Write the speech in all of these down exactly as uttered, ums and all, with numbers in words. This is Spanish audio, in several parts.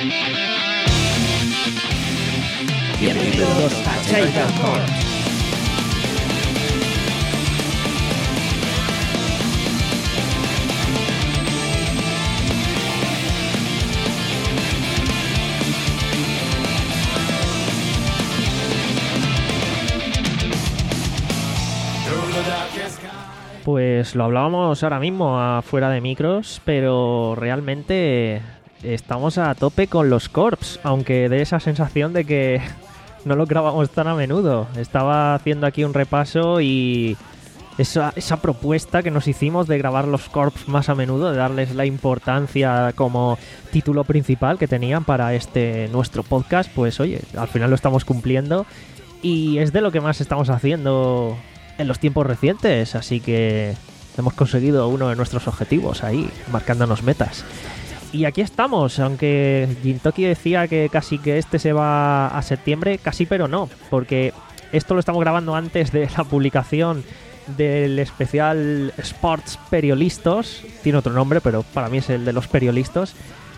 Bienvenidos a Chaigan Corps. Pues lo hablábamos ahora mismo afuera de micros, pero realmente estamos a tope con los corps, aunque de esa sensación de que no lo grabamos tan a menudo. Estaba haciendo aquí un repaso y esa, esa propuesta que nos hicimos de grabar los corps más a menudo, de darles la importancia como título principal que tenían para este nuestro podcast, pues oye, al final lo estamos cumpliendo y es de lo que más estamos haciendo en los tiempos recientes, así que hemos conseguido uno de nuestros objetivos ahí, marcándonos metas. Y aquí estamos, aunque Gintoki decía que casi que este se va a septiembre, casi pero no, porque esto lo estamos grabando antes de la publicación del especial Sports Periolistos, tiene otro nombre, pero para mí es el de los Periolistos,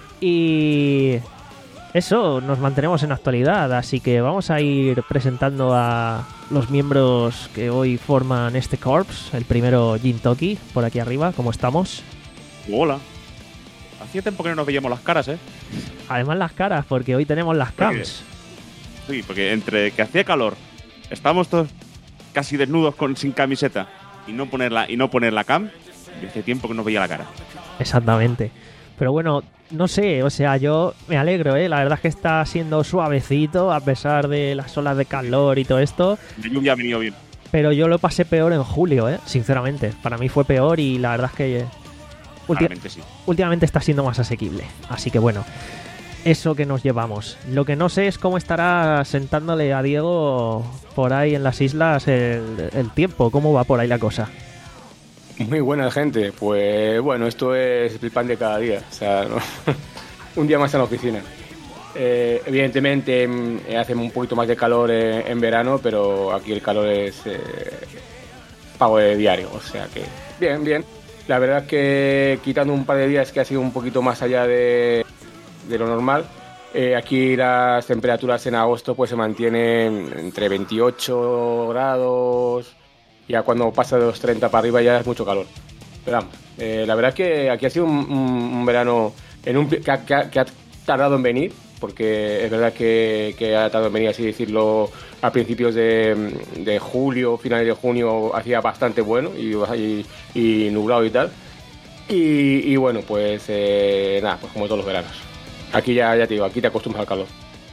y eso, nos mantenemos en actualidad, así que vamos a ir presentando a los miembros que hoy forman este corps. El primero, Gintoki, por aquí arriba, ¿cómo estamos? Hola. Hacía tiempo que no nos veíamos las caras, ¿eh? Además las caras, porque hoy tenemos las cams. Sí, porque entre que hacía calor, estábamos todos casi desnudos con, sin camiseta y no ponerla y no poner la cam, hace tiempo que no veía la cara. Exactamente. Pero bueno, no sé, o sea, yo me alegro, ¿eh? La verdad es que está siendo suavecito a pesar de las olas de calor y todo esto. La lluvia ha venido bien. Pero yo lo pasé peor en julio, ¿eh? Sinceramente. Para mí fue peor y la verdad es que ulti- sí. últimamente está siendo más asequible. Así que bueno, eso que nos llevamos. Lo que no sé es cómo estará sentándole a Diego por ahí en las islas el, el tiempo. ¿Cómo va por ahí la cosa? Muy buena, gente. Pues bueno, esto es el pan de cada día. O sea, ¿no? Un día más en la oficina. Eh, evidentemente eh, hace un poquito más de calor eh, en verano, pero aquí el calor es eh, pago de diario. O sea que bien, bien. La verdad es que quitando un par de días que ha sido un poquito más allá de, de lo normal, eh, aquí las temperaturas en agosto pues se mantienen entre veintiocho grados. Ya cuando pasa de los treinta para arriba ya es mucho calor. Pero vamos, eh, la verdad es que aquí ha sido un, un, un verano en un, que, ha, que, ha, que ha tardado en venir, porque es verdad que, que ha tardado en venir, así decirlo, a principios de, de julio, finales de junio hacía bastante bueno y, y, y nublado y tal. Y, y bueno, pues eh, nada, pues como todos los veranos. Aquí ya, ya te digo, aquí te acostumbras al calor.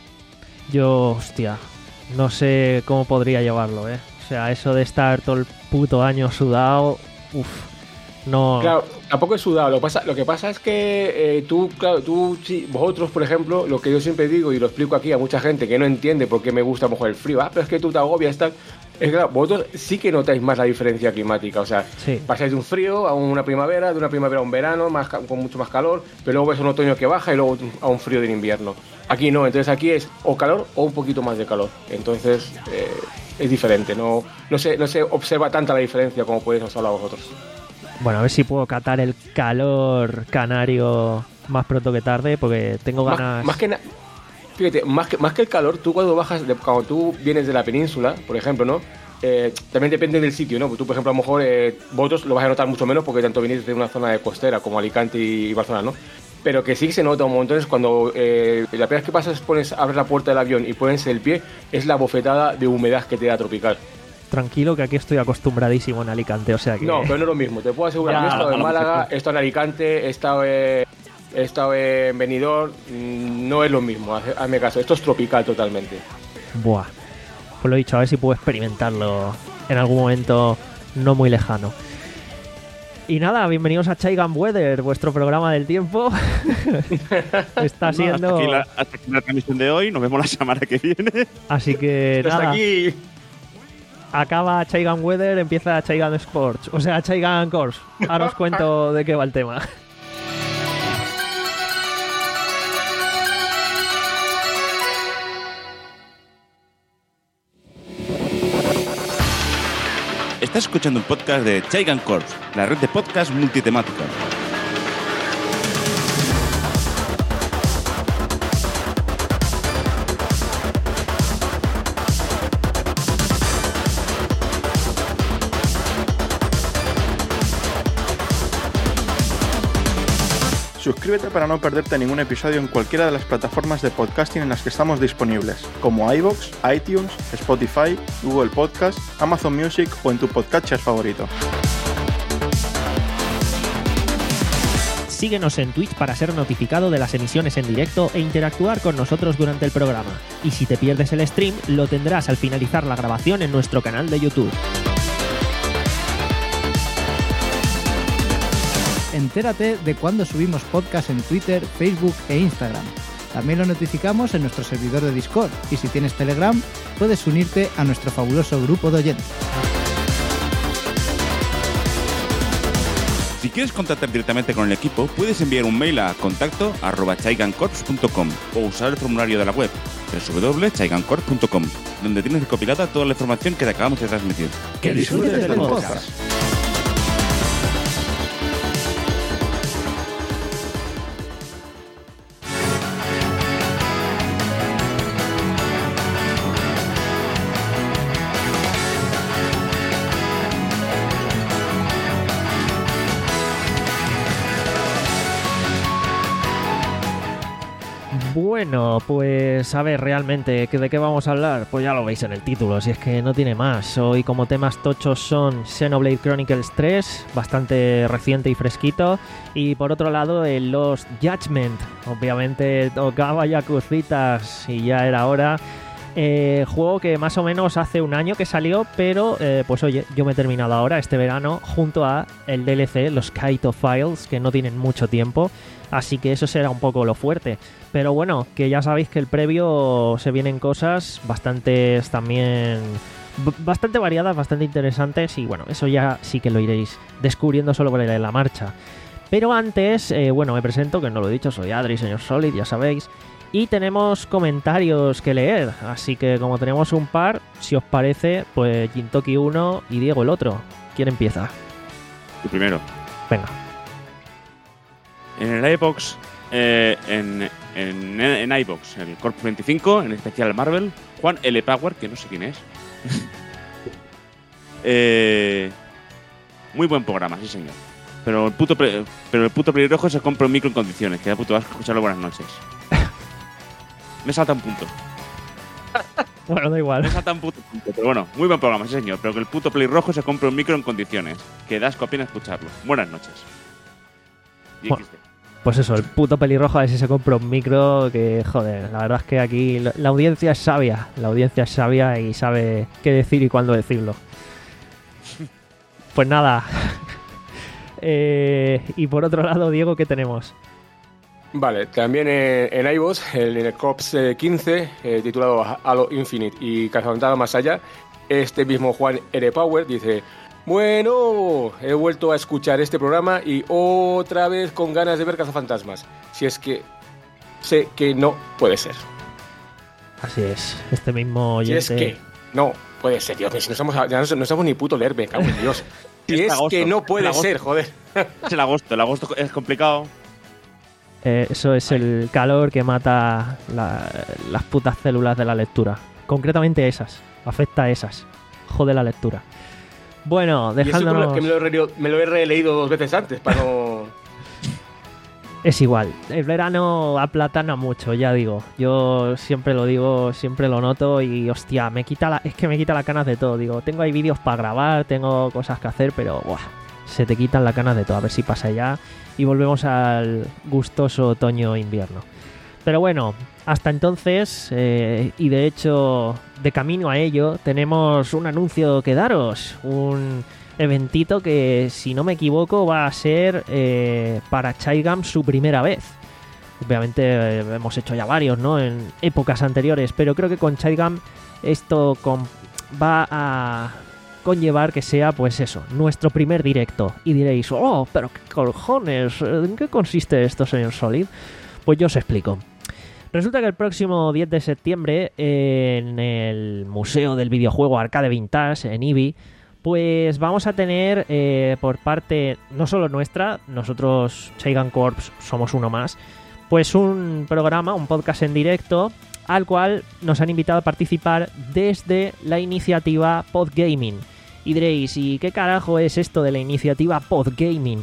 Yo, hostia, no sé cómo podría llevarlo, ¿eh? O sea, eso de estar todo el puto año sudado, uff, no... Claro, tampoco he sudado. Lo que pasa, lo que pasa es que eh, tú, claro, tú, sí, vosotros, por ejemplo, lo que yo siempre digo y lo explico aquí a mucha gente que no entiende por qué me gusta a lo mejor el frío, ah, pero es que tú te agobias, tal. Es que claro, vosotros sí que notáis más la diferencia climática. O sea, sí. Pasáis de un frío a una primavera, de una primavera a un verano, más, con mucho más calor, pero luego ves un otoño que baja y luego a un frío de invierno. Aquí no, entonces aquí es o calor o un poquito más de calor. Entonces... Eh, es diferente, no, no, se, no se observa tanta la diferencia como podéis observar vosotros. Bueno, a ver si puedo catar el calor canario más pronto que tarde, porque tengo más, ganas... Más que, na- fíjate, más que, más que el calor, tú cuando bajas, de, cuando tú vienes de la península, por ejemplo, ¿no? Eh, también depende del sitio, ¿no? Porque tú, por ejemplo, a lo mejor eh, vosotros lo vais a notar mucho menos porque tanto venís de una zona de costera como Alicante y Barcelona, ¿no? Pero que sí se nota un montón es cuando eh, la primera vez que pasas, pones, abres la puerta del avión y pones el pie, es la bofetada de humedad que te da tropical. Tranquilo, que aquí estoy acostumbradísimo en Alicante, o sea que... No, pero no es lo mismo, te puedo asegurar Ya, que he estado en no, Málaga, he estado en Alicante, he estado, eh, he estado en Benidorm, no es lo mismo, hazme caso, esto es tropical totalmente. Buah, pues lo he dicho, a ver si puedo experimentarlo en algún momento no muy lejano. Y nada, bienvenidos a Chaigan Weather, vuestro programa del tiempo. Está siendo... No, hasta, aquí la, hasta aquí la transmisión de hoy, nos vemos la semana que viene. Así que Hasta nada, aquí. acaba Chaigan Weather, empieza Chaigan Sports, o sea, Chaigan Corps. Ahora os cuento de qué va el tema. Estás escuchando un podcast de Chaigan Corps, la red de podcast multitemática. Suscríbete para no perderte ningún episodio en cualquiera de las plataformas de podcasting en las que estamos disponibles, como iVoox, iTunes, Spotify, Google Podcast, Amazon Music o en tu podcatcher favorito. Síguenos en Twitch para ser notificado de las emisiones en directo e interactuar con nosotros durante el programa. Y si te pierdes el stream, lo tendrás al finalizar la grabación en nuestro canal de YouTube. Entérate de cuando subimos podcast en Twitter, Facebook e Instagram. También lo notificamos en nuestro servidor de Discord. Y si tienes Telegram, puedes unirte a nuestro fabuloso grupo de oyentes. Si quieres contactar directamente con el equipo, puedes enviar un mail a contacto arroba chaigancorps punto com o usar el formulario de la web doble u doble u doble u punto chaigancorps punto com, donde tienes recopilada toda la información que te acabamos de transmitir. ¡Que disfrutes del podcast! Bueno, pues a ver, realmente, ¿de qué vamos a hablar? Pues ya lo veis en el título, si es que no tiene más. Hoy como temas tochos son Xenoblade Chronicles tres, bastante reciente y fresquito, y por otro lado el Lost Judgment, obviamente tocaba Yakuzitas y ya era hora. Eh, juego que más o menos hace un año que salió, pero eh, pues oye, yo me he terminado ahora este verano junto a el D L C, los Kaito Files, que no tienen mucho tiempo, así que eso será un poco lo fuerte. Pero bueno, que ya sabéis que el previo se vienen cosas bastantes también, b- bastante variadas, bastante interesantes, y bueno, eso ya sí que lo iréis descubriendo solo por la marcha. Pero antes, eh, bueno, me presento, que no lo he dicho, soy Adri, señor Solid, ya sabéis. Y tenemos comentarios que leer, así que como tenemos un par, si os parece, pues Jintoki uno y Diego el otro. ¿Quién empieza? El primero. Venga. En el iVoox, eh, en, en, en iVoox, el Corp veinticinco, en especial Marvel, Juan L. Power, que no sé quién es. eh, muy buen programa, sí señor. Pero el puto, pre, pero el puto pelirrojo se compra un micro en condiciones, que da puto asco escucharlo. Buenas noches. Me salta un punto. Bueno, da igual. Me salta un puto punto. Pero bueno, muy buen programa, sí señor. Pero que el puto pelirrojo se compre un micro en condiciones. Que da asco apenas escucharlo. Buenas noches. Y Bueno, pues eso, el puto pelirrojo a ver si se compra un micro. Que joder, la verdad es que aquí la, la audiencia es sabia. La audiencia es sabia y sabe qué decir y cuándo decirlo. Pues nada. eh, y por otro lado, Diego, ¿qué tenemos? Vale, también en, en iVoox, en el Corps eh, quince, eh, titulado Halo Infinite y Cazaventadas Más Allá, este mismo Juan R. Power dice: bueno, he vuelto a escuchar este programa y otra vez con ganas de ver Cazafantasmas. Si es que sé que no puede ser. Así es, este mismo oyente. Si es que no puede ser, Dios mío, si no somos, ya no, no somos ni puto leer, me cago en Dios. Si es, es agosto, que no puede ser, joder. Es el agosto, el agosto es complicado. Eh, eso es el calor que mata la, las putas células de la lectura. Concretamente esas. Afecta a esas. Jode la lectura. Bueno, dejándonos... Y eso que me lo, he releído, me lo he releído dos veces antes para no... Es igual. El verano aplatana mucho, ya digo. Yo siempre lo digo, siempre lo noto y hostia, me quita la... es que me quita las ganas de todo. Digo, tengo ahí vídeos para grabar, tengo cosas que hacer, pero buah, se te quitan las ganas de todo. A ver si pasa ya y volvemos al gustoso otoño-invierno. Pero bueno, hasta entonces, eh, y de hecho, de camino a ello, tenemos un anuncio que daros. Un eventito que, si no me equivoco, va a ser eh, para Chaigam su primera vez. Obviamente eh, hemos hecho ya varios, ¿no?, en épocas anteriores, pero creo que con Chaigam esto con, va a conllevar que sea, pues eso, nuestro primer directo. Y diréis, oh, pero qué cojones, ¿en qué consiste esto, señor Solid? Pues yo os explico. Resulta que el próximo diez de septiembre, en el Museo del Videojuego Arcade Vintage, en Ibi, pues vamos a tener eh, por parte, no solo nuestra, nosotros, Chaigan Corps, somos uno más, pues un programa, un podcast en directo, al cual nos han invitado a participar desde la iniciativa Podgaming. Y diréis, ¿y qué carajo es esto de la iniciativa Podgaming?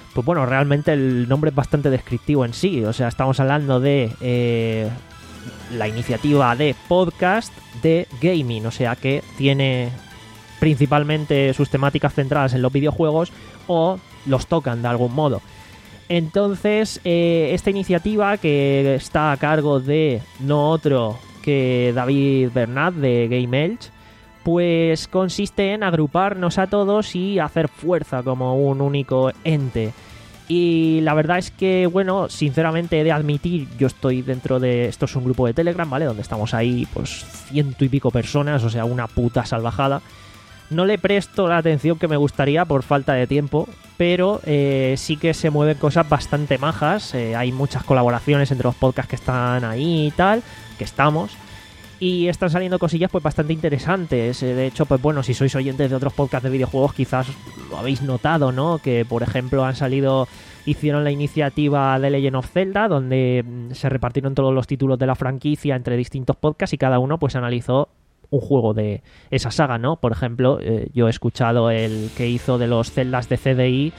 pues bueno, realmente el nombre es bastante descriptivo en sí. O sea, estamos hablando de eh, la iniciativa de podcast de gaming. O sea, que tiene principalmente sus temáticas centradas en los videojuegos o los tocan de algún modo. Entonces, eh, esta iniciativa, que está a cargo de no otro que David Bernat de Game Elch, pues consiste en agruparnos a todos y hacer fuerza como un único ente. Y la verdad es que, bueno, sinceramente he de admitir, yo estoy dentro de... Esto es un grupo de Telegram, ¿vale? Donde estamos ahí, pues, ciento y pico personas, o sea, una puta salvajada. No le presto la atención que me gustaría por falta de tiempo, pero eh, sí que se mueven cosas bastante majas. Eh, hay muchas colaboraciones entre los podcasts que están ahí y tal, que estamos... Y están saliendo cosillas pues bastante interesantes. De hecho, pues bueno, si sois oyentes de otros podcasts de videojuegos, quizás lo habéis notado, ¿no? Que, por ejemplo, han salido... Hicieron la iniciativa de Legend of Zelda, donde se repartieron todos los títulos de la franquicia entre distintos podcasts y cada uno pues analizó un juego de esa saga, ¿no? Por ejemplo, eh, yo he escuchado el que hizo de los Zeldas de C D I,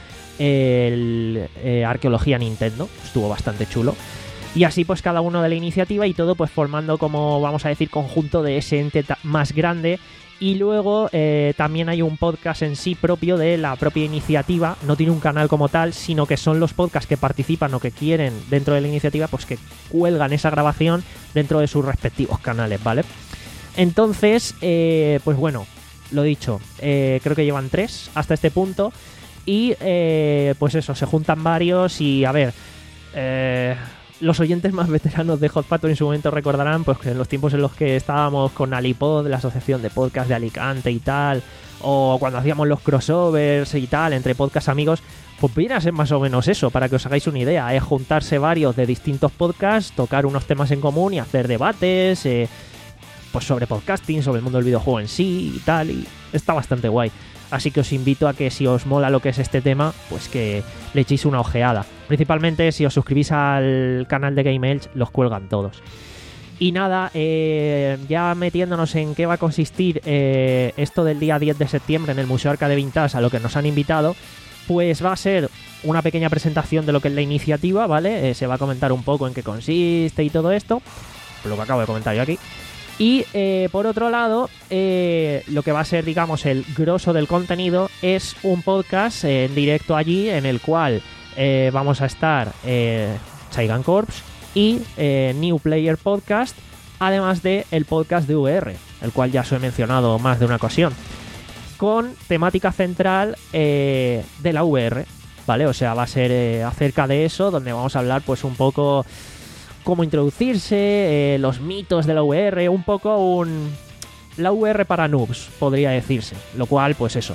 el eh, Arqueología Nintendo. Estuvo bastante chulo. Y así pues cada uno de la iniciativa y todo pues formando como, vamos a decir, conjunto de ese ente más grande. Y luego eh, también hay un podcast en sí propio de la propia iniciativa. No tiene un canal como tal, sino que son los podcasts que participan o que quieren dentro de la iniciativa, pues que cuelgan esa grabación dentro de sus respectivos canales, ¿vale? Entonces, eh, pues bueno, lo dicho, eh, creo que llevan tres hasta este punto. Y eh, pues eso, se juntan varios y a ver... Eh, los oyentes más veteranos de Hot Factory en su momento recordarán pues que en los tiempos en los que estábamos con Alipod, la asociación de podcast de Alicante y tal, o cuando hacíamos los crossovers y tal entre podcast amigos, pues viene a ser más o menos eso, para que os hagáis una idea, es juntarse varios de distintos podcasts, tocar unos temas en común y hacer debates eh, pues sobre podcasting, sobre el mundo del videojuego en sí y tal, y está bastante guay. Así que os invito a que si os mola lo que es este tema, pues que le echéis una ojeada. Principalmente si os suscribís al canal de Game Elch, los cuelgan todos. Y nada, eh, ya metiéndonos en qué va a consistir eh, esto del día diez de septiembre en el Museo Arcade Vintage, a lo que nos han invitado, pues va a ser una pequeña presentación de lo que es la iniciativa, ¿vale? Eh, se va a comentar un poco en qué consiste y todo esto, lo que acabo de comentar yo aquí. Y eh, por otro lado, eh, lo que va a ser, digamos, el grosso del contenido es un podcast eh, en directo allí, en el cual eh, vamos a estar eh, Chaigan Corps y eh, New Player Podcast, además de el podcast de V R, el cual ya os he mencionado más de una ocasión, con temática central eh, de la V R, ¿vale? O sea, va a ser eh, acerca de eso, donde vamos a hablar pues un poco... cómo introducirse, eh, los mitos de la V R, un poco un... la V R para noobs, podría decirse. Lo cual, pues eso,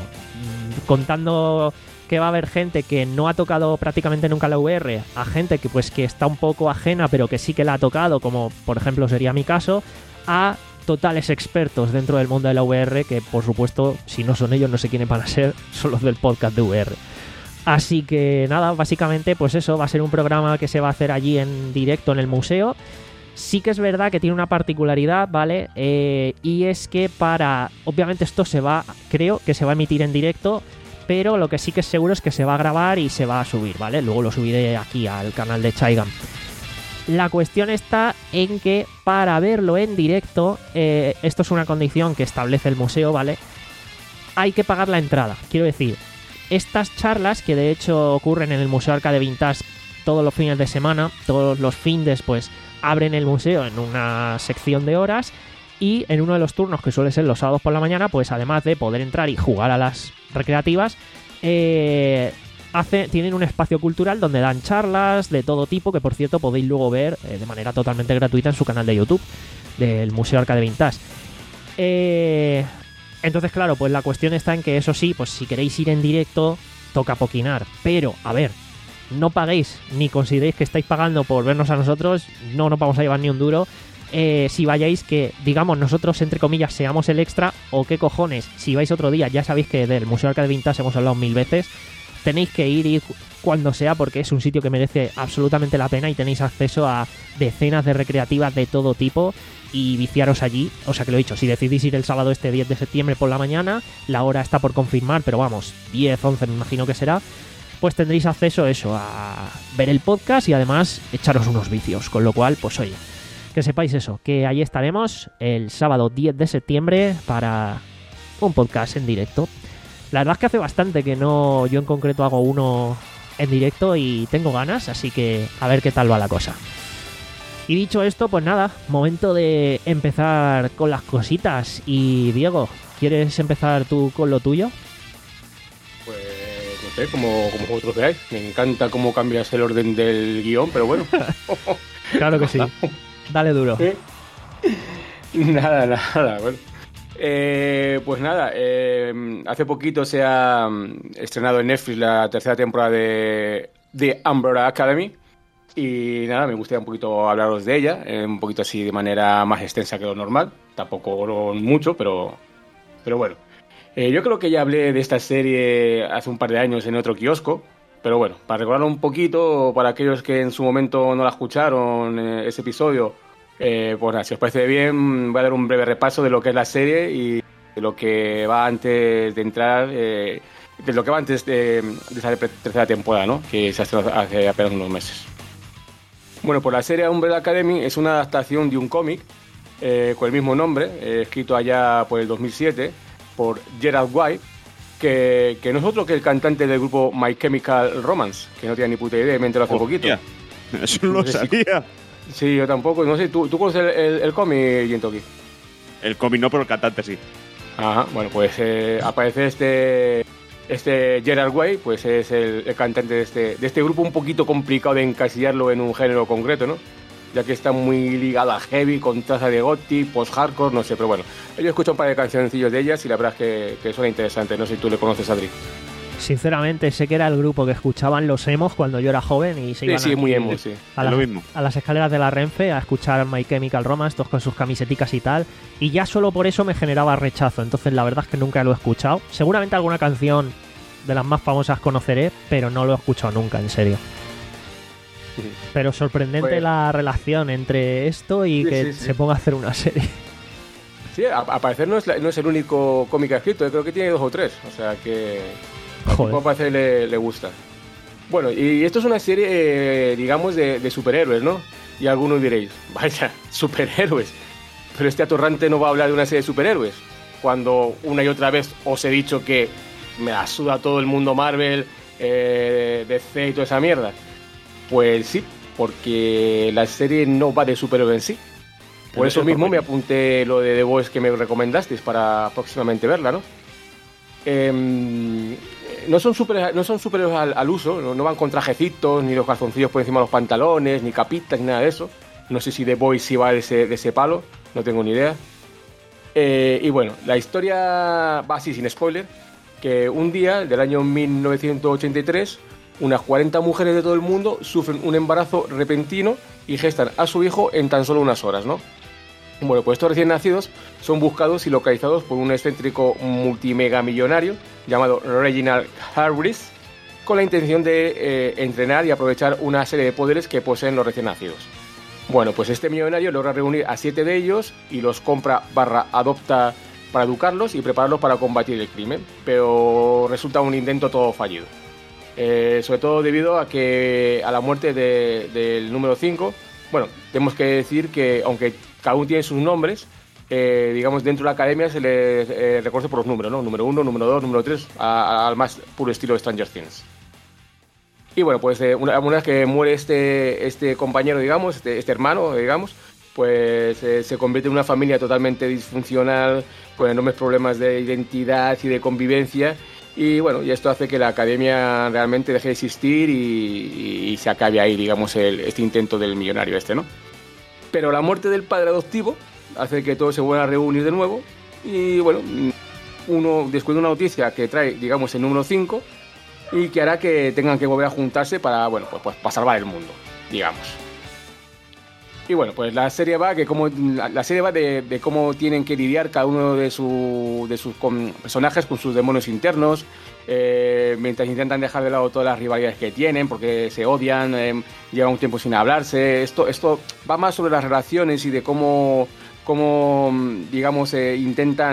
contando que va a haber gente que no ha tocado prácticamente nunca la V R, a gente que pues que está un poco ajena, pero que sí que la ha tocado, como por ejemplo sería mi caso, a totales expertos dentro del mundo de la V R, que por supuesto, si no son ellos, no sé quiénes van a ser, son los del podcast de V R. Así que nada, básicamente pues eso, va a ser un programa que se va a hacer allí en directo en el museo. Sí que es verdad que tiene una particularidad, ¿vale? Eh, y es que para... Obviamente esto se va, creo que se va a emitir en directo, pero lo que sí que es seguro es que se va a grabar y se va a subir, ¿vale? Luego lo subiré aquí al canal de Chaigan. La cuestión está en que para verlo en directo, eh, esto es una condición que establece el museo, ¿vale? Hay que pagar la entrada, quiero decir... Estas charlas, que de hecho ocurren en el Museo Arcade Vintage todos los fines de semana, todos los fines pues abren el museo en una sección de horas y en uno de los turnos, que suele ser los sábados por la mañana, pues además de poder entrar y jugar a las recreativas, eh, hace, tienen un espacio cultural donde dan charlas de todo tipo, que por cierto podéis luego ver eh, de manera totalmente gratuita en su canal de YouTube del Museo Arcade Vintage. Eh... Entonces, claro, pues la cuestión está en que eso sí, pues si queréis ir en directo, toca poquinar. Pero, a ver, no paguéis ni consideréis que estáis pagando por vernos a nosotros, no nos vamos a llevar ni un duro. Eh, si vayáis que, digamos, nosotros, entre comillas, seamos el extra, o qué cojones, si vais otro día, ya sabéis que del Museo Arcade Vintage hemos hablado mil veces, tenéis que ir y cuando sea, porque es un sitio que merece absolutamente la pena y tenéis acceso a decenas de recreativas de todo tipo y viciaros allí. O sea que lo he dicho, si decidís ir el sábado este diez de septiembre por la mañana, la hora está por confirmar, pero vamos, diez, once me imagino que será, pues tendréis acceso a eso, a ver el podcast y además echaros unos vicios. Con lo cual, pues oye, que sepáis eso, que ahí estaremos el sábado diez de septiembre para un podcast en directo. La verdad es que hace bastante que no, yo en concreto hago uno en directo y tengo ganas, así que a ver qué tal va la cosa. Y dicho esto, pues nada, momento de empezar con las cositas. Y Diego, ¿quieres empezar tú con lo tuyo? Pues no sé, como, como vosotros veáis. Me encanta cómo cambias el orden del guión, pero bueno. Claro que sí. Dale duro. ¿Eh? Nada, nada, bueno. Eh, pues nada, eh, hace poquito se ha estrenado en Netflix la tercera temporada de The Umbrella Academy. Y nada, me gustaría un poquito hablaros de ella, eh, un poquito así de manera más extensa que lo normal. Tampoco no mucho, pero, pero bueno. Eh, yo creo que ya hablé de esta serie hace un par de años en otro kiosco. Pero bueno, para recordarlo un poquito, para aquellos que en su momento no la escucharon, eh, ese episodio, eh, pues nada, si os parece bien, voy a dar un breve repaso de lo que es la serie y de lo que va antes de entrar, eh, de lo que va antes de, de esa tercera temporada, ¿no? Que se ha estrenado hace apenas unos meses. Bueno, pues la serie Umbrella Academy es una adaptación de un cómic eh, con el mismo nombre, eh, escrito allá por el dos mil siete por Gerard Way, que, que no es otro que el cantante del grupo My Chemical Romance, que no tenía ni puta idea, me enteré hace oh, poquito. Yeah. Eso no lo No sé si- sabía. Sí, yo tampoco, no sé, ¿tú, tú conoces el, el, el cómic, Jintoki? El cómic no, pero el cantante sí. Ajá, bueno, pues eh, aparece este este Gerard Way, pues es el, el cantante de este, de este grupo, un poquito complicado de encasillarlo en un género concreto, ¿no? Ya que está muy ligado a heavy, con traza de gothic, post-hardcore, no sé, pero bueno. Yo escucho un par de cancioncillos de ellas y la verdad es que, que suena interesante. No sé si tú le conoces, Adri. Sinceramente, sé que era el grupo que escuchaban los emos cuando yo era joven y se Sí, iban sí, aquí muy emo, sí. a, Es las, lo mismo. a las escaleras de la Renfe a escuchar My Chemical Romance, todos con sus camiseticas y tal. Y ya solo por eso me generaba rechazo. Entonces la verdad es que nunca lo he escuchado. Seguramente alguna canción de las más famosas conoceré, pero no lo he escuchado nunca, en serio. Pero sorprendente Pues- la relación entre esto y Sí, que sí, sí. se ponga a hacer una serie. Sí, a, a parecer no es, la- no es el único cómic escrito, yo creo que tiene dos o tres, o sea que al Joder. tipo parece le, le gusta. Bueno, y esto es una serie, eh, digamos, de, de superhéroes, ¿no? Y algunos diréis, vaya, superhéroes, pero este atorrante no va a hablar de una serie de superhéroes, cuando una y otra vez os he dicho que me la suda todo el mundo Marvel, eh, D C y toda esa mierda. Pues sí, porque la serie no va de superhéroes en sí. Por Pero eso eso mismo por me qué. apunté lo de The Voice que me recomendasteis para próximamente verla, ¿no? Em, no son super, no son superhéroes al, al uso, no, no van con trajecitos, ni los calzoncillos por encima de los pantalones, ni capitas, ni nada de eso. No sé si The Voice sí va de ese, de ese palo, no tengo ni idea. Eh, y bueno, la historia va así, sin spoiler, que un día del año mil novecientos ochenta y tres, unas cuarenta mujeres de todo el mundo sufren un embarazo repentino y gestan a su hijo en tan solo unas horas, ¿no? Bueno, pues estos recién nacidos son buscados y localizados por un excéntrico multimegamillonario llamado Reginald Harris, con la intención de eh, entrenar y aprovechar una serie de poderes que poseen los recién nacidos. Bueno, pues este millonario logra reunir a siete de ellos y los compra barra adopta para educarlos y prepararlos para combatir el crimen, pero resulta un intento todo fallido. Eh, sobre todo debido a que a la muerte de- del número cinco, bueno, tenemos que decir que aunque cada uno tiene sus nombres, eh, digamos dentro de la academia se les eh, reconoce por los números, ¿no? Número uno, número dos, número tres, al más puro estilo de Stranger Things. Y bueno, pues eh, una, una vez que muere este, este compañero, digamos, este, este hermano, digamos, pues eh, se convierte en una familia totalmente disfuncional, con enormes problemas de identidad y de convivencia. Y bueno, y esto hace que la academia realmente deje de existir y, y- y se acabe ahí, digamos, el- este intento del millonario este, ¿no? Pero la muerte del padre adoptivo hace que todos se vuelvan a reunir de nuevo. Y bueno, uno descubre una noticia que trae, digamos, el número cinco y que hará que tengan que volver a juntarse para, bueno, pues, pues para salvar el mundo, digamos. Y bueno, pues la serie va que como la, la serie va de, de cómo tienen que lidiar cada uno de, su, de sus con- personajes con sus demonios internos, eh, mientras intentan dejar de lado todas las rivalidades que tienen, porque se odian, eh, llevan un tiempo sin hablarse. Esto, esto va más sobre las relaciones y de cómo, cómo digamos, eh, intentan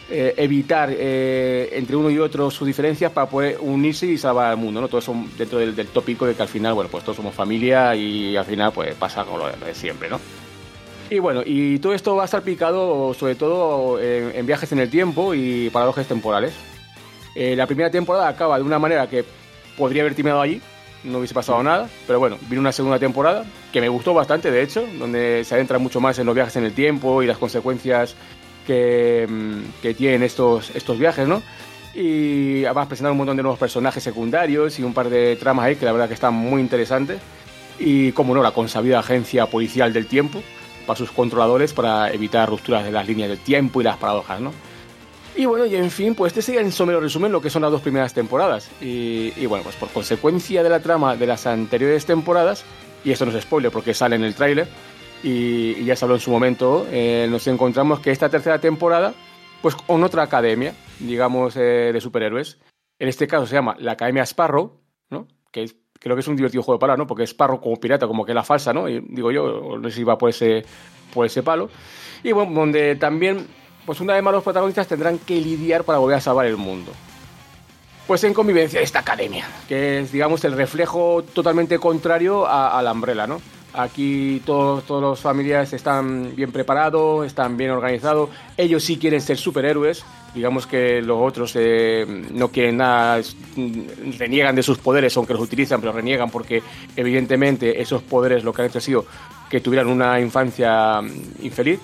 eh, evitar eh, entre uno y otro sus diferencias para poder unirse y salvar al mundo, ¿no? Todos son dentro del, del tópico de que al final, bueno, pues todos somos familia y al final pues pasa con lo de, lo de siempre, ¿no? Y bueno, y todo esto va a estar picado sobre todo en, en viajes en el tiempo y paradojas temporales. Eh, la primera temporada acaba de una manera que podría haber terminado allí, no hubiese pasado nada, pero bueno, vino una segunda temporada que me gustó bastante, de hecho, donde se adentra mucho más en los viajes en el tiempo y las consecuencias que, que tienen estos, estos viajes, ¿no? Y además presentar un montón de nuevos personajes secundarios y un par de tramas ahí que la verdad que están muy interesantes. Y, como no, la consabida agencia policial del tiempo para sus controladores para evitar rupturas de las líneas del tiempo y las paradojas, ¿no? Y bueno, y en fin, pues este sería en somero resumen lo que son las dos primeras temporadas. Y, y bueno, pues por consecuencia de la trama de las anteriores temporadas, y esto no es spoiler porque sale en el tráiler, y, y ya se habló en su momento, eh, nos encontramos que esta tercera temporada, pues con otra academia, digamos, eh, de superhéroes. En este caso se llama la Academia Sparrow, ¿no? Que es, creo que es un divertido juego de palabras, ¿no? Porque Sparrow como pirata, como que la falsa, ¿no? Y digo yo, no sé si va por ese, por ese palo. Y bueno, donde también, pues una vez más los protagonistas tendrán que lidiar para volver a salvar el mundo. Pues en convivencia de esta academia, que es, digamos, el reflejo totalmente contrario a, a la Umbrella, ¿no? Aquí todos, todos los familiares están bien preparados, están bien organizados. Ellos sí quieren ser superhéroes. Digamos que los otros eh, no quieren nada, reniegan de sus poderes, aunque los utilizan, pero reniegan porque evidentemente esos poderes lo que han hecho ha sido que tuvieran una infancia infeliz.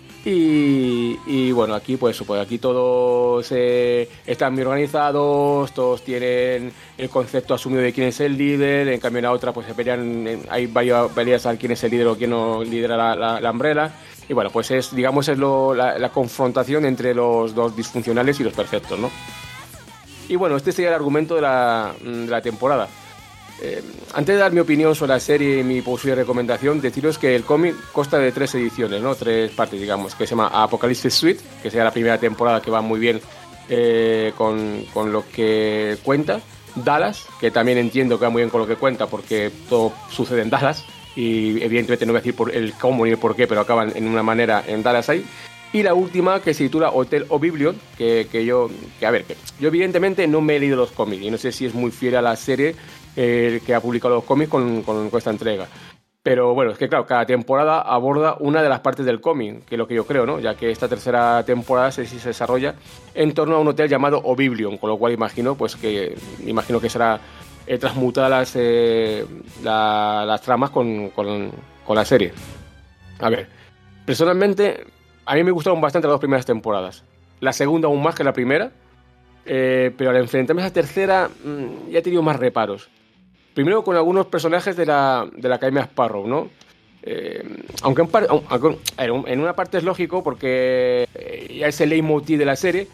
Y, y bueno, aquí pues, pues aquí todos eh, están bien organizados, todos tienen el concepto asumido de quién es el líder. En cambio en la otra pues se pelean, hay varias peleas a quién es el líder o quién no lidera la, la, la Umbrella. Y bueno, pues es, digamos, es lo, la, la confrontación entre los dos disfuncionales y los perfectos, ¿no? Y bueno, este sería el argumento de la, de la temporada. Eh, antes de dar mi opinión sobre la serie y mi posible recomendación, deciros que el cómic consta de tres ediciones, ¿no? Tres partes, digamos, que se llama Apocalypse Suite, que sería la primera temporada que va muy bien eh, con, con lo que cuenta. Dallas, que también entiendo que va muy bien con lo que cuenta porque todo sucede en Dallas y evidentemente no voy a decir por el cómo ni el por qué, pero acaban en una manera en Dallas ahí. Y la última, que se titula Hotel Oblivion, que, que yo, que a ver, que yo evidentemente no me he leído los cómics y no sé si es muy fiel a la serie eh, que ha publicado los cómics con, con, con esta entrega. Pero bueno, es que claro, cada temporada aborda una de las partes del cómic, que es lo que yo creo, ¿no? Ya que esta tercera temporada se, se desarrolla en torno a un hotel llamado Oblivion, con lo cual imagino, pues que imagino que será eh, transmutada las, eh, la, las tramas con, con, con la serie. A ver, personalmente a mí me gustaron bastante las dos primeras temporadas. La segunda aún más que la primera, eh, pero al enfrentarme a esa tercera mmm, ya he tenido más reparos. Primero con algunos personajes de la, de la Academia Sparrow, ¿no? Eh, aunque, en par, aunque en una parte es lógico porque ya es el leitmotiv de la serie,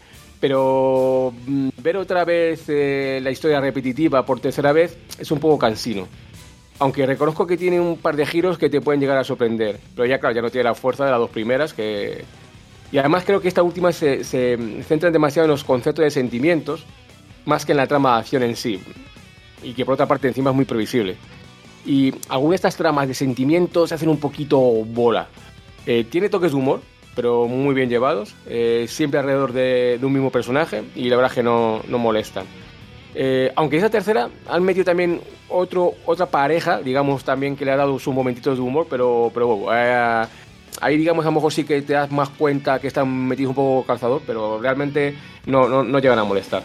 pero mmm, ver otra vez eh, la historia repetitiva por tercera vez es un poco cansino. Aunque reconozco que tiene un par de giros que te pueden llegar a sorprender. Pero ya, claro, ya no tiene la fuerza de las dos primeras. que Y además creo que esta última se, se centra demasiado en los conceptos de sentimientos, más que en la trama de acción en sí. Y que por otra parte encima es muy previsible. Y algunas de estas tramas de sentimientos se hacen un poquito bola. Eh, tiene toques de humor, pero muy bien llevados. Eh, siempre alrededor de, de un mismo personaje. Y la verdad es que no, no molestan. Eh, aunque esa tercera han metido también otro, otra pareja, digamos, también que le ha dado sus momentitos de humor, pero, pero bueno, eh, ahí digamos a lo mejor sí que te das más cuenta que están metidos un poco calzador, pero realmente no, no, no llegan a molestar.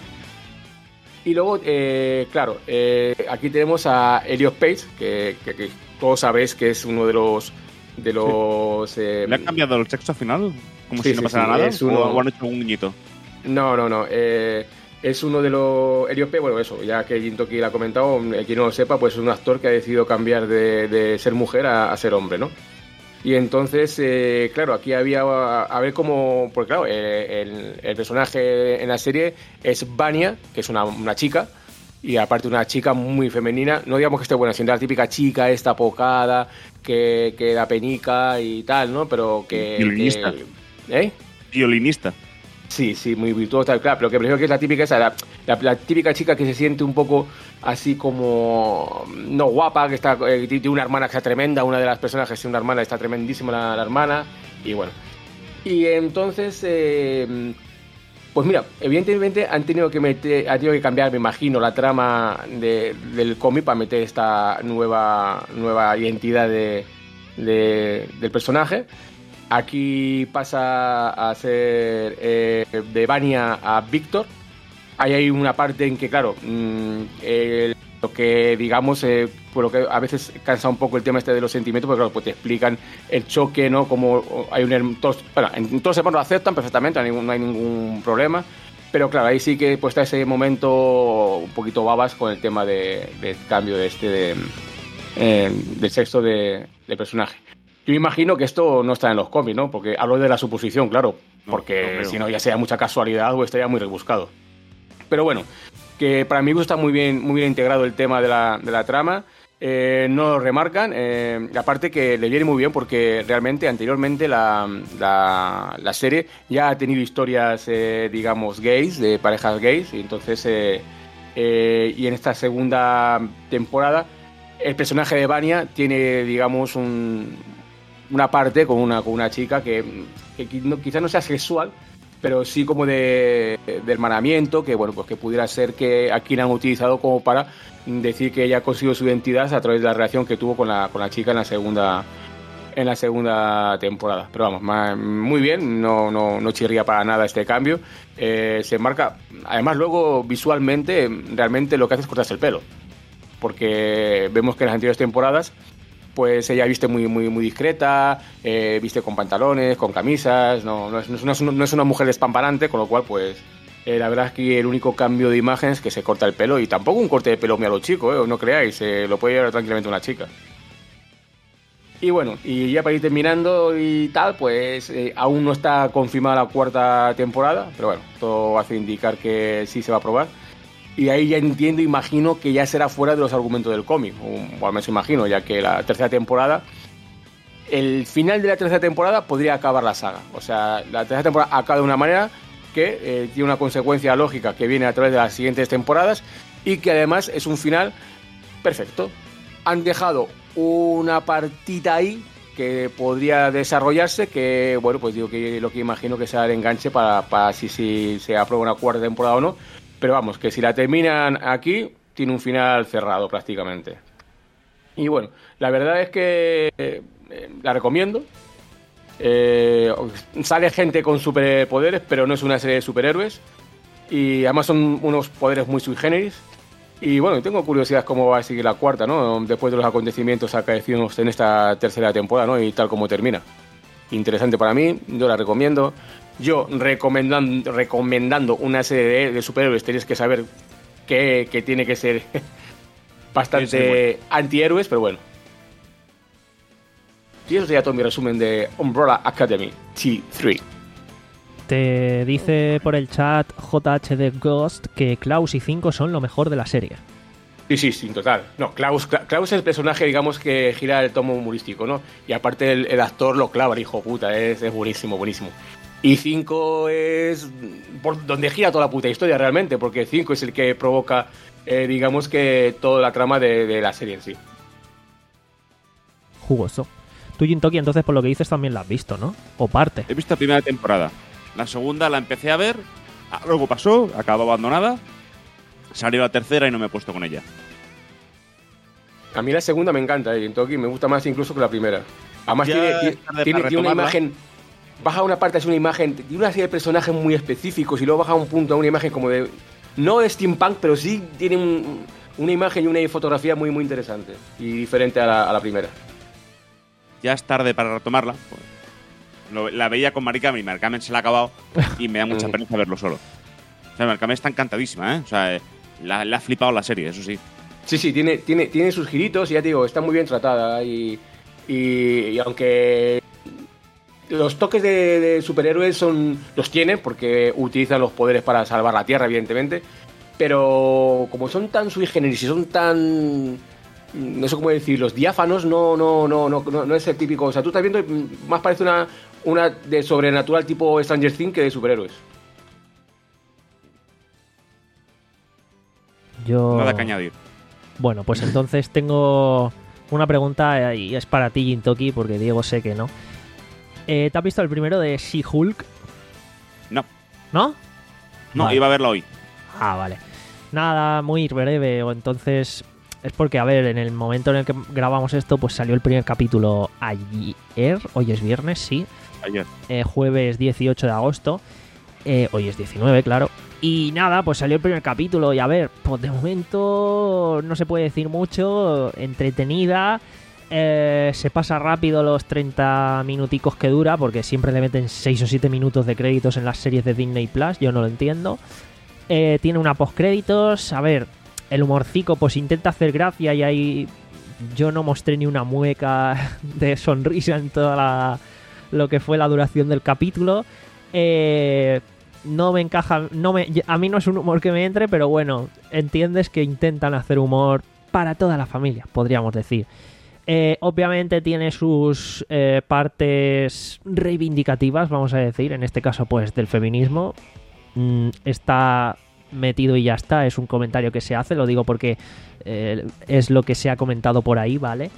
Y luego, eh, claro, eh, aquí tenemos a Elliot Page, que, que, que todos sabéis que es uno de los... de los sí. eh, ¿Le han cambiado el sexo final? Como sí, si no sí, pasara sí, nada, es uno... o han hecho un guiñito. No, no, no, eh... Es uno de los... Elliot Page, bueno, eso, ya que Jintoki lo ha comentado, quien no lo sepa, pues es un actor que ha decidido cambiar de, de ser mujer a, a ser hombre, ¿no? Y entonces, eh, claro, aquí había... A, a ver cómo... Porque claro, eh, el, el personaje en la serie es Vanya, que es una, una chica, y aparte una chica muy femenina, no digamos que esté buena, sino la típica chica esta apocada, que, que da penica y tal, ¿no? Pero que... Violinista. Que, ¿eh? Violinista. Sí, sí, muy virtuosa, claro, pero que prefiero que es la típica esa, la, la, la típica chica que se siente un poco así como no guapa, que está eh, tiene una hermana que está tremenda, una de las personas que es una hermana, está tremendísima la, la hermana, y bueno. Y entonces, eh, Pues mira, evidentemente han tenido que meter, han tenido que cambiar, me imagino, la trama de, del cómic para meter esta nueva, nueva identidad de, de, del personaje. Aquí pasa a ser eh, de Vanya a Víctor. Ahí hay una parte en que, claro, mmm, eh, lo que digamos, eh, por lo que a veces cansa un poco el tema este de los sentimientos, porque claro, pues te explican el choque, ¿no? Como hay un todos, bueno, en todos los lo aceptan perfectamente, no hay, ningún, no hay ningún problema, pero claro, ahí sí que pues está ese momento un poquito babas con el tema de, del cambio de este de, eh, del sexo de, de personaje. Yo imagino que esto no está en los cómics, ¿no? Porque hablo de la suposición, claro, no, porque no si no ya sea mucha casualidad o estaría muy rebuscado. Pero bueno, que para mí está muy bien, muy bien integrado el tema de la, de la trama. Eh, no lo remarcan, eh, aparte que le viene muy bien porque realmente anteriormente la, la, la serie ya ha tenido historias, eh, digamos, gays, de parejas gays, y entonces, eh, eh, y en esta segunda temporada, el personaje de Vanya tiene, digamos, un, una parte con una, con una chica que, que no, quizás no sea sexual, pero sí como de, de hermanamiento, que bueno, pues que pudiera ser que aquí la han utilizado como para decir que ella ha conseguido su identidad a través de la relación que tuvo con la, con la chica en la segunda en la segunda temporada. Pero vamos, más, muy bien, no, no, no chirría para nada este cambio. Eh, se marca, además luego visualmente, realmente lo que hace es cortarse el pelo, porque vemos que en las anteriores temporadas pues ella viste muy muy muy discreta, eh, viste con pantalones, con camisas, no, no, es, no, es, no es una mujer despampanante, con lo cual pues eh, la verdad es que el único cambio de imagen es que se corta el pelo, y tampoco un corte de pelo muy a lo chico, eh, no creáis, eh, lo puede llevar tranquilamente una chica. Y bueno, y ya para ir terminando y tal, pues eh, aún no está confirmada la cuarta temporada, pero bueno, todo hace indicar que sí se va a probar. Y ahí ya entiendo, imagino que ya será fuera de los argumentos del cómic, o, o al menos imagino, ya que la tercera temporada, el final de la tercera temporada podría acabar la saga. O sea, la tercera temporada acaba de una manera que eh, tiene una consecuencia lógica que viene a través de las siguientes temporadas y que además es un final perfecto. Han dejado una partita ahí que podría desarrollarse, que bueno, pues digo que lo que imagino que será el enganche para, para si, si se aprueba una cuarta temporada o no. Pero vamos, que si la terminan aquí, tiene un final cerrado prácticamente. Y bueno, la verdad es que eh, la recomiendo. Eh, sale gente con superpoderes, pero no es una serie de superhéroes. Y además son unos poderes muy sui generis. Y bueno, tengo curiosidad cómo va a seguir la cuarta, ¿no? Después de los acontecimientos acaecidos en esta tercera temporada, ¿no? Y tal como termina. Interesante para mí, yo la recomiendo. Yo recomendando, recomendando una serie de, de superhéroes, tenéis que saber que, que tiene que ser bastante sí, sí, bueno. antihéroes, pero bueno. Y eso sería todo mi resumen de Umbrella Academy T tres. Te dice por el chat J H D Ghost que Klaus y cinco son lo mejor de la serie. Sí, sí, sí, total. No, Klaus, Klaus es el personaje, digamos, que gira el tomo humorístico, ¿no? Y aparte el, el actor lo clava, el hijo puta, es, es buenísimo, buenísimo. Y cinco es por donde gira toda la puta historia realmente, porque cinco es el que provoca, eh, digamos, que toda la trama de, de la serie en sí. Jugoso. Tú, Jintoki, entonces por lo que dices también la has visto, ¿no? O parte. He visto la primera temporada. La segunda la empecé a ver, luego pasó, acabó abandonada, salió la tercera y no me he puesto con ella. A mí la segunda me encanta, eh, Jintoki, me gusta más incluso que la primera. Además tiene, tiene, tiene, tiene una imagen... Baja una parte, es una imagen, tiene una serie de personajes muy específicos y luego baja un punto a una imagen como de... No de steampunk, pero sí tiene un, una imagen y una fotografía muy muy interesante y diferente a la, a la primera. Ya es tarde para retomarla. Pues, lo, la veía con Maricarmen y Maricarmen se la ha acabado y me da mucha pena verlo solo. O sea, Maricarmen está encantadísima, ¿eh? O sea, la, la ha flipado la serie, eso sí. Sí, sí, tiene, tiene, tiene sus giritos y ya te digo, está muy bien tratada y, y, y aunque... Los toques de, de superhéroes son los tienen porque utilizan los poderes para salvar la Tierra, evidentemente, pero como son tan sui generis y son tan, no sé cómo decir, los diáfanos, no no no no no, no es el típico, o sea, tú estás viendo, más parece una una de sobrenatural tipo Stranger Things que de superhéroes. Yo nada que añadir. Bueno, pues entonces tengo una pregunta y es para ti, Jintoki, porque Diego sé que no. Eh, ¿Te has visto el primero de She-Hulk? No. ¿No? No, Vale. iba a verla hoy. Ah, vale. Nada, muy breve. O entonces es porque, a ver, en el momento en el que grabamos esto, pues salió el primer capítulo ayer. Hoy es viernes, sí. Ayer. Eh, jueves dieciocho de agosto. Eh, hoy es diecinueve, claro. Y nada, pues salió el primer capítulo. Y a ver, pues de momento no se puede decir mucho. Entretenida. Eh, se pasa rápido los treinta minuticos que dura, porque siempre le meten seis o siete minutos de créditos en las series de Disney Plus. Yo no lo entiendo. Eh, tiene una postcréditos. A ver, el humorcico pues intenta hacer gracia y ahí yo no mostré ni una mueca de sonrisa en toda la, lo que fue la duración del capítulo. Eh, no me encaja, no me, a mí no es un humor que me entre, pero bueno, entiendes que intentan hacer humor para toda la familia, podríamos decir. Eh, obviamente tiene sus eh, partes reivindicativas, vamos a decir, en este caso pues del feminismo. Mm, está metido y ya está, es un comentario que se hace, lo digo porque eh, es lo que se ha comentado por ahí, ¿vale?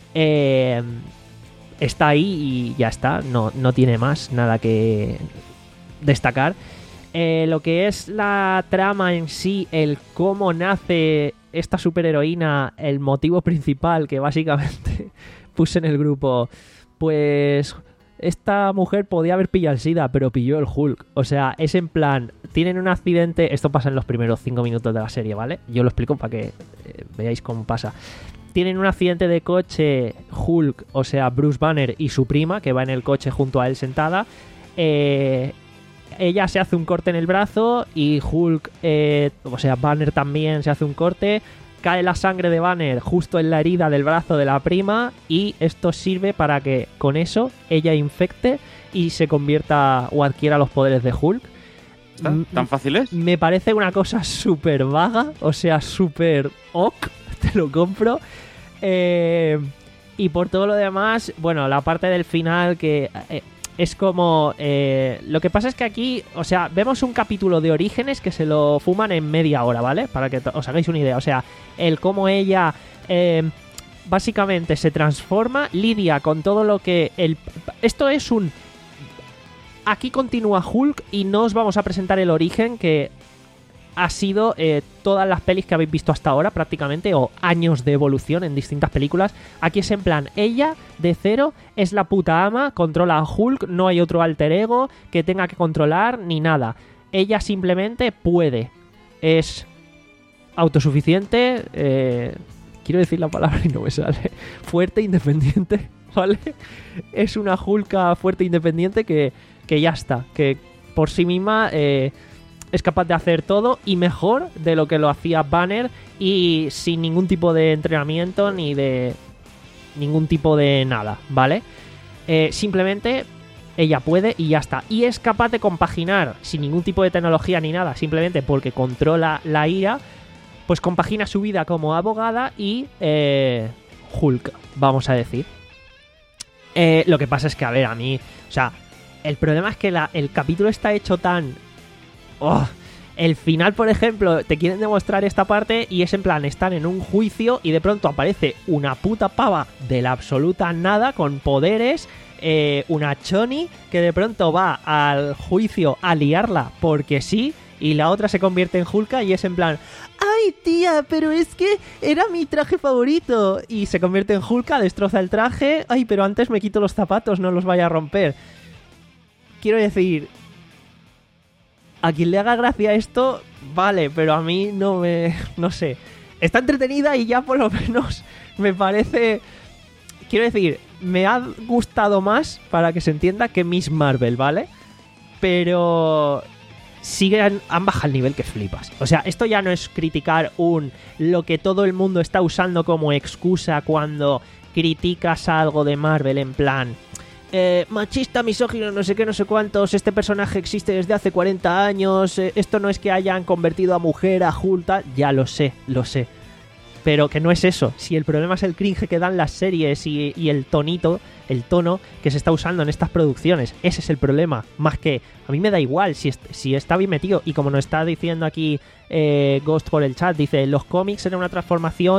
Eh, está ahí y ya está, no, no tiene más nada que destacar. Eh, lo que es la trama en sí, el cómo nace esta superheroína, el motivo principal que básicamente puse en el grupo, pues esta mujer podía haber pillado el SIDA, pero pilló el Hulk. O sea, es en plan, tienen un accidente, esto pasa en los primeros cinco minutos de la serie, ¿vale? Yo lo explico para que eh, veáis cómo pasa. Tienen un accidente de coche Hulk, o sea, Bruce Banner y su prima, que va en el coche junto a él sentada. Eh... Ella se hace un corte en el brazo y Hulk, eh, o sea, Banner también se hace un corte. Cae la sangre de Banner justo en la herida del brazo de la prima y esto sirve para que con eso ella infecte y se convierta o adquiera los poderes de Hulk. ¿Tan, tan fácil es? Me parece una cosa súper vaga, o sea, súper ok, te lo compro. Eh, y por todo lo demás, bueno, la parte del final que... Eh, es como... Eh, lo que pasa es que aquí, o sea, vemos un capítulo de Orígenes que se lo fuman en media hora, ¿vale? Para que os hagáis una idea. O sea, el cómo ella eh, básicamente se transforma, lidia con todo lo que... el Esto es un... Aquí continúa Hulk y no os vamos a presentar el origen que ha sido eh, todas las pelis que habéis visto hasta ahora prácticamente, o años de evolución en distintas películas. Aquí es en plan, ella de cero es la puta ama, controla a Hulk, no hay otro alter ego que tenga que controlar ni nada. Ella simplemente puede, es autosuficiente, eh, quiero decir la palabra y no me sale, fuerte, independiente, ¿vale? Es una Hulka fuerte, independiente que, que ya está, que por sí misma... Eh, es capaz de hacer todo y mejor de lo que lo hacía Banner y sin ningún tipo de entrenamiento ni de ningún tipo de nada, ¿vale? Eh, simplemente ella puede y ya está. Y es capaz de compaginar sin ningún tipo de tecnología ni nada, simplemente porque controla la ira, pues compagina su vida como abogada y eh, Hulk, vamos a decir. Eh, lo que pasa es que, a ver, a mí... O sea, el problema es que la, el capítulo está hecho tan... Oh, el final, por ejemplo, te quieren demostrar esta parte y es en plan, están en un juicio y de pronto aparece una puta pava de la absoluta nada con poderes, eh, una choni que de pronto va al juicio a liarla porque sí, y la otra se convierte en Hulka y es en plan, ¡ay, tía, pero es que era mi traje favorito! Y se convierte en Hulka, destroza el traje, ¡ay, pero antes me quito los zapatos, no los vaya a romper! Quiero decir... A quien le haga gracia esto, vale, pero a mí no me... no sé. Está entretenida y ya por lo menos me parece... Quiero decir, me ha gustado más, para que se entienda, que Miss Marvel, ¿vale? Pero... siguen, han bajado el nivel que flipas. O sea, esto ya no es criticar un... lo que todo el mundo está usando como excusa cuando criticas algo de Marvel en plan... Eh, machista, misógino, no sé qué, no sé cuántos, este personaje existe desde hace cuarenta años, eh, esto no es que hayan convertido a mujer, a Hulk, tal, ya lo sé, lo sé. Pero que no es eso, si el problema es el cringe que dan las series y, y el tonito, el tono que se está usando en estas producciones, ese es el problema, más que a mí me da igual si, est- si está bien metido, y como nos está diciendo aquí eh, Ghost por el chat, dice, los cómics eran una transformación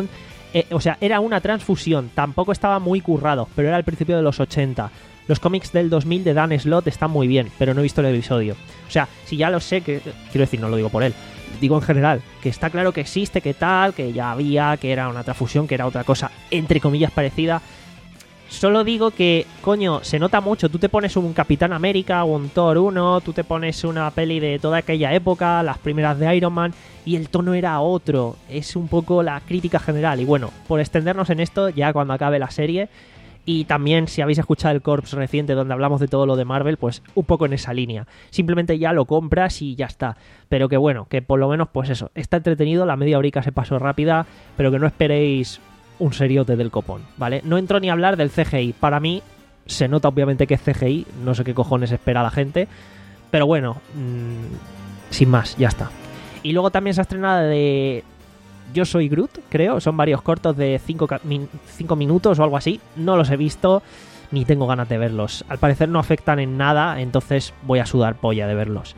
Eh, o sea, era una transfusión, tampoco estaba muy currado, pero era al principio de los ochenta. Los cómics del dos mil de Dan Slott están muy bien, pero no he visto el episodio. O sea, si ya lo sé, que quiero decir, no lo digo por él, digo en general, que está claro que existe, que tal, que ya había, que era una transfusión, que era otra cosa, entre comillas, parecida. Solo digo que, coño, se nota mucho. Tú te pones un Capitán América o un Thor uno, tú te pones una peli de toda aquella época, las primeras de Iron Man, y el tono era otro. Es un poco la crítica general. Y bueno, por extendernos en esto, ya cuando acabe la serie, y también si habéis escuchado el Corps reciente donde hablamos de todo lo de Marvel, pues un poco en esa línea. Simplemente ya lo compras y ya está. Pero que bueno, que por lo menos pues eso, está entretenido, la media horica se pasó rápida, pero que no esperéis un seriote del copón, ¿vale? No entro ni a hablar del C G I. Para mí se nota obviamente que es C G I, no sé qué cojones espera la gente, pero bueno, mmm, sin más, ya está. Y luego también se ha estrenado de Yo Soy Groot, creo, son varios cortos de cinco minutos o algo así, no los he visto ni tengo ganas de verlos. Al parecer no afectan en nada, entonces voy a sudar polla de verlos.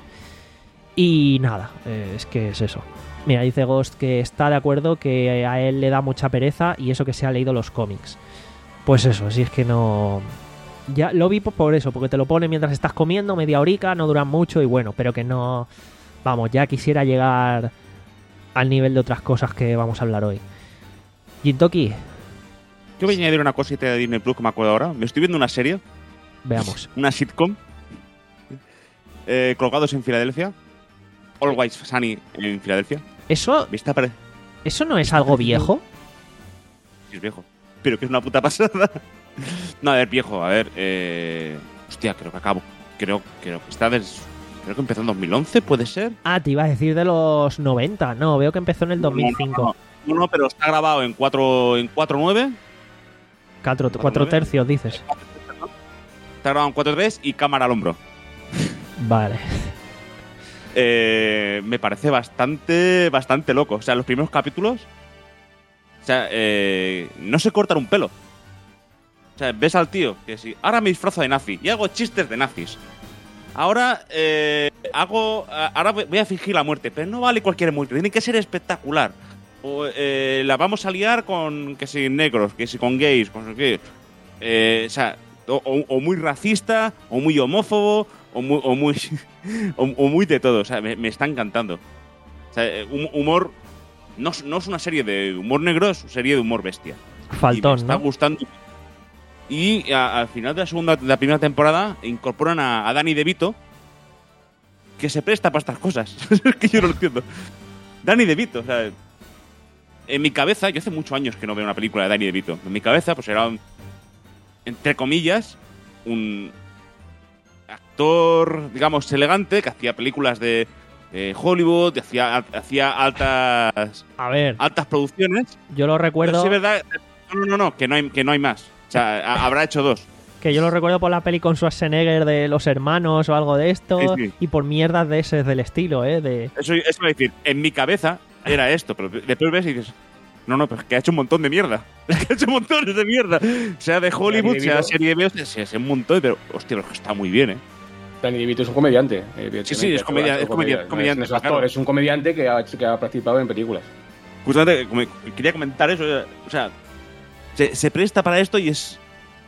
Y nada, eh, es que es eso. Mira, dice Ghost que está de acuerdo, que a él le da mucha pereza y eso que se ha leído los cómics. Pues eso, si es que no... Ya lo vi por eso, porque te lo pone mientras estás comiendo, media horica, no duran mucho y bueno, pero que no... Vamos, ya quisiera llegar al nivel de otras cosas que vamos a hablar hoy. Jintoki. Yo voy a añadir una cosita de Disney Plus que me acuerdo ahora. Me estoy viendo una serie. Veamos. Una sitcom. Eh, Colgados en Filadelfia. Always Sunny en Filadelfia. Eso... ¿Viste? Pare- ¿Eso no es algo viejo? Sí, es viejo. Pero que es una puta pasada. No, a ver, viejo, a ver. Eh... Hostia, creo que acabo. Creo, creo que está des... Creo que empezó en dos mil once, ¿puede ser? Ah, te iba a decir de los noventa. No, veo que empezó en el dos mil cinco. No, no, no, no, no, pero está grabado en cuatro en cuatro nueve. Cuatro, cuatro tercios, dices. Está grabado en cuatro tres y cámara al hombro. Vale. Eh, me parece bastante bastante loco. O sea, los primeros capítulos, o sea, eh, no se cortan un pelo. O sea, ves al tío que si ahora me disfrazo de nazi y hago chistes de nazis. Ahora eh, hago, ahora voy a fingir la muerte, pero no vale cualquier muerte, tiene que ser espectacular. O eh, la vamos a liar con que si negros, que si con gays, con qué. Eh, o sea, o, o muy racista, o muy homófobo, o muy, o muy, o, o muy de todo. O sea, me, me está encantando. O sea, humor, no, no es una serie de humor negro, es una serie de humor bestia. Faltón, y me está ¿no? gustando. Y a, al final de la segunda, de la primera temporada incorporan a, a Danny DeVito, que se presta para estas cosas. Es que yo no lo entiendo. Danny DeVito, o sea, en mi cabeza, yo hace muchos años que no veo una película de Danny DeVito. En mi cabeza, pues era un, entre comillas, un actor, digamos, elegante, que hacía películas de, de Hollywood, que hacía, hacía altas, a ver, altas producciones. Yo lo recuerdo. Pero sí, es verdad. No, no, no, que no hay, que no hay más. O sea, habrá hecho dos. Que yo lo recuerdo por la peli con Schwarzenegger de Los Hermanos o algo de esto. Sí, sí. Y por mierdas de ese del estilo, ¿eh? De... Eso, eso voy a decir, en mi cabeza era esto, pero después ves y dices, no, no, pero es que ha hecho un montón de mierda. Es que ha hecho montones de mierda. Sea de Hollywood, Danny sea DeVito. serie de B, sea, sea, sea un montón, pero hostia, pero es que está muy bien, ¿eh? Danny DeVito es un comediante. Sí, sí, es comedia- es comedia- comediante, No es actor, claro. es un comediante que ha, que ha participado en películas. Justamente como- quería comentar eso, o sea, se, se presta para esto y es...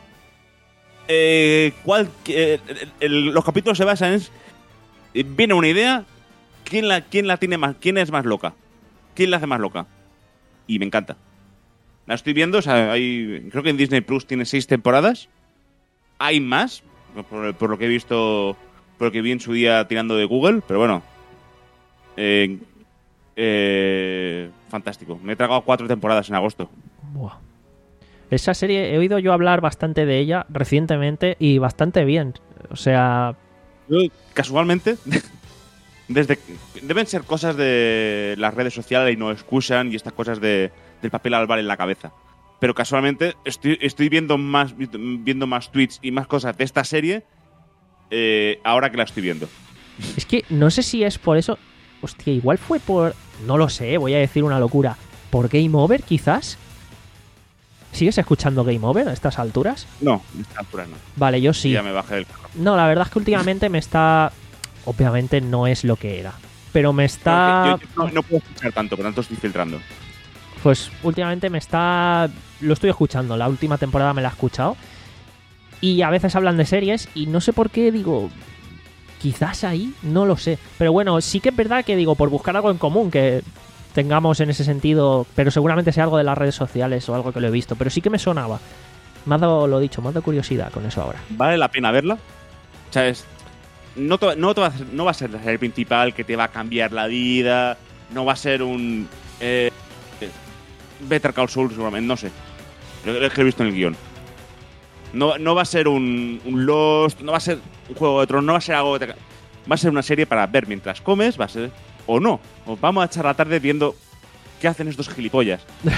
Eh, cuál, eh, el- los capítulos se basan en... eh, Viene una idea, ¿quién la, quién la tiene más, quién es más loca? ¿Quién la hace más loca? Y me encanta. La estoy viendo, o sea, hay, creo que en Disney Plus tiene seis temporadas. Hay más, por, por lo que he visto, por lo que vi en su día tirando de Google, pero bueno. Eh, eh, fantástico. Me he tragado cuatro temporadas en agosto. Buah. Esa serie he oído yo hablar bastante de ella recientemente y bastante bien. O sea, Yo, casualmente, desde deben ser cosas de las redes sociales y no excusan y estas cosas de, del papel albal en la cabeza. Pero casualmente estoy, estoy viendo más viendo más tweets y más cosas de esta serie eh, ahora que la estoy viendo. es que no sé si es por eso. Hostia, igual fue por... No lo sé, voy a decir una locura. ¿Por Game Over, quizás? ¿Sigues escuchando Game Over a estas alturas? No, a esta altura no. Vale, yo sí. Ya me bajé del carro. No, la verdad es que últimamente me está... Obviamente no es lo que era. Pero me está... Yo, yo no, no puedo escuchar tanto, por tanto estoy filtrando. Pues últimamente me está... Lo estoy escuchando, la última temporada me la he escuchado. Y a veces hablan de series y no sé por qué digo... Quizás ahí, no lo sé. Pero bueno, sí que es verdad que digo, por buscar algo en común que tengamos en ese sentido, pero seguramente sea algo de las redes sociales o algo que lo he visto, pero sí que me sonaba. Me ha dado, lo dicho, me ha dado curiosidad con eso ahora. ¿Vale la pena verla? O sea, es, no, te, no, te va a ser, no va a ser la serie principal que te va a cambiar la vida, no va a ser un... Eh, Better Call Saul, seguramente, no sé. Lo, lo que he visto en el guión. No, no va a ser un, un Lost, no va a ser un Juego de Tronos, no va a ser algo que te, va a ser una serie para ver mientras comes, va a ser... O no, o vamos a echar la tarde viendo qué hacen estos gilipollas.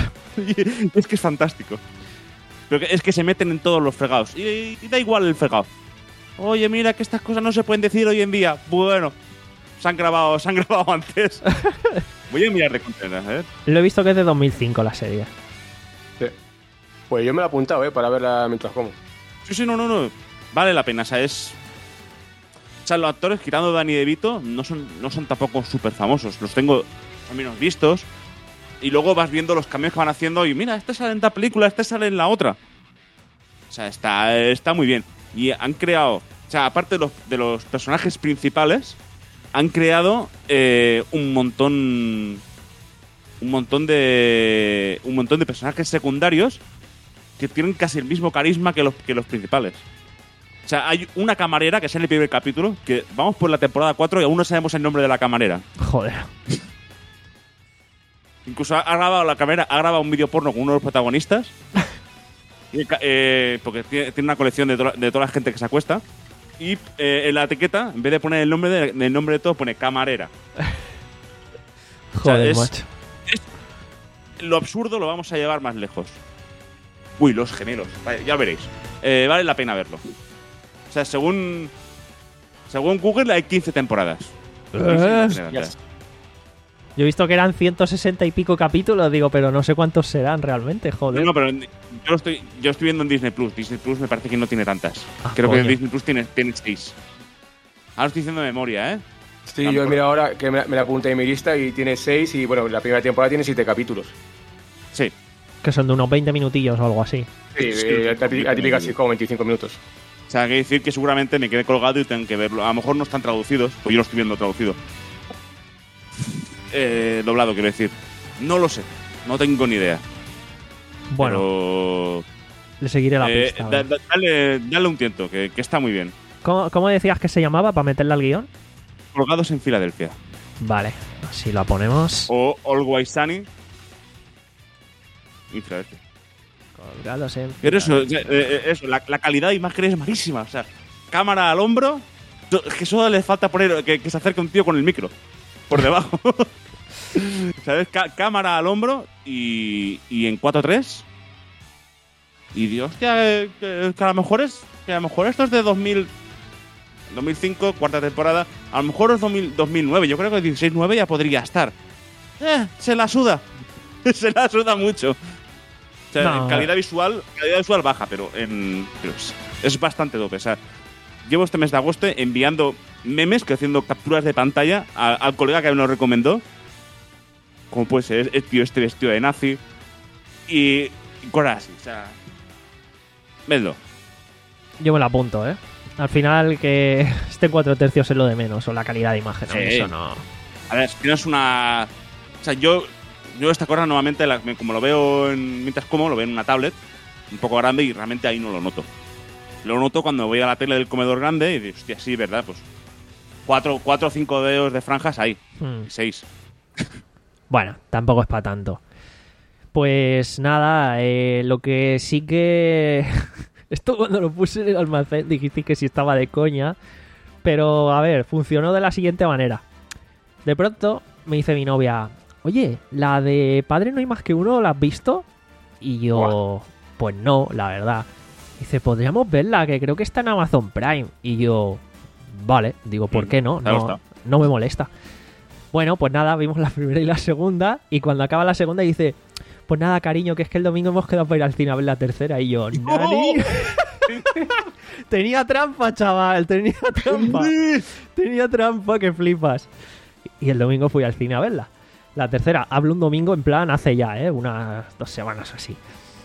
Es que es fantástico. Pero que, es que se meten en todos los fregados. Y, y da igual el fregado. Oye, mira que estas cosas no se pueden decir hoy en día. Bueno, se han grabado, se han grabado antes. Voy a mirar de contener, ¿eh? Lo he visto que es de dos mil cinco la serie. Sí. Pues yo me lo he apuntado, ¿eh? Para verla mientras como. Sí, sí, no, no, no. Vale la pena, o sea, es... O sea, los actores, quitando Danny DeVito, no son, no son tampoco súper famosos. Los tengo al menos vistos. Y luego vas viendo los cambios que van haciendo y mira, este sale en esta película, este sale en la otra. O sea, está, está muy bien. Y han creado... O sea, aparte de los, de los personajes principales, han creado eh, un montón... Un montón de... Un montón de personajes secundarios que tienen casi el mismo carisma que los, que los principales. O sea, hay una camarera que sale en el primer capítulo, que vamos por la temporada cuatro y aún no sabemos el nombre de la camarera. Joder. Incluso ha grabado la camarera, ha grabado un vídeo porno con uno de los protagonistas. y, eh, porque tiene, tiene una colección de, to de toda la gente que se acuesta. Y eh, en la etiqueta, en vez de poner el nombre de, el nombre de todo, pone camarera. Joder, o sea, es, macho. Es, lo absurdo lo vamos a llevar más lejos. Uy, los gemelos. Vale, ya veréis. Eh, vale la pena verlo. O sea, según según Google hay quince temporadas. Eh, Yo he visto que eran ciento sesenta y pico capítulos, digo, pero no sé cuántos serán realmente, joder. No, no, pero yo lo estoy, yo estoy viendo en Disney Plus. Disney Plus me parece que no tiene tantas. Ah, Creo coño. que Disney Plus tiene, tiene seis. Ahora estoy diciendo de memoria, ¿eh? Sí, yo he mirado ahora que me, me la apunté en mi lista y tiene seis y, bueno, la primera temporada tiene siete capítulos. Sí. Que son de unos veinte minutillos o algo así. Sí, eh, la típica- la típica así como veinticinco minutos. O sea, hay que decir que seguramente me quedé colgado y tengo que verlo. A lo mejor no están traducidos, pues yo lo estoy viendo traducido. Eh, doblado, quiero decir. No lo sé. No tengo ni idea. Bueno, Pero... le seguiré la eh, pista. a da- ver. da- dale, dale un tiento, que, que está muy bien. ¿Cómo, cómo decías que se llamaba para meterla al guión? Colgados en Filadelfia. Vale, así la ponemos. O Always Sunny en Filadelfia. Colgados en... Pero eso, eh, eh, eso la, la calidad de imagen es malísima. O sea, cámara al hombro, to- es que solo le falta poner que, que se acerque un tío con el micro por debajo. ¿Sabes? Cá- cámara al hombro y, y en cuatro tres. Y Dios, hostia, que, que- que a lo mejor es que a lo mejor esto es de dos mil, dos mil cinco, cuarta temporada. A lo mejor es dos mil, dos mil nueve. Yo creo que dieciséis nueve ya podría estar. Eh, se la suda. se la suda mucho. O sea, No. en calidad visual, calidad visual baja, pero, en, pero es, es bastante dope. O sea, llevo este mes de agosto enviando memes, que haciendo capturas de pantalla a- al colega que me lo recomendó. Como puede ser el tío este vestido de nazi. Y, y cosas así. O sea, vedlo. Yo me la apunto, ¿eh? Al final que este cuatro tercios es lo de menos, o la calidad de imagen. Sí. Eso no... A ver, si no es una... O sea, yo, yo esta cosa normalmente, la- como lo veo en, mientras como, lo veo en una tablet un poco grande y realmente ahí no lo noto. Lo noto cuando voy a la tele del comedor grande y digo, hostia, sí, ¿verdad? Pues cuatro, cuatro o cinco dedos de franjas ahí. Hmm. Seis. Bueno, tampoco es para tanto. Pues nada, eh, lo que sí que... Esto cuando lo puse en el almacén dijiste que sí estaba de coña. Pero a ver, funcionó de la siguiente manera. De pronto me dice mi novia, oye, la de Padre no hay más que uno, ¿la has visto? Y yo, Buah. pues no, la verdad. Dice, podríamos verla, que creo que está en Amazon Prime. Y yo, vale, digo, ¿por Mm, qué no? te ha No, gustado. no me molesta. Bueno, pues nada, vimos la primera y la segunda. Y cuando acaba la segunda dice, pues nada, cariño, que es que el domingo hemos quedado para ir al cine a ver la tercera. Y yo, ¿nani? Tenía trampa, chaval, tenía trampa. Tenía trampa, que flipas. Y el domingo fui al cine a verla. La tercera, hablo un domingo en plan hace ya, ¿eh? Unas dos semanas así.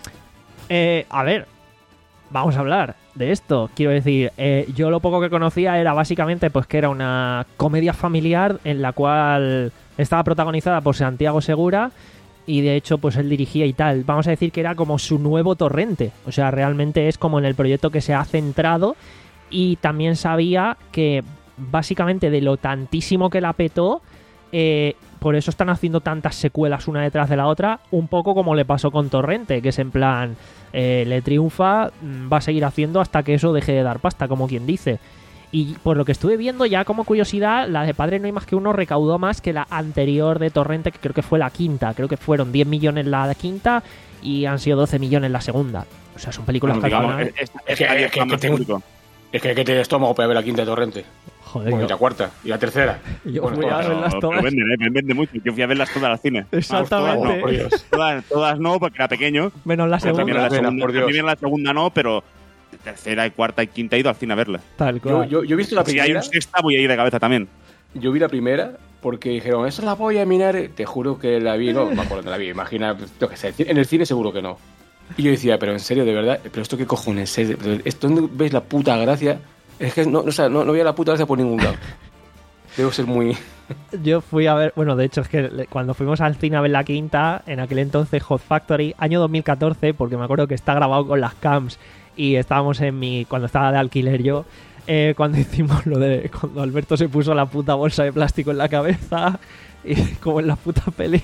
Eh, a ver, vamos a hablar de esto. Quiero decir, eh, yo lo poco que conocía era básicamente pues que era una comedia familiar en la cual estaba protagonizada por Santiago Segura y de hecho pues él dirigía y tal. Vamos a decir que era como su nuevo Torrente. O sea, realmente es como en el proyecto que se ha centrado y también sabía que básicamente de lo tantísimo que la petó, eh, por eso están haciendo tantas secuelas una detrás de la otra, un poco como le pasó con Torrente, que es en plan, eh, le triunfa, va a seguir haciendo hasta que eso deje de dar pasta, como quien dice. Y por lo que estuve viendo, ya como curiosidad, la de Padre no hay más que uno recaudó más que la anterior de Torrente, que creo que fue la quinta. Creo que fueron diez millones la quinta y han sido doce millones la segunda. O sea, son películas Bueno, que al digamos, final- es, es que, es que- que tengo, es que, que te estómago para ver la quinta de Torrente. Joder, Bueno, y yo- la cuarta. Y la tercera. yo Bueno, fui a todas. verlas No, todas. pero venden, ¿eh? Venden mucho. Yo fui a verlas todas al cine. Exactamente. No, por Dios. Todas, todas no, porque era pequeño. Menos la Pero también segunda. la Pena, segunda, por Dios. también la segunda no, pero tercera y cuarta y quinta he ido al cine a verla. Tal Yo, cual. yo, yo he visto la Si hay primera. un sexta, voy a ir de cabeza también. Yo vi la primera porque dijeron, esa la voy a mirar. Te juro que la vi, no me acuerdo de la vi. Imagina, yo qué sé, en el cine seguro que no. Y yo decía, pero en serio, de verdad, pero esto qué cojones es. ¿Esto dónde veis la puta gracia? Es que no, o sea, no, no veía la puta gracia por ningún lado. Debo ser muy. Yo fui a ver, bueno, de hecho es que le- cuando fuimos al cine a ver la quinta, en aquel entonces Hot Factory, año dos mil catorce, porque me acuerdo que está grabado con las cams y estábamos en mi, cuando estaba de alquiler yo, eh, cuando hicimos lo de, cuando Alberto se puso la puta bolsa de plástico en la cabeza y como en la puta peli.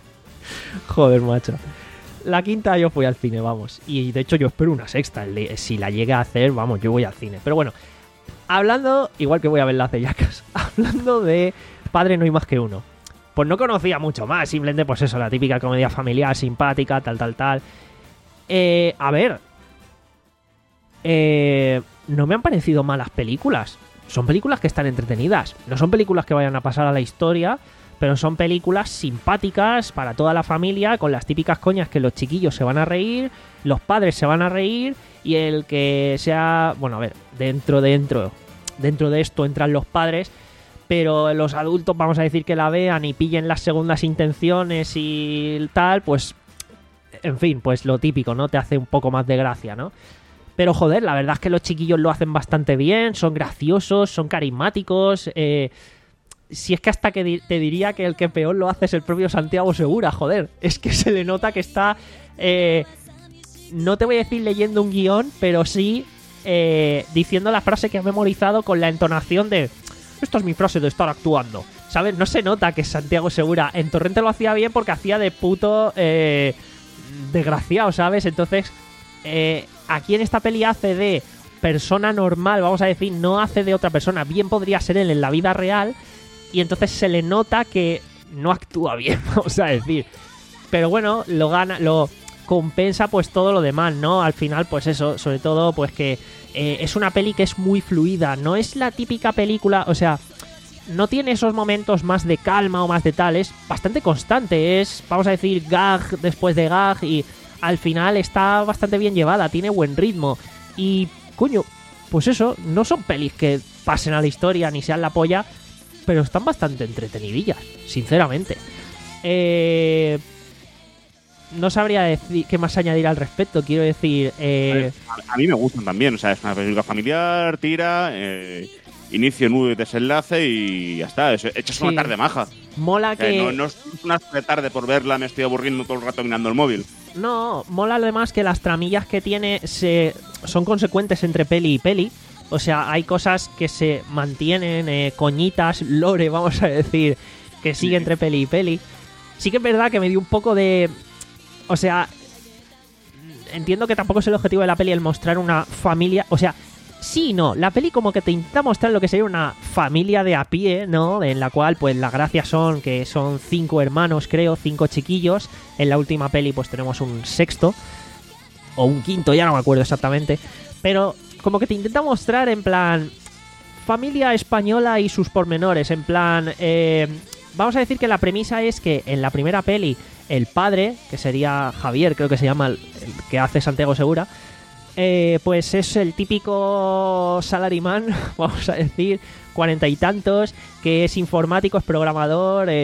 Joder, macho. La quinta yo fui al cine, vamos. Y de hecho yo espero una sexta. El de- Si la llega a hacer, vamos, yo voy al cine. Pero bueno, hablando, igual que voy a ver las Yacas, hablando de Padre no hay más que uno. Pues no conocía mucho más, simplemente pues eso, la típica comedia familiar, simpática, tal, tal, tal. Eh, a ver, eh, no me han parecido malas películas. Son películas que están entretenidas. No son películas que vayan a pasar a la historia, pero son películas simpáticas para toda la familia, con las típicas coñas que los chiquillos se van a reír, los padres se van a reír, y el que sea... Bueno, a ver, dentro, dentro, dentro de esto entran los padres, pero los adultos, vamos a decir, que la vean y pillen las segundas intenciones y tal, pues... En fin, pues lo típico, ¿no? Te hace un poco más de gracia, ¿no? Pero joder, la verdad es que los chiquillos lo hacen bastante bien, son graciosos, son carismáticos, eh... Si es que hasta que di- te diría que el que peor lo hace es el propio Santiago Segura, joder. Es que se le nota que está... Eh, no te voy a decir leyendo un guión, pero sí eh, diciendo la frase que ha memorizado con la entonación de... Esta es mi frase de estar actuando. ¿Sabes? No se nota que Santiago Segura en Torrente lo hacía bien porque hacía de puto... Eh, desgraciado, ¿sabes? Entonces, eh, aquí en esta peli hace de persona normal, vamos a decir, no hace de otra persona. Bien podría ser él en la vida real... Y entonces se le nota que no actúa bien, vamos a decir. Pero bueno, lo gana, lo compensa pues todo lo demás, ¿no? Al final, pues eso, sobre todo, pues que eh, es una peli que es muy fluida. No es la típica película, o sea, no tiene esos momentos más de calma o más de tal. Es bastante constante, es, vamos a decir, gag después de gag. Y al final está bastante bien llevada, tiene buen ritmo. Y, coño, pues eso, no son pelis que pasen a la historia ni sean la polla, pero están bastante entretenidillas, sinceramente. Eh, no sabría decir qué más añadir al respecto. Quiero decir... Eh, A, a mí me gustan también. O sea, es una película familiar, tira, eh, inicio, nudo y desenlace y ya está. Es, echas Sí. una tarde maja. mola O sea, que... no, no es una tarde por verla, me estoy aburriendo todo el rato mirando el móvil. No, mola además que las tramillas que tiene se son consecuentes entre peli y peli. O sea, hay cosas que se mantienen, eh, coñitas, lore, vamos a decir, que sigue Sí. entre peli y peli. Sí que es verdad que me dio un poco de... O sea, entiendo que tampoco es el objetivo de la peli el mostrar una familia... O sea, sí y no. La peli como que te intenta mostrar lo que sería una familia de a pie, ¿no? En la cual, pues, las gracias son que son cinco hermanos, creo, cinco chiquillos. En la última peli, pues, tenemos un sexto. O un quinto, ya no me acuerdo exactamente. Pero como que te intenta mostrar en plan... Familia española y sus pormenores. En plan... Eh, vamos a decir que la premisa es que en la primera peli... El padre, que sería Javier, creo que se llama el, el que hace Santiago Segura... Eh, pues es el típico salaryman, vamos a decir, cuarenta y tantos, que es informático, es programador, eh,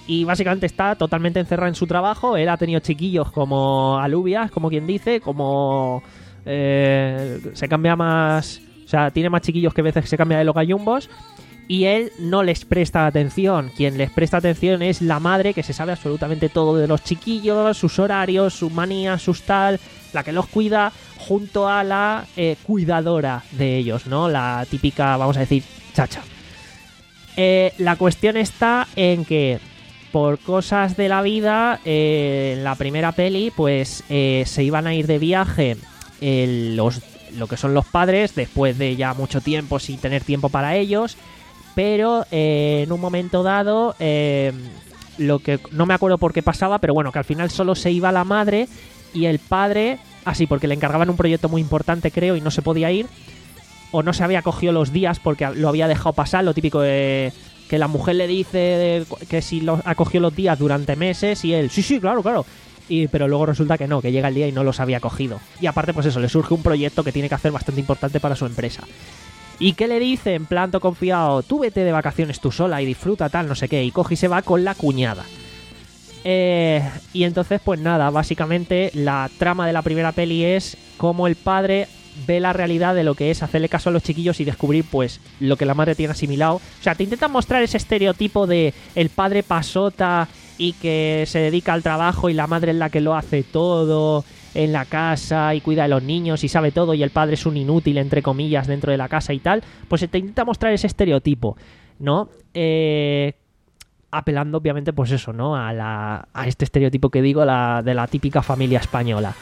Y básicamente está totalmente encerrada en su trabajo. Él ha tenido chiquillos como alubias, como quien dice, como... Eh, se cambia más... O sea, tiene más chiquillos que veces que se cambia de los gallumbos. Y él no les presta atención. Quien les presta atención es la madre, que se sabe absolutamente todo de los chiquillos, sus horarios, sus manías, sus tal... La que los cuida junto a la eh, cuidadora de ellos, ¿no? La típica, vamos a decir, chacha. Eh, la cuestión está en que... Por cosas de la vida, eh, en la primera peli, pues eh, se iban a ir de viaje eh, los, lo que son los padres, después de ya mucho tiempo sin tener tiempo para ellos, pero eh, en un momento dado, eh, lo que no me acuerdo por qué pasaba, pero bueno, que al final solo se iba la madre y el padre, así, porque le encargaban un proyecto muy importante, creo, y no se podía ir, o no se había cogido los días porque lo había dejado pasar, lo típico de... Que la mujer le dice que si lo, ha cogido los días durante meses y él, sí, sí, claro, claro. Y, pero luego resulta que no, que llega el día y no los había cogido. Y aparte, pues eso, le surge un proyecto que tiene que hacer bastante importante para su empresa. ¿Y qué le dice? En plan, todo confiado, tú vete de vacaciones tú sola y disfruta tal, no sé qué. Y coge y se va con la cuñada. Eh, y entonces, pues nada, básicamente la trama de la primera peli es cómo el padre... ve la realidad de lo que es hacerle caso a los chiquillos y descubrir pues lo que la madre tiene asimilado. O sea, te intentan mostrar ese estereotipo de el padre pasota y que se dedica al trabajo y la madre es la que lo hace todo en la casa y cuida de los niños y sabe todo y el padre es un inútil, entre comillas, dentro de la casa y tal. Pues se te intenta mostrar ese estereotipo, ¿no? Eh... apelando obviamente pues eso, ¿no? A, la, a este estereotipo que digo, la, de la típica familia española.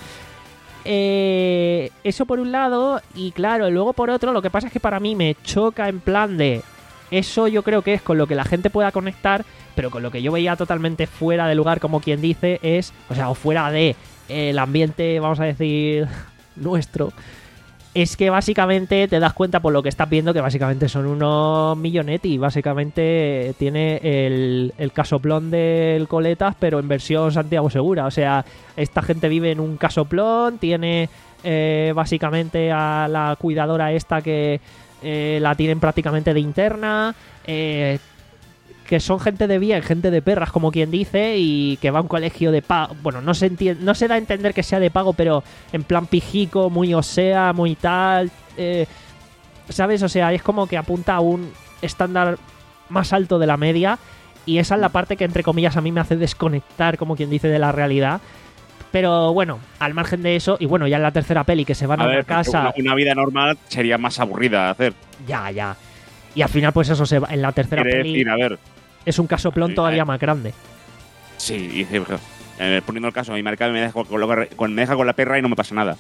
Eh, eso por un lado, y claro, luego por otro, lo que pasa es que para mí me choca en plan de... Eso yo creo que es con lo que la gente pueda conectar, pero con lo que yo veía totalmente fuera de lugar, como quien dice, es... O sea, o fuera de eh, el ambiente, vamos a decir, nuestro... Es que básicamente te das cuenta por lo que estás viendo que básicamente son unos millonetti. Básicamente tiene el, el casoplón del Coletas, pero en versión Santiago Segura. O sea, esta gente vive en un casoplón, tiene eh, básicamente a la cuidadora esta que eh, la tienen prácticamente de interna, eh, que son gente de bien, gente de perras, como quien dice, y que va a un colegio de pago. Bueno, no se entiende, no se da a entender que sea de pago, pero en plan pijico, muy osea, muy tal, eh, ¿sabes? O sea, es como que apunta a un estándar más alto de la media, y esa es la parte que, entre comillas, a mí me hace desconectar, como quien dice, de la realidad. Pero bueno, al margen de eso, y bueno, ya en la tercera peli que se van a, a ver, una casa... Una, una vida normal sería más aburrida de hacer. Ya, ya. Y al final, pues eso, se va, en la tercera Quiere peli... decir, a ver... Es un casoplón sí, todavía eh. más grande. Sí, y eh, poniendo el caso, mi marca me deja con, con, me deja con la perra y no me pasa nada.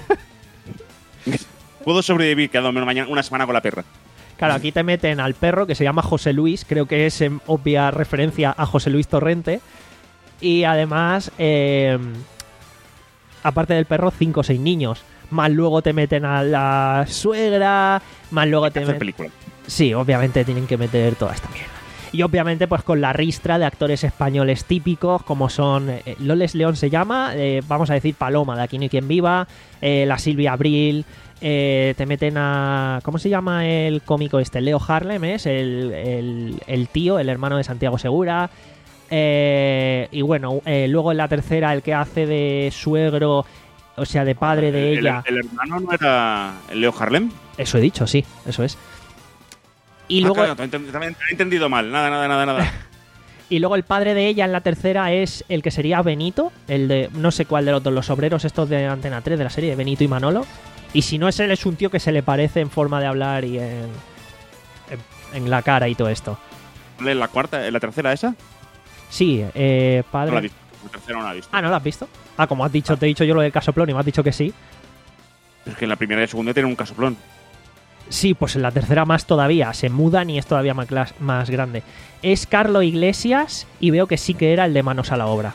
Puedo sobrevivir quedándome una, una semana con la perra. Claro, aquí te meten al perro que se llama José Luis, creo que es en obvia referencia a José Luis Torrente. Y además, eh, aparte del perro, cinco o seis niños. Más luego te meten a la suegra, más luego te meten... película. Sí, obviamente tienen que meter toda esta mierda. Y obviamente pues con la ristra de actores españoles típicos como son eh, Loles León se llama, eh, vamos a decir Paloma de Aquí no hay quien viva, eh, la Silvia Abril, eh, te meten a... ¿Cómo se llama el cómico este? Leo Harlem es el, el, el tío, el hermano de Santiago Segura. Eh, y bueno, eh, luego en la tercera el que hace de suegro, o sea de padre de el, ella. El, el hermano no era Leo Harlem? Eso he dicho, sí, eso es. Y ah, luego... Claro, también, también he entendido mal. Nada, nada, nada, nada. Y luego el padre de ella en la tercera es el que sería Benito, el de... No sé cuál de los dos, los obreros estos de Antena tres, de la serie, de Benito y Manolo. Y si no es él, es un tío que se le parece en forma de hablar y en... En, en la cara y todo esto. ¿En la cuarta? ¿En la tercera esa? Sí, eh... Padre... No la he visto. La tercera no la he visto. Ah, ¿no la has visto? Ah, como has dicho, ah. te he dicho yo lo del casoplón y me has dicho que sí. Es que en la primera y la segunda tienen un casoplón. Sí, pues en la tercera más todavía. Se mudan y es todavía más, más grande. Es Carlo Iglesias y veo que sí que era el de Manos a la Obra.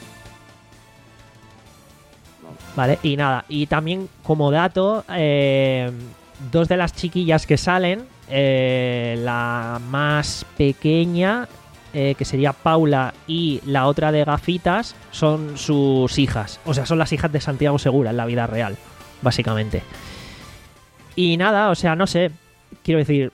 Vale, y nada. Y también como dato, eh, dos de las chiquillas que salen, eh, la más pequeña, eh, que sería Paula, y la otra de gafitas, son sus hijas. O sea, son las hijas de Santiago Segura en la vida real, básicamente. Y nada, o sea, no sé, quiero decir,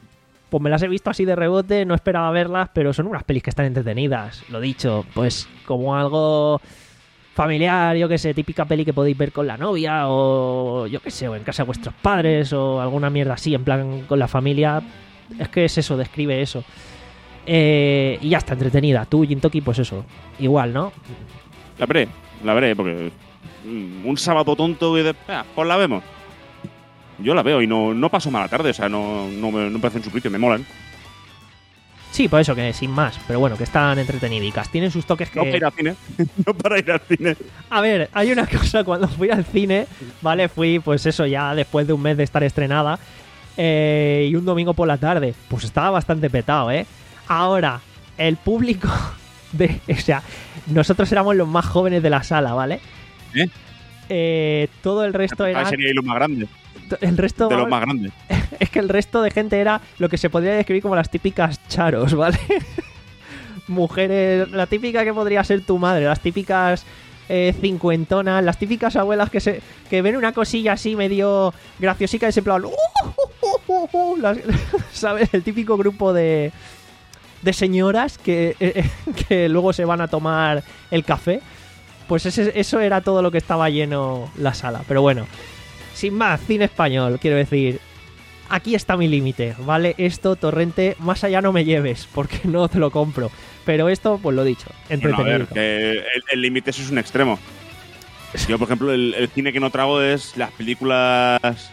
pues me las he visto así de rebote, no esperaba verlas, pero son unas pelis que están entretenidas. Lo dicho, pues como algo familiar, yo que sé, típica peli que podéis ver con la novia o yo que sé, o en casa de vuestros padres o alguna mierda así, en plan con la familia. Es que es eso, describe eso. Eh, y ya está, entretenida. Tú, Jintoki, pues eso, igual, ¿no? La veré, la veré, porque un sábado tonto y de, ah, pues la vemos. Yo la veo y no, no paso mala tarde, o sea, no, no, me, no me parecen suplicio, me molan. Sí, por eso que sin más, pero bueno, que están entretenidicas. Tienen sus toques que... No para ir al cine, no para ir al cine. A ver, hay una cosa, cuando fui al cine, ¿vale? Fui, pues eso, ya después de un mes de estar estrenada, eh, y un domingo por la tarde, pues estaba bastante petado, ¿eh? Ahora, el público de... O sea, nosotros éramos los más jóvenes de la sala, ¿vale? ¿Eh? Eh, todo el resto era... Sería lo más grande. El resto... De los más grandes. Es que el resto de gente era lo que se podría describir como las típicas charos, ¿vale? Mujeres, la típica que podría ser tu madre, las típicas eh, cincuentonas, las típicas abuelas que se que ven una cosilla así medio graciosica y se plan... Uh, uh, uh, uh, las, ¿sabes? El típico grupo de, de señoras que, eh, que luego se van a tomar el café. Pues ese, eso era todo lo que estaba lleno la sala. Pero bueno, sin más, cine español, quiero decir... Aquí está mi límite, ¿vale? Esto, Torrente, más allá no me lleves, porque no te lo compro. Pero esto, pues lo dicho, entretenido. Bueno, a ver, que el límite es un extremo. Yo, por ejemplo, el, el cine que no trago es las películas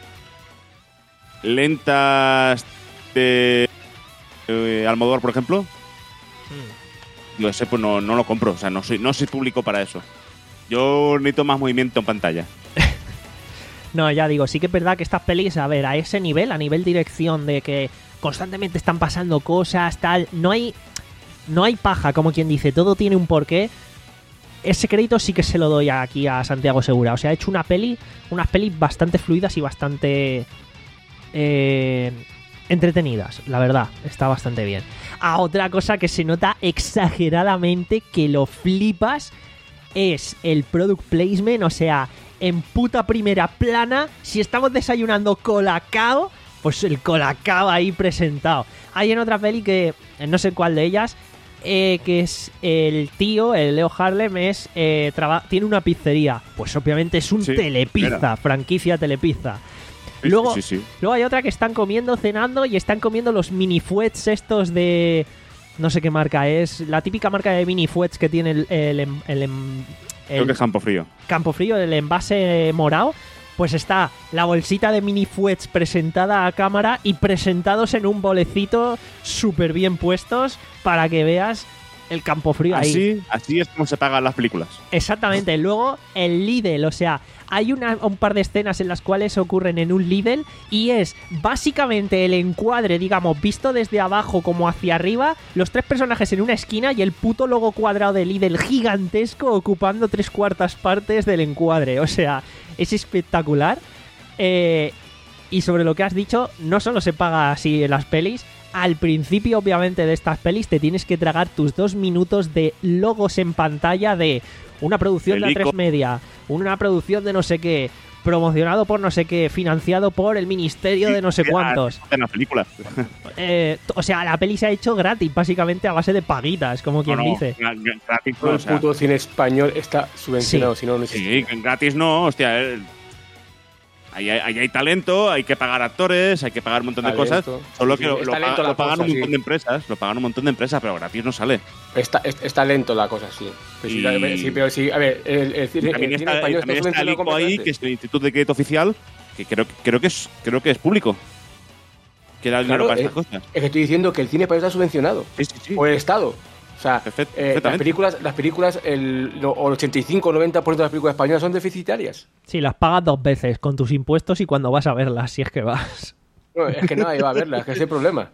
lentas de eh, Almodóvar, por ejemplo. Mm. Yo ese pues no, no lo compro, o sea, no soy, no soy público para eso. Yo necesito más movimiento en pantalla. No, ya digo, sí que es verdad que estas pelis, a ver, a ese nivel, a nivel dirección de que constantemente están pasando cosas, tal, no hay no hay paja, como quien dice, todo tiene un porqué. Ese crédito sí que se lo doy aquí a Santiago Segura. O sea, ha hecho una peli, unas pelis bastante fluidas y bastante eh, entretenidas, la verdad, está bastante bien. Ah, otra cosa que se nota exageradamente, que lo flipas, es el product placement, o sea... En puta primera plana, si estamos desayunando colacao, pues el colacao ahí presentado. Hay en otra peli que, no sé cuál de ellas, eh, que es el tío, el Leo Harlem, es eh, traba- tiene una pizzería. Pues obviamente es un sí, Telepizza, era. franquicia Telepizza. Sí, luego, sí, sí. luego hay otra que están comiendo, cenando y están comiendo los mini fuets estos de... No sé qué marca es, la típica marca de mini fuets que tiene el... el, el, el Creo que es Campofrío. Campofrío, el envase morado. Pues está la bolsita de mini fuets presentada a cámara y presentados en un bolecito súper bien puestos para que veas el Campofrío ahí. Así, así es como se pagan las películas. Exactamente. Luego el Lidl, o sea, hay una, un par de escenas en las cuales ocurren en un Lidl y es básicamente el encuadre, digamos, visto desde abajo como hacia arriba, los tres personajes en una esquina y el puto logo cuadrado de Lidl gigantesco ocupando tres cuartas partes del encuadre. O sea, es espectacular. Eh, y sobre lo que has dicho, no solo se paga así en las pelis. Al principio, obviamente, de estas pelis te tienes que tragar tus dos minutos de logos en pantalla de una producción de A tres Media, una producción de no sé qué, promocionado por no sé qué, financiado por el ministerio de no sé cuántos. En la película. Eh, o sea, la peli se ha hecho gratis, básicamente a base de paguitas, como quien no, no, dice. Gratis, no, el o sea, puto cine español está subvencionado, sí. si no, no existe. Sí, gratis no, hostia, eh. Ahí hay, ahí hay talento, hay que pagar actores, hay que pagar un montón de talento. cosas. Solo sí, que lo, lo, paga, lo pagan cosa, un montón sí. de empresas, lo pagan un montón de empresas, pero gratis no sale. Está, es, está lento la cosa, sí. Pero y... sí, sí, pero sí, a ver, el, el cine, también el está, cine español también está, está el I C O ahí, que es el Instituto de Crédito Oficial, que creo, creo, que, es, creo que es público. Que da dinero claro, para estas cosas. Es que estoy diciendo que el cine español está subvencionado sí, sí, sí. por el Estado. O sea, Perfect, eh, las películas, las películas el, lo, el ochenta y cinco o noventa por ciento de las películas españolas son deficitarias. Sí, las pagas dos veces, con tus impuestos y cuando vas a verlas, si es que vas. No, es que nadie va a verlas, es que ese es el problema.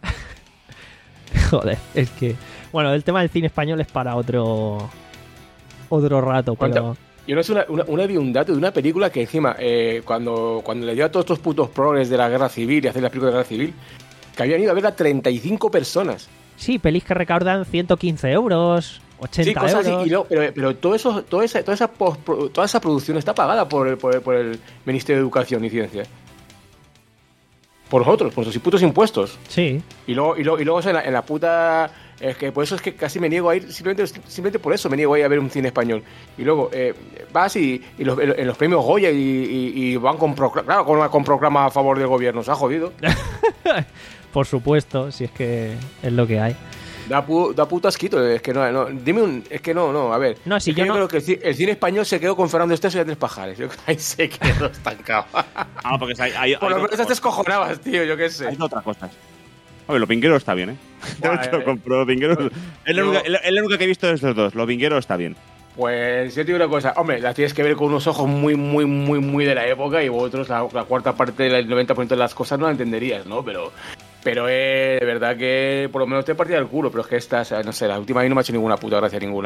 Joder, es que... Bueno, el tema del cine español es para otro otro rato, pero... Yo no sé, una, una, una vi un dato de una película que encima, eh, cuando, cuando le dio a todos estos putos progres de la guerra civil y hacer las películas de la guerra civil, que habían ido a verla treinta y cinco personas. Sí, pelis que recaudan ciento quince euros, ochenta sí, cosas euros. Así, y no, pero, pero todo eso, todo esa, toda, esa post, toda esa producción está pagada por el, por el, por el Ministerio de Educación y Ciencia. por nosotros, por nuestros putos impuestos. Sí. Y luego, y luego, y luego en, la, en la puta... Es que por eso es que casi me niego a ir, simplemente, simplemente por eso me niego a ir a ver un cine español. Y luego eh, vas y, y los, en los premios Goya y, y, y van con, proclama, claro, con, con proclama a favor del gobierno. Se ha jodido. Por supuesto, si es que es lo que hay. Da, pu, da puto asquito, es que no, no, dime un, es que no, no, a ver. No, si es yo que yo no... creo que el, el cine español se quedó con Fernando Esteso y Andrés Pajares. Yo, ahí se quedó estancado. Ah, porque hay, hay, Por lo menos te descojonabas, tío, yo qué sé. Hay otras cosas. A ver, lo pinguero está bien, ¿eh? Buah, Te lo eh, compro, lo pinguero. yo- Es la única- es la única que he visto de estos dos. Lo pinguero está bien. Pues yo te digo una cosa, hombre, la tienes que ver con unos ojos muy, muy, muy, muy de la época y vosotros la, la cuarta parte, el noventa por ciento de las cosas no la entenderías, ¿no? Pero, pero eh, de verdad que por lo menos te partía el culo, pero es que esta, o sea, no sé, la última a mí no me ha hecho ninguna puta gracia ninguna.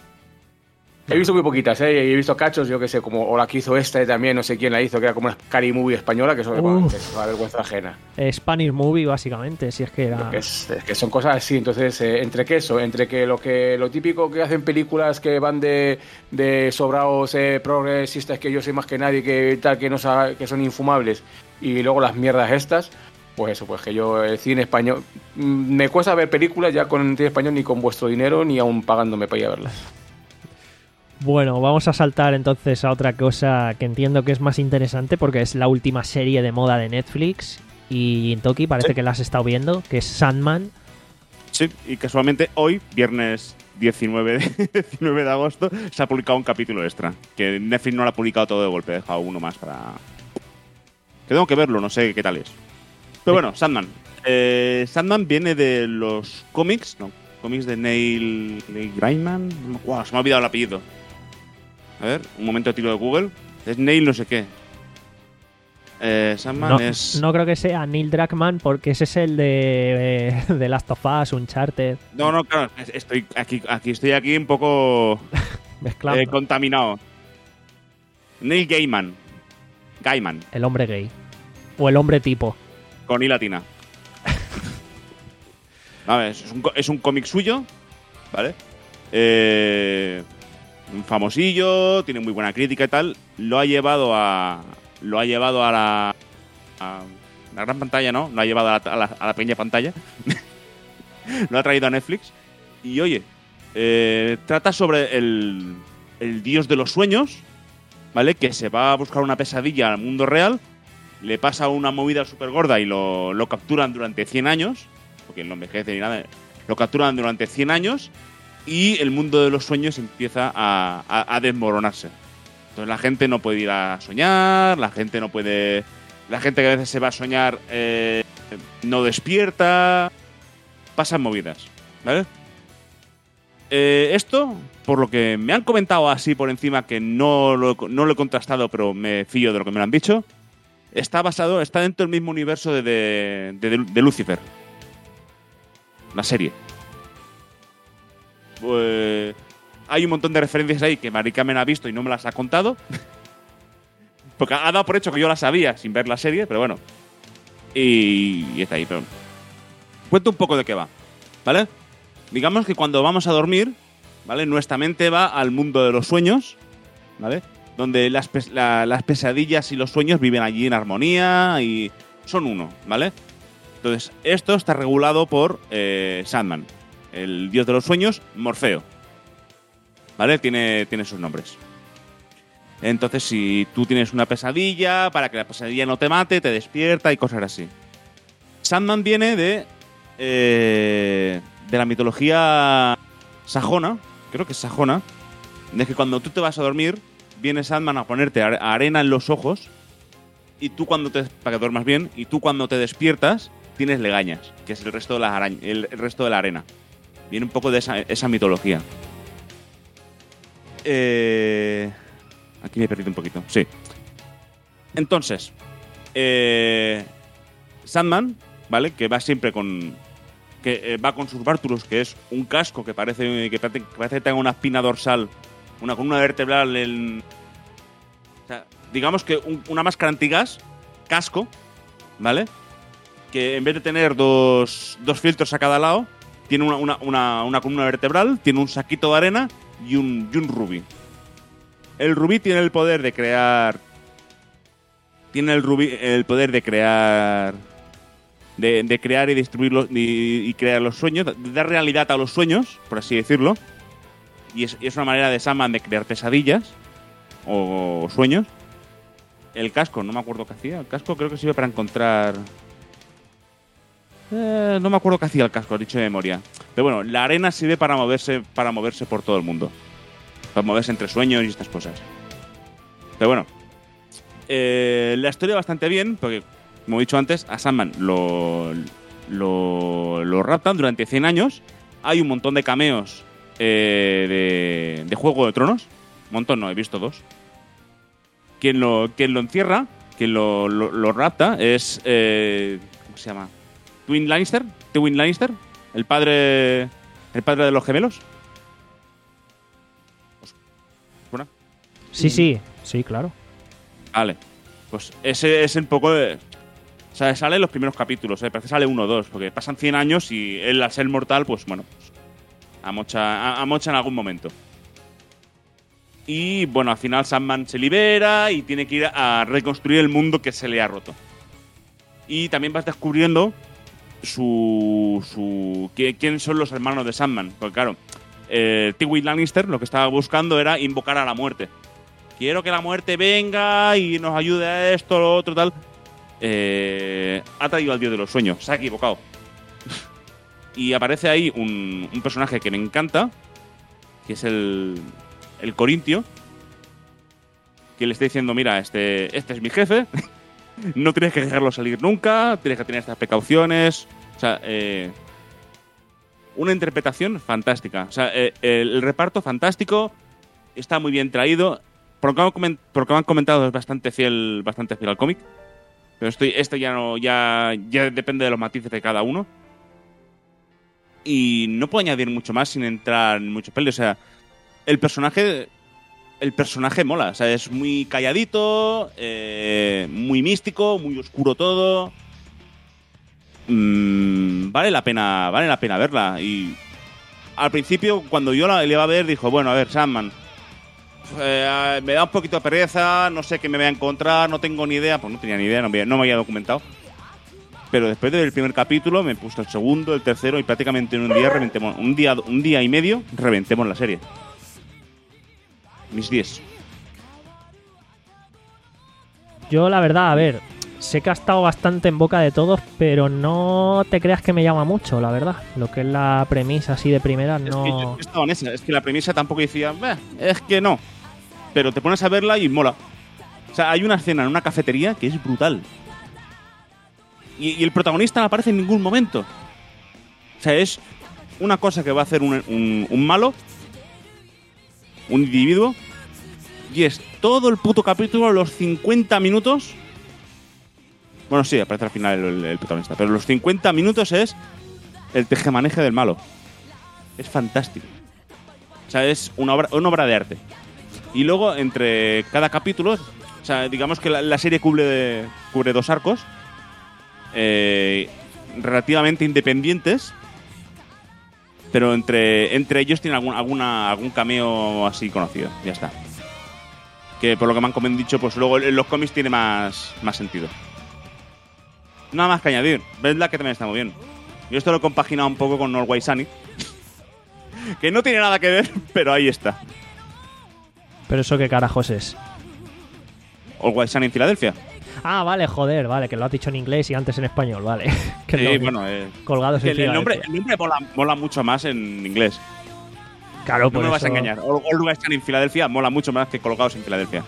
He visto muy poquitas, ¿eh? He visto cachos, yo que sé, como o la que hizo esta también, no sé quién la hizo, que era como una Scary Movie española, que eso bueno, que es una vergüenza ajena. Spanish Movie, básicamente, si es que era... Que, es, es que son cosas así, entonces, eh, entre que eso, entre que lo que lo típico que hacen películas que van de, de sobrados eh, progresistas, que yo soy más que nadie, que tal, que no sa- que son infumables, y luego las mierdas estas, pues eso, pues que yo, el cine español, mm, me cuesta ver películas ya con el cine español ni con vuestro dinero, ni aún pagándome para ir a verlas. Bueno, vamos a saltar entonces a otra cosa que entiendo que es más interesante porque es la última serie de moda de Netflix y Toki parece Sí. que la has estado viendo, que es Sandman. Sí, y casualmente hoy, viernes diecinueve de, diecinueve de agosto, se ha publicado un capítulo extra. Que Netflix no lo ha publicado todo de golpe, ha dejado uno más para... Que tengo que verlo, no sé qué tal es. Pero bueno, Sandman. Eh, Sandman viene de los cómics, no, cómics de Neil, Neil Gaiman. Wow, se me ha olvidado el apellido. A ver, un momento de tiro de Google. Es Neil no sé qué. Eh, Sandman No, es... no creo que sea Neil Druckmann porque ese es el de, eh, de Last of Us, Uncharted, No, no, claro, es- estoy aquí, aquí estoy aquí un poco mezclando. eh, contaminado. Neil Gaiman. Gaiman, El hombre gay. O el hombre tipo. con I latina. A ver, es un, co- es un cómic suyo, ¿vale? Eh, un famosillo, tiene muy buena crítica y tal. Lo ha llevado a. Lo ha llevado a la. A la gran pantalla, ¿no? Lo ha llevado a la, a la- a la pequeña pantalla. Lo ha traído a Netflix. Y oye, eh, trata sobre el, el dios de los sueños, ¿vale? Que se va a buscar una pesadilla al mundo real. Le pasa una movida súper gorda y lo, lo capturan durante cien años. Porque no envejece ni nada. Lo capturan durante cien años. Y el mundo de los sueños empieza a, a, a desmoronarse. Entonces la gente no puede ir a soñar, la gente no puede... La gente que a veces se va a soñar eh, no despierta, pasan movidas, ¿vale? Eh, esto, por lo que me han comentado así por encima, que no lo, no lo he contrastado, pero me fío de lo que me lo han dicho, está basado, está dentro del mismo universo de, de, de, de Lucifer, la serie. Pues... Hay un montón de referencias ahí que Mari Carmen ha visto y no me las ha contado. Porque ha dado por hecho que yo las sabía sin ver la serie, pero bueno. Y, y está ahí. Pero... Cuento un poco de qué va, ¿vale? Digamos que cuando vamos a dormir, ¿vale? Nuestra mente va al mundo de los sueños, ¿vale? Donde las, pes la, las pesadillas y los sueños viven allí en armonía y son uno, ¿vale? Entonces, esto está regulado por eh, Sandman, el dios de los sueños, Morfeo. ¿Vale? Tiene, tiene sus nombres. Entonces, si tú tienes una pesadilla, para que la pesadilla no te mate, te despierta y cosas así. Sandman viene de, eh, de la mitología sajona, creo que es sajona, de que cuando tú te vas a dormir, viene Sandman a ponerte arena en los ojos, y tú cuando te, para que duermas bien, y tú cuando te despiertas, tienes legañas, que es el resto de, las araña, el, el resto de la arena. Viene un poco de esa, esa mitología. Eh, aquí me he perdido un poquito. Sí. Entonces, eh, Sandman, ¿vale? Que va siempre con. Que eh, va con sus bártulos, que es un casco que parece que parece, que parece que tenga una espina dorsal, una columna vertebral. En, o sea, digamos que un, una máscara antigas, casco, ¿vale? Que en vez de tener dos, dos filtros a cada lado, tiene una, una, una, una columna vertebral, tiene un saquito de arena y un, y un rubí. El rubí tiene el poder de crear... Tiene el rubí el poder de crear de, de crear y distribuir los, y, y crear los sueños, de dar realidad a los sueños, por así decirlo. Y es, y es una manera de Sandman de crear pesadillas o sueños. El casco, no me acuerdo qué hacía. El casco creo que sirve para encontrar... Eh, no me acuerdo qué hacía el casco, dicho de memoria. Pero bueno, la arena sirve para moverse, para moverse por todo el mundo. Para moverse entre sueños y estas cosas. Pero bueno, eh, la historia bastante bien, porque, como he dicho antes, a Sandman lo, lo, lo raptan durante cien años. Hay un montón de cameos eh, de, de Juego de Tronos. Un montón, no, he visto dos. Quien lo, quien lo encierra, quien lo, lo, lo rapta, es... Eh, ¿Cómo se llama? Tywin Lannister, Tywin Lannister, el padre, el padre de los gemelos. ¿Suena? Sí, sí, sí, claro. Vale, pues ese es un poco de... O sea, sale en los primeros capítulos, ¿eh? Parece que sale uno o dos, porque pasan cien años y él, al ser mortal, pues bueno, pues, amocha, a, amocha en algún momento. Y bueno, al final Sandman se libera y tiene que ir a reconstruir el mundo que se le ha roto. Y también vas descubriendo su, su quién son los hermanos de Sandman. Porque claro, eh, Tywin Lannister lo que estaba buscando era invocar a la muerte. Quiero que la muerte venga y nos ayude a esto, lo otro, tal. Eh, ha traído al dios de los sueños. Se ha equivocado. Y aparece ahí un, un personaje que me encanta, que es el... el Corintio, que le está diciendo, mira, este, este es mi jefe, no tienes que dejarlo salir nunca, tienes que tener estas precauciones. O sea, eh, una interpretación fantástica. O sea, eh, el, el reparto fantástico, está muy bien traído. Por lo que han, coment- por lo que han comentado, es bastante fiel, bastante fiel al cómic. Pero estoy, esto ya no, ya, ya depende de los matices de cada uno. Y no puedo añadir mucho más sin entrar en mucho pelo. O sea, el personaje, el personaje mola. O sea, es muy calladito, eh, muy místico, muy oscuro todo. Mm, vale la pena, vale la pena verla. Y al principio, cuando yo la, le iba a ver, dijo, bueno, a ver, Sandman, eh, me da un poquito de pereza, no sé qué me voy a encontrar, no tengo ni idea. Pues no tenía ni idea, no me, no me había documentado. Pero después del primer capítulo me puse el segundo, el tercero y prácticamente en un día reventemos, un día, un día y medio reventemos la serie. Mis diez. Yo, la verdad, a ver, sé que ha estado bastante en boca de todos, pero no te creas que me llama mucho, la verdad. Lo que es la premisa así de primera, no... Es que yo estaba en esa, es que la premisa tampoco decía, es que no. Pero te pones a verla y mola. O sea, hay una escena en una cafetería que es brutal. Y, y el protagonista no aparece en ningún momento. O sea, es una cosa que va a hacer un, un, un malo, un individuo, y es todo el puto capítulo, los cincuenta minutos. Bueno, sí, aparece al final el, el protagonista, pero los cincuenta minutos es el tejemaneje del malo. Es fantástico. O sea, es una obra, una obra de arte. Y luego, entre cada capítulo, o sea, digamos que la, la serie cubre, de, cubre dos arcos eh, relativamente independientes, pero entre, entre ellos tiene algún, alguna, algún cameo así conocido. Ya está. Que por lo que me han dicho, pues luego en los cómics tiene más, más sentido. Nada más que añadir. Vedla que también está muy bien. Yo esto lo he compaginado un poco con Norway Sunny, que no tiene nada que ver, pero ahí está. ¿Pero eso qué carajos es? Always Sunny en Filadelfia. Ah, vale, joder, vale, que lo has dicho en inglés y antes en español, vale. que Sí, no, bueno, eh, colgados en el, el nombre, Filadelfia. el nombre mola, mola mucho más en inglés. Claro, No por me vas a eso- engañar. All- Always Sunny en Filadelfia mola mucho más que Colgados en Filadelfia.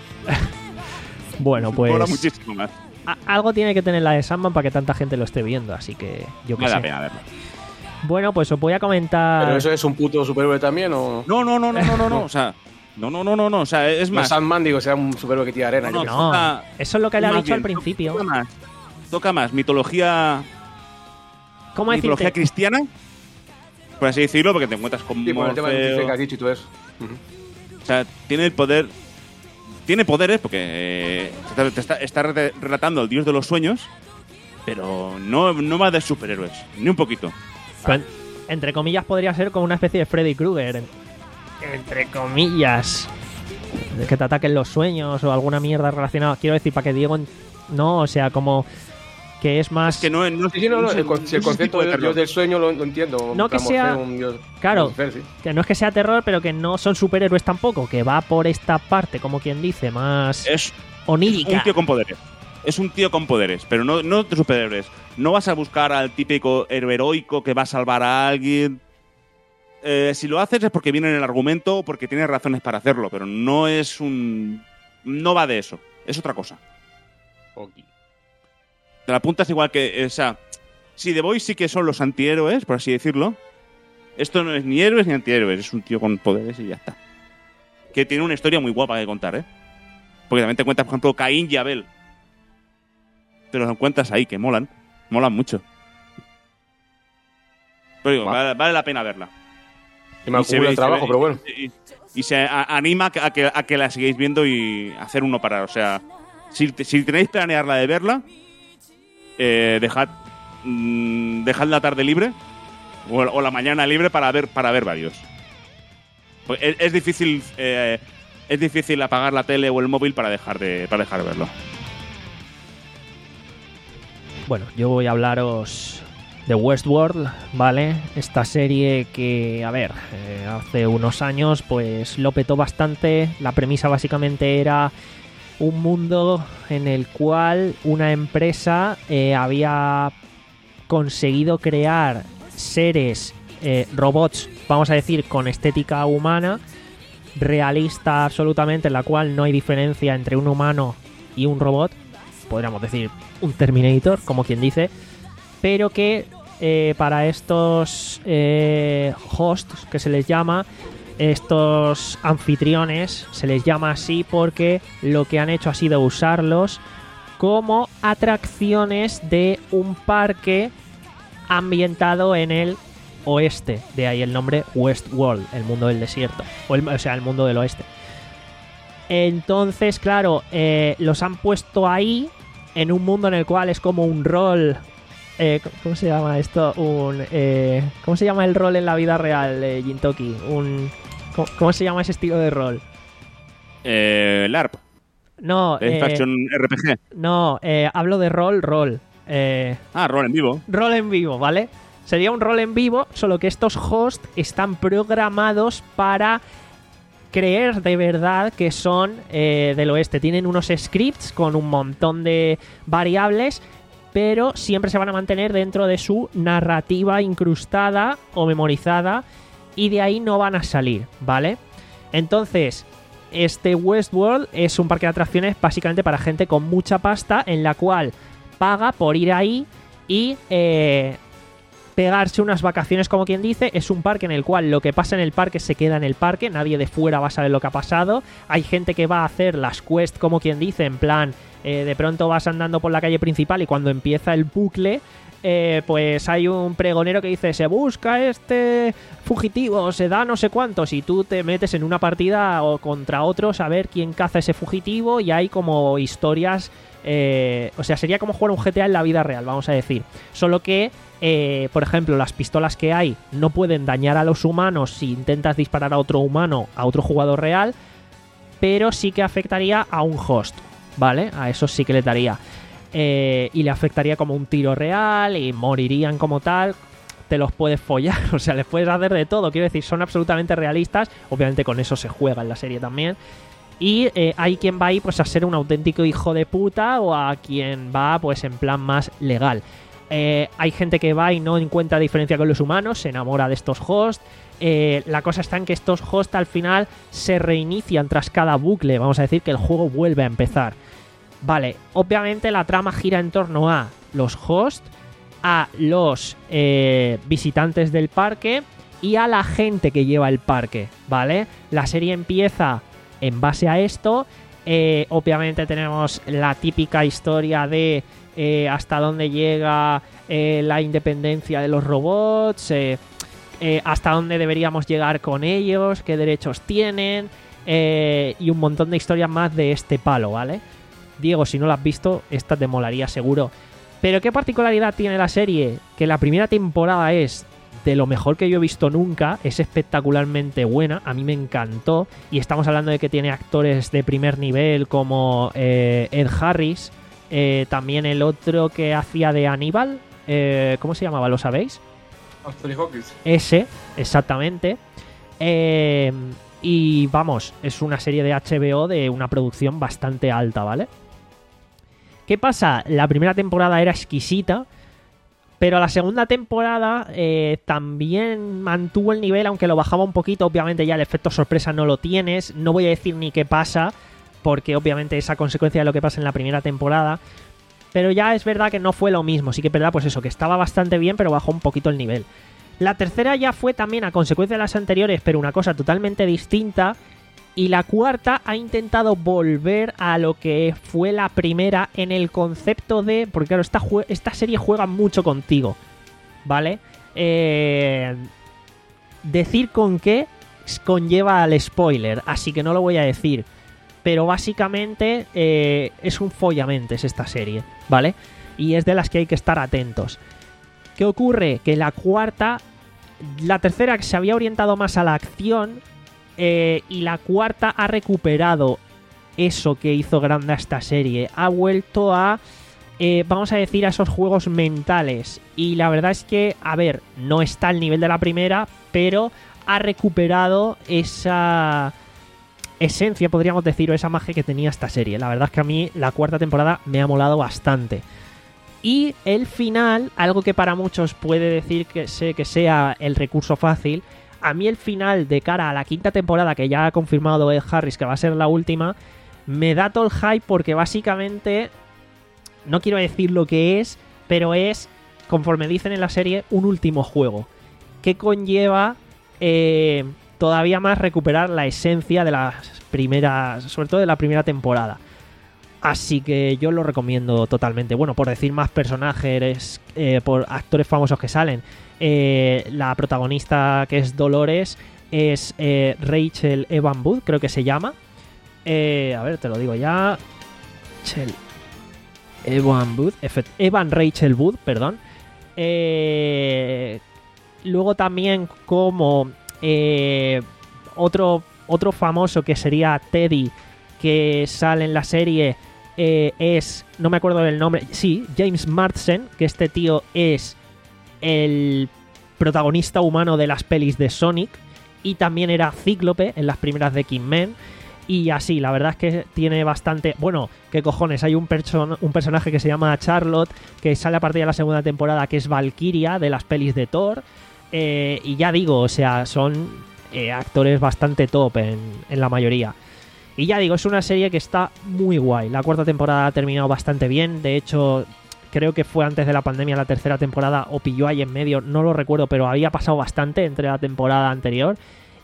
Bueno, pues Mola muchísimo más. a- algo tiene que tener la de Sandman para que tanta gente lo esté viendo, así que yo qué Vale la sé. pena verlo. Bueno, pues os voy a comentar... ¿Pero eso es un puto superhéroe también o...? No, no, no, no, no, no, no. O sea, no, no, no, no, no. O sea, es No, más. Sandman, digo, sea un superhéroe que tira arena. No, yo qué sé. No, toca- eso es lo que le ha más dicho al bien, principio. Toca más. Toca más. Mitología, ¿Cómo mitología decirte? cristiana, por así decirlo, porque te encuentras con Sí, por el tema de Morfeo. que has dicho y todo eso. Ujú. O sea, tiene el poder. Tiene poderes porque eh, te está, está re- relatando al dios de los sueños, pero no, no va de superhéroes, ni un poquito. Con- entre comillas podría ser como una especie de Freddy Krueger. en- Entre comillas. De que te ataquen los sueños o alguna mierda relacionada. Quiero decir, para que Diego... en- No, o sea, como... que es más... Es que no, no, Sí, sí, no, no, es- el, con- no si el es ese concepto tipo de del terror. dios del sueño lo, lo entiendo. No que Morfeo, sea- un dios- Claro. Lucifer, sí. Que no es que sea terror, pero que no son superhéroes tampoco, que va por esta parte, como quien dice, más Es onírica. un tío con poderes. Es un tío con poderes, pero no, no de superhéroes. No vas a buscar al típico héroe heroico que va a salvar a alguien. Eh, si lo haces es porque viene en el argumento o porque tienes razones para hacerlo, pero no es un... No va de eso. Es otra cosa. Ok. Te la apuntas igual que... O sea, si The Boys sí que son los antihéroes, por así decirlo, esto no es ni héroes ni antihéroes, es un tío con poderes y ya está. Que tiene una historia muy guapa que contar, ¿eh? Porque también te cuentas, por ejemplo, Caín y Abel. Te los encuentras ahí, que molan. Molan mucho. Pero digo, Guau. vale, vale la pena verla. Y me Y se acumula ve- el trabajo, se ve- pero bueno. Y, y- y se a- anima a que, a que la sigáis viendo y hacer uno para... O sea, si, te- si tenéis planearla de verla, eh, dejad, mm, dejad la tarde libre o, o la mañana libre para ver, para ver varios. Pues es, es difícil eh, es difícil apagar la tele o el móvil para dejar de, para dejar de verlo. Bueno, yo voy a hablaros de Westworld, ¿vale? Esta serie que, a ver, eh, hace unos años pues lo petó bastante. La premisa básicamente era un mundo en el cual una empresa eh, había conseguido crear seres, eh, robots, vamos a decir, con estética humana, realista absolutamente, en la cual no hay diferencia entre un humano y un robot, podríamos decir un Terminator, como quien dice, pero que eh, para estos eh, hosts, que se les llama, estos anfitriones, se les llama así porque lo que han hecho ha sido usarlos como atracciones de un parque ambientado en el oeste, de ahí el nombre Westworld, el mundo del desierto, o, el- o sea, el mundo del oeste. Entonces, claro, eh, los han puesto ahí en un mundo en el cual es como un rol. Eh, ¿Cómo se llama esto? Un, eh, ¿Cómo se llama el rol en la vida real, eh, Jintoki? Un, ¿cómo, cómo se llama ese estilo de rol? Eh, LARP, No, Live eh, Action R P G. no, eh, hablo de rol, rol. Eh, Ah, rol en vivo. rol en vivo, ¿vale? Sería un rol en vivo, solo que estos hosts están programados para creer de verdad que son eh, del oeste. Tienen unos scripts con un montón de variables, pero siempre se van a mantener dentro de su narrativa incrustada o memorizada, y de ahí no van a salir, ¿vale? Entonces, este Westworld es un parque de atracciones básicamente para gente con mucha pasta, en la cual paga por ir ahí y eh, pegarse unas vacaciones, como quien dice. Es un parque en el cual lo que pasa en el parque se queda en el parque, nadie de fuera va a saber lo que ha pasado. Hay gente que va a hacer las quests, como quien dice, en plan, eh, de pronto vas andando por la calle principal y cuando empieza el bucle, eh, pues hay un pregonero que dice, se busca este fugitivo, se da no sé cuántos, y tú te metes en una partida o contra otros a ver quién caza ese fugitivo, y hay como historias. Eh, o sea, sería como jugar un G T A en la vida real, vamos a decir. Solo que, eh, por ejemplo, las pistolas que hay no pueden dañar a los humanos si intentas disparar a otro humano, a otro jugador real, pero sí que afectaría a un host, ¿vale? A eso sí que le daría. Eh, y le afectaría como un tiro real y morirían como tal. Te los puedes follar, o sea, les puedes hacer de todo. Quiero decir, son absolutamente realistas. Obviamente con eso se juega en la serie también. Y eh, hay quien va ahí pues a ser un auténtico hijo de puta, o a quien va pues en plan más legal. Eh, hay gente que va y no encuentra diferencia con los humanos, se enamora de estos hosts. Eh, la cosa está en que estos hosts al final se reinician tras cada bucle. Vamos a decir que el juego vuelve a empezar. Vale, obviamente la trama gira en torno a los hosts, a los eh, visitantes del parque y a la gente que lleva el parque, ¿vale? La serie empieza en base a esto. Eh, obviamente tenemos la típica historia de eh, hasta dónde llega eh, la independencia de los robots, eh, eh, hasta dónde deberíamos llegar con ellos, qué derechos tienen, eh, y un montón de historias más de este palo, ¿vale? Diego, si no la has visto, esta te molaría seguro. Pero ¿qué particularidad tiene la serie? Que la primera temporada es de lo mejor que yo he visto nunca, es espectacularmente buena, a mí me encantó, y estamos hablando de que tiene actores de primer nivel como eh, Ed Harris, Eh, también el otro que hacía de Aníbal, eh, ¿cómo se llamaba? ¿Lo sabéis? Anthony Hopkins. Ese, exactamente. Eh, y vamos, es una serie de H B O de una producción bastante alta, ¿vale? ¿Qué pasa? La primera temporada era exquisita, pero la segunda temporada eh, también mantuvo el nivel, aunque lo bajaba un poquito. Obviamente ya el efecto sorpresa no lo tienes. No voy a decir ni qué pasa, porque obviamente es a consecuencia de lo que pasa en la primera temporada. Pero ya es verdad que no fue lo mismo. Sí que es verdad, pues eso, que estaba bastante bien, pero bajó un poquito el nivel. La tercera ya fue también a consecuencia de las anteriores, pero una cosa totalmente distinta. Y la cuarta ha intentado volver a lo que fue la primera en el concepto de... Porque claro, esta, esta serie juega mucho contigo, ¿vale? Eh, decir con qué conlleva al spoiler, así que no lo voy a decir. Pero básicamente eh, es un follamentes esta serie, ¿vale? Y es de las que hay que estar atentos. ¿Qué ocurre? Que la cuarta... La tercera, que se había orientado más a la acción... Eh, y la cuarta ha recuperado eso que hizo grande a esta serie. Ha vuelto a, eh, vamos a decir, a esos juegos mentales. Y la verdad es que, a ver, no está al nivel de la primera, pero ha recuperado esa esencia, podríamos decir, o esa magia que tenía esta serie. La verdad es que a mí la cuarta temporada me ha molado bastante. Y el final, algo que para muchos puede decir que, sé, que sea el recurso fácil... A mí el final, de cara a la quinta temporada, que ya ha confirmado Ed Harris que va a ser la última, me da todo el hype porque básicamente, no quiero decir lo que es, pero es, conforme dicen en la serie, un último juego. Que conlleva eh, todavía más recuperar la esencia de las primeras, sobre todo de la primera temporada. Así que yo lo recomiendo totalmente. Bueno, por decir más personajes, eh, por actores famosos que salen. Eh, la protagonista, que es Dolores, es eh, Rachel Evan Wood, creo que se llama. Eh, a ver, te lo digo ya. Rachel Evan Wood. Evan Rachel Wood, perdón. Eh, luego también como eh, otro, otro famoso que sería Teddy, que sale en la serie... Eh, es, no me acuerdo del nombre, sí, James Marsden, que este tío es el protagonista humano de las pelis de Sonic y también era Cíclope en las primeras de X-Men. Y así, la verdad es que tiene bastante... Bueno, qué cojones, hay un, person- un personaje que se llama Charlotte, que sale a partir de la segunda temporada, que es Valkyria de las pelis de Thor. Eh, y ya digo, o sea, son eh, actores bastante top en, en la mayoría. Y ya digo, es una serie que está muy guay. La cuarta temporada ha terminado bastante bien. De hecho, creo que fue antes de la pandemia la tercera temporada, o pilló ahí en medio, no lo recuerdo, pero había pasado bastante entre la temporada anterior.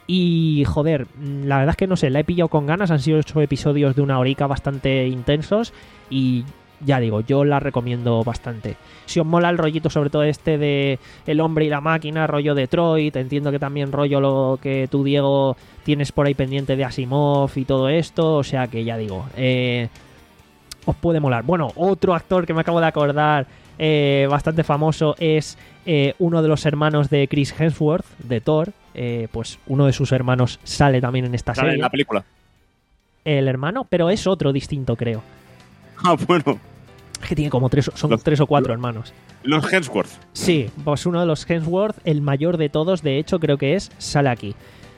Y joder, la verdad es que no sé, la he pillado con ganas. Han sido ocho episodios de una horica bastante intensos. Y ya digo, yo la recomiendo bastante. Si os mola el rollito, sobre todo este de El hombre y la máquina, rollo Detroit, entiendo que también rollo lo que tú, Diego, tienes por ahí pendiente de Asimov y todo esto, o sea que ya digo, eh, os puede molar. Bueno, otro actor que me acabo de acordar, eh, bastante famoso, es eh, uno de los hermanos de Chris Hemsworth, de Thor. Eh, pues uno de sus hermanos sale también en esta Sale serie. en la película. El hermano, pero es otro distinto, creo. Ah, bueno. Es que tiene como tres, son Los- tres o cuatro los- hermanos. Los Hemsworth. Sí, pues uno de los Hemsworth, el mayor de todos, de hecho, creo que es, sale aquí.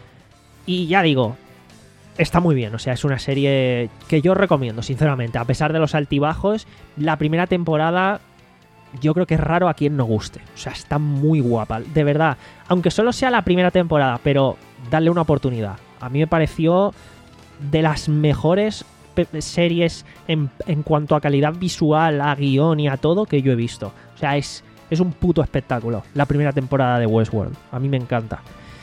Y ya digo, está muy bien, o sea, es una serie que yo recomiendo, sinceramente. A pesar de los altibajos, la primera temporada yo creo que es raro a quien no guste. O sea, está muy guapa, de verdad. Aunque solo sea la primera temporada, pero darle una oportunidad. A mí me pareció de las mejores pe- series en, en cuanto a calidad visual, a guión y a todo que yo he visto. O sea, es, es un puto espectáculo la primera temporada de Westworld. A mí me encanta.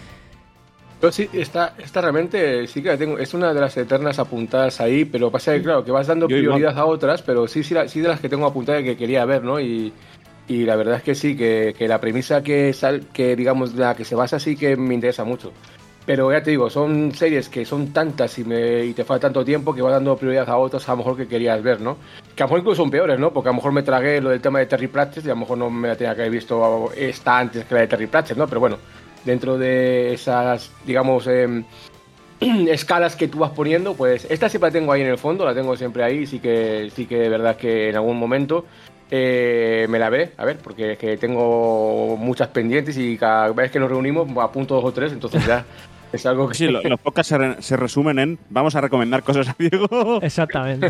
Yo sí, esta, esta realmente sí que la tengo, es una de las eternas apuntadas ahí, pero pasa que claro, que vas dando Yo igual. prioridad a otras, pero sí, sí, la- sí de las que tengo apuntadas que quería ver, ¿no? Y, y la verdad es que sí, que, que la premisa que, sal, que digamos, la que se basa sí que me interesa mucho. Pero ya te digo, son series que son tantas y, me, y te falta tanto tiempo que vas dando prioridad a otras a lo mejor que querías ver, ¿no? Que a lo mejor incluso son peores, ¿no? Porque a lo mejor me tragué lo del tema de Terry Pratchett y a lo mejor no me la tenía que haber visto esta antes que la de Terry Pratchett, ¿no? Pero bueno, dentro de esas, digamos, eh, escalas que tú vas poniendo, pues esta siempre la tengo ahí en el fondo, la tengo siempre ahí, sí que sí que de verdad que en algún momento eh, me la veré, a ver, porque es que tengo muchas pendientes y cada vez que nos reunimos apunto dos o tres, entonces ya es algo que... Sí, lo- los podcasts se, re- se resumen en vamos a recomendar cosas a Diego. Exactamente.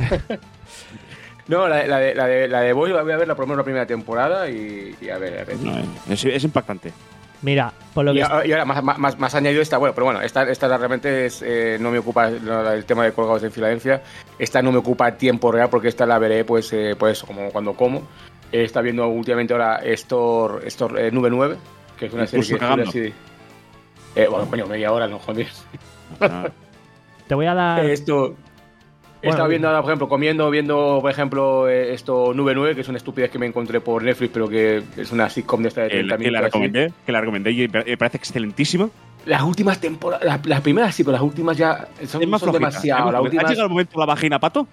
No, la, la de, la de la de Boys voy a ver la, por lo menos la primera temporada y, y a ver, a ver. No, es, es impactante. Mira, por lo Y, que... a- y ahora más, más, más, más añadido esta, bueno, pero bueno, esta, esta realmente es, eh, no me ocupa no, el tema de colgados en Filadelfia, esta no me ocupa tiempo real porque esta la veré pues, eh, pues como cuando como. Eh, está viendo últimamente ahora Store, Store eh, Nube nueve, que es una Incluso serie que cagando. así. Eh, bueno, coño, media hora, no joder. Ah, Te voy a dar... Eh, esto. He estado viendo ahora, por ejemplo, comiendo, viendo, por ejemplo, eh, esto Nube nueve, que es una estupidez que me encontré por Netflix, pero que es una sitcom de esta de que, treinta la- que la minutos. así. recomendé, que la recomendé y me parece excelentísima. Las últimas temporadas, las, las primeras sí, pero las últimas ya son, Es más son flojita, demasiado. es más Las flojita. ¿Ha últimas... llegado el momento de la vagina, Pato?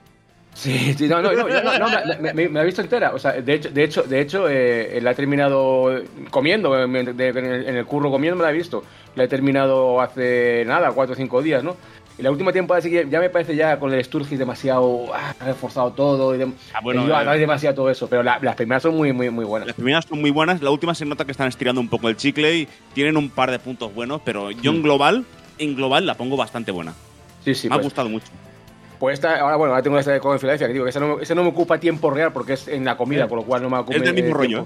Sí, sí, no, no, no, no, no, no, me, me- me la he visto entera. O sea, de hecho, de hecho, de hecho eh, la he terminado comiendo, eh, de- de- en, el, en el curro comiendo me la he visto. La he terminado hace nada, cuatro o cinco días, ¿no? Y la última temporada sí que ya me parece ya con el Sturgis demasiado, ah, ha reforzado todo, y de, Ah, bueno, y yo, eh, no hay demasiado todo eso, pero la- las primeras son muy, muy, muy buenas. Las primeras son muy buenas, la última se nota que están estirando un poco el chicle y tienen un par de puntos buenos, pero yo en global, en global la pongo bastante buena. Sí, sí, Me ha pues, gustado mucho. pues esta, ahora bueno, ahora tengo esta de Colgados en Filadelfia, que digo que esa no, esa no me ocupa tiempo real porque es en la comida, Eh, con lo cual no me ocupa es del mismo rollo,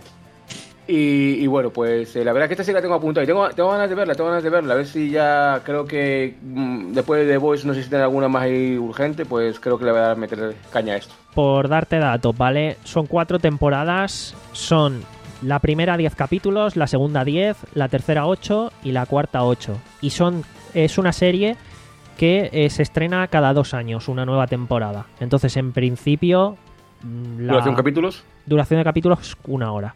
Y, y bueno, pues eh, la verdad que esta sí la tengo apuntada y tengo, tengo ganas de verla, tengo ganas de verla, a ver si ya creo que mm, después de The Voice no sé si tiene alguna más ahí urgente, pues creo que le voy a dar meter caña a esto. Por darte datos, ¿vale? Son cuatro temporadas, son la primera diez capítulos, la segunda diez, la tercera ocho y la cuarta ocho. Y son es una serie que eh, se estrena cada dos años, una nueva temporada. Entonces, en principio, mm, la ¿Duración capítulos? duración de capítulos una hora.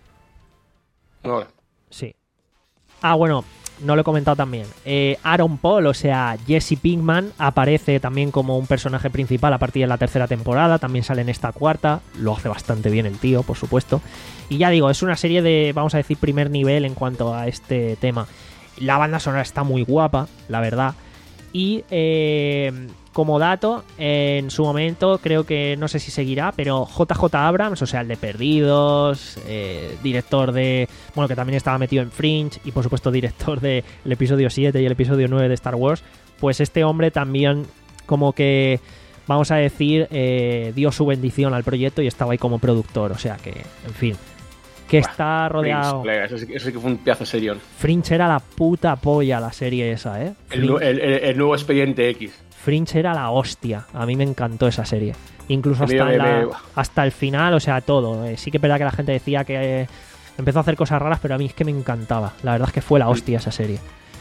No, Sí. Ah, bueno, no lo he comentado también. Eh, Aaron Paul, o sea, Jesse Pinkman, aparece también como un personaje principal a partir de la tercera temporada. También sale en esta cuarta. Lo hace bastante bien el tío, por supuesto. Y ya digo, es una serie de, vamos a decir, primer nivel en cuanto a este tema. La banda sonora está muy guapa, la verdad. Y eh, como dato, en su momento creo que, no sé si seguirá, pero J J Abrams, o sea, el de Perdidos, eh, director de... Bueno, que también estaba metido en Fringe y por supuesto director del episodio siete y el episodio nueve de Star Wars, pues este hombre también como que, vamos a decir, eh, dio su bendición al proyecto y estaba ahí como productor, o sea que, en fin, que está rodeado... Fringe, eso, sí, eso sí que fue un pedazo serión. Fringe era la puta polla la serie esa, ¿eh? El, nu- Fringe- el, el- el nuevo Expediente X. Fringe era la hostia. A mí me encantó esa serie. Incluso A mí hasta, me- en la- me- hasta el final, o sea, todo. Eh, sí que es verdad que la gente decía que eh, empezó a hacer cosas raras, pero a mí es que me encantaba. La verdad es que fue la hostia esa serie.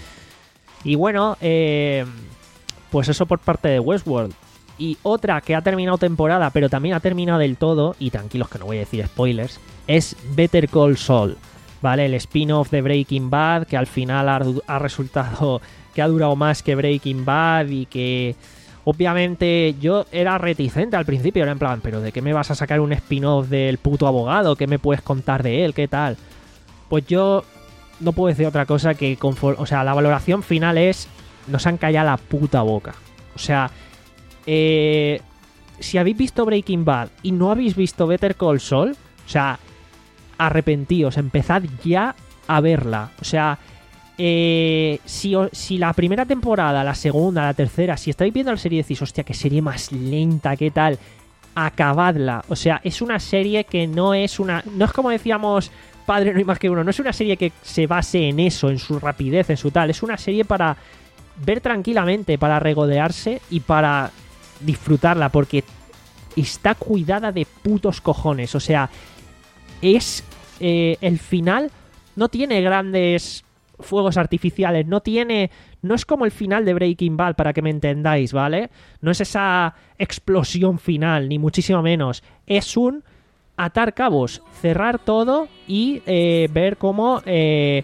Y bueno, eh, pues eso por parte de Westworld. Y otra que ha terminado temporada, pero también ha terminado del todo, y tranquilos que no voy a decir spoilers, es Better Call Saul. ¿Vale? El spin-off de Breaking Bad, que al final ha, du- ha resultado que ha durado más que Breaking Bad y que obviamente yo era reticente al principio, era en plan, pero ¿de qué me vas a sacar un spin-off del puto abogado? ¿Qué me puedes contar de él? ¿Qué tal? Pues yo no puedo decir otra cosa que conform- o sea, la valoración final es nos han callado la puta boca. O sea, eh, si habéis visto Breaking Bad y no habéis visto Better Call Saul, o sea, arrepentíos, empezad ya a verla. O sea, eh, si, o- si la primera temporada, la segunda, la tercera, si estáis viendo la serie y decís, hostia, qué serie más lenta, qué tal, acabadla. O sea, es una serie que no es una... No es como decíamos, Padre no hay más que uno, no es una serie que se base en eso, en su rapidez, en su tal. Es una serie para ver tranquilamente, para regodearse y para disfrutarla, porque está cuidada de putos cojones. O sea, es eh, el final no tiene grandes fuegos artificiales, no tiene, no es como el final de Breaking Bad, para que me entendáis, ¿vale? No es esa explosión final, ni muchísimo menos. Es un atar cabos, cerrar todo y eh, ver cómo eh,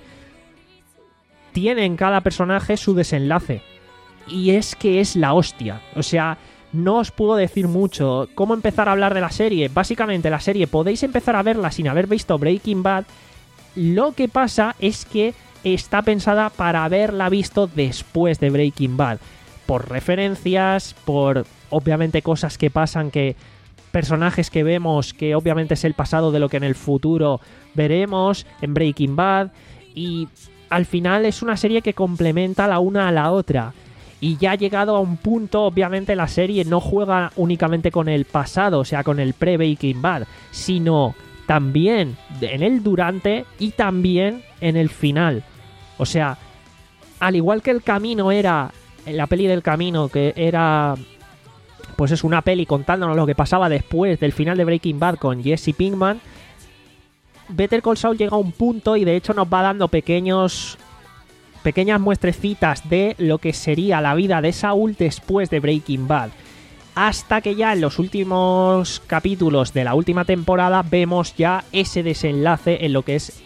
tiene en cada personaje su desenlace. Y es que es la hostia. O sea, no os puedo decir mucho. ¿Cómo empezar a hablar de la serie? Básicamente la serie podéis empezar a verla sin haber visto Breaking Bad. Lo que pasa es que está pensada para haberla visto después de Breaking Bad. por referencias, por obviamente cosas que pasan, que personajes que vemos, que obviamente es el pasado de lo que en el futuro veremos en Breaking Bad, y al final es una serie que complementa la una a la otra. Y ya ha llegado a un punto, obviamente la serie no juega únicamente con el pasado, o sea, con el pre-Breaking Bad, sino también en el durante y también en el final. O sea, al igual que El Camino era, en la peli del Camino, que era, pues es una peli contándonos lo que pasaba después del final de Breaking Bad con Jesse Pinkman, Better Call Saul llega a un punto y de hecho nos va dando pequeños pequeñas muestrecitas de lo que sería la vida de Saul después de Breaking Bad, hasta que ya en los últimos capítulos de la última temporada vemos ya ese desenlace en lo que es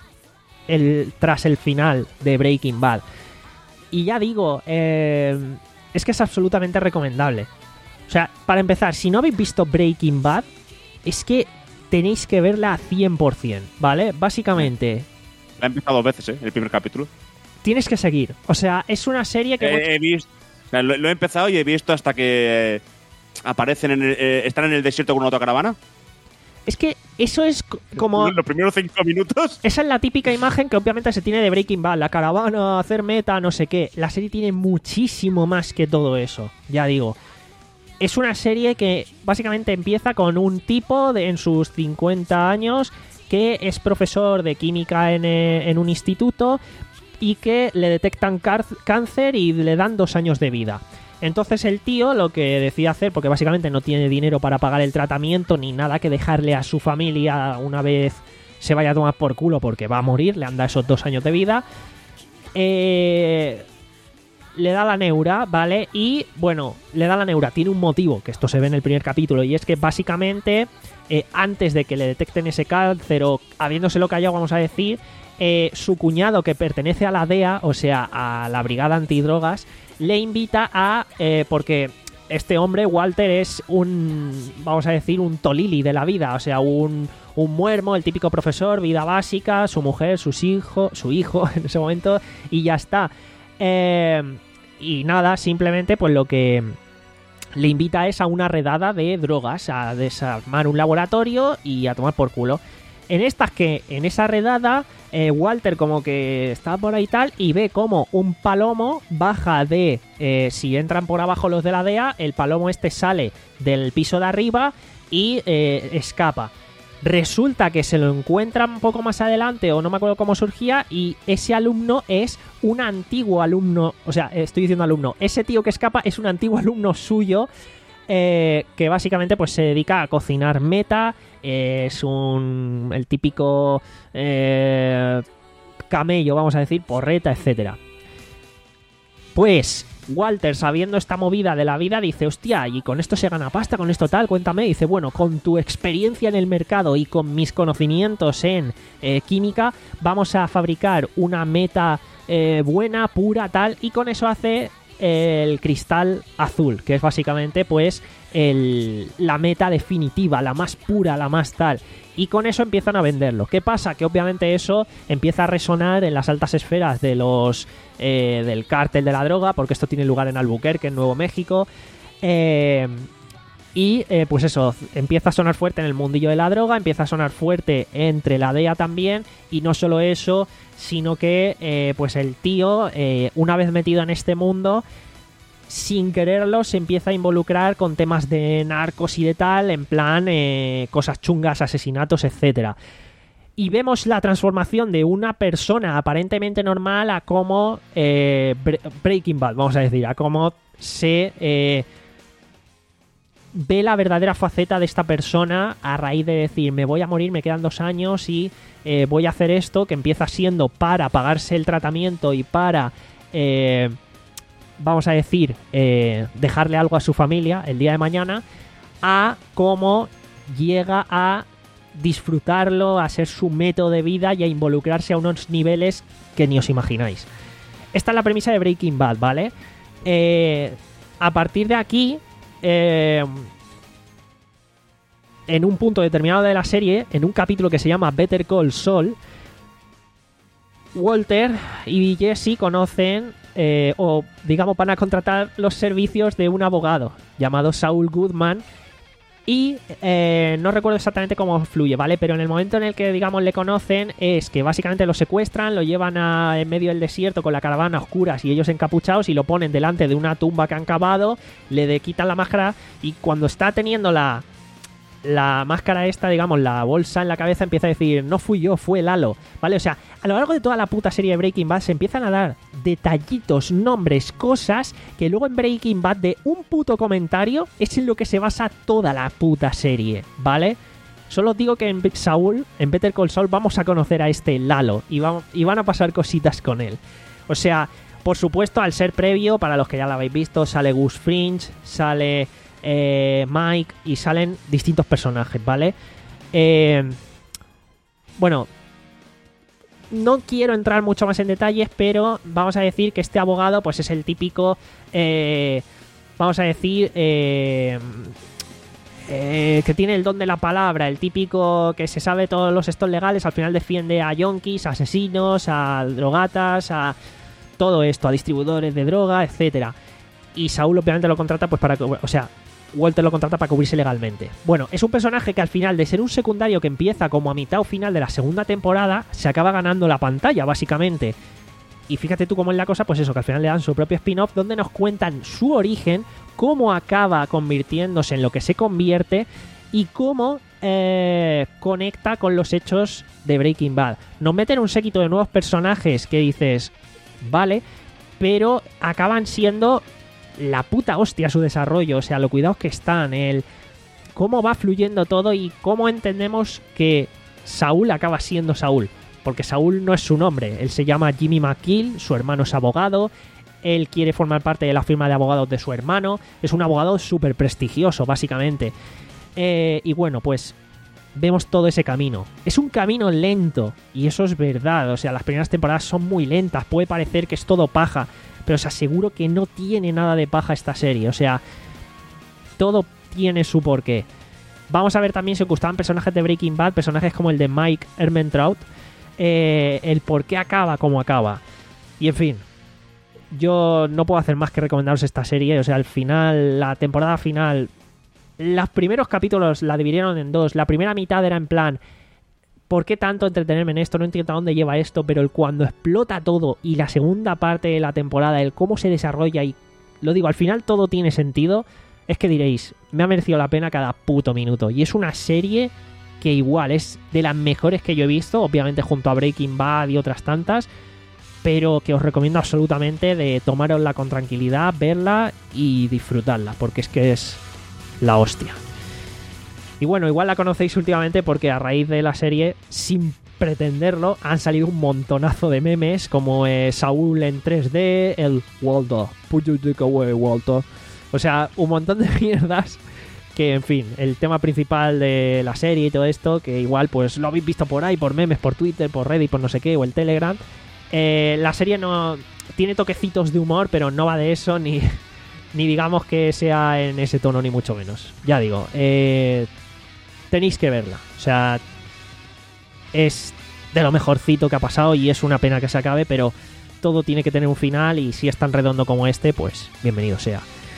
el tras el final de Breaking Bad. Y ya digo, eh, es que es absolutamente recomendable. O sea, para empezar, si no habéis visto Breaking Bad, es que tenéis que verla cien por ciento, ¿vale? Básicamente... La he empezado dos veces, ¿eh? El primer capítulo. Tienes que seguir. O sea, es una serie que... Eh, he visto, o sea, lo, lo he empezado y he visto hasta que eh, aparecen en el, eh, están en el desierto con una autocaravana. Es que eso es como... Los primeros cinco minutos. Esa es la típica imagen que obviamente se tiene de Breaking Bad. La caravana, hacer meta, no sé qué. La serie tiene muchísimo más que todo eso. Ya digo. Es una serie que básicamente empieza con un tipo de, en sus cincuenta años que es profesor de química en, eh, en un instituto y que le detectan car- cáncer y le dan dos años de vida. Entonces el tío lo que decide hacer, porque básicamente no tiene dinero para pagar el tratamiento ni nada que dejarle a su familia una vez se vaya a tomar por culo porque va a morir, le han dado esos dos años de vida, eh, le da la neura, ¿vale? Y bueno, le da la neura, tiene un motivo, que esto se ve en el primer capítulo, y es que básicamente eh, antes de que le detecten ese cáncer o habiéndoselo callado, vamos a decir, eh, su cuñado, que pertenece a la D E A, o sea, a la Brigada Antidrogas, le invita a... Eh, porque este hombre, Walter, es un... vamos a decir, un tolili de la vida. O sea, un, un muermo, el típico profesor, vida básica, su mujer, sus hijos, su hijo en ese momento, y ya está. Eh, y nada, simplemente pues lo que le invita es a una redada de drogas, a desarmar un laboratorio y a tomar por culo. En estas que, en esa redada, eh, Walter como que está por ahí tal y ve como un palomo baja de... Eh, si entran por abajo los de la D E A, el palomo este sale del piso de arriba y eh, escapa. Resulta que se lo encuentran un poco más adelante, o no me acuerdo cómo surgía, y ese alumno es un antiguo alumno... O sea, estoy diciendo alumno. Ese tío que escapa es un antiguo alumno suyo... Eh, que básicamente pues se dedica a cocinar meta, eh, es un el típico eh, camello, vamos a decir, porreta, etcétera. Pues Walter, sabiendo esta movida de la vida, dice, hostia, y con esto se gana pasta, con esto tal, cuéntame. Dice, bueno, con tu experiencia en el mercado y con mis conocimientos en eh, química, vamos a fabricar una meta eh, buena, pura, tal, y con eso hace el cristal azul, que es básicamente pues el, la meta definitiva, la más pura, la más tal, y con eso empiezan a venderlo. ¿Qué pasa? Que obviamente eso empieza a resonar en las altas esferas de los eh, del cártel de la droga, porque esto tiene lugar en Albuquerque, en Nuevo México, eh, y eh, pues eso, empieza a sonar fuerte en el mundillo de la droga, empieza a sonar fuerte entre la D E A también, y no solo eso, sino que eh, pues el tío, eh, una vez metido en este mundo, sin quererlo se empieza a involucrar con temas de narcos y de tal, en plan eh, cosas chungas, asesinatos, etcétera. Y vemos la transformación de una persona aparentemente normal a como eh, Breaking Bad, vamos a decir, a cómo se... Eh, ve la verdadera faceta de esta persona a raíz de decir, me voy a morir, me quedan dos años y eh, voy a hacer esto, que empieza siendo para pagarse el tratamiento y para, eh, vamos a decir, eh, dejarle algo a su familia el día de mañana, a cómo llega a disfrutarlo, a ser su método de vida y a involucrarse a unos niveles que ni os imagináis. Esta es la premisa de Breaking Bad, ¿vale? Eh, a partir de aquí... Eh, en un punto determinado de la serie, en un capítulo que se llama Better Call Saul, Walter y Jesse conocen eh, o digamos van a contratar los servicios de un abogado llamado Saul Goodman. Y eh, no recuerdo exactamente cómo fluye, ¿vale? Pero en el momento en el que, digamos, le conocen es que básicamente lo secuestran, lo llevan a, en medio del desierto con la caravana a oscuras y ellos encapuchados y lo ponen delante de una tumba que han cavado, le de, quitan la máscara y cuando está teniendo la, la máscara esta, digamos, la bolsa en la cabeza, empieza a decir, no fui yo, fue Lalo, ¿vale? O sea, a lo largo de toda la puta serie de Breaking Bad se empiezan a dar detallitos, nombres, cosas que luego en Breaking Bad de un puto comentario es en lo que se basa toda la puta serie, ¿vale? Solo os digo que en Saul, en Better Call Saul, vamos a conocer a este Lalo y, va, y van a pasar cositas con él. O sea, por supuesto, al ser previo, para los que ya lo habéis visto, sale Gus Fringe, sale eh, Mike y salen distintos personajes, ¿vale? Eh, bueno... No quiero entrar mucho más en detalles, pero vamos a decir que este abogado pues es el típico, eh, vamos a decir, eh, eh, que tiene el don de la palabra, el típico que se sabe todos los estos legales, al final defiende a yonkis, a asesinos, a drogatas, a todo esto, a distribuidores de droga, etcétera. Y Saúl obviamente lo contrata pues para que, o sea, Walter lo contrata para cubrirse legalmente. Bueno, es un personaje que al final de ser un secundario que empieza como a mitad o final de la segunda temporada, se acaba ganando la pantalla, básicamente. Y fíjate tú cómo es la cosa, pues eso, que al final le dan su propio spin-off donde nos cuentan su origen, cómo acaba convirtiéndose en lo que se convierte y cómo eh, conecta con los hechos de Breaking Bad. Nos meten un séquito de nuevos personajes que dices, vale, pero acaban siendo la puta hostia su desarrollo, o sea, lo cuidados que están, el cómo va fluyendo todo y cómo entendemos que Saúl acaba siendo Saúl, porque Saúl no es su nombre, él se llama Jimmy McGill, su hermano es abogado, él quiere formar parte de la firma de abogados de su hermano, es un abogado súper prestigioso, básicamente. Eh, y bueno, pues vemos todo ese camino. Es un camino lento, y eso es verdad, o sea, las primeras temporadas son muy lentas, puede parecer que es todo paja, pero os aseguro que no tiene nada de paja esta serie. O sea, todo tiene su porqué. Vamos a ver también si os gustaban personajes de Breaking Bad, personajes como el de Mike Ehrmantraut, eh, el por qué acaba como acaba. Y en fin, yo no puedo hacer más que recomendaros esta serie. O sea, al final, la temporada final, los primeros capítulos la dividieron en dos. La primera mitad era en plan, ¿por qué tanto entretenerme en esto? No entiendo a dónde lleva esto, pero el cuando explota todo y la segunda parte de la temporada, el cómo se desarrolla y, lo digo, al final todo tiene sentido, es que diréis, me ha merecido la pena cada puto minuto. Y es una serie que igual es de las mejores que yo he visto, obviamente junto a Breaking Bad y otras tantas, pero que os recomiendo absolutamente de tomárosla con tranquilidad, verla y disfrutarla, porque es que es la hostia. Y bueno, igual la conocéis últimamente porque a raíz de la serie, sin pretenderlo, han salido un montonazo de memes como eh, Saúl en tres D, el Walter, put your dick away, Walter. O sea, un montón de mierdas que, en fin, el tema principal de la serie y todo esto, que igual pues lo habéis visto por ahí, por memes, por Twitter, por Reddit, por no sé qué, o el Telegram. Eh, la serie no tiene toquecitos de humor, pero no va de eso, ni, ni digamos que sea en ese tono, ni mucho menos. Ya digo, eh... tenéis que verla, o sea, es de lo mejorcito que ha pasado y es una pena que se acabe, pero todo tiene que tener un final y si es tan redondo como este, pues bienvenido sea.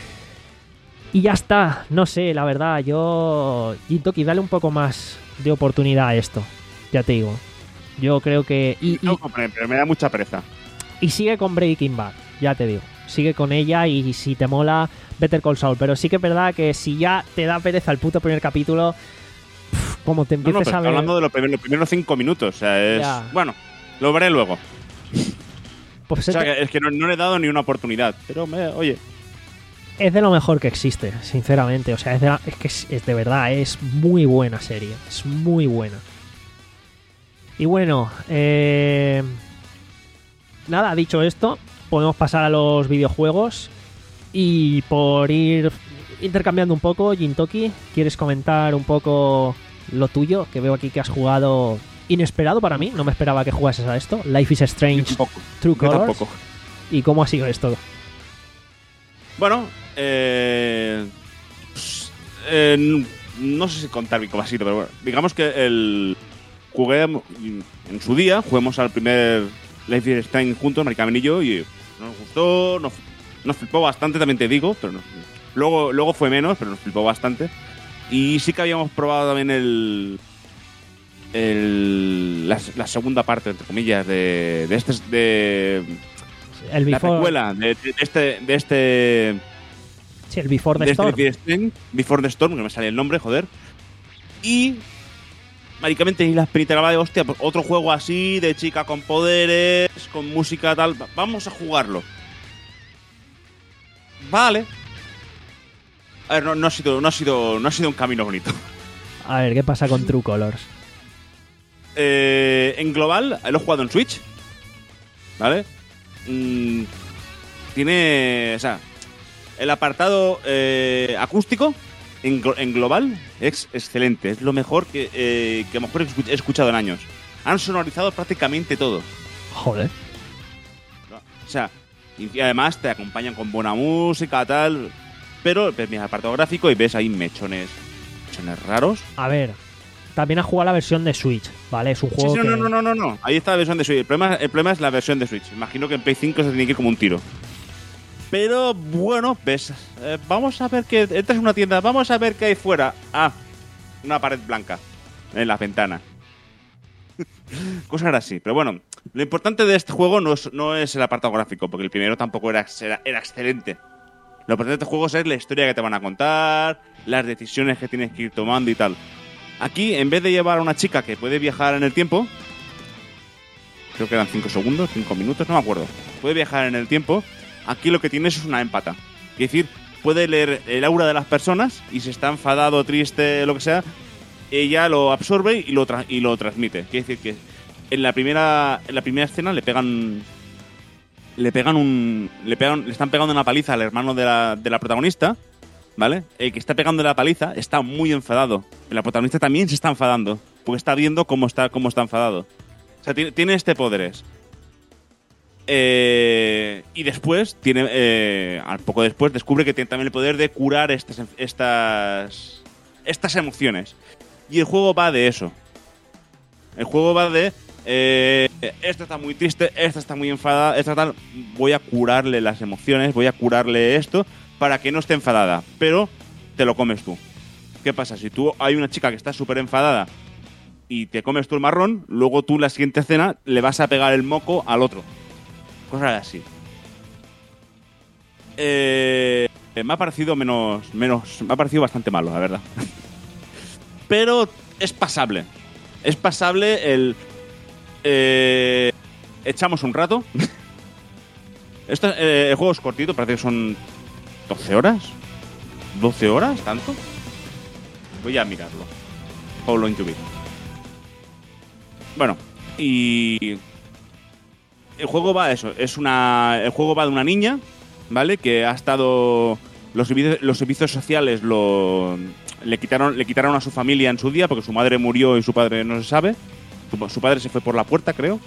Y ya está, no sé, la verdad, yo... Gintoki, dale un poco más de oportunidad a esto, ya te digo. Yo creo que... Y, no, y, pero me da mucha pereza. Y sigue con Breaking Bad, ya te digo. Sigue con ella y si te mola, Better Call Saul. Pero sí que es verdad que si ya te da pereza el puto primer capítulo... Como te empieces no, no, pero a ver... hablando de los primeros, los primeros cinco minutos, o sea, es... Ya. Bueno, lo veré luego. Pues o sea, es, que, es que no, no le he dado ni una oportunidad, pero, me, oye... Es de lo mejor que existe, sinceramente, o sea, es, de la, es que es, es de verdad, es muy buena serie, es muy buena. Y bueno, eh... nada, dicho esto, podemos pasar a los videojuegos y por ir intercambiando un poco, Gintoki, ¿quieres comentar un poco lo tuyo? Que veo aquí que has jugado inesperado para mí, no me esperaba que jugases a esto, Life is Strange True Colors. Tampoco. ¿Y cómo ha sido esto? Bueno, eh, pues, eh, no sé si contar cómo ha sido, pero bueno, digamos que el jugué en su día, juguemos al primer Life is Strange juntos, Maricamen y yo, y Nos gustó, nos, nos flipó bastante, también te digo, pero no, luego, luego fue menos, pero nos flipó bastante. Y sí que habíamos probado también el... el la, la segunda parte, entre comillas, de, de este... de El la Before, precuela de, de este... De este sí, el Before the de Storm. este Storm, Before the Storm, que me sale el nombre, joder. Y... Maricamente, y la espinita de hostia, pues otro juego así, de chica con poderes, con música tal... Vamos a jugarlo. Vale. A ver, no, no, ha sido, no, ha sido, no ha sido un camino bonito. A ver, ¿qué pasa con True Colors? Eh, en global, lo he jugado en Switch. ¿Vale? Mm, tiene... O sea, el apartado eh, acústico en, en global es excelente. Es lo mejor que, eh, que a lo mejor he escuchado en años. Han sonorizado prácticamente todo. Joder. O sea, y además te acompañan con buena música, tal... Pero ves mi apartado gráfico y ves ahí mechones, mechones raros. A ver, también ha jugado la versión de Switch, ¿vale? Es un juego sí, sí, que... no, no, no, no, no. Ahí está la versión de Switch. El problema, el problema es la versión de Switch. Imagino que en Play cinco se tiene que ir como un tiro. Pero bueno, ves, eh, vamos a ver que... Entras en una tienda, vamos a ver qué hay fuera. Ah, una pared blanca en las ventanas. Cosas así. Pero bueno, lo importante de este juego no es, no es el apartado gráfico, porque el primero tampoco era, era, era excelente. Lo importante de estos juegos es la historia que te van a contar, las decisiones que tienes que ir tomando y tal. Aquí, en vez de llevar a una chica que puede viajar en el tiempo, creo que eran cinco segundos, cinco minutos, no me acuerdo, puede viajar en el tiempo, aquí lo que tienes es una empata. Es decir, puede leer el aura de las personas y si está enfadado, triste, lo que sea, ella lo absorbe y lo, tra- y lo transmite. Quiere decir que en la primera, en la primera escena le pegan... Le pegan un. Le pegan. Le están pegando una paliza al hermano de la, de la protagonista. ¿Vale? El que está pegando la paliza está muy enfadado. La protagonista también se está enfadando. Porque está viendo cómo está, cómo está enfadado. O sea, tiene, tiene este poderes. Eh, y después, tiene. Eh, al poco después, descubre que tiene también el poder de curar estas. Estas. Estas emociones. Y el juego va de eso. El juego va de. Eh, esta está muy triste, esta está muy enfadada, esta tal. Voy a curarle las emociones, voy a curarle esto para que no esté enfadada, pero te lo comes tú. ¿Qué pasa? Si tú hay una chica que está súper enfadada y te comes tú el marrón, luego tú la siguiente escena le vas a pegar el moco al otro. Cosas así. Eh, me ha parecido menos, menos, me ha parecido bastante malo, la verdad. Pero es pasable. Es pasable el... Eh, echamos un rato. Esto, eh, el juego es cortito, parece que son doce horas. ¿doce horas? ¿Tanto? Voy a mirarlo. How long to be. Bueno, y el juego va a eso. Es una, el juego va de una niña, ¿vale? Que ha estado... Los servicios, los servicios sociales lo, le, quitaron, le quitaron a su familia en su día porque su madre murió y su padre no se sabe. Su, su padre se fue por la puerta, creo.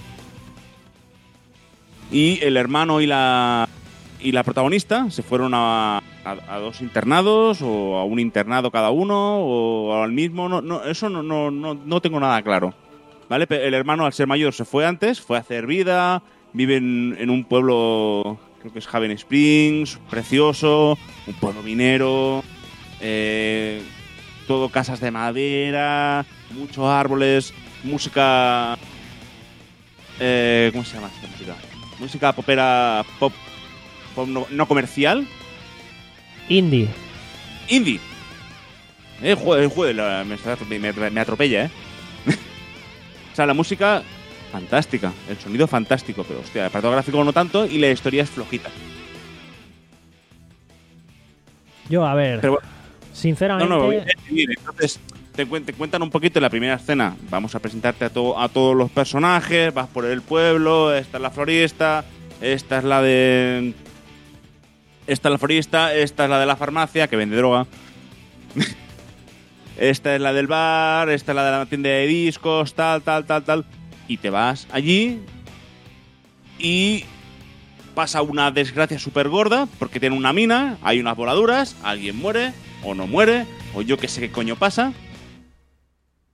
Y el hermano y la y la protagonista se fueron a, a, a dos internados o a un internado cada uno o al mismo. No, no, eso no, no, no, no tengo nada claro. ¿Vale? El hermano, al ser mayor, se fue antes, fue a hacer vida, vive en, en un pueblo, creo que es Haven Springs, precioso, un pueblo minero, eh, todo casas de madera, muchos árboles, música... Eh, ¿Cómo se llama esta música? Música popera, pop, pop no, no comercial. Indie. Indie. Eh, joder, joder, la- me, está- me- me atropella, ¿eh? O sea, la música, fantástica. El sonido, fantástico. Pero, hostia, el apartado gráfico no tanto y la historia es flojita. Yo, a ver, Pero bueno, no, sinceramente... no, es bien. Entonces, te, cuen- te cuentan un poquito en la primera escena. Vamos a presentarte a, to- a todos los personajes. Vas por el pueblo. Esta es la florista. Esta es la de... Esta es la florista. Esta es la de la farmacia, que vende droga. Esta es la del bar, esta es la de la tienda de discos, tal, tal, tal, tal. Y te vas allí y pasa una desgracia súper gorda porque tiene una mina, hay unas voladuras, alguien muere o no muere, o yo que sé qué coño pasa.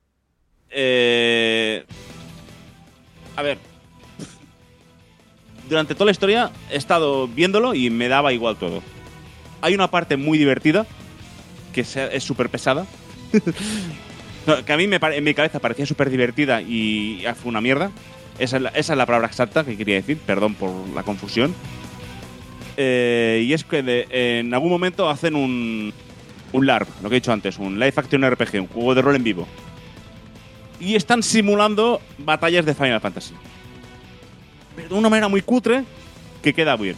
Eh... A ver. durante toda la historia he estado viéndolo y me daba igual todo. Hay una parte muy divertida, que es súper pesada, que a mí me, en mi cabeza parecía súper divertida y fue una mierda. Esa es, la, esa es la palabra exacta que quería decir, perdón por la confusión. Eh, y es que de, en algún momento hacen un, un LARP, lo que he dicho antes, un Live Action R P G, un juego de rol en vivo. Y están simulando batallas de Final Fantasy. Pero de una manera muy cutre que queda bien.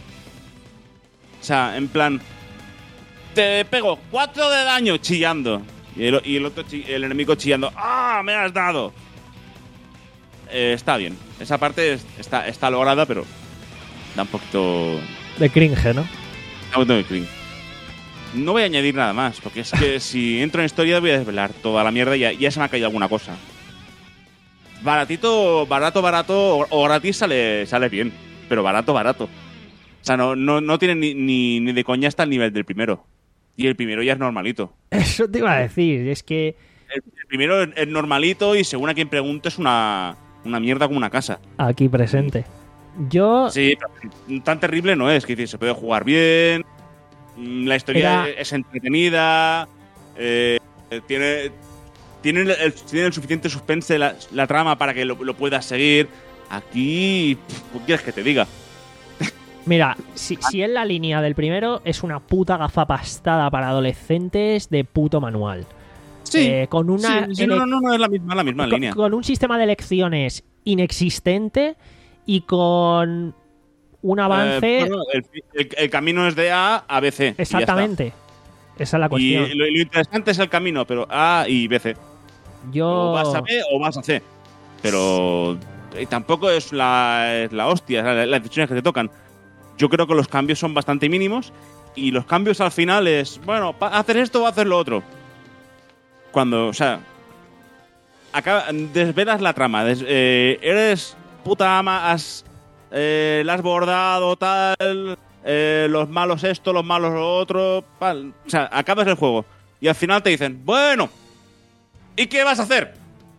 O sea, en plan, te pego cuatro de daño chillando. Y el, y el otro el enemigo chillando, ¡ah, me has dado! Eh, está bien. Esa parte es, está, está lograda, pero da un poquito... De cringe, ¿no? Da un poquito de cringe. No voy a añadir nada más, porque es que si entro en historia voy a desvelar toda la mierda y ya, ya se me ha caído alguna cosa. Baratito, barato, barato, o, o gratis sale, sale bien, pero barato, barato. O sea, no, no, no tiene ni, ni, ni de coña hasta el nivel del primero. Y el primero ya es normalito. Eso te iba a decir, es que... El, el primero es, es normalito y según a quien pregunte es una, una mierda como una casa. Aquí presente. Yo... Sí, tan terrible no es, que dices, se puede jugar bien, la historia Era... es entretenida, eh, tiene, tiene, el, tiene el suficiente suspense la, la trama para que lo, lo puedas seguir. Aquí, ¿qué quieres que te diga? Mira, si, si es la línea del primero, es una puta gafapastada para adolescentes de puto manual. Sí, eh, con una sí, sí, no, no, no, es la misma, la misma con, línea. Con un sistema de lecciones inexistente y con un avance... Eh, bueno, el, el, el camino es de A a B C. Exactamente. Esa es la cuestión. Y lo, lo interesante es el camino, pero A y B C. Yo... O vas a B o vas a C. Pero eh, tampoco es la, es la hostia, las, las decisiones que te tocan. Yo creo que los cambios son bastante mínimos y los cambios al final es, bueno, hacer esto o hacer lo otro. Cuando, o sea, acaba, desvelas la trama, des, eh, eres puta ama, has, eh, la has bordado, tal, eh, los malos esto, los malos lo otro, tal. O sea, acabas el juego y al final te dicen, bueno, ¿y qué vas a hacer?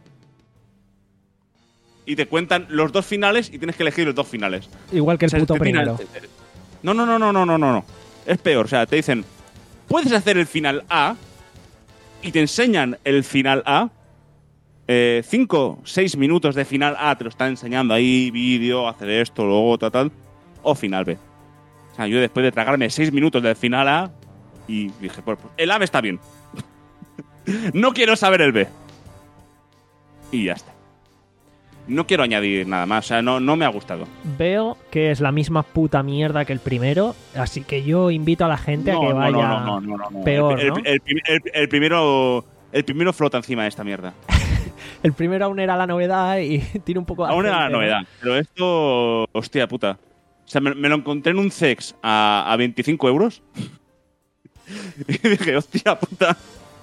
Y te cuentan los dos finales y tienes que elegir los dos finales. Igual que el o sea, puto final, primero. No, no, no, no, no, no, no. Es peor. O sea, te dicen, puedes hacer el final A y te enseñan el final A. Eh, cinco, seis minutos de final A te lo están enseñando ahí, vídeo, hacer esto, luego, tal, tal. O final B. O sea, yo después de tragarme seis minutos del final A y dije, pues el A me está bien. No quiero saber el B. Y ya está. No quiero añadir nada más, o sea, no, no me ha gustado. Veo que es la misma puta mierda que el primero, así que yo invito a la gente no, a que no, vaya no, no, no, no, no. peor, el, ¿no? el, el, el, el, primero, el primero flota encima de esta mierda. El primero aún era la novedad y tiene un poco de Aún aceite, era la novedad, ¿no? pero esto, hostia puta. O sea, me, me lo encontré en un Cex a, a veinticinco euros. Y dije, hostia puta.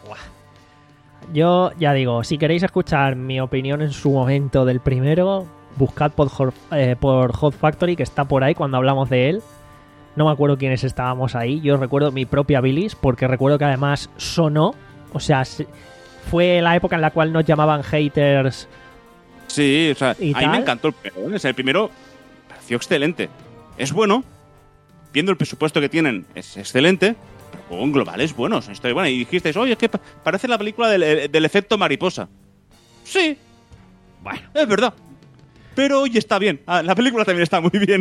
Yo ya digo, si queréis escuchar mi opinión en su momento del primero, buscad por, eh, por Hot Factory, que está por ahí cuando hablamos de él. No me acuerdo quiénes estábamos ahí. Yo recuerdo mi propia bilis, porque recuerdo que además sonó. O sea, fue la época en la cual nos llamaban haters. Sí, o sea, a mí tal. me encantó el primero. O sea, el primero pareció excelente. Es bueno. Viendo el presupuesto que tienen, es excelente. Pero el juego en global es bueno. Es historia buena. Y dijisteis, oye, es que parece la película del, del efecto mariposa. Sí. Bueno, es verdad. Pero hoy está bien. Ah, la película también está muy bien.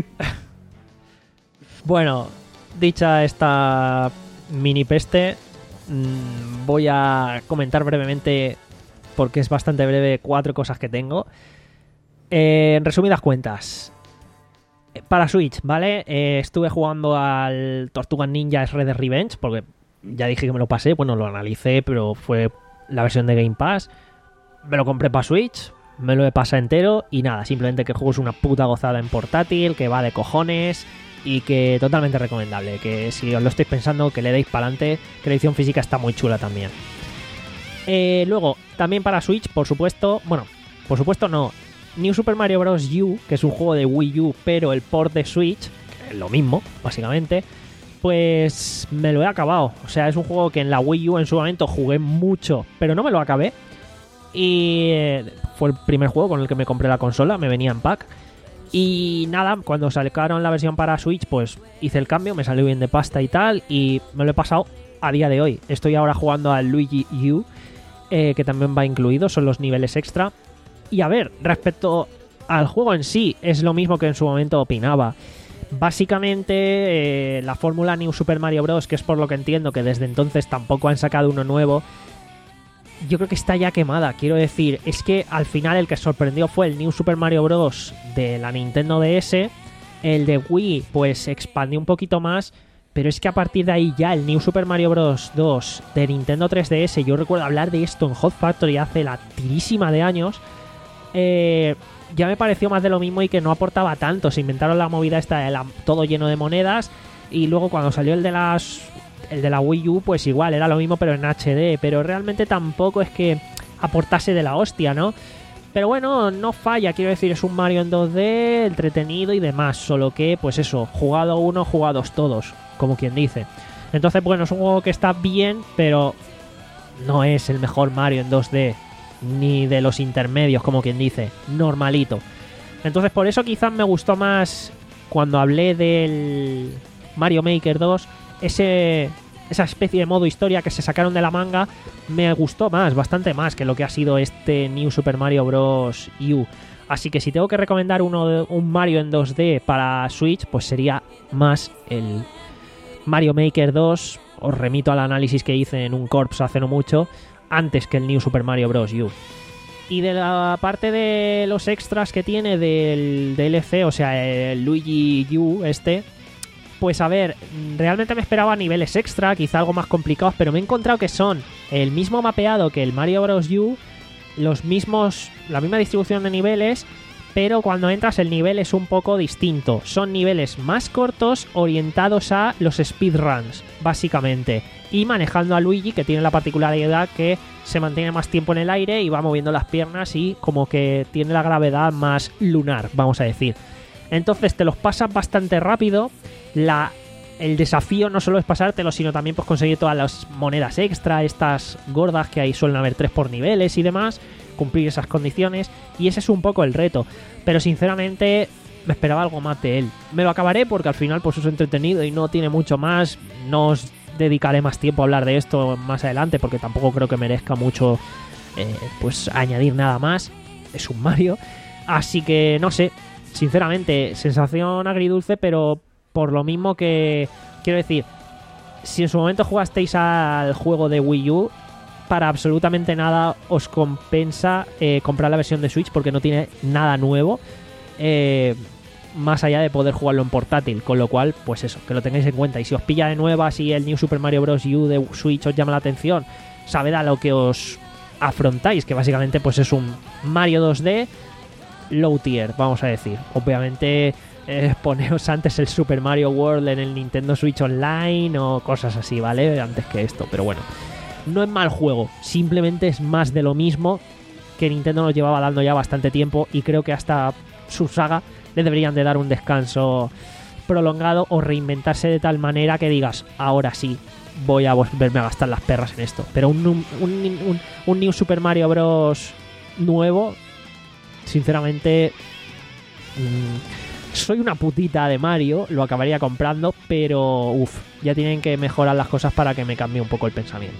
Bueno, dicha esta mini peste, mmm, voy a comentar brevemente, porque es bastante breve, cuatro cosas que tengo. Eh, en resumidas cuentas, para Switch, ¿vale? Eh, estuve jugando al Tortugas Ninja Shredder Revenge, porque ya dije que me lo pasé, bueno, lo analicé, pero fue la versión de Game Pass. Me lo compré para Switch, me lo he pasado entero y nada, simplemente que el juego es una puta gozada en portátil, que va de cojones y que totalmente recomendable, que si os lo estáis pensando, que le deis para adelante, que la edición física está muy chula también. Eh, luego, también para Switch, por supuesto, bueno, por supuesto no, New Super Mario Bros. U, que es un juego de Wii U, pero el port de Switch, que es lo mismo, básicamente, pues me lo he acabado. O sea, es un juego que en la Wii U en su momento jugué mucho, pero no me lo acabé. Y fue el primer juego con el que me compré la consola, me venía en pack. Y nada, cuando sacaron la versión para Switch, pues hice el cambio, me salió bien de pasta y tal, y me lo he pasado a día de hoy. Estoy ahora jugando al Luigi U, eh, que también va incluido, son los niveles extra. Y a ver, respecto al juego en sí, es lo mismo que en su momento opinaba. Básicamente, eh, la fórmula New Super Mario Bros., que es por lo que entiendo que desde entonces tampoco han sacado uno nuevo, yo creo que está ya quemada. Quiero decir, es que al final el que sorprendió fue el New Super Mario Bros. De la Nintendo D S. El de Wii pues expandió un poquito más, pero es que a partir de ahí ya el New Super Mario Bros. dos de Nintendo tres D S, yo recuerdo hablar de esto en Hot Factory hace la tirísima de años, eh, ya me pareció más de lo mismo y que no aportaba tanto. Se inventaron la movida esta de la, todo lleno de monedas, y luego cuando salió el de las el de la Wii U, pues igual era lo mismo pero en H D, pero realmente tampoco es que aportase de la hostia, ¿no? Pero bueno, no falla, quiero decir, es un Mario en dos D, entretenido y demás, solo que, pues eso, jugado uno, jugados todos, como quien dice. Entonces, bueno, es un juego que está bien, pero no es el mejor Mario en dos D, ni de los intermedios, como quien dice, normalito. Entonces, por eso quizás me gustó más cuando hablé del Mario Maker dos, ese... esa especie de modo historia que se sacaron de la manga, me gustó más, bastante más que lo que ha sido este New Super Mario Bros. U. Así que si tengo que recomendar uno de, un Mario en dos D para Switch, pues sería más el Mario Maker dos. Os remito al análisis que hice en un Corps hace no mucho, antes que el New Super Mario Bros. U. Y de la parte de los extras que tiene del D L C, o sea, el Luigi U este, pues a ver, realmente me esperaba niveles extra, quizá algo más complicados, pero me he encontrado que son el mismo mapeado que el Mario Bros. U, los mismos, la misma distribución de niveles, pero cuando entras el nivel es un poco distinto. Son niveles más cortos orientados a los speedruns, básicamente. Y manejando a Luigi, que tiene la particularidad que se mantiene más tiempo en el aire y va moviendo las piernas y como que tiene la gravedad más lunar, vamos a decir. Entonces te los pasas bastante rápido. La, el desafío no solo es pasártelo, sino también pues conseguir todas las monedas extra, estas gordas que ahí suelen haber tres por niveles y demás, cumplir esas condiciones, y ese es un poco el reto. Pero sinceramente me esperaba algo más de él. Me lo acabaré porque al final pues es entretenido y no tiene mucho más. No os dedicaré más tiempo a hablar de esto más adelante porque tampoco creo que merezca mucho eh, pues añadir nada más. Es un Mario, así que no sé, sinceramente sensación agridulce, pero por lo mismo que, quiero decir, si en su momento jugasteis al juego de Wii U, para absolutamente nada os compensa eh, comprar la versión de Switch porque no tiene nada nuevo, eh, más allá de poder jugarlo en portátil, con lo cual, pues eso, que lo tengáis en cuenta. Y si os pilla de nuevas y el New Super Mario Bros. U de Switch os llama la atención, sabed a lo que os afrontáis, que básicamente pues es un Mario dos D low tier, vamos a decir. Obviamente Eh, poneos antes el Super Mario World en el Nintendo Switch Online o cosas así, ¿vale? Antes que esto, pero bueno, no es mal juego, simplemente es más de lo mismo que Nintendo nos llevaba dando ya bastante tiempo, y creo que hasta su saga le deberían de dar un descanso prolongado o reinventarse de tal manera que digas, ahora sí, voy a volverme a gastar las perras en esto. Pero un, un, un, un New Super Mario Bros. Nuevo, sinceramente... Mmm, soy una putita de Mario, lo acabaría comprando, pero uff, ya tienen que mejorar las cosas para que me cambie un poco el pensamiento.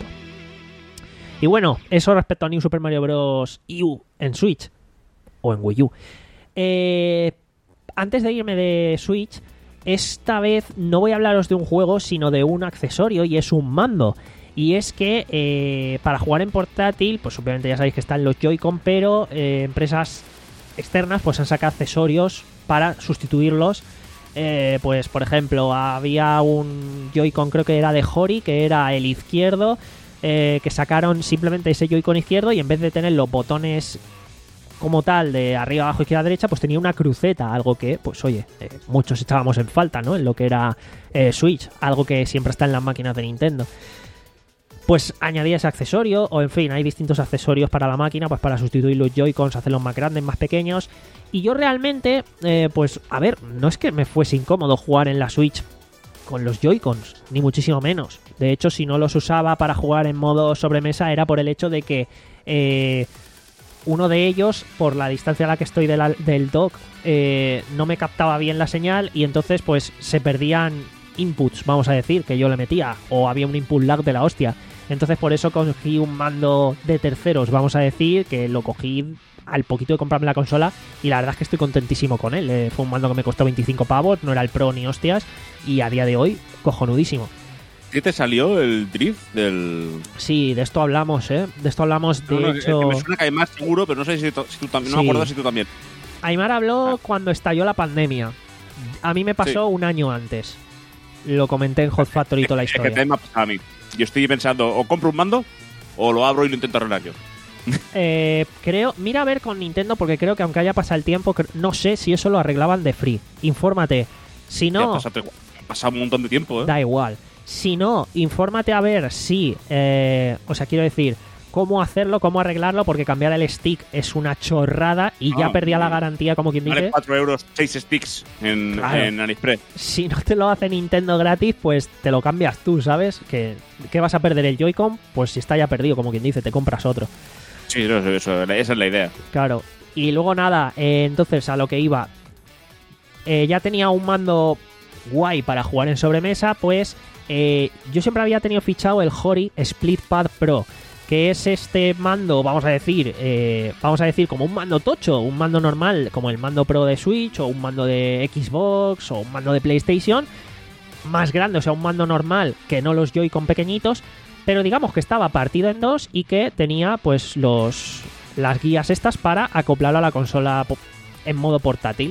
Y bueno, eso respecto a New Super Mario Bros. U en Switch o en Wii U. Eh, antes de irme de Switch, esta vez no voy a hablaros de un juego, sino de un accesorio, y es un mando. Y es que eh, para jugar en portátil, pues obviamente ya sabéis que están los Joy-Con, pero eh, empresas externas pues han sacado accesorios para sustituirlos. Eh, pues por ejemplo, había un Joy-Con, creo que era de Hori, que era el izquierdo, eh, que sacaron simplemente ese Joy-Con izquierdo, y en vez de tener los botones como tal de arriba, abajo, izquierda, derecha, pues tenía una cruceta, algo que, pues oye, eh, muchos echábamos en falta, ¿no? En lo que era eh, Switch, algo que siempre está en las máquinas de Nintendo. Pues añadía ese accesorio, o en fin, hay distintos accesorios para la máquina, pues para sustituir los Joy-Cons, hacerlos más grandes, más pequeños. Y yo realmente, eh, pues a ver, no es que me fuese incómodo jugar en la Switch con los Joy-Cons, ni muchísimo menos. De hecho, si no los usaba para jugar en modo sobremesa era por el hecho de que eh, uno de ellos, por la distancia a la que estoy de la, del dock, eh, no me captaba bien la señal y entonces pues se perdían inputs, vamos a decir, que yo le metía, o había un input lag de la hostia. Entonces por eso cogí un mando de terceros, vamos a decir, que lo cogí al poquito de comprarme la consola y la verdad es que estoy contentísimo con él. Eh, fue un mando que me costó veinticinco pavos, no era el Pro ni hostias, y a día de hoy, cojonudísimo. ¿Qué te salió el drift del...? Sí, de esto hablamos, ¿eh? De esto hablamos, de no, no, hecho... Es que me suena que hay más seguro, pero no sé si, si tú también... No Sí. me acuerdo si tú también. Aymar habló Ah. cuando estalló la pandemia. A mí me pasó Sí. un año antes. Lo comenté en Hot Factory toda la Es que historia. también me ha pasado a mí. Yo estoy pensando, o compro un mando, o lo abro y lo intento arreglar yo. Eh, creo, mira a ver con Nintendo, porque creo que aunque haya pasado el tiempo, cre- no sé si eso lo arreglaban de free. Infórmate. Si Ya ha no, pasado, ha pasado un montón de tiempo, ¿eh? da igual. Si no, infórmate a ver si, eh, o sea, quiero decir, cómo hacerlo, cómo arreglarlo, porque cambiar el stick es una chorrada y ya Ah, perdía la vale. garantía, como quien Vale dice. cuatro euros, seis sticks en, Claro. en AliExpress. Si no te lo hace Nintendo gratis, pues te lo cambias tú, ¿sabes? Que, que vas a perder el Joy-Con, pues si está ya perdido, como quien dice, te compras otro. Sí, eso, eso, esa es la idea. Claro. Y luego nada, eh, entonces a lo que iba. Eh, ya tenía un mando guay para jugar en sobremesa, pues eh, yo siempre había tenido fichado el Hori Split Pad Pro, que es este mando, vamos a decir, eh, vamos a decir como un mando tocho, un mando normal, como el mando Pro de Switch, o un mando de Xbox, o un mando de PlayStation, más grande, o sea, un mando normal que no los Joy-Con pequeñitos, pero digamos que estaba partido en dos y que tenía pues los las guías estas para acoplarlo a la consola po- en modo portátil.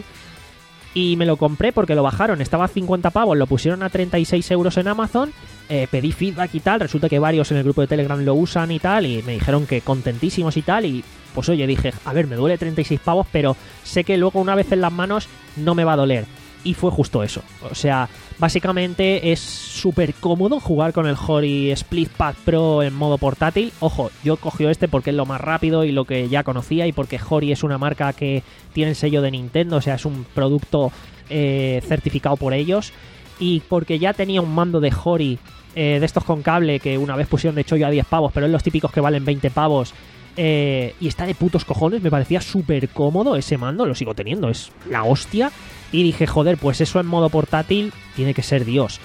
Y me lo compré porque lo bajaron, estaba a cincuenta pavos, lo pusieron a treinta y seis euros en Amazon, eh, pedí feedback y tal, resulta que varios en el grupo de Telegram lo usan y tal, y me dijeron que contentísimos y tal, y pues oye, dije, a ver, me duele treinta y seis pavos, pero sé que luego una vez en las manos no me va a doler. Y fue justo eso. O sea, básicamente es súper cómodo jugar con el Hori Split Pad Pro en modo portátil. Ojo, yo cogí este porque es lo más rápido y lo que ya conocía, y porque Hori es una marca que tiene el sello de Nintendo, o sea, es un producto eh, certificado por ellos. Y porque ya tenía un mando de Hori eh, de estos con cable que una vez pusieron de chollo a diez pavos, pero es los típicos que valen veinte pavos. Eh, y está de putos cojones, me parecía súper cómodo ese mando, lo sigo teniendo, es la hostia. Y dije, joder, pues eso en modo portátil tiene que ser Dios.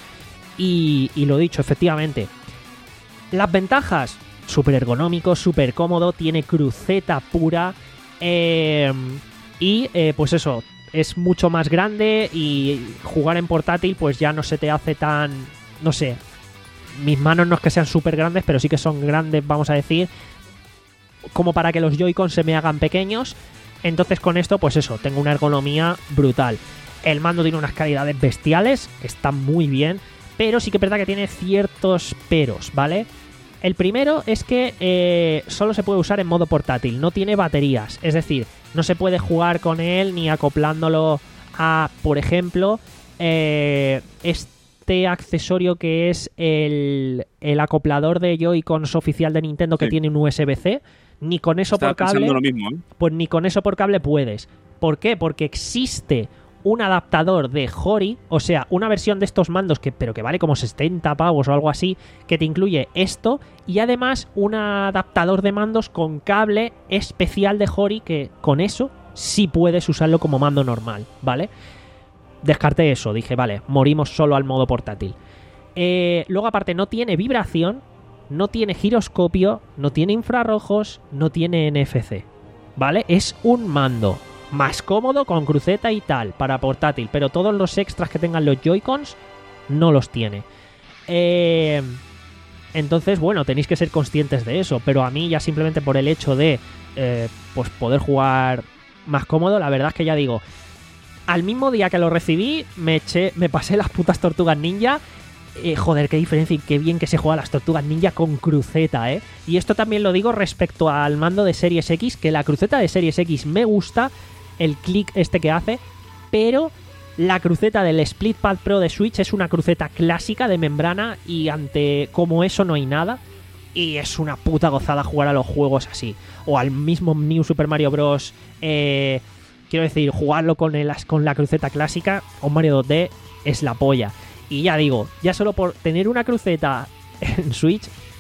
Y, y lo dicho, efectivamente. Las ventajas, súper ergonómico, súper cómodo, tiene cruceta pura. Eh, y eh, pues eso, es mucho más grande y jugar en portátil pues ya no se te hace tan... No sé, mis manos no es que sean súper grandes, pero sí que son grandes, vamos a decir, como para que los Joy-Con se me hagan pequeños. Entonces con esto, pues eso, tengo una ergonomía brutal. El mando tiene unas calidades bestiales, está muy bien, pero sí que es verdad que tiene ciertos peros, ¿vale? El primero es que eh, solo se puede usar en modo portátil, no tiene baterías, es decir, no se puede jugar con él ni acoplándolo a, por ejemplo, eh, este accesorio que es el, el acoplador de Joy-Cons oficial de Nintendo que Sí. tiene un U S B C, ni con eso Estaba por cable... pensando lo mismo, ¿eh? Pues ni con eso por cable puedes. ¿Por qué? Porque existe un adaptador de Hori, o sea, una versión de estos mandos que, pero que vale como setenta pavos o algo así, que te incluye esto y además un adaptador de mandos con cable especial de Hori que con eso sí puedes usarlo como mando normal, ¿vale? Descarté eso, dije, vale, morimos solo al modo portátil. Eh, luego aparte no tiene vibración, no tiene giroscopio, no tiene infrarrojos, no tiene N F C, ¿vale? Es un mando más cómodo con cruceta y tal para portátil, pero todos los extras que tengan los Joy-Cons no los tiene. Eh, entonces, bueno, tenéis que ser conscientes de eso, pero a mí ya simplemente por el hecho de eh, pues poder jugar más cómodo, la verdad es que ya digo, al mismo día que lo recibí me eché, me pasé las putas Tortugas Ninja. Eh, joder, qué diferencia y qué bien que se juega las Tortugas Ninja con cruceta, ¿eh? Y esto también lo digo respecto al mando de Series X, que la cruceta de Series X me gusta, el clic este que hace, pero la cruceta del Split Pad Pro de Switch es una cruceta clásica de membrana y ante como eso no hay nada. Y es una puta gozada jugar a los juegos así. O al mismo New Super Mario Bros. Eh, quiero decir, jugarlo con, el, con la cruceta clásica o Mario dos D es la polla. Y ya digo, ya solo por tener una cruceta en Switch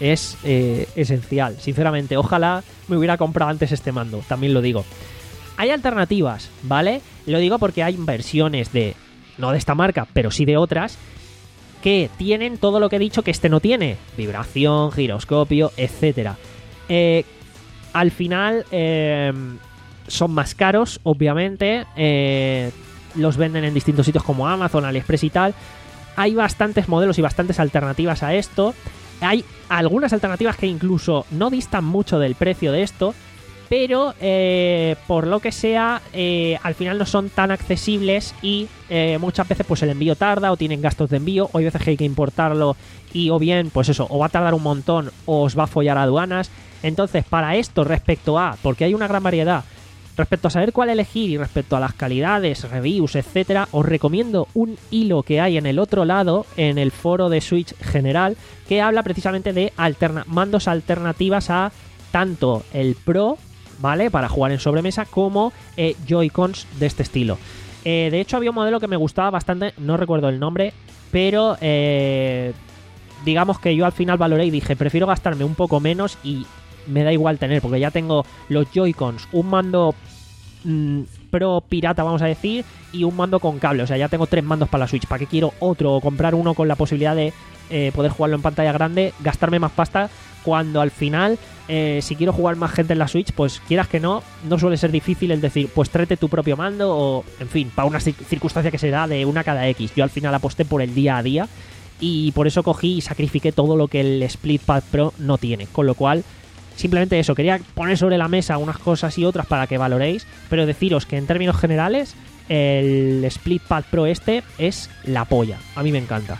es eh, esencial. Sinceramente, ojalá me hubiera comprado antes este mando, también lo digo. Hay alternativas, ¿vale? Lo digo porque hay versiones de, no de esta marca, pero sí de otras, que tienen todo lo que he dicho que este no tiene. Vibración, giroscopio, etcétera. Eh, al final eh, son más caros, obviamente. Eh, los venden en distintos sitios como Amazon, AliExpress y tal. Hay bastantes modelos y bastantes alternativas a esto. Hay algunas alternativas que incluso no distan mucho del precio de esto, pero eh, por lo que sea, eh, al final no son tan accesibles y eh, muchas veces pues el envío tarda o tienen gastos de envío, o hay veces que hay que importarlo y o bien, pues eso, o va a tardar un montón o os va a follar a aduanas. Entonces, para esto, respecto a, porque hay una gran variedad, respecto a saber cuál elegir y respecto a las calidades, reviews, etcétera, os recomiendo un hilo que hay en el otro lado, en el foro de Switch general, que habla precisamente de alterna- mandos alternativas a tanto el Pro, ¿vale?, para jugar en sobremesa, como eh, Joy-Cons de este estilo. Eh, de hecho, había un modelo que me gustaba bastante, no recuerdo el nombre, pero eh, digamos que yo al final valoré y dije, prefiero gastarme un poco menos y me da igual tener, porque ya tengo los Joy-Cons, un mando mmm, Pro pirata, vamos a decir, y un mando con cable. O sea, ya tengo tres mandos para la Switch. ¿Para qué quiero otro o comprar uno con la posibilidad de eh, poder jugarlo en pantalla grande, gastarme más pasta, cuando al final, eh, si quiero jugar más gente en la Switch, pues quieras que no, no suele ser difícil el decir, pues tráete tu propio mando, o en fin, para una circunstancia que se da de una cada X. Yo al final aposté por el día a día y por eso cogí y sacrifiqué todo lo que el Split Pad Pro no tiene, con lo cual simplemente eso, quería poner sobre la mesa unas cosas y otras para que valoréis, pero deciros que en términos generales el Split Pad Pro este es la polla, a mí me encanta.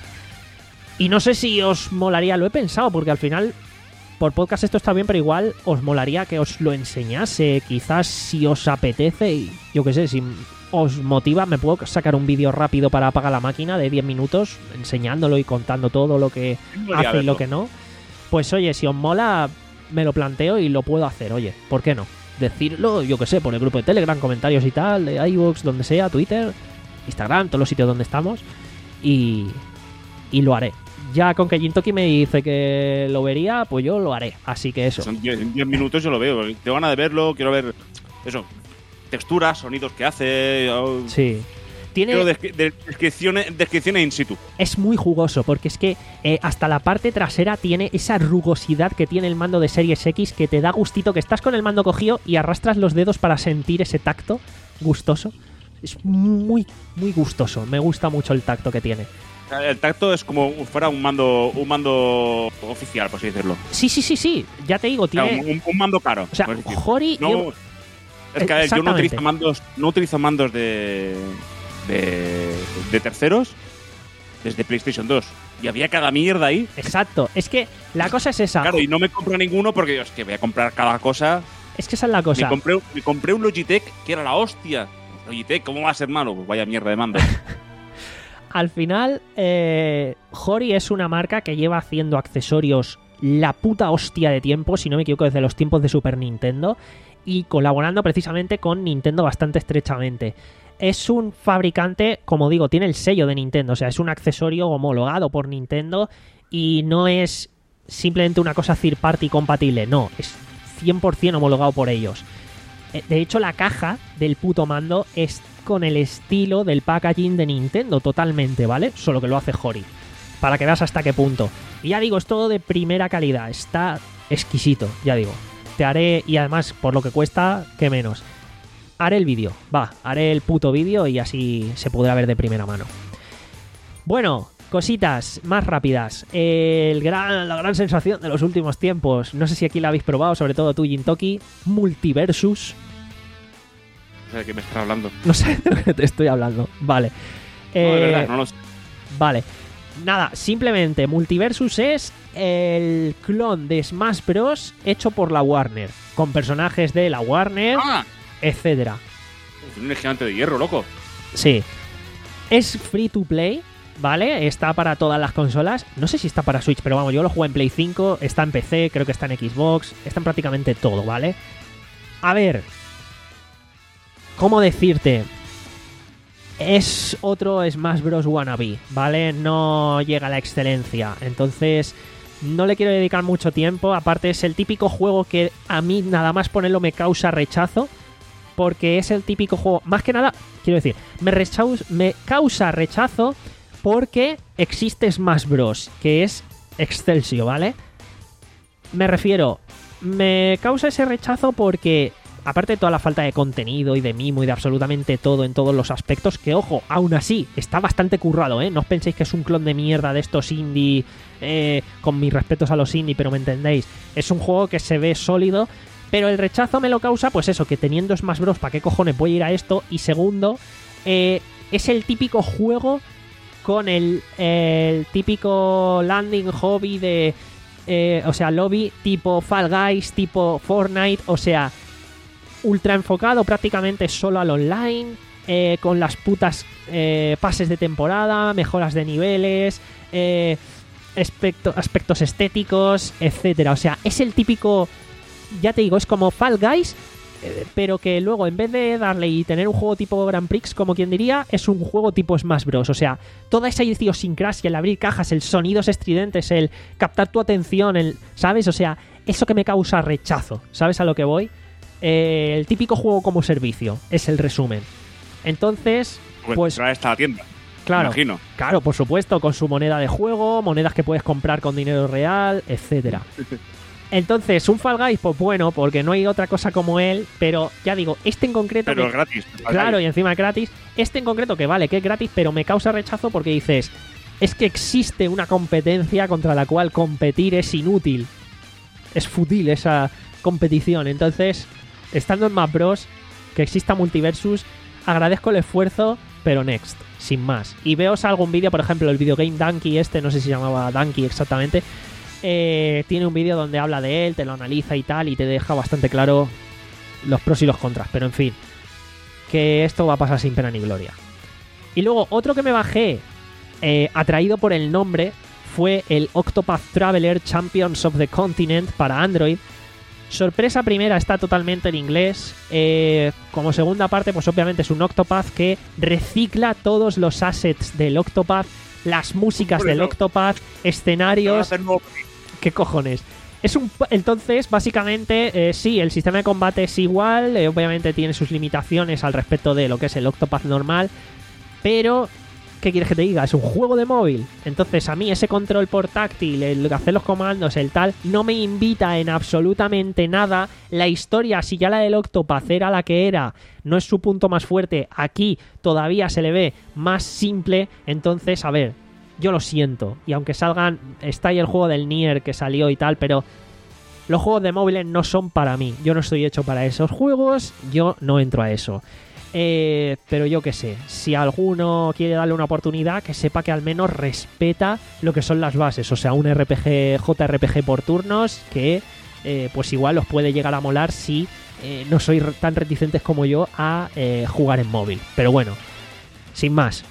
Y no sé si os molaría, lo he pensado, porque al final por podcast esto está bien, pero igual os molaría que os lo enseñase, quizás si os apetece, y yo qué sé, si os motiva, me puedo sacar un vídeo rápido para apagar la máquina de diez minutos enseñándolo y contando todo lo que hace y lo que no. Pues oye, si os mola, me lo planteo y lo puedo hacer, oye, ¿por qué no? Decirlo, yo qué sé, por el grupo de Telegram, comentarios y tal, de iVoox, donde sea, Twitter, Instagram, todos los sitios donde estamos, y, y lo haré. Ya con que Jintoki me dice que lo vería, pues yo lo haré, así que eso. Son diez minutos, yo lo veo, tengo ganas de verlo, quiero ver eso, texturas, sonidos que hace. Yo... Sí. Tiene... Quiero descri- de- descripciones, descripciones in situ. Es muy jugoso, porque es que eh, hasta la parte trasera tiene esa rugosidad que tiene el mando de Series X, que te da gustito, que estás con el mando cogido y arrastras los dedos para sentir ese tacto gustoso. Es muy, muy gustoso. Me gusta mucho el tacto que tiene. El tacto es como fuera un mando un mando oficial, por así decirlo. Sí, sí, sí, sí. Ya te digo, tiene... O sea, un, un mando caro. O sea, por así decirlo. Hori... No, yo... es que a ver, yo no Exactamente. utilizo mandos, no utilizo mandos de, de, de terceros desde PlayStation dos. Y había cada mierda ahí. Exacto. Es que la cosa es esa. Claro, y no me compro ninguno porque es que voy a comprar cada cosa. Es que esa es la cosa. Me compré, me compré un Logitech que era la hostia. Logitech, ¿cómo va a ser malo? Pues vaya mierda de mando. Al final, eh, Hori es una marca que lleva haciendo accesorios la puta hostia de tiempo, si no me equivoco, desde los tiempos de Super Nintendo, y colaborando precisamente con Nintendo bastante estrechamente. Es un fabricante, como digo, tiene el sello de Nintendo, o sea, es un accesorio homologado por Nintendo y no es simplemente una cosa third party compatible, no, es cien por ciento homologado por ellos. De hecho, la caja del puto mando es con el estilo del packaging de Nintendo totalmente, ¿vale? Solo que lo hace Hori, para que veas hasta qué punto. Y ya digo, es todo de primera calidad, está exquisito, ya digo. Te haré, y además, por lo que cuesta, qué menos. Haré el vídeo, va, haré el puto vídeo y así se podrá ver de primera mano. Bueno, cositas más rápidas. El gran, la gran sensación de los últimos tiempos, no sé si aquí la habéis probado, sobre todo tú, Jintoki, Multiversus. No sé de qué me estás hablando. No sé de lo que te estoy hablando. Vale. No, de Eh, verdad, no lo sé. Vale. Nada, simplemente Multiversus es el clon de Smash Bros. Hecho por la Warner. Con personajes de la Warner, ¡Ah! etcétera. Un gigante de hierro, loco. Sí. Es free to play, ¿vale? Está para todas las consolas. No sé si está para Switch, pero vamos, yo lo jugué en Play cinco, está en P C, creo que está en Xbox, está en prácticamente todo, ¿vale? A ver, ¿cómo decirte? Es otro Smash Bros. Wannabe, ¿vale? No llega a la excelencia. Entonces, no le quiero dedicar mucho tiempo. Aparte es el típico juego que a mí nada más ponerlo me causa rechazo, porque es el típico juego, más que nada, quiero decir, me, rechaus, me causa rechazo porque existe Smash Bros, que es Excelsior, ¿vale? Me refiero, me causa ese rechazo porque, aparte de toda la falta de contenido y de mimo y de absolutamente todo en todos los aspectos, que ojo, aún así, está bastante currado, ¿eh? No os penséis que es un clon de mierda de estos indie, eh, con mis respetos a los indie, pero me entendéis. Es un juego que se ve sólido, pero el rechazo me lo causa, pues eso, que teniendo Smash Bros, ¿para qué cojones voy a ir a esto? Y segundo, eh, es el típico juego con el, eh, el típico landing hobby de... Eh, o sea, lobby tipo Fall Guys, tipo Fortnite, o sea, ultra enfocado prácticamente solo al online, eh, con las putas eh, pases de temporada, mejoras de niveles, eh, aspecto, aspectos estéticos, etcétera. O sea, es el típico, ya te digo, es como Fall Guys, eh, pero que luego en vez de darle y tener un juego tipo Grand Prix, como quien diría, es un juego tipo Smash Bros. O sea, toda esa idiosincrasia, el abrir cajas, el sonidos estridentes, el captar tu atención, el, ¿sabes? O sea, eso que me causa rechazo, ¿sabes a lo que voy? Eh, el típico juego como servicio, es el resumen. Entonces, pues, pues trae esta tienda. claro, Imagino. claro, por supuesto, con su moneda de juego, monedas que puedes comprar con dinero real, etcétera. Entonces, un Fall Guys, pues bueno, porque no hay otra cosa como él, pero ya digo, este en concreto... Pero me- es gratis. Claro, y encima es gratis. Este en concreto, que vale, que es gratis, pero me causa rechazo porque dices, es que existe una competencia contra la cual competir es inútil. Es fútil esa competición. Entonces, estando en Smash Bros, que exista Multiversus, agradezco el esfuerzo, pero next, sin más. Y veos algún vídeo, por ejemplo, el videogame Donkey este, no sé si se llamaba Donkey exactamente, eh, tiene un vídeo donde habla de él, te lo analiza y tal, y te deja bastante claro los pros y los contras. Pero en fin, que esto va a pasar sin pena ni gloria. Y luego, otro que me bajé, eh, atraído por el nombre, fue el Octopath Traveler Champions of the Continent para Android. Sorpresa primera, está totalmente en inglés. Eh, como segunda parte, pues obviamente es un Octopath que recicla todos los assets del Octopath, las músicas del Octopath, escenarios... ¿Qué cojones? Es un, entonces, básicamente, eh, sí, el sistema de combate es igual, eh, obviamente tiene sus limitaciones al respecto de lo que es el Octopath normal, pero, ¿qué quieres que te diga? Es un juego de móvil. Entonces, a mí ese control portátil, el hacer los comandos, el tal, no me invita en absolutamente nada. La historia, si ya la del Octopath era la que era, no es su punto más fuerte, aquí todavía se le ve más simple. Entonces, a ver, yo lo siento, y aunque salgan, está ahí el juego del Nier que salió y tal, pero los juegos de móviles no son para mí. Yo no estoy hecho para esos juegos, yo no entro a eso. Eh, pero yo qué sé, si alguno quiere darle una oportunidad, que sepa que al menos respeta lo que son las bases. O sea, un R P G, J R P G por turnos, que eh, pues igual os puede llegar a molar si eh, no sois tan reticentes como yo a eh, jugar en móvil. Pero bueno, sin más.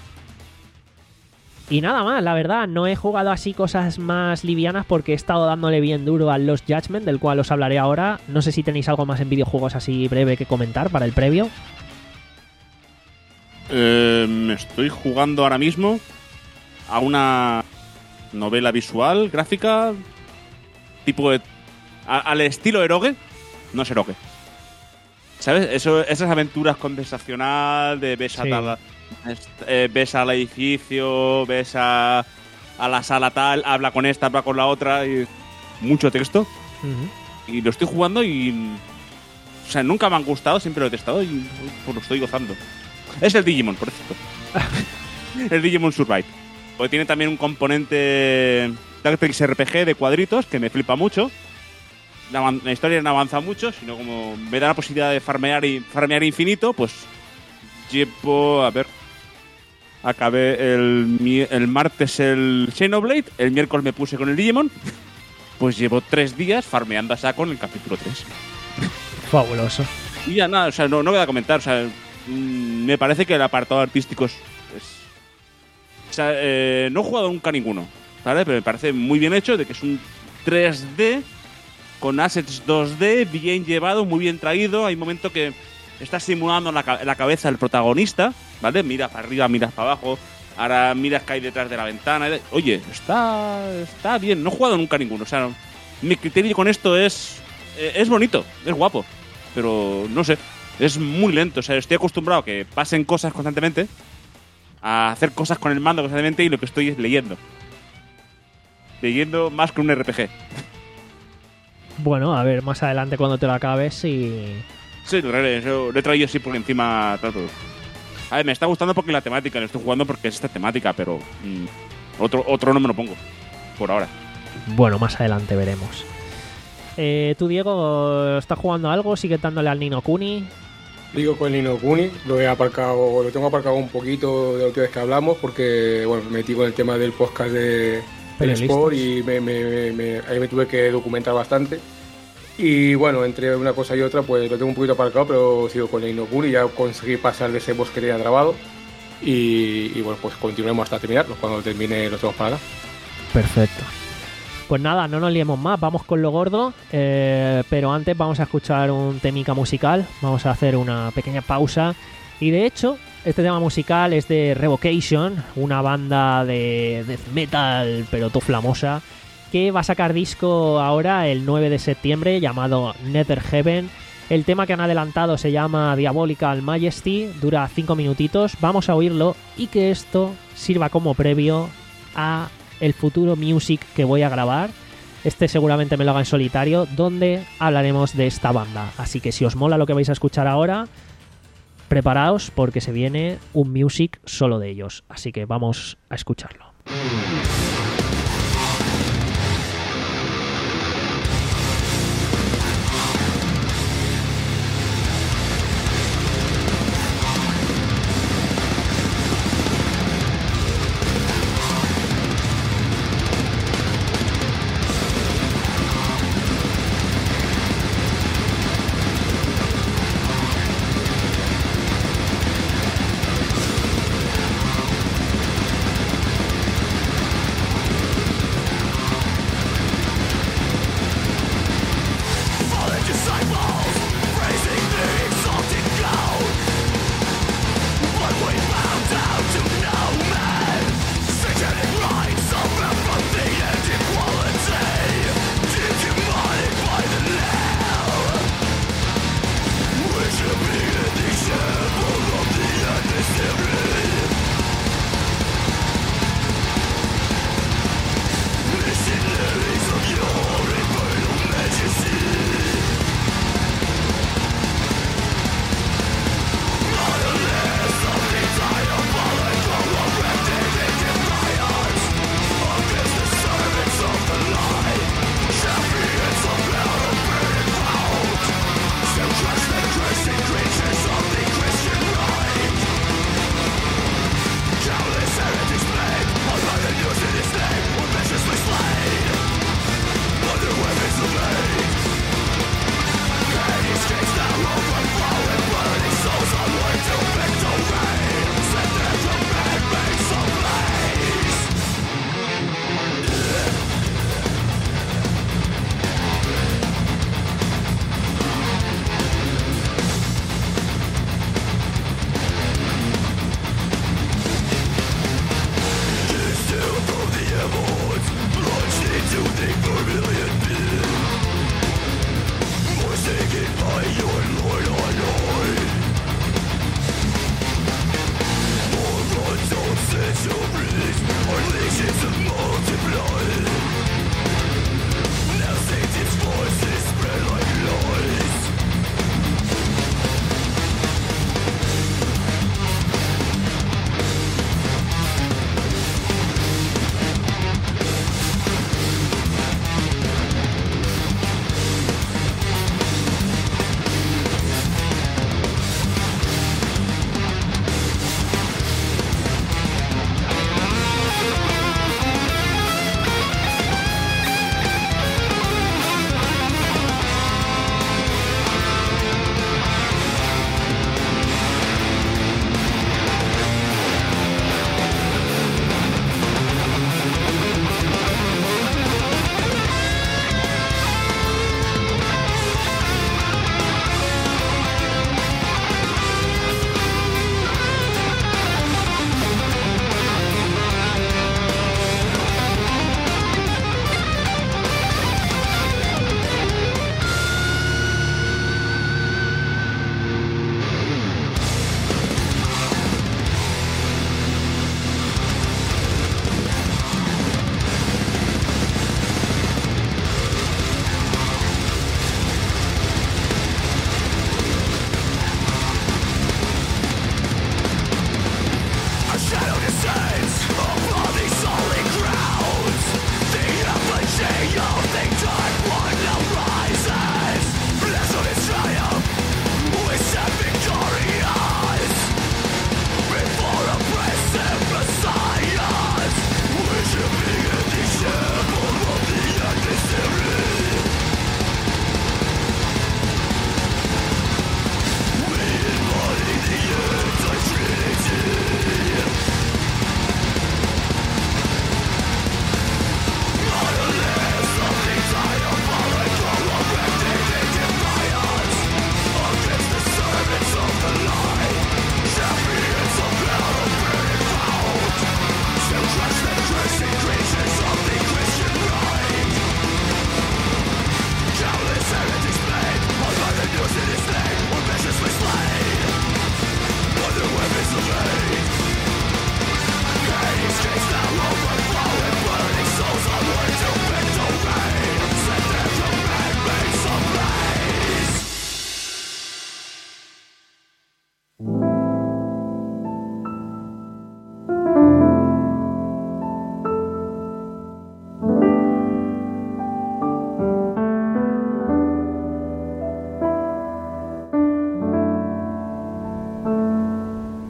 Y nada más, la verdad, no he jugado así cosas más livianas porque he estado dándole bien duro al Lost Judgment, del cual os hablaré ahora. No sé si tenéis algo más en videojuegos así breve que comentar para el previo. Eh, me estoy jugando ahora mismo a una novela visual, gráfica, tipo de, a, al estilo Eroge, no es Eroge. ¿Sabes? Eso, esas aventuras conversacional de ves a Sí. tal, eh, ves al edificio, ves a, a la sala tal, habla con esta, habla con la otra, y mucho texto. Uh-huh. Y lo estoy jugando y... O sea, nunca me han gustado, siempre lo he testado y pues lo estoy gozando. Es el Digimon, por cierto. El Digimon Survive. Porque tiene también un componente Tactics R P G de cuadritos que me flipa mucho. La, la historia no avanza mucho, sino como me da la posibilidad de farmear y farmear infinito, pues llevo, a ver, acabé el, mi- el martes el Xenoblade, el miércoles me puse con el Digimon, pues llevo tres días farmeando a saco en el capítulo tres. Fabuloso. Y ya nada, o sea, no, no voy a comentar, o sea, mm, me parece que el apartado artístico es... es- o sea, eh, no he jugado nunca ninguno, ¿vale? Pero me parece muy bien hecho, de que es un tres D con assets dos D, bien llevado, muy bien traído. Hay un momento que está simulando la, ca- la cabeza del protagonista, ¿vale? Mira para arriba, mira para abajo, ahora miras que hay detrás de la ventana. Oye, está, está bien. No he jugado nunca a ninguno. O sea, no, mi criterio con esto es, es bonito, es guapo, pero no sé, es muy lento. O sea, estoy acostumbrado a que pasen cosas constantemente, a hacer cosas con el mando constantemente, y lo que estoy es leyendo. Leyendo más que un R P G. Bueno, a ver, más adelante cuando te lo acabes y... Sí, lo he, lo he traído así por encima trato. A ver, me está gustando porque la temática, lo estoy jugando porque es esta temática, pero mmm, otro, otro no me lo pongo, por ahora. Bueno, más adelante veremos. Eh, ¿Tú, Diego, estás jugando algo? ¿Sigues dándole al Ni no Kuni? Digo con el Ni no Kuni, lo he aparcado, lo tengo aparcado un poquito de la última vez que hablamos, porque bueno, me metí con el tema del podcast de del Sport y me, me, me, ahí me tuve que documentar bastante. Y bueno, entre una cosa y otra, pues lo tengo un poquito aparcado, pero sigo con el Ni no Kuni, ya conseguí pasar de ese boss que tenía grabado. Y, y bueno, pues continuemos hasta terminarlo. Cuando termine lo tenemos para acá. Perfecto. Pues nada, no nos liemos más, vamos con lo gordo, eh, pero antes vamos a escuchar un temica musical, vamos a hacer una pequeña pausa. Y de hecho, este tema musical es de Revocation, una banda de death metal pero todo flamosa, que va a sacar disco ahora el nueve de septiembre llamado Nether Heaven. El tema que han adelantado se llama Diabolical Majesty, dura cinco minutitos, vamos a oírlo y que esto sirva como previo a el futuro music que voy a grabar. Este seguramente me lo haga en solitario, donde hablaremos de esta banda. Así que si os mola lo que vais a escuchar ahora, preparaos porque se viene un music solo de ellos. Así que vamos a escucharlo.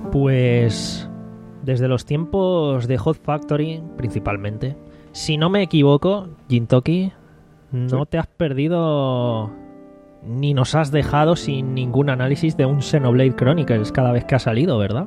Pues desde los tiempos de Hot Factory, principalmente, si no me equivoco, Gintoki, no te has perdido ni nos has dejado sin ningún análisis de un Xenoblade Chronicles cada vez que ha salido, ¿verdad?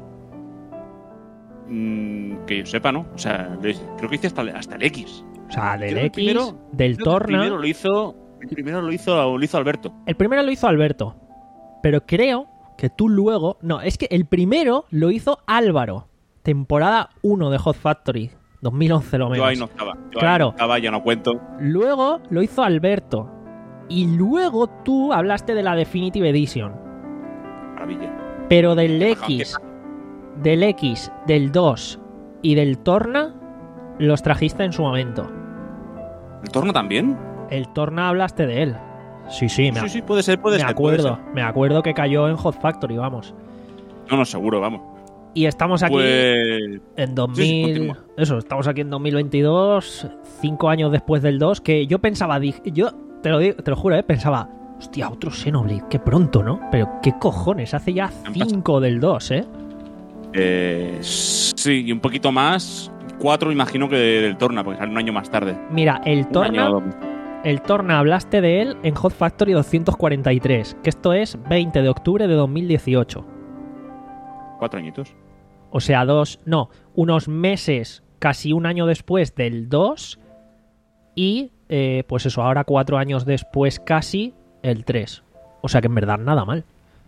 Mm, que yo sepa, ¿no? O sea, creo que hice hasta, hasta el X. O sea, del Creo X, que el primero- del creo que Torna... El primero lo hizo, el primero lo hizo, lo hizo Alberto. El primero lo hizo Alberto, pero creo que tú luego... No, es que el primero lo hizo Álvaro, temporada uno de Hot Factory, dos mil once lo menos. Yo ahí no estaba. Yo Claro. ahí no estaba, ya no cuento. Luego lo hizo Alberto, y luego tú hablaste de la Definitive Edition, Maravilla. pero del Qué X, del X, del dos y del Torna los trajiste en su momento. ¿El Torno también? El Torna hablaste de él. Sí, sí, me, Sí, sí, puede ser, puede me ser. puede acuerdo. ser. Me acuerdo que cayó en Hot Factory, vamos. No, no, seguro, vamos. Y estamos aquí Pues... en dos mil... sí, sí, continúa. eso, estamos aquí en dos mil veintidós, cinco años después del dos, que yo pensaba... di- Yo, te lo, digo, te lo juro, ¿eh? Pensaba... Hostia, otro Xenoblade, qué pronto, ¿no? Pero qué cojones, hace ya Han pasado. cinco del dos, ¿eh? Eh, sí, y un poquito más. Cuatro, imagino que del Torna, porque sale un año más tarde. Mira, el Un Torna... año- El Torna hablaste de él en Hot Factory doscientos cuarenta y tres, que esto es veinte de octubre de dos mil dieciocho. Cuatro añitos. O sea, dos, no, unos meses, casi un año después del dos y, eh, pues eso, ahora cuatro años después casi el tres. O sea que en verdad nada mal.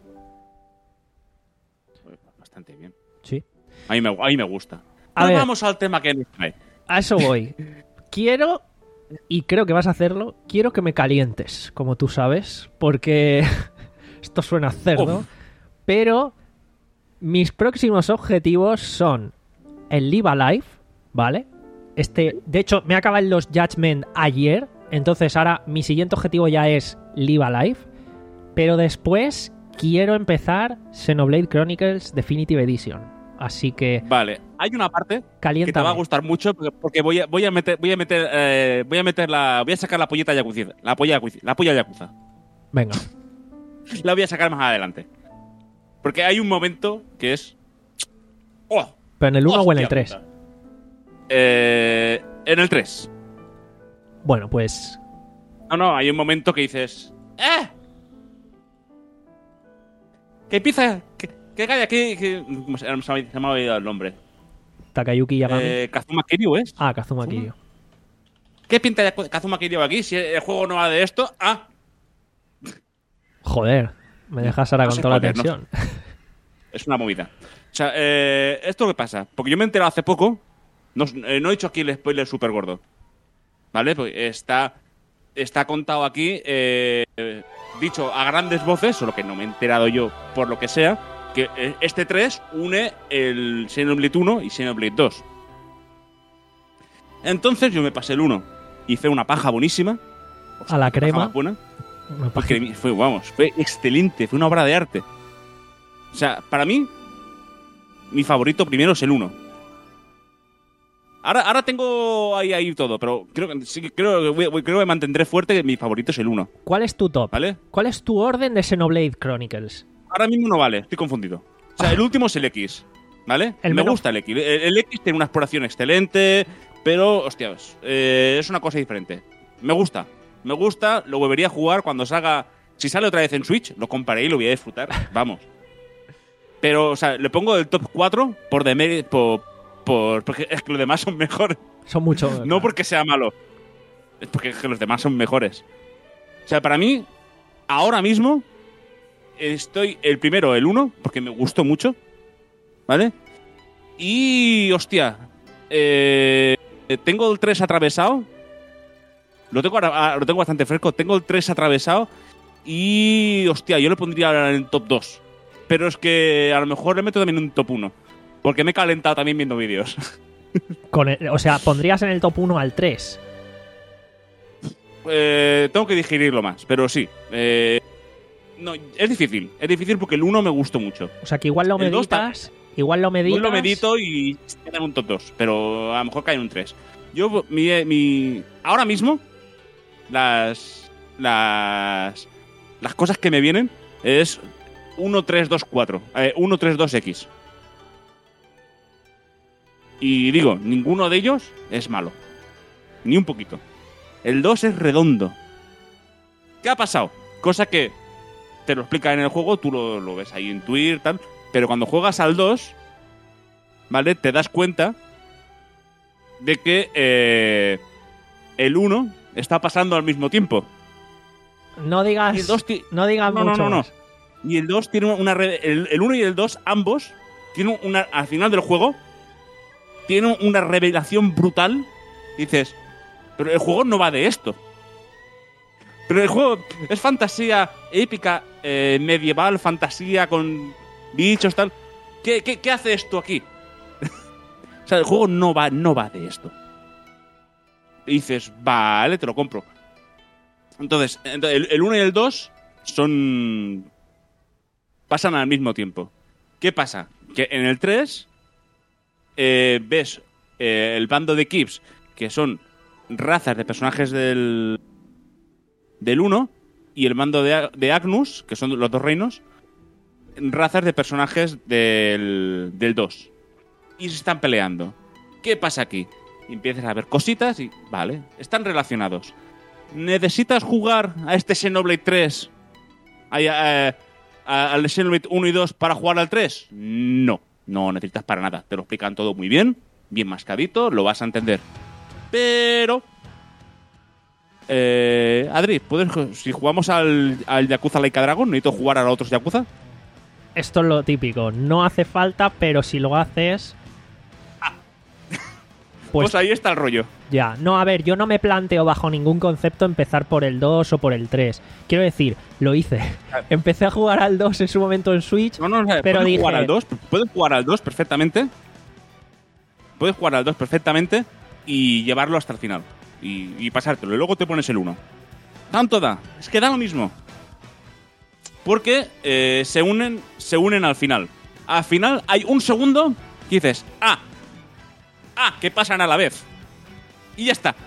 Bastante bien. Sí. A mí me, a mí me gusta. A Pero ver. vamos al tema que nos trae. A eso voy. Quiero, y creo que vas a hacerlo, quiero que me calientes, como tú sabes, porque esto suena cerdo, Uf. pero mis próximos objetivos son el Live Alive, ¿vale? Este, de hecho, me acaban los Judgment ayer, entonces ahora mi siguiente objetivo ya es Live Alive, pero después quiero empezar Xenoblade Chronicles Definitive Edition. Así que Vale, hay una parte que te caliéntame. va a gustar mucho porque- porque voy a, voy a meter, voy a meter, eh, voy a meter la, voy a sacar la pollita Yakuza, la polla Yakuza, la polla Yakuza. Venga, La voy a sacar más adelante. Porque hay un momento que es, ¡oh! pero en el uno o en el Hostia tres. puta. Eh, en el tres. Bueno, pues No, no, hay un momento que dices, ¡eh! Que empieza, que, que calla, que, que ¿cómo se, se me se me ha olvidado el nombre. Takayuki Yagami. Eh, Kazuma Kiryu, ¿es? Ah, Kazuma Kiryu. ¿Qué pinta ya Kazuma Kiryu aquí? Si el juego no va de esto, ah, Joder, me dejas ahora No con sé toda la cuál es, no tensión. es una movida. O sea, eh, ¿esto qué pasa? Porque yo me he enterado hace poco, no, eh, no he hecho aquí el spoiler súper gordo, ¿vale? Porque está, está contado aquí, eh, eh, dicho a grandes voces, solo que no me he enterado yo por lo que sea, que eh, este tres une el Xenoblade uno y Xenoblade dos. Entonces yo me pasé el uno, hice una paja buenísima. A la paja crema. más buena. Una Fue, paja. cremi- fue, vamos, fue excelente, fue una obra de arte. O sea, para mí, mi favorito primero es el uno. Ahora, ahora tengo ahí, ahí todo, pero creo que sí, que- creo, que voy- voy- creo que mantendré fuerte que mi favorito es el uno, ¿Cuál es tu top? ¿vale? ¿Cuál es tu orden de Xenoblade Chronicles? Ahora mismo no vale, estoy confundido. O sea, el último es el X, ¿vale? El Me menos- gusta el X. El, el X tiene una exploración excelente, pero, hostias, eh, es una cosa diferente. Me gusta, me gusta, lo volvería a jugar cuando salga. Si sale otra vez en Switch, lo compraré y lo voy a disfrutar, vamos. Pero, o sea, le pongo el top cuatro por demérito, por, por, porque es que los demás son mejores. Son muchos. No porque sea malo, es porque es que los demás son mejores. O sea, para mí, ahora mismo, estoy el primero, el uno, porque me gustó mucho, ¿vale? Y, hostia, eh, tengo el tres atravesado. Lo tengo, ahora- lo tengo bastante fresco. Tengo el tres atravesado. Y, hostia, yo lo pondría en el top dos. Pero es que a lo mejor le meto también un top uno. Porque me he calentado también viendo vídeos. Con el- o sea, pondrías en el top uno al tres. Eh, tengo que digerirlo más, pero sí. Eh, no, es difícil. Es difícil porque el uno me gustó mucho. O sea, que igual lo El dos meditas. Igual lo meditas. Yo lo medito y queda en un top dos, pero a lo mejor cae en un tres. Yo, mi, mi, ahora mismo, las, las, las cosas que me vienen es uno, tres, dos, cuatro. Eh, uno, tres, dos, X. Y digo, ninguno de ellos es malo. Ni un poquito. El dos es redondo. ¿Qué ha pasado? Cosa que te lo explica en el juego, tú lo, lo ves ahí en Twitter, tal. Pero cuando juegas al dos, ¿vale? Te das cuenta de que eh, el uno está pasando al mismo tiempo. No digas, Y el dos ti- no digas No, no, mucho no, no. más. Y el dos tiene una... re- El, el uno y el dos, ambos, tienen una... Al final del juego, tienen una revelación brutal. Dices, pero el juego no va de esto. Pero el juego es fantasía épica, eh, medieval, fantasía con bichos, tal. ¿Qué, qué, qué hace esto aquí? O sea, el juego no va, no va de esto. Y dices, vale, te lo compro. Entonces, entonces el, el uno y el dos son... pasan al mismo tiempo. ¿Qué pasa? Que en el tres eh, ves eh, el bando de Kips, que son razas de personajes del... del uno, y el bando de, de Agnus, que son los dos reinos, razas de personajes del, del dos. Y se están peleando. ¿Qué pasa aquí? Y empiezas a ver cositas y, vale, están relacionados. ¿Necesitas jugar a este Xenoblade tres? A, a, a, al Xenoblade uno y dos para jugar al tres? No, no necesitas para nada. Te lo explican todo muy bien, bien mascadito, lo vas a entender. Pero... Eh, Adri, ¿puedes, si jugamos al, al Yakuza Laika Dragon, necesito jugar a los otros Yakuza? Esto es lo típico. No hace falta, pero si lo haces... Pues, Pues ahí está el rollo. ya. No, a ver, yo no me planteo bajo ningún concepto empezar por el dos o por el tres. Quiero decir, lo hice. Empecé a jugar al dos en su momento en Switch. No, no, no, Pero puedes dije- jugar al dos, puedes jugar al dos perfectamente. Puedes jugar al dos perfectamente y llevarlo hasta el final. Y, y pasártelo. Y luego te pones el uno. Tanto da. Es que da lo mismo. Porque eh, se unen se unen al final. Al final hay un segundo que dices, ah, ah, que pasan a la vez. Y ya está.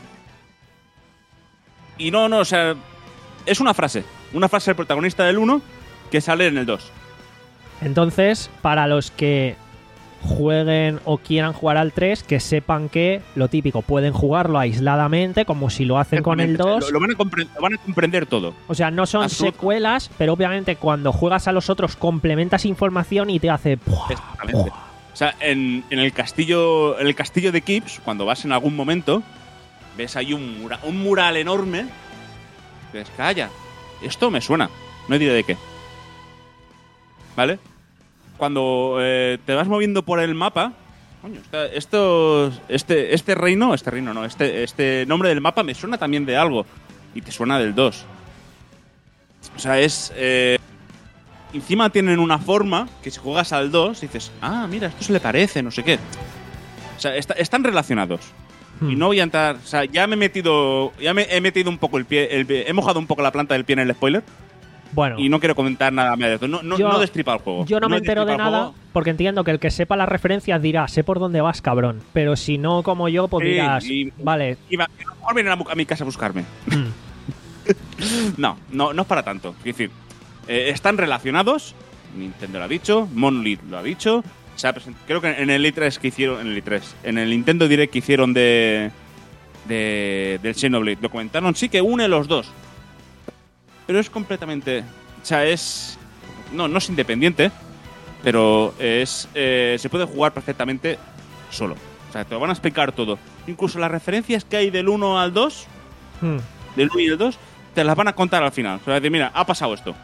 Y no, no, o sea, es una frase. Una frase del protagonista del uno que sale en el dos. Entonces, para los que jueguen o quieran jugar al tres, que sepan que lo típico, pueden jugarlo aisladamente, como si lo hacen con el dos. Lo, lo van, a compre- lo van a comprender todo. O sea, no son Absoluto. secuelas, pero obviamente cuando juegas a los otros complementas información y te hace... ¡pua! Exactamente. O sea, en, en el castillo en el castillo de Kips, cuando vas en algún momento, ves ahí un, mura- un mural enorme. Y dices, calla, esto me suena. No diré de qué. ¿Vale? Cuando eh, te vas moviendo por el mapa, coño, esta- esto, este, este reino, este reino no, este, este nombre del mapa me suena también de algo. Y te suena del dos. O sea, es... eh, encima tienen una forma que si juegas al dos dices, ah, mira, esto se le parece, no sé qué. O sea, está- están relacionados. Hmm. Y no voy a entrar... O sea, ya me he metido... Ya me he metido un poco el pie... el pie- he mojado un poco la planta del pie en el spoiler. Bueno, Y no quiero comentar nada más de esto. No, no, Yo- no destripa el juego. yo no me entero de destripa el nada juego. porque entiendo que el que sepa las referencias dirá, sé por dónde vas, cabrón. Pero si no, como yo, pues Sí, dirás, y- vale. Y va, a lo mejor vienen a, mu- a mi casa a buscarme. hmm, No, no, no es para tanto. Es decir, eh, están relacionados. Nintendo lo ha dicho, Monolith lo ha dicho. Se ha present- creo que en el E tres que hicieron, en el E tres, en el Nintendo Direct que hicieron de, de del Xenoblade, lo comentaron, sí que une los dos. Pero es completamente, o sea, es no, no es independiente, pero es eh, se puede jugar perfectamente solo. O sea, te lo van a explicar todo. Incluso las referencias que hay del uno al dos, hmm. del uno y el dos, te las van a contar al final. O sea, decir, mira, ha pasado esto.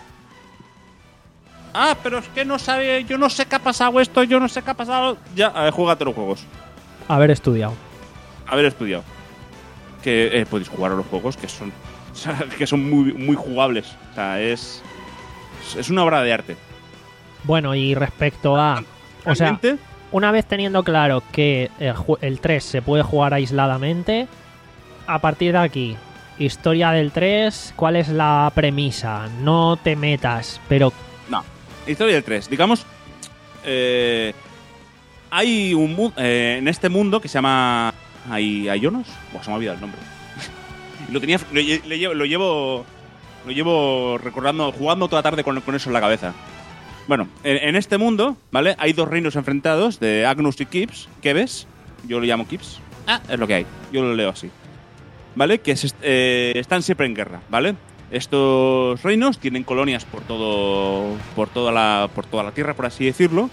Ah, pero es que no sabe, yo no sé qué ha pasado esto, yo no sé qué ha pasado. Ya, a ver, júgate los juegos. Haber estudiado. Haber estudiado. Que eh, podéis jugar a los juegos que son, o sea, que son muy, muy jugables. O sea, es, es una obra de arte. Bueno, y respecto a... O sea, Realmente, una vez teniendo claro que el, ju- el tres se puede jugar aisladamente, a partir de aquí, historia del tres, ¿cuál es la premisa? No te metas, pero... no. Historia del tres. Digamos, eh, hay un mu- eh, en este mundo que se llama Hay Ionos. Buah, se me ha olvidado el nombre. lo tenía, lo, lle- le llevo, lo llevo, lo llevo recordando, jugando toda la tarde con, con eso en la cabeza. Bueno, en, en este mundo, ¿vale? Hay dos reinos enfrentados de Agnus y Kips. Kebes, yo lo llamo Kips. Ah, es lo que hay. Yo lo leo así. ¿Vale? Que es, eh, están siempre en guerra, ¿vale? Estos reinos tienen colonias por todo, por toda la, por toda la tierra, por así decirlo,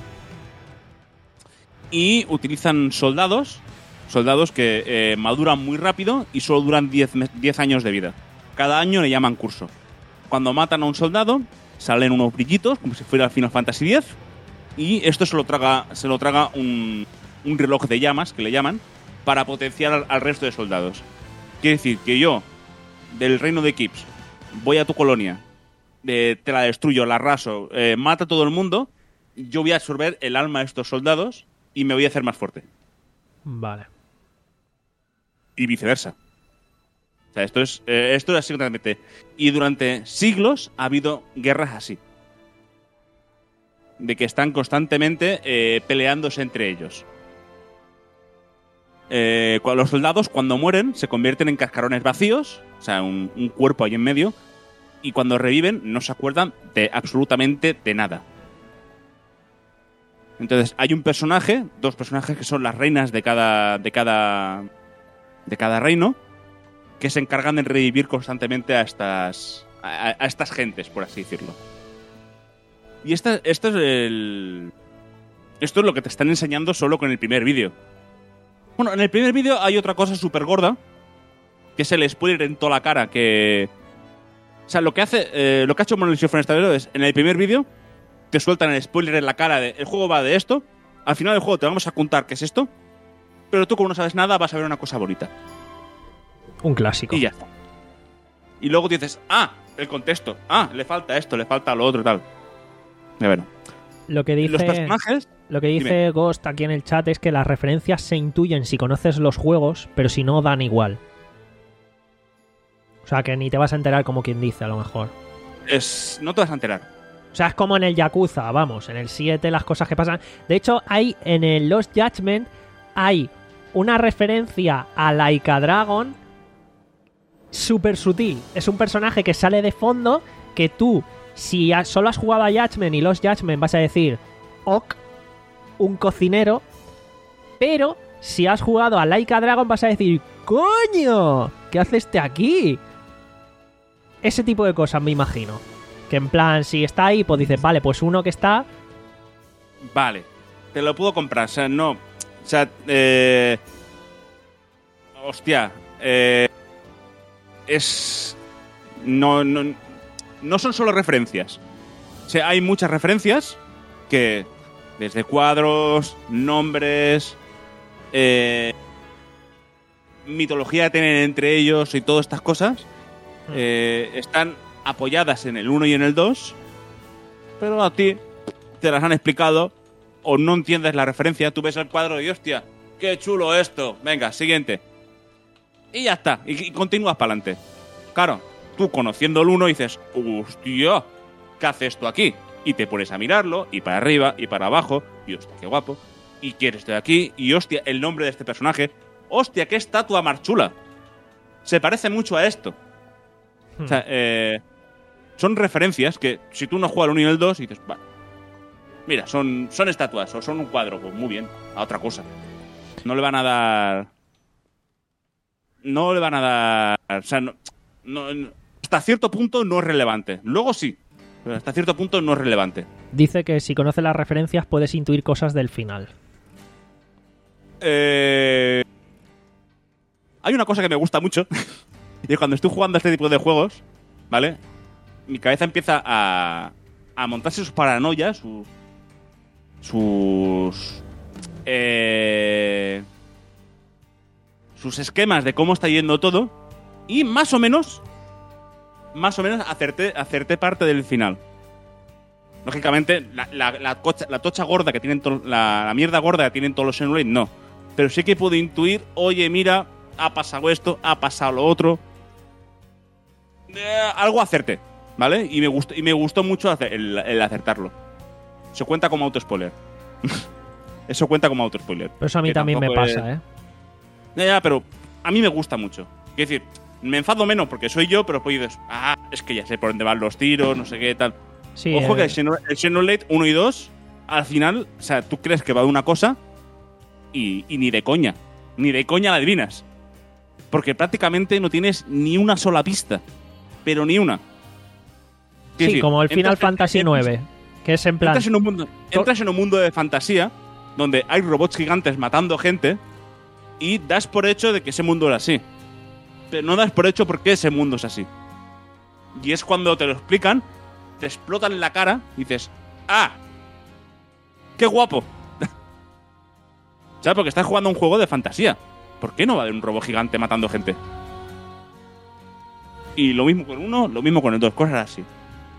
y utilizan soldados, soldados que eh, maduran muy rápido y solo duran diez años de vida. Cada año le llaman curso. Cuando matan a un soldado, salen unos brillitos, como si fuera el Final Fantasy diez, y esto se lo traga, se lo traga un, un reloj de llamas, que le llaman, para potenciar al, al resto de soldados. Quiere decir que yo, del reino de Kips, voy a tu colonia, eh, te la destruyo, la arraso, eh, mata a todo el mundo, yo voy a absorber el alma de estos soldados y me voy a hacer más fuerte. Vale. Y viceversa. O sea, esto es, eh, esto es así totalmente. Y durante siglos ha habido guerras así. De que están constantemente eh, peleándose entre ellos. Eh, los soldados, cuando mueren, se convierten en cascarones vacíos, o sea, un, un cuerpo ahí en medio, y cuando reviven no se acuerdan de absolutamente de nada. Entonces, hay un personaje, dos personajes que son las reinas de cada, de cada, de cada reino, que se encargan de revivir constantemente a estas, a, a estas gentes, por así decirlo. Y esta, esto es el, esto es lo que te están enseñando solo con el primer vídeo. Bueno, en el primer vídeo hay otra cosa súper gorda, que es el spoiler en toda la cara, que... O sea, lo que hace, eh, lo que ha hecho Monolith Soft es, en el primer vídeo, te sueltan el spoiler en la cara de, el juego va de esto, al final del juego te vamos a contar qué es esto, pero tú como no sabes nada vas a ver una cosa bonita. Un clásico. Y ya está. Y luego dices, ah, el contexto, ah, le falta esto, le falta lo otro y tal. Ya ver. Lo que dice... Los personajes... Lo que dice Dime. Ghost aquí en el chat es que las referencias se intuyen si conoces los juegos, pero si no, dan igual. O sea, que ni te vas a enterar como quien dice, a lo mejor. Es... No te vas a enterar. O sea, es como en el Yakuza, vamos, en el siete las cosas que pasan. De hecho, hay en el Lost Judgment hay una referencia a Laika Dragon súper sutil. Es un personaje que sale de fondo que tú, si solo has jugado a Judgment y Lost Judgment, vas a decir, ok, un cocinero, pero si has jugado a Laika Dragon vas a decir, ¡coño! ¿Qué hace este aquí? Ese tipo de cosas me imagino. Que en plan, si está ahí, pues dices, vale, pues uno que está... Vale, te lo puedo comprar, o sea, no... O sea, eh... Hostia, eh... Es... No, no, no son solo referencias. O sea, hay muchas referencias que... Desde cuadros, nombres, eh, mitología que tienen entre ellos y todas estas cosas, eh, están apoyadas en el uno y en el dos, pero a ti te las han explicado o no entiendes la referencia, tú ves el cuadro y hostia, qué chulo esto, venga, siguiente. Y ya está, y, y continúas para adelante. Claro, tú conociendo el uno dices, hostia, ¿qué hace esto aquí? Y te pones a mirarlo, y para arriba, y para abajo, y hostia, qué guapo. Y quieres estar aquí, y hostia, el nombre de este personaje. Hostia, qué estatua más chula. Se parece mucho a esto. Hmm. O sea, eh, son referencias que, si tú no juegas al uno y el dos, dices, va, mira, son, son estatuas, o son un cuadro, pues muy bien, a otra cosa. No le van a dar... No le van a dar... O sea, no, no, hasta cierto punto no es relevante. Luego sí. Pero hasta cierto punto no es relevante. Dice que si conoces las referencias puedes intuir cosas del final. Eh... Hay una cosa que me gusta mucho. Y es cuando estoy jugando a este tipo de juegos, ¿vale? Mi cabeza empieza a, a montarse sus paranoias, sus... Sus... Eh... Sus esquemas de cómo está yendo todo. Y más o menos... Más o menos acerté, acerté parte del final. Lógicamente, la, la, la, cocha, la tocha gorda que tienen... To, la, la mierda gorda que tienen todos los Xenoblade, no. Pero sí que puedo intuir, oye, mira, ha pasado esto, ha pasado lo otro. Eh, algo acerté, ¿vale? Y me gustó, y me gustó mucho hacer, el, el acertarlo. Eso cuenta como auto-spoiler. Eso cuenta como auto-spoiler. Pero eso a mí también me pasa, es... ¿eh? Ya, ya, pero a mí me gusta mucho. Quiero decir, me enfado menos porque soy yo, pero pues dices, ah, es que ya sé por dónde van los tiros, no sé qué, tal. Sí, Ojo eh, que el Xeno- el Xenoblade uno y dos, al final, o sea, tú crees que va de una cosa y, y ni de coña. Ni de coña la adivinas. Porque prácticamente no tienes ni una sola pista. Pero ni una. sí, Quiero decir, como el Final entras- Fantasy entras- nueve, que es en plan... Entras en, un mundo, entras en un mundo de fantasía donde hay robots gigantes matando gente y das por hecho de que ese mundo era así. Pero no das por hecho por qué ese mundo es así. Y es cuando te lo explican, te explotan en la cara y dices, ¡ah! ¡Qué guapo! ¿Sabes? Porque estás jugando un juego de fantasía. ¿Por qué no va a haber un robot gigante matando gente? Y lo mismo con uno, lo mismo con el dos, cosas así.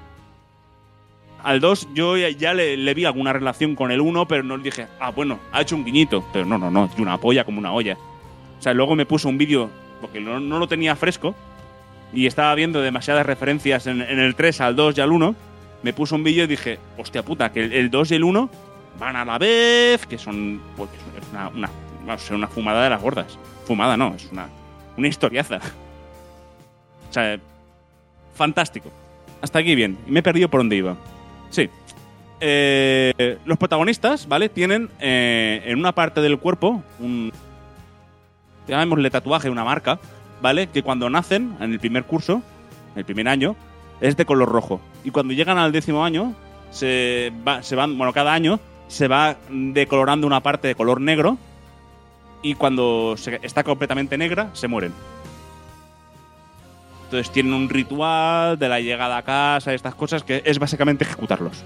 Al dos yo ya, ya le, le vi alguna relación con el uno, pero no le dije, ah, bueno, ha hecho un guiñito. Pero no, no, no, y una polla como una olla. O sea, luego me puso un vídeo, porque no, no lo tenía fresco, y estaba viendo demasiadas referencias en, en el tres al dos y al uno. Me puso un vídeo y dije, hostia puta, que el, el dos y el uno van a la vez, que son, pues, es una, una, vamos a ser una fumada de las gordas. Fumada no, es una, una historiaza. O sea, fantástico. Hasta aquí bien. Y me he perdido por dónde iba. Sí. Eh, los protagonistas, ¿vale? Tienen eh, en una parte del cuerpo un, llamémosle tatuaje, una marca, ¿vale? Que cuando nacen, en el primer curso, el primer año, es de color rojo. Y cuando llegan al décimo año, se, va, se van, bueno, cada año se va decolorando una parte de color negro. Y cuando se, está completamente negra, se mueren. Entonces tienen un ritual de la llegada a casa, estas cosas, que es básicamente ejecutarlos.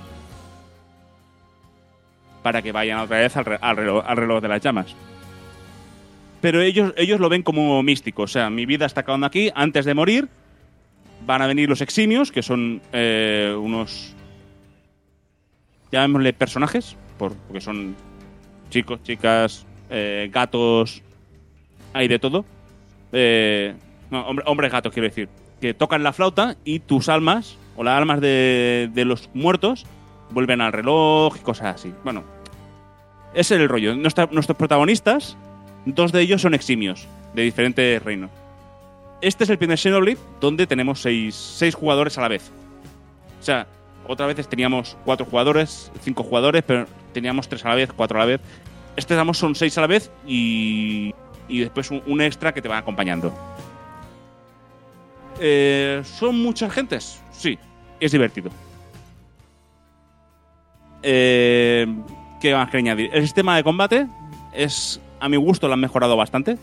Para que vayan otra vez al, re, al, reloj, al reloj de las llamas. Pero ellos, ellos lo ven como místico. O sea, mi vida está acabando aquí. Antes de morir, van a venir los eximios, que son eh, unos... llamémosle personajes, por, porque son chicos, chicas, eh, gatos, hay de todo. Eh... No, hombre, hombres gatos, quiero decir. Que tocan la flauta y tus almas, o las almas de, de los muertos, vuelven al reloj y cosas así. Bueno, ese es el rollo. Nuestra, nuestros protagonistas, dos de ellos son eximios, de diferentes reinos. Este es el primer Xenoblade donde tenemos seis, seis jugadores a la vez. O sea, otras veces teníamos cuatro jugadores, cinco jugadores, pero teníamos tres a la vez, cuatro a la vez. Este damos son seis a la vez y, y después un, un extra que te va acompañando. Eh, ¿Son muchas gentes? Sí, es divertido. Eh, ¿Qué más que añadir? El sistema de combate es, a mi gusto, lo han mejorado bastante.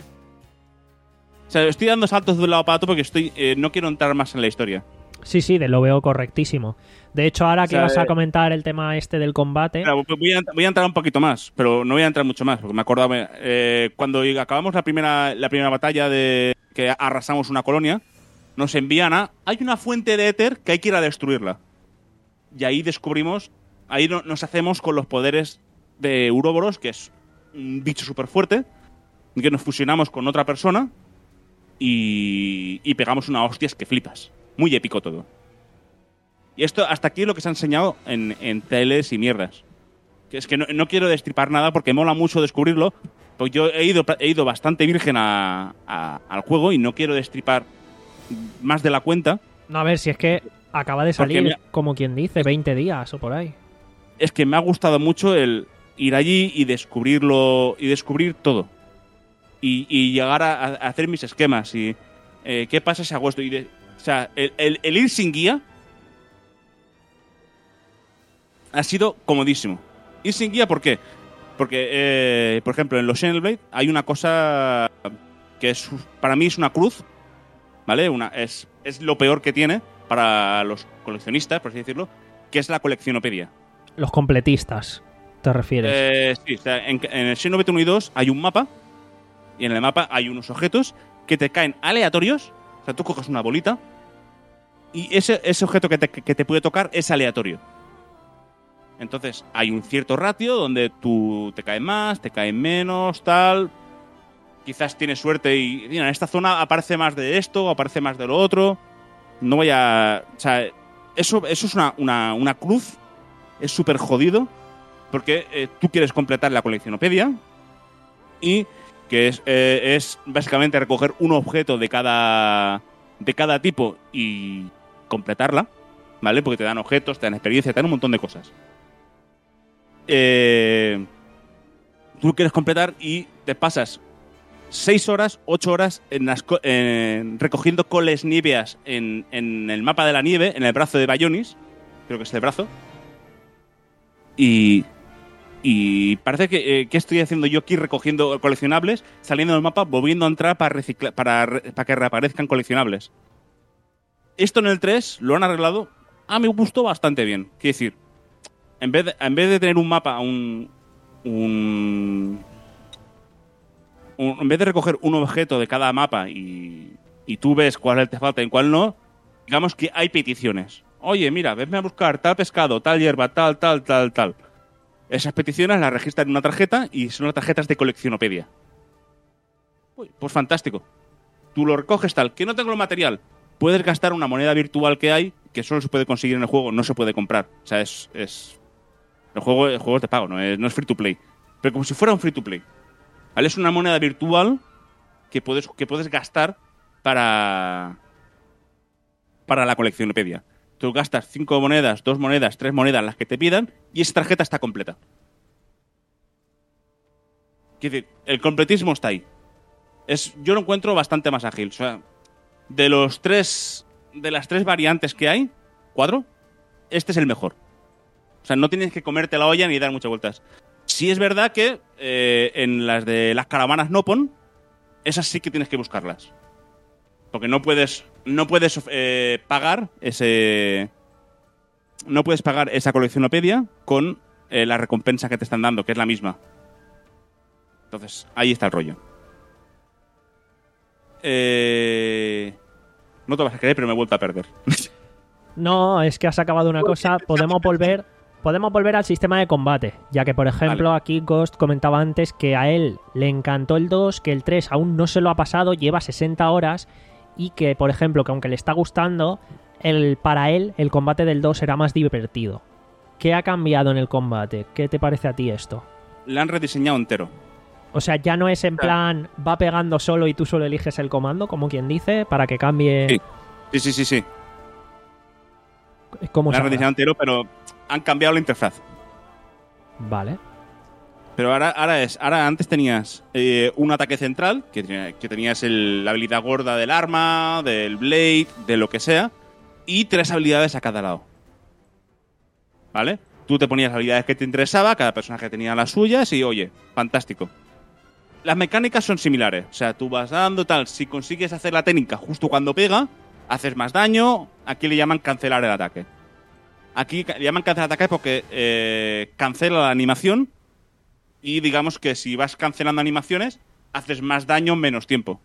O sea, estoy dando saltos de un lado para otro porque estoy, eh, no quiero entrar más en la historia. Sí, sí, de lo veo correctísimo. De hecho, ahora que O sea, vas a eh, comentar el tema este del combate... Claro, voy, a, voy a entrar un poquito más, pero no voy a entrar mucho más, porque me acordaba... Eh, cuando acabamos la primera, la primera batalla de que arrasamos una colonia, nos envían a... Hay una fuente de éter que hay que ir a destruirla. Y ahí descubrimos... Ahí no, nos hacemos con los poderes de Uroboros, que es un bicho súper fuerte, que nos fusionamos con otra persona y, y pegamos una hostias que flipas. Muy épico todo. Y esto, hasta aquí es lo que se ha enseñado en, en teles y mierdas. Que es que no, no quiero destripar nada porque mola mucho descubrirlo. Pues yo he ido, he ido bastante virgen a, a, al juego y no quiero destripar más de la cuenta. No, a ver, si es que acaba de salir, me... como quien dice, veinte días o por ahí. Es que me ha gustado mucho el ir allí y descubrirlo, y descubrir todo. Y, y llegar a, a hacer mis esquemas. Y eh, qué pasa si hago esto. Y de, o sea, el, el, el ir sin guía ha sido comodísimo. Ir sin guía, ¿por qué? Porque, eh, por ejemplo, en los Xenoblade hay una cosa que es, para mí es una cruz, ¿vale? Una, es, es lo peor que tiene para los coleccionistas, por así decirlo, que es la coleccionopedia. Los completistas, ¿te refieres? Eh, sí, o sea, en, en el Xenoblade uno y dos hay un mapa, y en el mapa hay unos objetos que te caen aleatorios. O sea, tú coges una bolita y ese, ese objeto que te, que te puede tocar es aleatorio. Entonces, hay un cierto ratio donde tú te caen más, te caen menos, tal. Quizás tienes suerte y mira, en esta zona aparece más de esto, aparece más de lo otro. No voy a... O sea, eso, eso es una, una, una cruz. Es súper jodido porque eh, tú quieres completar la coleccionopedia y que es, eh, es básicamente recoger un objeto de cada, de cada tipo y completarla. ¿vale? Porque te dan objetos, te dan experiencia, te dan un montón de cosas. Eh, tú quieres completar y te pasas seis horas, ocho horas en las co- en, recogiendo coles níveas en, en el mapa de la nieve, en el brazo de Bayonis, creo que es el brazo. Y, y parece que, eh, ¿qué estoy haciendo yo aquí recogiendo coleccionables, saliendo del mapa, volviendo a entrar para, recicla- para, re- para que reaparezcan coleccionables? Esto en el tres lo han arreglado, a mi gusto, bastante bien. Quiero decir, en vez de, en vez de tener un mapa, un, un, un... En vez de recoger un objeto de cada mapa y, y tú ves cuál te falta y cuál no, digamos que hay peticiones. Oye, mira, venme a buscar tal pescado, tal hierba, tal, tal, tal, tal. Esas peticiones las registran en una tarjeta y son las tarjetas de coleccionopedia. Uy, pues fantástico. Tú lo recoges tal, que no tengo el material. Puedes gastar una moneda virtual que hay, que solo se puede conseguir en el juego, no se puede comprar. O sea, es... es el, juego, el juego es de pago, no es, no es free to play. Pero como si fuera un free to play. ¿Vale? Es una moneda virtual que puedes, que puedes gastar para... para la coleccionopedia. Tú gastas cinco monedas, dos monedas, tres monedas, las que te pidan, y esa tarjeta está completa. Quiero decir, el completismo está ahí. Es, yo lo encuentro bastante más ágil. O sea, de los tres, de las tres variantes que hay, cuatro, este es el mejor. O sea, no tienes que comerte la olla ni dar muchas vueltas. Sí es verdad que eh, en las de las caravanas Nopon, esas sí que tienes que buscarlas. Porque no puedes, no puedes eh, pagar ese, no puedes pagar esa coleccionopedia con eh, la recompensa que te están dando, que es la misma. Entonces, ahí está el rollo. Eh, no te vas a creer, pero me he vuelto a perder. No, es que has acabado una cosa. Podemos volver, podemos volver al sistema de combate, ya que, por ejemplo, Vale. aquí Ghost comentaba antes que a él le encantó el dos, que el tres aún no se lo ha pasado, lleva sesenta horas, y que, por ejemplo, que aunque le está gustando, el, para él el combate del dos era más divertido. ¿Qué ha cambiado en el combate? ¿Qué te parece a ti esto? Le han rediseñado entero. O sea, ya no es en plan va pegando solo y tú solo eliges el comando, como quien dice, para que cambie... Sí. Sí, sí, sí, sí. ¿Cómo Le se han rediseñado entero, pero han cambiado la interfaz. Vale. Pero ahora, ahora es, ahora antes tenías eh, un ataque central, que, tenía- que tenías el- la habilidad gorda del arma, del blade, de lo que sea, y tres habilidades a cada lado. ¿Vale? Tú te ponías las habilidades que te interesaba, cada personaje tenía las suyas y, oye, fantástico. Las mecánicas son similares, o sea, tú vas dando tal, si consigues hacer la técnica justo cuando pega, haces más daño, aquí le llaman cancelar el ataque. Aquí le llaman cancelar el ataque porque eh, cancela la animación y digamos que si vas cancelando animaciones, haces más daño en menos tiempo.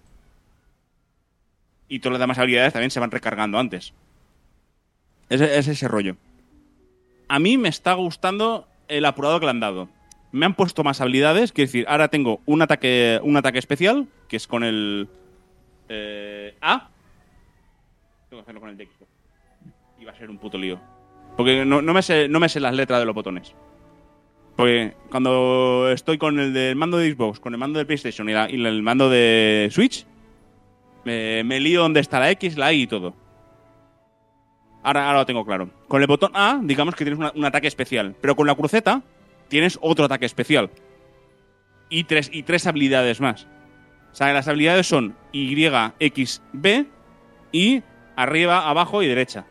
Y todas las demás habilidades también se van recargando antes. Es, es ese rollo. A mí me está gustando el apurado que le han dado. Me han puesto más habilidades, quiero decir, ahora tengo un ataque, un ataque especial, que es con el eh, A. Tengo que hacerlo con el de X. Y va a ser un puto lío. Porque no, no, me sé, no me sé las letras de los botones. Porque cuando estoy con el del mando de Xbox, con el mando de PlayStation y, la, y el mando de Switch, me, me lío dónde está la X, la Y y todo. Ahora, ahora lo tengo claro. Con el botón A, digamos que tienes una, un ataque especial. Pero con la cruceta, tienes otro ataque especial. Y tres, y tres habilidades más. O sea, las habilidades son Y, X, B y arriba, abajo y derecha.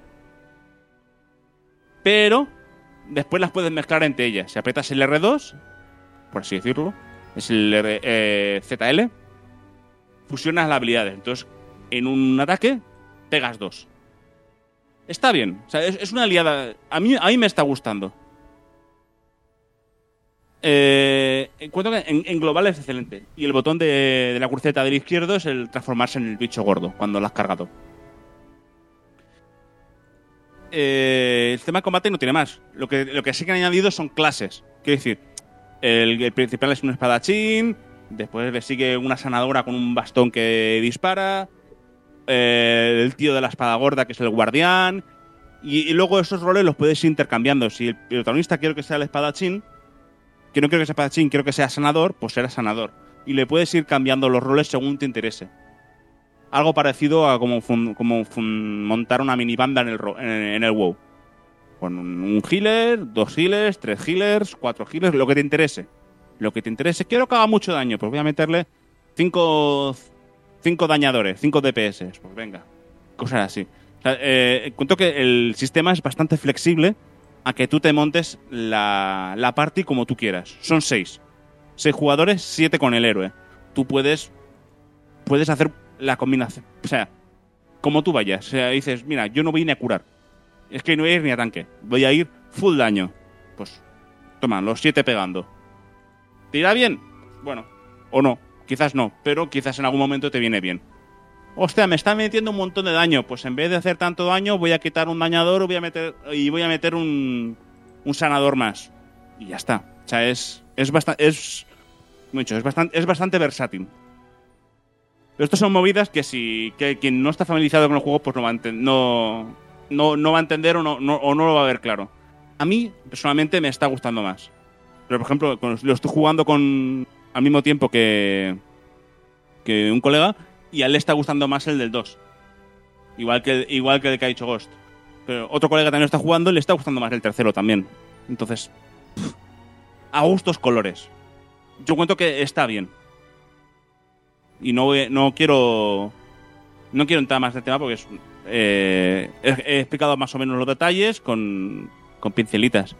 Pero después las puedes mezclar entre ellas. Si aprietas el R dos, por así decirlo, es el R, eh, Z L, fusionas las habilidades. Entonces, en un ataque, pegas dos. Está bien. O sea, es, es una aliada. A mí, a mí me está gustando. Eh, encuentro que en, en global es excelente. Y el botón de, de la cruceta del izquierdo es el transformarse en el bicho gordo cuando lo has cargado. Eh, el sistema de combate no tiene más. Lo que, lo que sí que han añadido son clases. Quiero decir, el, el principal es un espadachín. Después le sigue una sanadora con un bastón que dispara. Eh, el tío de la espada gorda, que es el guardián. Y, y luego esos roles los puedes ir intercambiando. Si el protagonista quiero que sea el espadachín, que no quiero que sea espadachín, quiero que sea sanador, pues será sanador. Y le puedes ir cambiando los roles según te interese. Algo parecido a como, fun, como fun, montar una minibanda en el, ro, en, en el WoW. Con un healer, dos healers, tres healers, cuatro healers, lo que te interese. Lo que te interese. Quiero que haga mucho daño, pues voy a meterle cinco, cinco dañadores, cinco D P S. Pues venga, cosas así. O sea, eh, cuento que el sistema es bastante flexible a que tú te montes la, la party como tú quieras. Son seis. Seis jugadores, siete con el héroe. Tú puedes, puedes hacer la combinación. O sea, como tú vayas. O sea, dices, mira, yo no voy ni a curar. Es que no voy a ir ni a tanque. Voy a ir full daño. Pues, toma, los siete pegando. ¿Te irá bien? Bueno, o no. Quizás no, pero quizás en algún momento te viene bien. Hostia, me está metiendo un montón de daño. Pues en vez de hacer tanto daño, voy a quitar un dañador voy a meter, y voy a meter un, un sanador más. Y ya está. O sea, es, es bastante... Es, mucho, es bastante, es bastante versátil. Pero estas son movidas que si que quien no está familiarizado con el juego, pues no va a, enten- no, no, no va a entender o no, no, o no lo va a ver claro. A mí, personalmente, me está gustando más. Pero, por ejemplo, con- lo estoy jugando con al mismo tiempo que, que un colega y a él le está gustando más el del dos. Igual que, igual que el que ha dicho Ghost. Pero otro colega también lo está jugando y le está gustando más el tercero también. Entonces, pff, a gustos colores. Yo cuento que está bien. Y no, voy- no quiero no quiero entrar más en el tema porque es, eh, he, he explicado más o menos los detalles con, con pincelitas.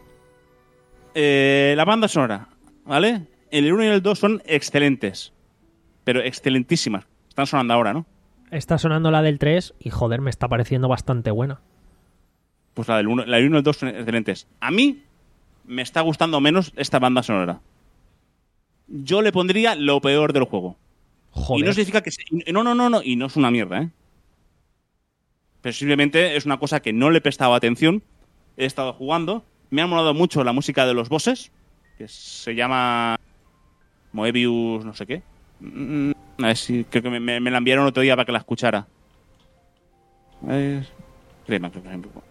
Eh, la banda sonora, ¿vale? El uno y el dos son excelentes. Pero excelentísimas. Están sonando ahora, ¿no? Está sonando la del tres y joder, me está pareciendo bastante buena. Pues la del uno, la del uno y el dos son excelentes. A mí me está gustando menos esta banda sonora. Yo le pondría lo peor del juego. Joder. Y no significa que... Se, no, no, no, no. Y no es una mierda, ¿eh? Pero simplemente es una cosa que no le he prestado atención. He estado jugando. Me ha molado mucho la música de los bosses. Que se llama... Moebius no sé qué. Mm, A ver si... Creo que me, me, me la enviaron otro día para que la escuchara. A ver... Crema, creo que es un poco.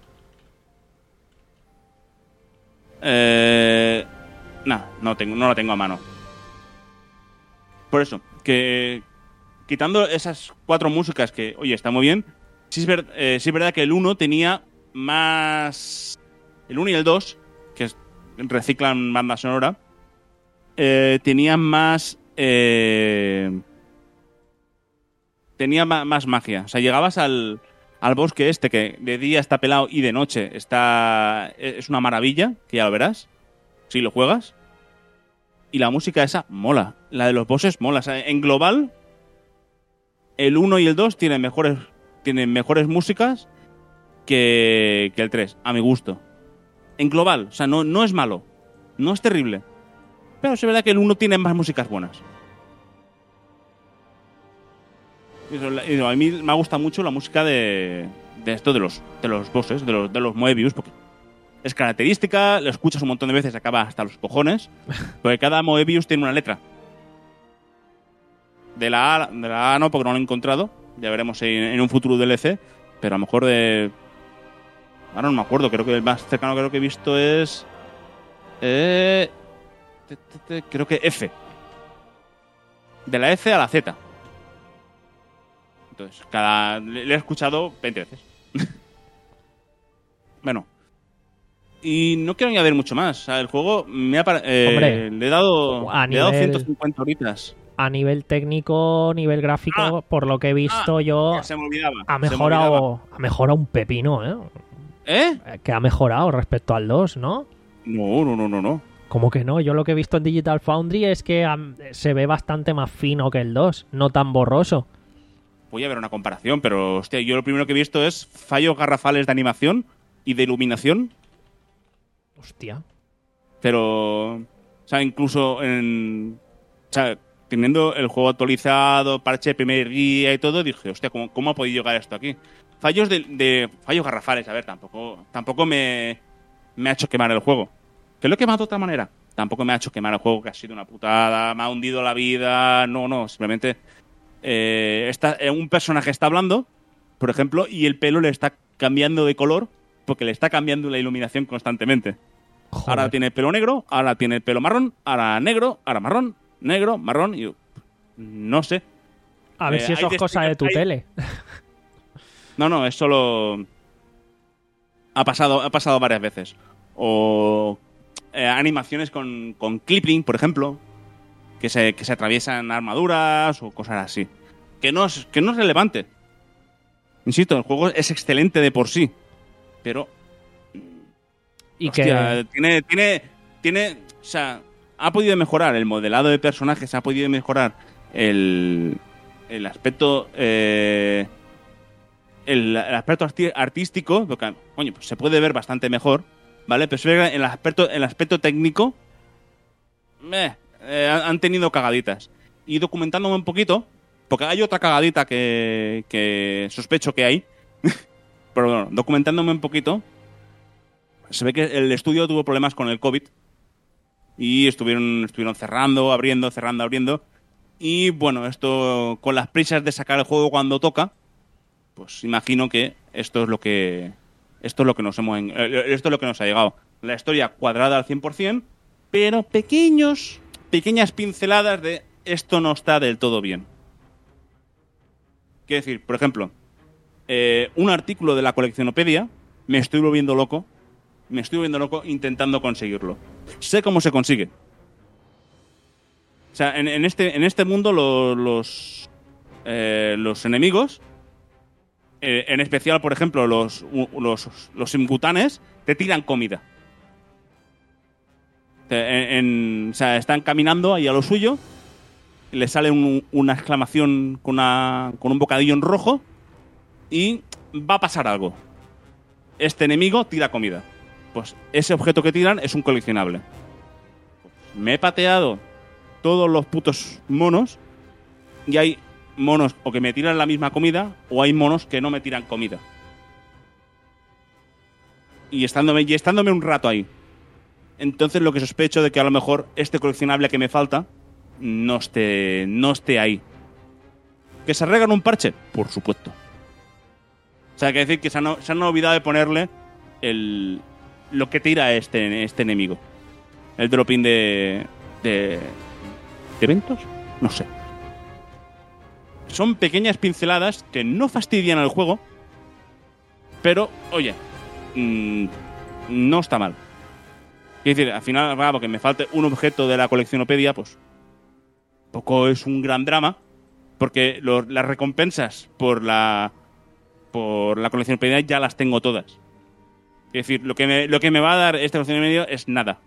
Eh... No, no, tengo, no la tengo a mano. Por eso, que quitando esas cuatro músicas que, oye, está muy bien, sí es, ver, eh, sí es verdad que el uno tenía más... El uno y el dos, que es, reciclan banda sonora, eh, tenían más... Eh, tenía ma- más magia. O sea, llegabas al, al bosque este, que de día está pelado y de noche está es una maravilla, que ya lo verás, si lo juegas. Y la música esa mola. La de los bosses mola. O sea, en global, el uno y el dos tienen mejores, tienen mejores músicas que, que el tres, a mi gusto. En global. O sea, no, no es malo. No es terrible. Pero es verdad que el uno tiene más músicas buenas. Y eso, y eso, a mí me gusta mucho la música de, de esto de los, de los bosses, de los, de los Moebius, porque es característica, lo escuchas un montón de veces, acaba hasta los cojones, porque cada Moebius tiene una letra. De la A, de la A no, porque no lo he encontrado, ya veremos en, en un futuro D L C, pero a lo mejor de... Ahora no me acuerdo, creo que el más cercano creo que he visto es... Eh, te, te, te, creo que F. De la F a la Z. Entonces, cada le he escuchado veinte veces. Bueno. Y no quiero añadir mucho más. O sea, el juego me ha eh, Hombre, le he dado, a le he dado nivel- ciento cincuenta horitas. A nivel técnico, nivel gráfico, Ah. por lo que he visto Ah, yo, Se me olvidaba. ha se me olvidaba. mejorado, ha mejorado un pepino, ¿eh? ¿Eh? Eh, Que ha mejorado respecto al dos, ¿no? No, no, no, no, no. Como que no, yo lo que he visto en Digital Foundry es que am, se ve bastante más fino que el dos, no tan borroso. Voy a ver una comparación, pero hostia, yo lo primero que he visto es fallos garrafales de animación y de iluminación. Hostia. Pero, o sea, incluso en... O sea, teniendo el juego actualizado, parche de primer día y todo, dije, hostia, ¿cómo, cómo ha podido llegar esto aquí? Fallos de, de fallos garrafales, a ver, tampoco tampoco me, me ha hecho quemar el juego. ¿Que lo he quemado de otra manera? Tampoco me ha hecho quemar el juego, que ha sido una putada, me ha hundido la vida, no, no, simplemente eh, está, eh, un personaje está hablando, por ejemplo, y el pelo le está cambiando de color porque le está cambiando la iluminación constantemente. Joder. Ahora tiene el pelo negro, ahora tiene el pelo marrón, ahora negro, ahora marrón, negro, marrón, y yo, no sé. A ver eh, si eso hay es cosa de tu hay- tele. No, no, es solo... Ha pasado, ha pasado varias veces. O eh, animaciones con, con clipping, por ejemplo, que se, que se atraviesan armaduras o cosas así. Que no es, que no es relevante. Insisto, el juego es excelente de por sí. Pero... Y hostia, que... tiene, tiene, tiene... O sea, ha podido mejorar el modelado de personajes, ha podido mejorar el, el aspecto... Eh, el, el aspecto arti- artístico, porque, coño, pues se puede ver bastante mejor, ¿vale? Pero en el aspecto, el aspecto técnico, eh, eh, han tenido cagaditas. Y documentándome un poquito, porque hay otra cagadita que, que sospecho que hay, pero bueno, documentándome un poquito, se ve que el estudio tuvo problemas con el COVID y estuvieron, estuvieron cerrando, abriendo, cerrando, abriendo. Y bueno, esto con las prisas de sacar el juego cuando toca, pues imagino que esto es lo que esto es lo que nos hemos esto es lo que nos ha llegado. La historia cuadrada al cien por ciento, pero pequeños pequeñas pinceladas de esto no está del todo bien. Quiero decir, por ejemplo, eh, un artículo de la Coleccionopedia, me estoy volviendo loco, me estoy volviendo loco intentando conseguirlo. Sé cómo se consigue. O sea, en, en este en este mundo lo, los eh, los enemigos, Eh, en especial, por ejemplo, los, los, los Imgutanes, te tiran comida. En, en, o sea, están caminando ahí a lo suyo, y le sale un, una exclamación con, una, con un bocadillo en rojo, y va a pasar algo. Este enemigo tira comida. Pues ese objeto que tiran es un coleccionable. Me he pateado todos los putos monos, y hay monos o que me tiran la misma comida o hay monos que no me tiran comida. Y estándome, y estándome un rato ahí. Entonces lo que sospecho de que a lo mejor este coleccionable que me falta no esté, no esté ahí. ¿Que se arreglan un parche? Por supuesto. O sea, hay que decir que se han, se han olvidado de ponerle el, lo que tira este, este enemigo. El dropping de, de... ¿De eventos? No sé. Son pequeñas pinceladas que no fastidian al juego, pero, oye, mmm, no está mal. Quiero decir, al final, va, porque me falte un objeto de la Coleccionopedia, pues poco es un gran drama, porque lo, las recompensas por la por la Coleccionopedia ya las tengo todas. Es decir, lo que me, lo que me va a dar esta Coleccionopedia es nada.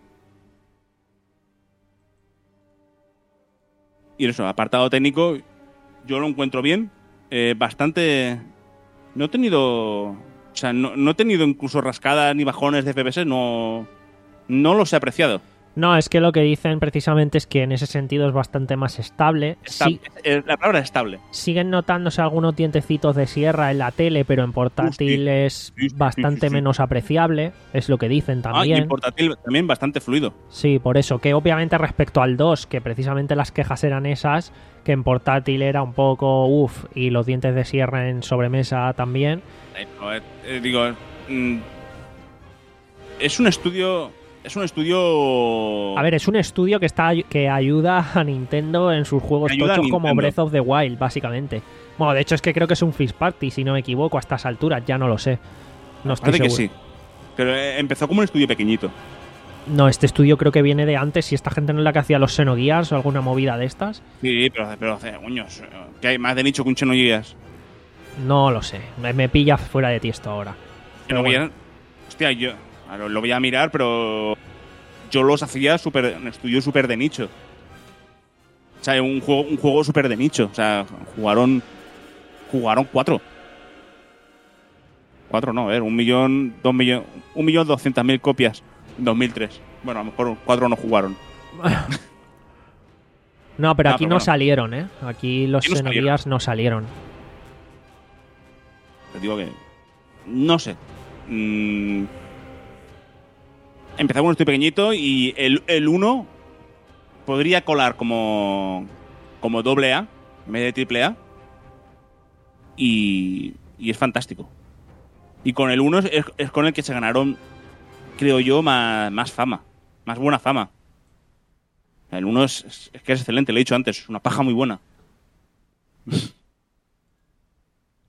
Y eso, apartado técnico, yo lo encuentro bien, eh, bastante... No he tenido... O sea, no, no he tenido incluso rascadas ni bajones de F P S, no, no los he apreciado. No, es que lo que dicen precisamente es que en ese sentido es bastante más estable. Estable. Sí, eh, la palabra es estable. siguen notándose algunos dientecitos de sierra en la tele, pero en portátil Uh, sí. es Sí, sí, bastante sí, sí, sí. menos apreciable, es lo que dicen Ah, y también. en portátil también bastante fluido. Sí, por eso, que obviamente respecto al dos, que precisamente las quejas eran esas, que en portátil era un poco uff, y los dientes de sierra en sobremesa también. Eh, no, eh, eh, digo, mm, es un estudio... Es un estudio... A ver, es un estudio que está que ayuda a Nintendo en sus juegos Ayuda a tochos como Nintendo. Breath of the Wild, básicamente. Bueno, de hecho es que creo que es un First Party, si no me equivoco, a estas alturas, ya no lo sé. No estoy Parece que seguro. sí. Pero eh, empezó como un estudio pequeñito. No, este estudio creo que viene de antes, si esta gente no es la que hacía los Xenogears o alguna movida de estas. Sí, pero, pero hace coños, que hay más de nicho que un Xenogears. No lo sé, me, me pilla fuera de tiesto ahora. Pero Xenogears, bueno. hostia, yo ahora lo voy a mirar, pero yo los hacía super, un estudio súper de nicho. O sea, un juego, un juego súper de nicho. O sea, jugaron jugaron cuatro. Cuatro no, a ver, un millón, dos millones, un millón doscientas mil copias en dos mil tres. Bueno, a lo mejor cuatro no jugaron. No, pero Ah, aquí pero no bueno. salieron, ¿eh? Aquí los Aquí no Xenogears no salieron. Te digo que no sé. Mm, empezaba un estudio pequeñito y el, el uno podría colar como como doble A en vez de triple A y, y es fantástico. Y con el uno es, es con el que se ganaron, creo yo, más, más fama, más buena fama. El uno es, es, es que es excelente, lo he dicho antes, es una paja muy buena.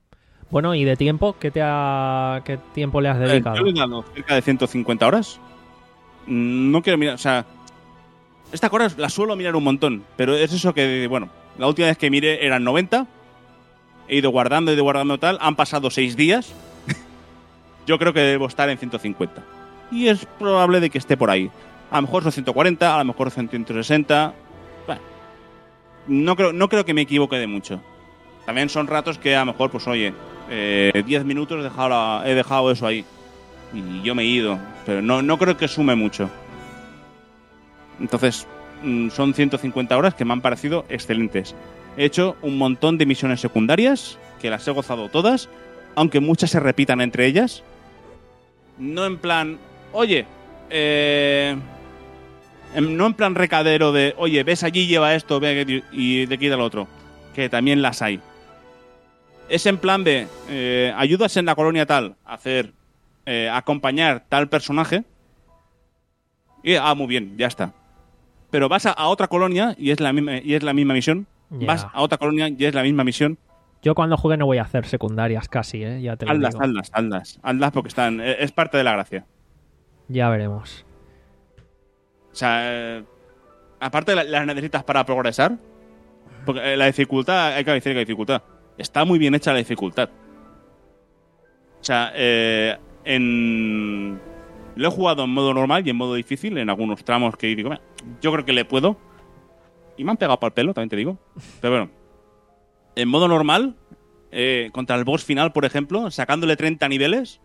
Bueno, ¿y de tiempo? ¿Qué, te ha... ¿Qué tiempo le has dedicado? Eh, yo le he dado cerca de ciento cincuenta horas. No quiero mirar, o sea, estas cosas las suelo mirar un montón, pero es eso que, bueno, la última vez que miré eran noventa, he ido guardando, he ido guardando tal, han pasado seis días, yo creo que debo estar en ciento cincuenta. Y es probable de que esté por ahí. A lo mejor son ciento cuarenta, a lo mejor son ciento sesenta. Bueno, no creo, no creo que me equivoque de mucho. También son ratos que a lo mejor, pues oye, eh, diez minutos he dejado, la, he dejado eso ahí. Y yo me he ido. Pero no, no creo que sume mucho. Entonces, son ciento cincuenta horas que me han parecido excelentes. He hecho un montón de misiones secundarias, que las he gozado todas, aunque muchas se repitan entre ellas. No en plan, oye, eh, no en plan recadero de, oye, ves allí, lleva esto, ve y de quita lo otro, que también las hay. Es en plan de, eh, ayudas en la colonia tal a hacer, eh, acompañar tal personaje, y, ah, muy bien, ya está. Pero vas a, a otra colonia y es la misma, y es la misma misión. Yeah. Vas a otra colonia y es la misma misión. Yo cuando juegue no voy a hacer secundarias casi, ¿eh? Ya te lo hazlas, digo. hazlas, hazlas, hazlas porque están, es parte de la gracia. Ya veremos. O sea, eh, aparte las necesitas para progresar, porque la dificultad, hay que decir que la dificultad, está muy bien hecha la dificultad. O sea, eh, en... lo he jugado en modo normal y en modo difícil, en algunos tramos que digo, yo creo que le puedo. Y me han pegado para el pelo, también te digo. Pero bueno, en modo normal, eh, contra el boss final, por ejemplo, sacándole treinta niveles,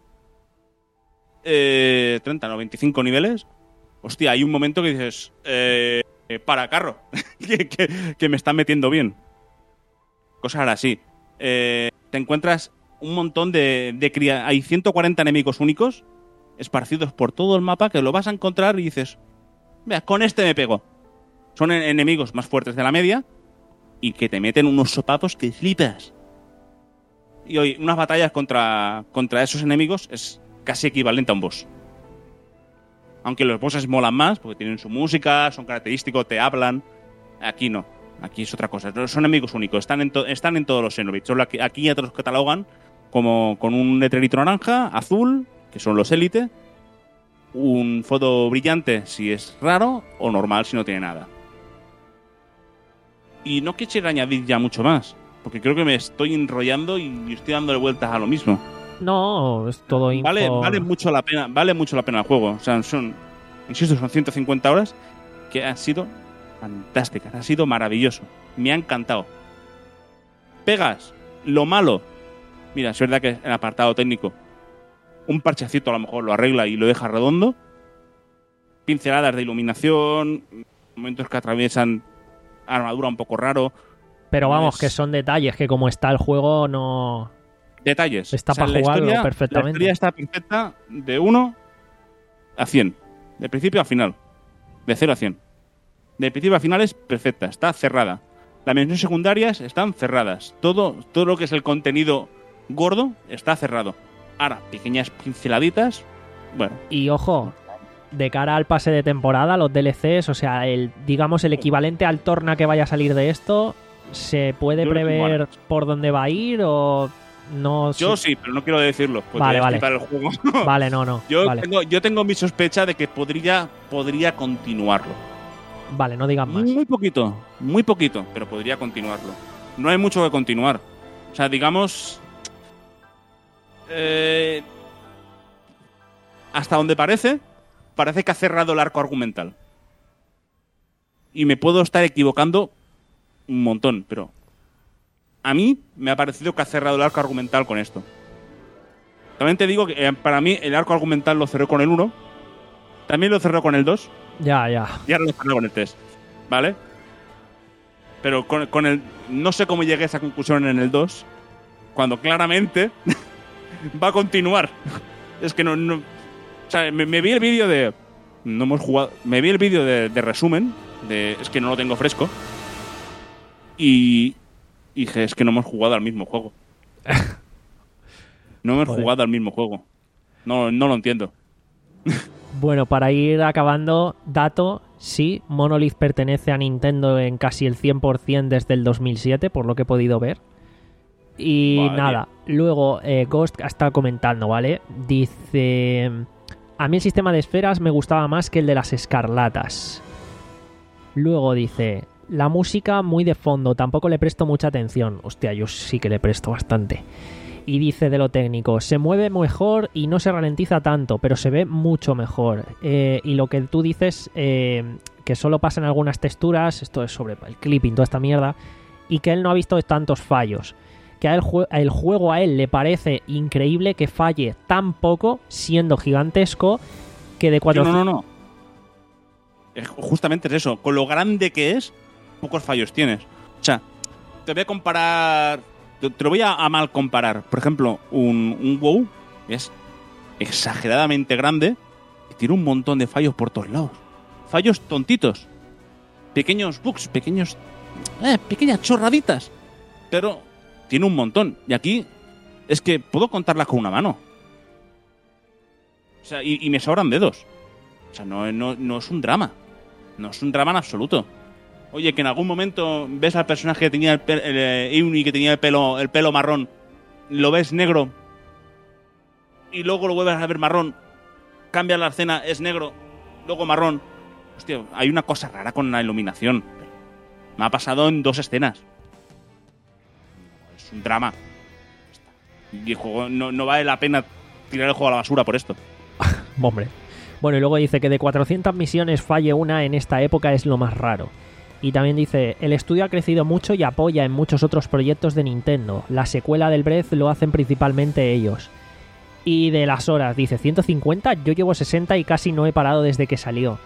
eh, treinta, no, veinticinco niveles, hostia, hay un momento que dices, eh, para carro, que, que, que me están metiendo bien. Cosas así. Eh, te encuentras un montón de, de cría... Hay ciento cuarenta enemigos únicos esparcidos por todo el mapa que lo vas a encontrar y dices, vea, con este me pego. Son en- enemigos más fuertes de la media y que te meten unos sopapos que flipas. Y hoy, unas batallas contra, contra esos enemigos es casi equivalente a un boss. Aunque los bosses molan más, porque tienen su música, son característicos, te hablan. Aquí no, aquí es otra cosa. Son enemigos únicos, están en, to- están en todos los Xenoblade. Solo aquí, aquí ya te los catalogan como con un letrerito naranja, azul, que son los élite, un fondo brillante si es raro, o normal si no tiene nada. Y no quisiera añadir ya mucho más, porque creo que me estoy enrollando y estoy dándole vueltas a lo mismo. No, es todo info. Vale, vale mucho la pena, vale mucho la pena el juego. O sea, son, insisto, son ciento cincuenta horas que han sido fantásticas, ha sido maravilloso. Me ha encantado. Pegas, lo malo. Mira, es verdad que en el apartado técnico un parchecito a lo mejor lo arregla y lo deja redondo. Pinceladas de iluminación, momentos que atraviesan armadura un poco raro. Pero vamos, Es- que son detalles que como está el juego no... Detalles. Está para la jugarlo historia- perfectamente. La historia está perfecta de uno a cien. De principio a final. De cero a cien. De principio a final es perfecta. Está cerrada. Las misiones secundarias están cerradas. Todo, todo lo que es el contenido gordo está cerrado. Ahora, pequeñas pinceladitas. Bueno, Y ojo, de cara al pase de temporada, los D L Cs, o sea, el digamos el equivalente al Torna que vaya a salir de esto, ¿se puede Yo lo tengo prever ganas. por dónde va a ir o no? yo sí, pero no quiero decirlo. Porque Vale, voy a vale. flipar el juego. Vale, no, no. yo, Vale, tengo, yo tengo mi sospecha de que podría, podría continuarlo. vale, no digas más. Muy poquito, muy poquito, pero podría continuarlo. No hay mucho que continuar. O sea, digamos... eh, hasta donde parece, parece que ha cerrado el arco argumental. Y me puedo estar equivocando un montón, pero... A mí me ha parecido que ha cerrado el arco argumental con esto. También te digo que eh, para mí el arco argumental lo cerró con el uno. También lo cerró con el dos. Ya, ya. Y ahora lo cerró con el tres. ¿Vale? Pero con, con el... No sé cómo llegué a esa conclusión en el dos. Cuando claramente va a continuar. Es que no... no o sea, me, me vi el vídeo de... No hemos jugado... Me vi el vídeo de, de resumen. De, es que no lo tengo fresco. Y... y dije, es que no hemos jugado al mismo juego. No hemos Joder. jugado al mismo juego. No, no lo entiendo. Bueno, para ir acabando, dato, sí, Monolith pertenece a Nintendo en casi el cien por ciento desde el dos mil siete, por lo que he podido ver. Y Vale. nada, luego eh, Ghost está comentando, ¿vale? Dice... A mí el sistema de esferas me gustaba más que el de las escarlatas. Luego dice... La música muy de fondo, tampoco le presto mucha atención. Hostia, yo sí que le presto bastante. Y dice de lo técnico, se mueve mejor y no se ralentiza tanto, pero se ve mucho mejor. Eh, y lo que tú dices, eh, que solo pasa en algunas texturas, esto es sobre el clipping, toda esta mierda, y que él no ha visto tantos fallos. Que a él, el juego a él le parece increíble que falle tan poco, siendo gigantesco, que de cuatro... No, no, no. Es- Justamente es eso. Con lo grande que es, pocos fallos tienes. O sea, te voy a comparar... Te te lo voy a, a mal comparar. Por ejemplo, un, un WoW es exageradamente grande y tiene un montón de fallos por todos lados. Fallos tontitos. Pequeños bugs, pequeños... Eh, pequeñas chorraditas. Pero tiene un montón. Y aquí es que puedo contarlas con una mano. O sea, y, y me sobran dedos. O sea, no, no, no es un drama. No es un drama en absoluto. Oye, que en algún momento ves al personaje que tenía el, pe- el eh, Iuni, que tenía el pelo, el pelo marrón, lo ves negro y luego lo vuelves a ver marrón, cambia la escena, es negro, luego marrón. Hostia, hay una cosa rara con la iluminación. Me ha pasado en dos escenas. Es un drama. Y el juego no, no vale la pena tirar el juego a la basura por esto. Hombre. Bueno, y luego dice que de cuatrocientas misiones falle una en esta época es lo más raro. Y también dice, el estudio ha crecido mucho y apoya en muchos otros proyectos de Nintendo. La secuela del Breath lo hacen principalmente ellos. Y de las horas, dice, ciento cincuenta, yo llevo sesenta y casi no he parado desde que salió.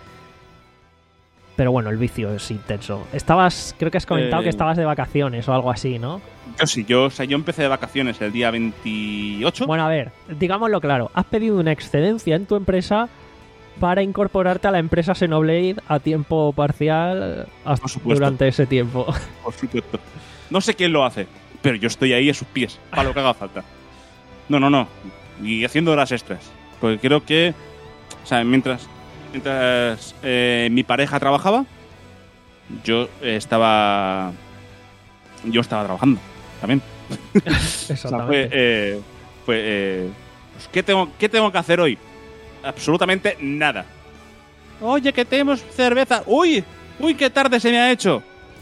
Pero bueno, el vicio es intenso. Estabas, creo que has comentado Eh, que estabas de vacaciones o algo así, ¿no? Yo sí, yo, o sea, yo empecé de vacaciones el día veintiocho. Bueno, a ver, digámoslo claro, has pedido una excedencia en tu empresa para incorporarte a la empresa Xenoblade a tiempo parcial hasta Por supuesto. durante ese tiempo. Por supuesto. No sé quién lo hace, pero yo estoy ahí a sus pies, para lo que haga falta. No, no, no. Y haciendo horas extras. Porque creo que, o sea, mientras, mientras eh, mi pareja trabajaba, yo eh, estaba... Yo estaba trabajando también. O sea, Exactamente. fue... eh, fue eh, pues, ¿qué, tengo, ¿Qué tengo que hacer hoy? Absolutamente nada. Oye, que tenemos cerveza. ¡Uy! ¡Uy, qué tarde se me ha hecho!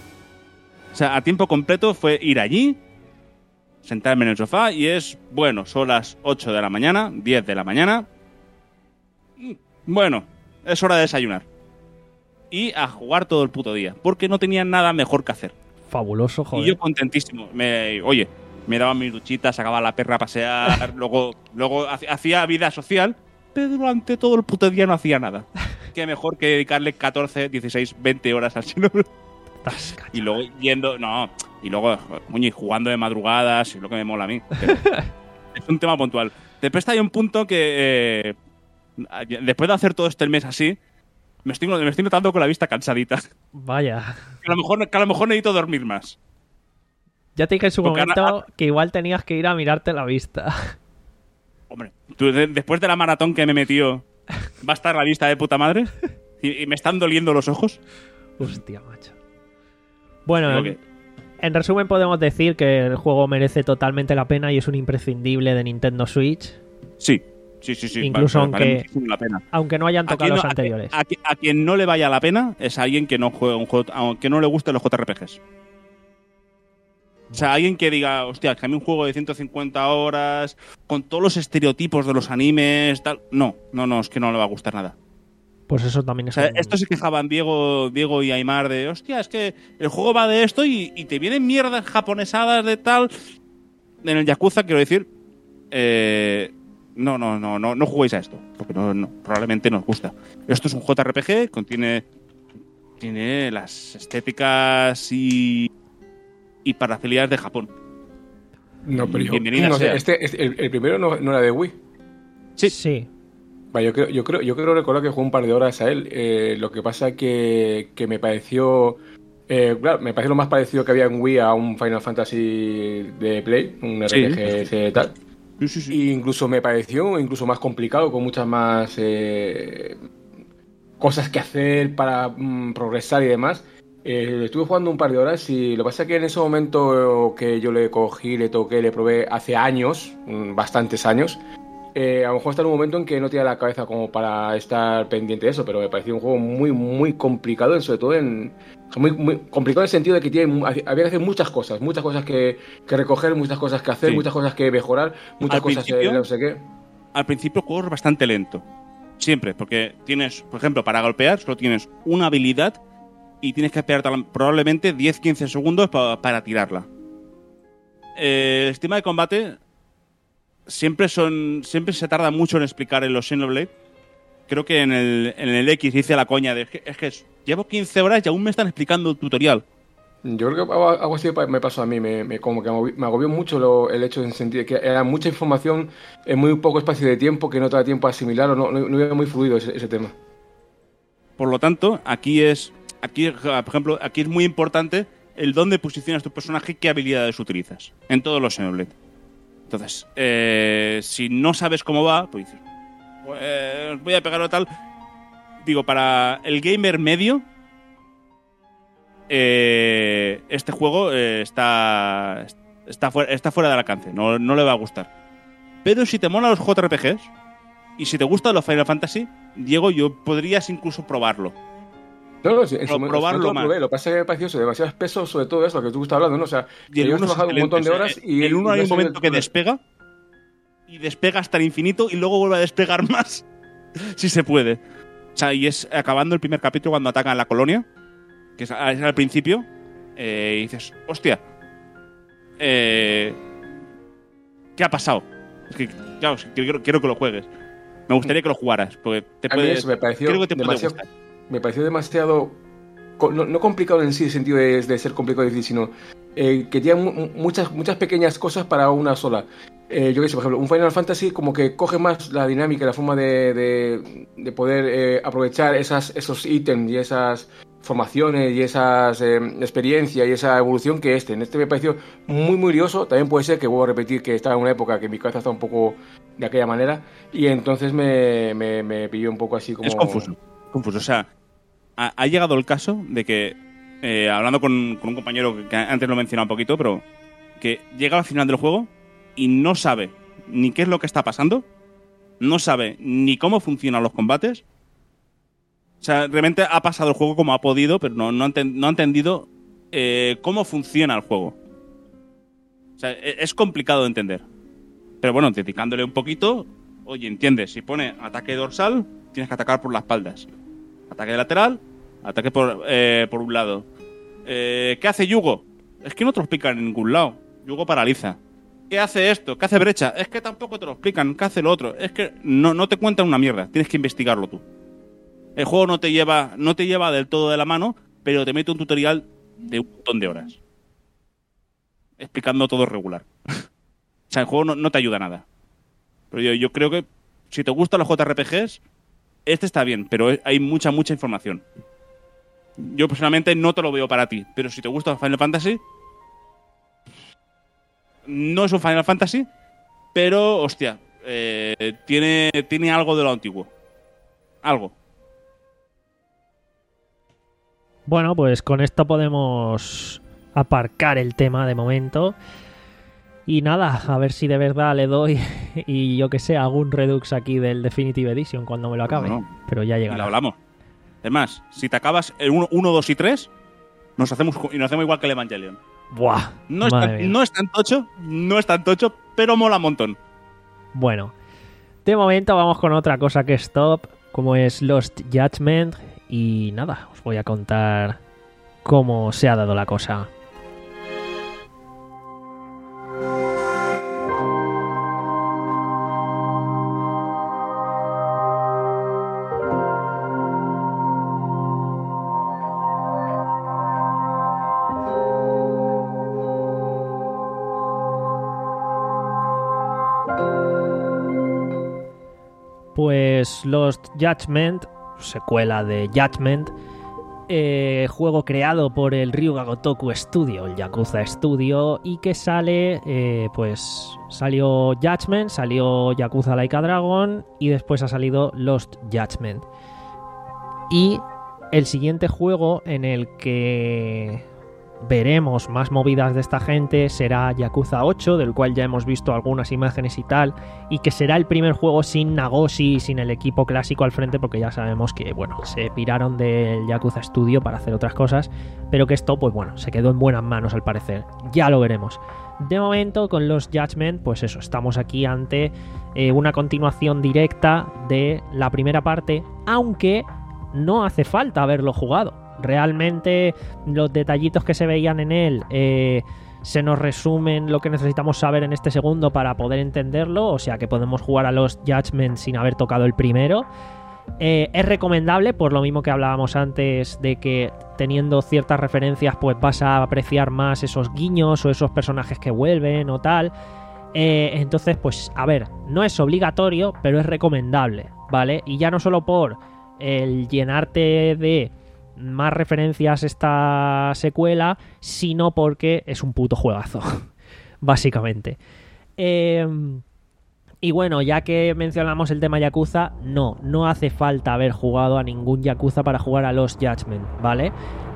O sea, a tiempo completo fue ir allí, sentarme en el sofá y es, bueno, son las ocho de la mañana, diez de la mañana. Bueno, es hora de desayunar. Y a jugar todo el puto día, porque no tenía nada mejor que hacer. Fabuloso, joder. Y yo contentísimo. Me, oye, me daba mis duchitas, sacaba a la perra a pasear, luego, luego hac- hacía vida social, pero durante todo el puto día no hacía nada. Qué mejor que dedicarle catorce, dieciséis, veinte horas al Xenoblade. Estás cacho. Y luego yendo, no, y luego, coño, y jugando de madrugadas, es lo que me mola a mí. Pero es un tema puntual. Después hay un punto que, eh, después de hacer todo este mes así, me estoy, me estoy notando con la vista cansadita. Vaya. Que a lo mejor, que a lo mejor necesito dormir más. Ya te dije en su Porque momento ahora- que igual tenías que ir a mirarte la vista. Hombre, tú, de- después de la maratón que me metió, ¿va a estar la vista de puta madre? ¿Y, y me están doliendo los ojos? Hostia, macho. Bueno, Digo en, que- en resumen podemos decir que el juego merece totalmente la pena y es un imprescindible de Nintendo Switch, Sí, sí, sí, sí. Incluso vale, vale aunque- muchísimo la pena. aunque no hayan A tocado quien, los no, a, anteriores. a qui- a quien no le vaya la pena es alguien que no juega un juego, aunque no le gusten los J R P Gs. O sea, alguien que diga, hostia, que a mí un juego de ciento cincuenta horas, con todos los estereotipos de los animes, tal. No, no, no, es que no le va a gustar nada. Pues eso también O es sea, un- esto se quejaban Diego, Diego y Aymar de, hostia, es que el juego va de esto y, y te vienen mierdas japonesadas de tal. En el Yakuza, quiero decir, eh, no, no, no, no, no juguéis a esto, porque no, no, probablemente no os gusta. Esto es un J R P G, contiene tiene las estéticas y, y parafilias de Japón. No, pero yo, Bienvenida no sé, sea. este, este- el, el primero no, no era de Wii. Sí. Sí. Vale, yo creo, yo creo, yo creo recordar que jugué un par de horas a él. Eh, lo que pasa que, que me pareció, eh, claro, me pareció lo más parecido que había en Wii a un Final Fantasy de Play, un Sí. R P G ese tal. Sí, sí, sí. Y incluso me pareció incluso más complicado, con muchas más eh, cosas que hacer para mm, progresar y demás. Eh, estuve jugando un par de horas y lo que pasa es que en ese momento que yo le cogí, le toqué, le probé hace años, bastantes años, eh, a lo mejor está en un momento en que no tenía la cabeza como para estar pendiente de eso, pero me pareció un juego muy, muy complicado, sobre todo en... Muy, muy complicado en el sentido de que tiene, había que hacer muchas cosas, muchas cosas que, que recoger, muchas cosas que hacer, Sí. muchas cosas que mejorar, muchas Al cosas principio- de no sé qué. Al principio el juego es bastante lento. Siempre, porque tienes, por ejemplo, para golpear solo tienes una habilidad y tienes que esperar tal- probablemente diez a quince segundos pa- para tirarla. Eh, el sistema de combate siempre son siempre se tarda mucho en explicar en los Xenoblade. Creo que en el, en el X hice la coña de es que, es que llevo quince horas y aún me están explicando el tutorial. Yo creo que algo algo así me pasó a mí, me, me- como que me agobió, me agobió mucho lo- el hecho en el sentido de que era mucha información en muy poco espacio de tiempo que no te da tiempo a asimilar o no, no, no iba muy fluido ese, ese tema. Por lo tanto, aquí es, aquí, por ejemplo, aquí es muy importante el dónde posicionas tu personaje y qué habilidades utilizas en todos los Xenoblade. Entonces, eh, si no sabes cómo va, pues dices, pues voy a pegarlo tal. Digo, para el gamer medio, eh, este juego eh, está, está, fuera, está fuera del alcance, no, no le va a gustar. Pero si te molan los J R P Gs y si te gustan los Final Fantasy, Diego, yo podrías incluso probarlo. No, no, sí, en Pro- su momento probarlo lo más. probé, lo que pasa es que me pareció eso, demasiado espeso, sobre todo eso, lo que tú estás hablando, ¿no? O sea, Y que el yo he uno es trabajado un montón de excelente. horas O sea, y... el uno y hay no un sé momento que el- despega y despega hasta el infinito y luego vuelve a despegar más si se puede. O sea, y es acabando el primer capítulo cuando atacan la colonia, que es, es al principio, eh, y dices, hostia, eh, ¿qué ha pasado? Es que, claro, es que quiero, quiero que lo juegues. Me gustaría que lo jugaras, porque te A mí puede, eso me pareció creo que te puede demasiado, gustar. me pareció demasiado, co- no, no complicado en sí, el sentido de, de ser complicado y difícil, sino eh, que tiene mu- muchas, muchas pequeñas cosas para una sola. Eh, yo qué sé, por ejemplo, un Final Fantasy como que coge más la dinámica, la forma de, de, de poder eh, aprovechar esas, esos ítems y esas formaciones y esas eh, experiencia y esa evolución que este. En este me pareció muy, muy lioso. También puede ser que, vuelvo a repetir, que estaba en una época que mi cabeza estaba un poco de aquella manera y entonces me, me, me pilló un poco así como... Es confuso. Confuso. O sea, ha, ha llegado el caso de que, eh, hablando con, con un compañero que antes lo he mencionado un poquito, pero que llega al final del juego y no sabe ni qué es lo que está pasando, no sabe ni cómo funcionan los combates. O sea, realmente ha pasado el juego como ha podido, pero no, no, ha, enten- no ha entendido eh, cómo funciona el juego. O sea, e- es complicado de entender. Pero bueno, dedicándole un poquito, oye, entiendes, si pone ataque dorsal, tienes que atacar por las espaldas. Ataque lateral, ataque por, eh, por un lado. Eh, ¿Qué hace Yugo? Es que no te lo explican en ningún lado. Yugo paraliza. ¿Qué hace esto? ¿Qué hace brecha? Es que tampoco te lo explican. ¿Qué hace lo otro? Es que no, no te cuentan una mierda. Tienes que investigarlo tú. El juego no te lleva, no te lleva del todo de la mano, pero te mete un tutorial de un montón de horas. Explicando todo regular. O sea, el juego no, no te ayuda a nada. Pero yo, yo creo que si te gustan los J R P Gs, este está bien, pero hay mucha, mucha información. Yo personalmente no te lo veo para ti, pero si te gusta Final Fantasy, no es un Final Fantasy, pero, hostia, eh, tiene, tiene algo de lo antiguo. Algo. Bueno, pues con esto podemos aparcar el tema de momento. Y nada, a ver si de verdad le doy y yo que sé, hago un redux aquí del Definitive Edition cuando me lo acabe. No, no. Pero ya Y lo llegará. hablamos. Es más, si te acabas el uno, dos y tres, nos hacemos, y nos hacemos igual que el Evangelion. Buah, No es, madre tan, mía. no es tan tocho, no es tan tocho, pero mola un montón. Bueno, de momento vamos con otra cosa que es top, como es Lost Judgment. Y nada, os voy a contar cómo se ha dado la cosa. Pues Lost Judgment, secuela de Judgment, eh, juego creado por el Ryuga Gotoku Studio, el Yakuza Studio, y que sale, eh, pues salió Judgment, salió Yakuza Like a Dragon y después ha salido Lost Judgment. Y el siguiente juego en el que veremos más movidas de esta gente será Yakuza ocho, del cual ya hemos visto algunas imágenes y tal, y que será el primer juego sin Nagoshi, sin el equipo clásico al frente, porque ya sabemos que, bueno, se piraron del Yakuza Studio para hacer otras cosas, pero que esto, pues bueno, se quedó en buenas manos al parecer. Ya lo veremos. De momento, con los Judgment, pues eso, estamos aquí ante eh, una continuación directa de la primera parte, aunque no hace falta haberlo jugado. Realmente los detallitos que se veían en él eh, se nos resumen lo que necesitamos saber en este segundo para poder entenderlo, o sea que podemos jugar a los Judgment sin haber tocado el primero. Eh, es recomendable, por lo mismo que hablábamos antes, de que teniendo ciertas referencias pues vas a apreciar más esos guiños o esos personajes que vuelven o tal. Eh, entonces, pues a ver, no es obligatorio, pero es recomendable, ¿vale? Y ya no solo por el llenarte de más referencias esta secuela, sino porque es un puto juegazo, básicamente. Eh, y bueno, ya que mencionamos el tema Yakuza, no, no hace falta haber jugado a ningún Yakuza para jugar a los Judgment, ¿vale?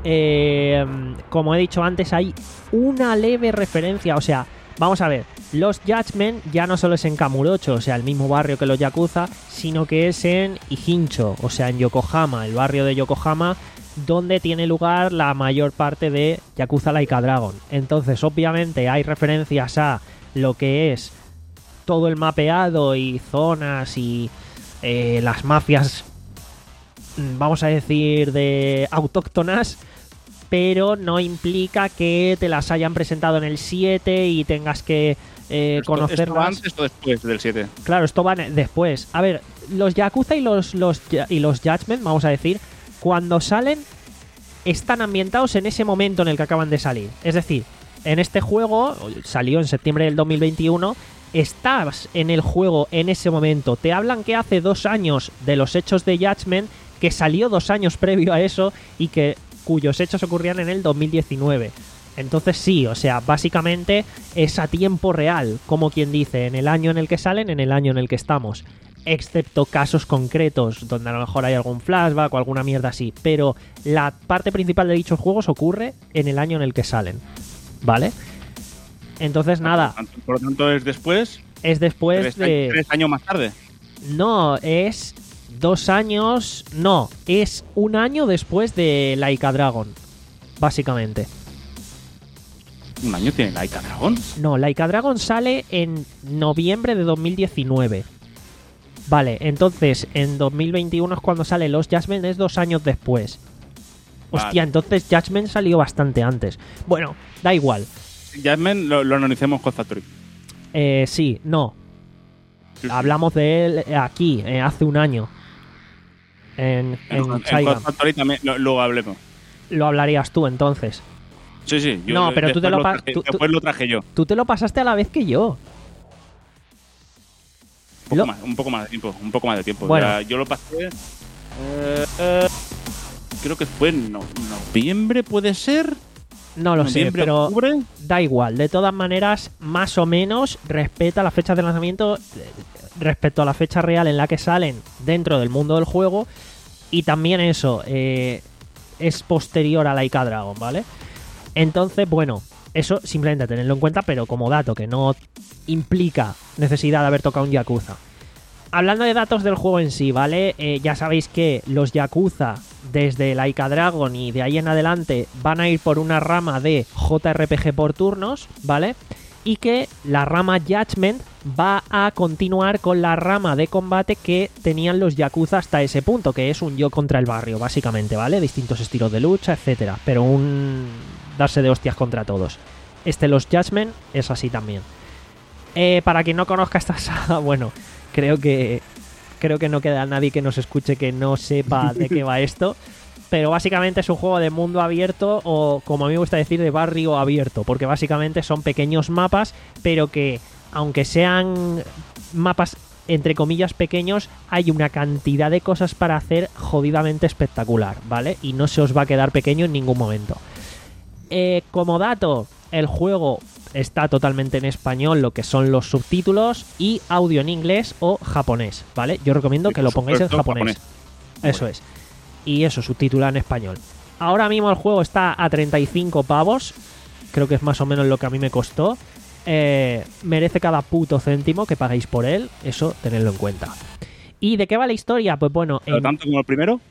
Eh, como he dicho antes, hay una leve referencia, o sea, vamos a ver, los Judgment ya no solo es en Kamurocho, o sea, el mismo barrio que los Yakuza, sino que es en Ijincho, o sea, en Yokohama, el barrio de Yokohama, donde tiene lugar la mayor parte de Yakuza Like a Dragon. Entonces, obviamente, hay referencias a lo que es todo el mapeado y zonas y eh, las mafias, vamos a decir, de autóctonas, pero no implica que te las hayan presentado en el siete y tengas que eh, ¿Esto, conocerlas. ¿Esto va antes o después del siete? Claro, esto va después. A ver, los Yakuza y los, los, y los Judgment, vamos a decir, cuando salen, están ambientados en ese momento en el que acaban de salir. Es decir, en este juego, salió en septiembre del dos mil veintiuno, estás en el juego en ese momento. Te hablan que hace dos años de los hechos de Judgment, que salió dos años previo a eso y que cuyos hechos ocurrían en el dos mil diecinueve. Entonces sí, o sea, básicamente es a tiempo real, como quien dice, en el año en el que salen, en el año en el que estamos. Excepto casos concretos donde a lo mejor hay algún flashback o alguna mierda así, pero la parte principal de dichos juegos ocurre en el año en el que salen, ¿vale? Entonces nada, Por lo tanto es después, es después tres, de... tres años más tarde. No, es dos años... No, es un año después de Like a Dragon, básicamente. ¿Un año tiene Like a Dragon? No, Like a Dragon sale en noviembre de dos mil diecinueve. Vale, entonces en dos mil veintiuno es cuando sale los Judgment, es dos años después. Vale. Hostia, entonces Judgment salió bastante antes. Bueno, da igual. Judgment lo, lo analicemos con Factory. Eh, sí, no. Hablamos de él aquí, eh, hace un año. En, en, En, en Saigon. Code Factory también lo, luego hablemos. Lo hablarías tú entonces. Sí, sí. Yo, No, pero tú te después lo lo pa- traje, tú- tú- después lo traje yo. Tú te lo pasaste a la vez que yo. Un poco, Lo- más, un poco más de tiempo. Un poco más de tiempo. Bueno. Ya, yo lo pasé. eh, eh, creo que fue en no- noviembre, ¿puede ser? No lo sé, Noviembre, pero octubre. da igual. De todas maneras, más o menos respeta las fechas de lanzamiento eh, respecto a la fecha real en la que salen dentro del mundo del juego. Y también eso, eh, es posterior a Like a Dragon, ¿vale? Entonces, bueno, eso simplemente tenerlo en cuenta, pero como dato, que no implica necesidad de haber tocado un Yakuza. Hablando de datos del juego en sí, ¿vale? Eh, ya sabéis que los Yakuza, desde Like a Dragon y de ahí en adelante, van a ir por una rama de J R P G por turnos, ¿vale? Y que la rama Judgment va a continuar con la rama de combate que tenían los Yakuza hasta ese punto, que es un yo contra el barrio, básicamente, ¿vale? Distintos estilos de lucha, etcétera, pero un darse de hostias contra todos. Este, los Judgment, es así también. Eh, para quien no conozca esta saga, bueno, creo que creo que no queda nadie que nos escuche que no sepa de qué va esto. Pero básicamente es un juego de mundo abierto, o como a mí me gusta decir, de barrio abierto, porque básicamente son pequeños mapas, pero que aunque sean mapas entre comillas pequeños, hay una cantidad de cosas para hacer jodidamente espectacular, ¿vale? Y no se os va a quedar pequeño en ningún momento. Eh, como dato, el juego está totalmente en español, lo que son los subtítulos, y audio en inglés o japonés, ¿vale? Yo recomiendo Sí, que lo por pongáis en supuesto, japonés. japonés. Eso es. y eso, subtitulado en español. Ahora mismo el juego está a treinta y cinco pavos, creo que es más o menos lo que a mí me costó. Eh, merece cada puto céntimo que paguéis por él, eso tenedlo en cuenta. ¿Y de qué va la historia? Pues bueno, ¿Pero en, tanto como el primero?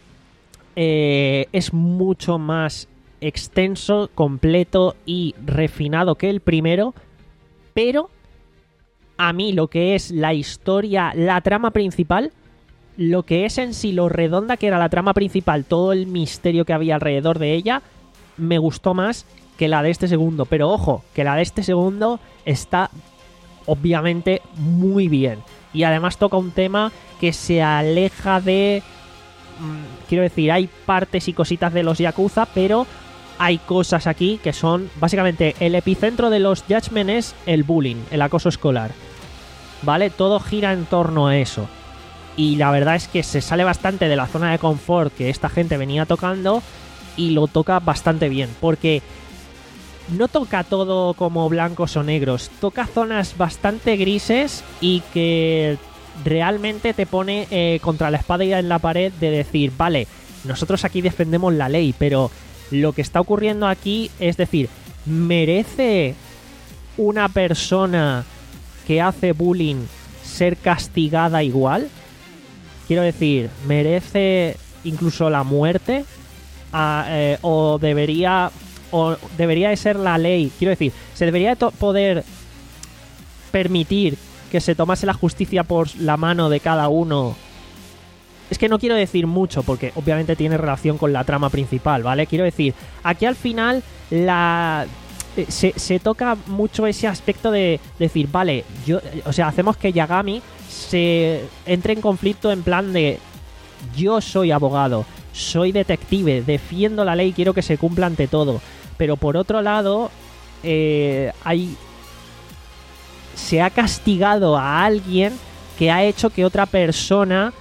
eh, es mucho más extenso, completo y refinado que el primero, pero a mí lo que es la historia, la trama principal, lo que es en sí lo redonda que era la trama principal, todo el misterio que había alrededor de ella, me gustó más que la de este segundo. Pero ojo, que la de este segundo está obviamente muy bien. Y además toca un tema que se aleja de... Mmm, quiero decir, hay partes y cositas de los Yakuza, pero hay cosas aquí que son... Básicamente, el epicentro de los Judgment es el bullying, el acoso escolar. ¿Vale? Todo gira en torno a eso. Y la verdad es que se sale bastante de la zona de confort que esta gente venía tocando y lo toca bastante bien. Porque no toca todo como blancos o negros. Toca zonas bastante grises y que realmente te pone eh, contra la espada y en la pared de decir, vale, nosotros aquí defendemos la ley, pero lo que está ocurriendo aquí es decir, ¿merece una persona que hace bullying ser castigada igual? Quiero decir, ¿merece incluso la muerte? Ah, eh, ¿O debería o debería de ser la ley? Quiero decir, ¿se debería de poder permitir que se tomase la justicia por la mano de cada uno? Es que no quiero decir mucho porque obviamente tiene relación con la trama principal, ¿vale? Quiero decir, aquí al final la... Se, se toca mucho ese aspecto de decir, vale, yo, o sea, hacemos que Yagami se entre en conflicto en plan de yo soy abogado, soy detective, defiendo la ley, quiero que se cumpla ante todo. Pero por otro lado, eh, hay se ha castigado a alguien que ha hecho que otra persona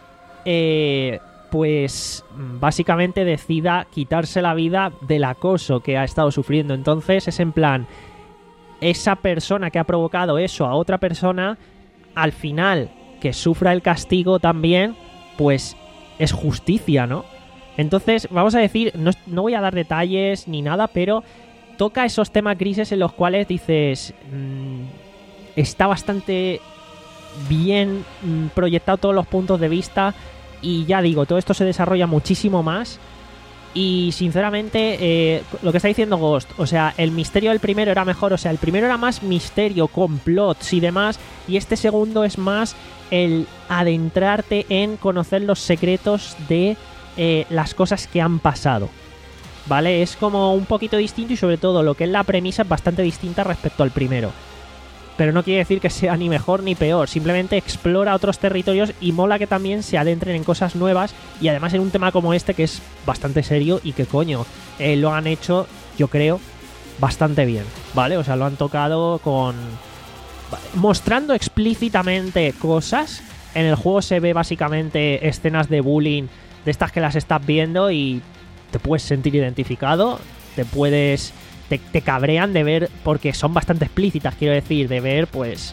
eh, pues básicamente decida quitarse la vida del acoso que ha estado sufriendo. Entonces es en plan, esa persona que ha provocado eso a otra persona, al final que sufra el castigo también, pues es justicia, ¿no? Entonces, vamos a decir, no, no voy a dar detalles ni nada, pero toca esos temas grises en los cuales dices, mmm, está bastante bien mmm, proyectado todos los puntos de vista. Y ya digo, todo esto se desarrolla muchísimo más. Y sinceramente, eh, lo que está diciendo Ghost, o sea, el misterio del primero era mejor. O sea, el primero era más misterio, complots y demás. Y este segundo es más el adentrarte en conocer los secretos de eh, las cosas que han pasado. ¿Vale? Es como un poquito distinto y sobre todo lo que es la premisa es bastante distinta respecto al primero. Pero no quiere decir que sea ni mejor ni peor, simplemente explora otros territorios y mola que también se adentren en cosas nuevas y además en un tema como este que es bastante serio y que coño, eh, lo han hecho, yo creo, bastante bien, ¿vale? O sea, lo han tocado con... mostrando explícitamente cosas. En el juego se ve básicamente escenas de bullying de estas que las estás viendo y te puedes sentir identificado, te puedes... Te, te cabrean de ver, porque son bastante explícitas, quiero decir, de ver, pues,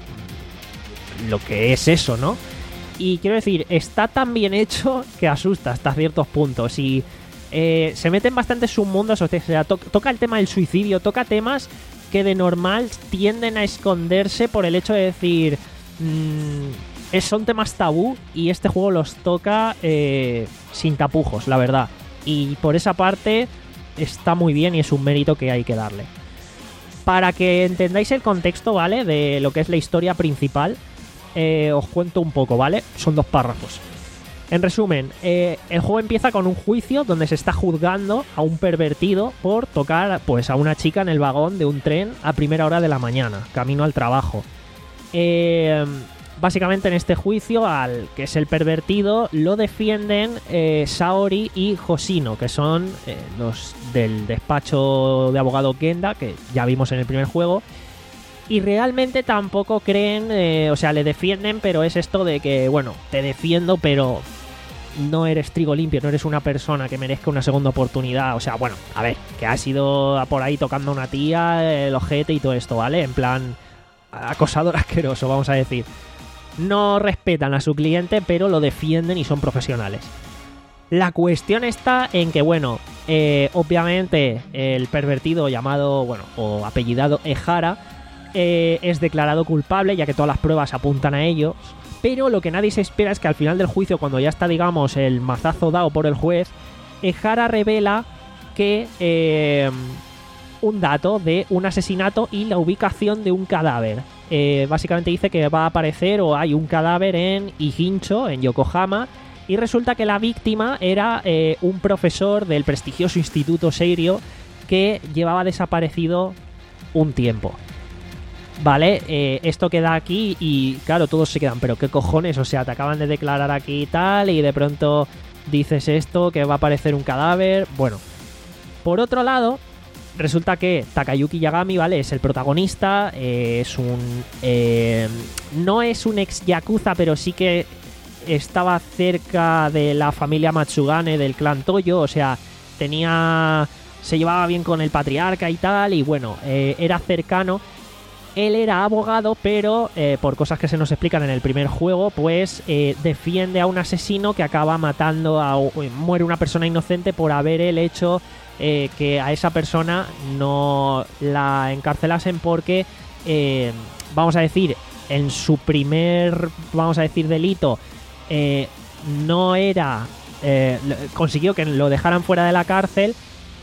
lo que es eso, ¿no? Y quiero decir, está tan bien hecho que asusta hasta ciertos puntos. Y eh, se meten bastante submundos, o sea, to- toca el tema del suicidio, toca temas que de normal tienden a esconderse por el hecho de decir, mmm, son temas tabú y este juego los toca eh, sin tapujos, la verdad. Y por esa parte... está muy bien y es un mérito que hay que darle. Para que entendáis el contexto, ¿vale? De lo que es la historia principal, eh, os cuento un poco, ¿vale? Son dos párrafos. En resumen, eh, el juego empieza con un juicio donde se está juzgando a un pervertido por tocar pues a una chica en el vagón de un tren a primera hora de la mañana, camino al trabajo. Eh... Básicamente en este juicio, al que es el pervertido, lo defienden eh, Saori y Hoshino, que son eh, los del despacho de abogado Genda, que ya vimos en el primer juego. Y realmente tampoco creen, eh, o sea, le defienden, pero es esto de que, bueno, te defiendo, pero no eres trigo limpio, no eres una persona que merezca una segunda oportunidad. O sea, bueno, a ver, que has ido por ahí tocando a una tía, el ojete y todo esto, ¿vale? En plan, acosador asqueroso, vamos a decir. No respetan a su cliente, pero lo defienden y son profesionales. La cuestión está en que, bueno, eh, obviamente el pervertido llamado, bueno, o apellidado Ehara eh, es declarado culpable, ya que todas las pruebas apuntan a ello. Pero lo que nadie se espera es que al final del juicio, cuando ya está, digamos, el mazazo dado por el juez, Ehara revela que eh, un dato de un asesinato y la ubicación de un cadáver. Eh, básicamente dice que va a aparecer o hay un cadáver en Igincho, en Yokohama, y resulta que la víctima era eh, un profesor del prestigioso Instituto Seirio que llevaba desaparecido un tiempo. Vale, eh, esto queda aquí y claro, todos se quedan, pero qué cojones, o sea, te acaban de declarar aquí y tal y de pronto dices esto, que va a aparecer un cadáver. Bueno, por otro lado, resulta que Takayuki Yagami, ¿vale? Es el protagonista, eh, es un... Eh, no es un ex yakuza, pero sí que estaba cerca de la familia Matsugane del clan Toyo, o sea, tenía... se llevaba bien con el patriarca y tal, y bueno, eh, era cercano. Él era abogado, pero eh, por cosas que se nos explican en el primer juego, pues eh, defiende a un asesino que acaba matando a... muere una persona inocente por haber él hecho eh, que a esa persona no la encarcelasen porque, eh, vamos a decir, en su primer, vamos a decir, delito, eh, no era... Eh, consiguió que lo dejaran fuera de la cárcel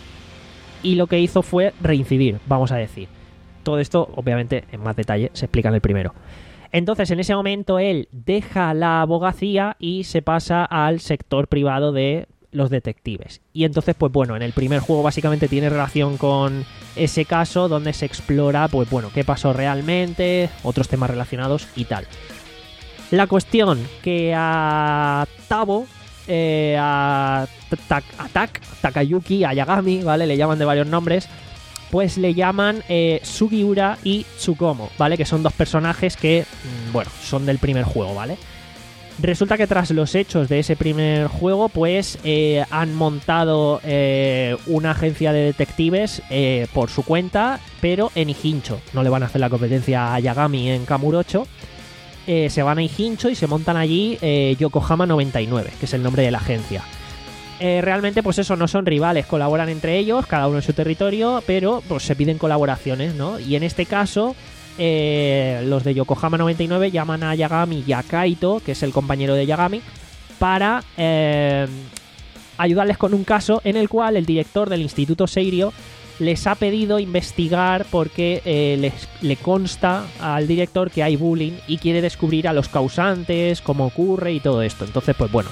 y lo que hizo fue reincidir, vamos a decir. Todo esto, obviamente, en más detalle se explica en el primero. Entonces, en ese momento, él deja la abogacía y se pasa al sector privado de los detectives. Y entonces, pues bueno, en el primer juego básicamente tiene relación con ese caso donde se explora, pues bueno, qué pasó realmente, otros temas relacionados y tal. La cuestión que a Tabo, eh, a, ta a Tak, Takayuki, a Yagami, ¿vale? Le llaman de varios nombres. Pues le llaman eh, Sugiura y Tsukomo, ¿vale? Que son dos personajes que, bueno, son del primer juego, ¿vale? Resulta que tras los hechos de ese primer juego, pues eh, han montado eh, una agencia de detectives eh, por su cuenta, pero en Igincho. No le van a hacer la competencia a Yagami en Kamurocho. Eh, se van a Igincho y se montan allí eh, Yokohama noventa y nueve, que es el nombre de la agencia. Eh, realmente, pues eso, no son rivales, colaboran entre ellos, cada uno en su territorio, pero pues se piden colaboraciones, ¿no? Y en este caso, eh, los de Yokohama noventa y nueve llaman a Yagami y a Kaito, que es el compañero de Yagami, para eh, ayudarles con un caso en el cual el director del Instituto Seirio les ha pedido investigar porque eh, les, le consta al director que hay bullying y quiere descubrir a los causantes, cómo ocurre y todo esto. Entonces, pues bueno...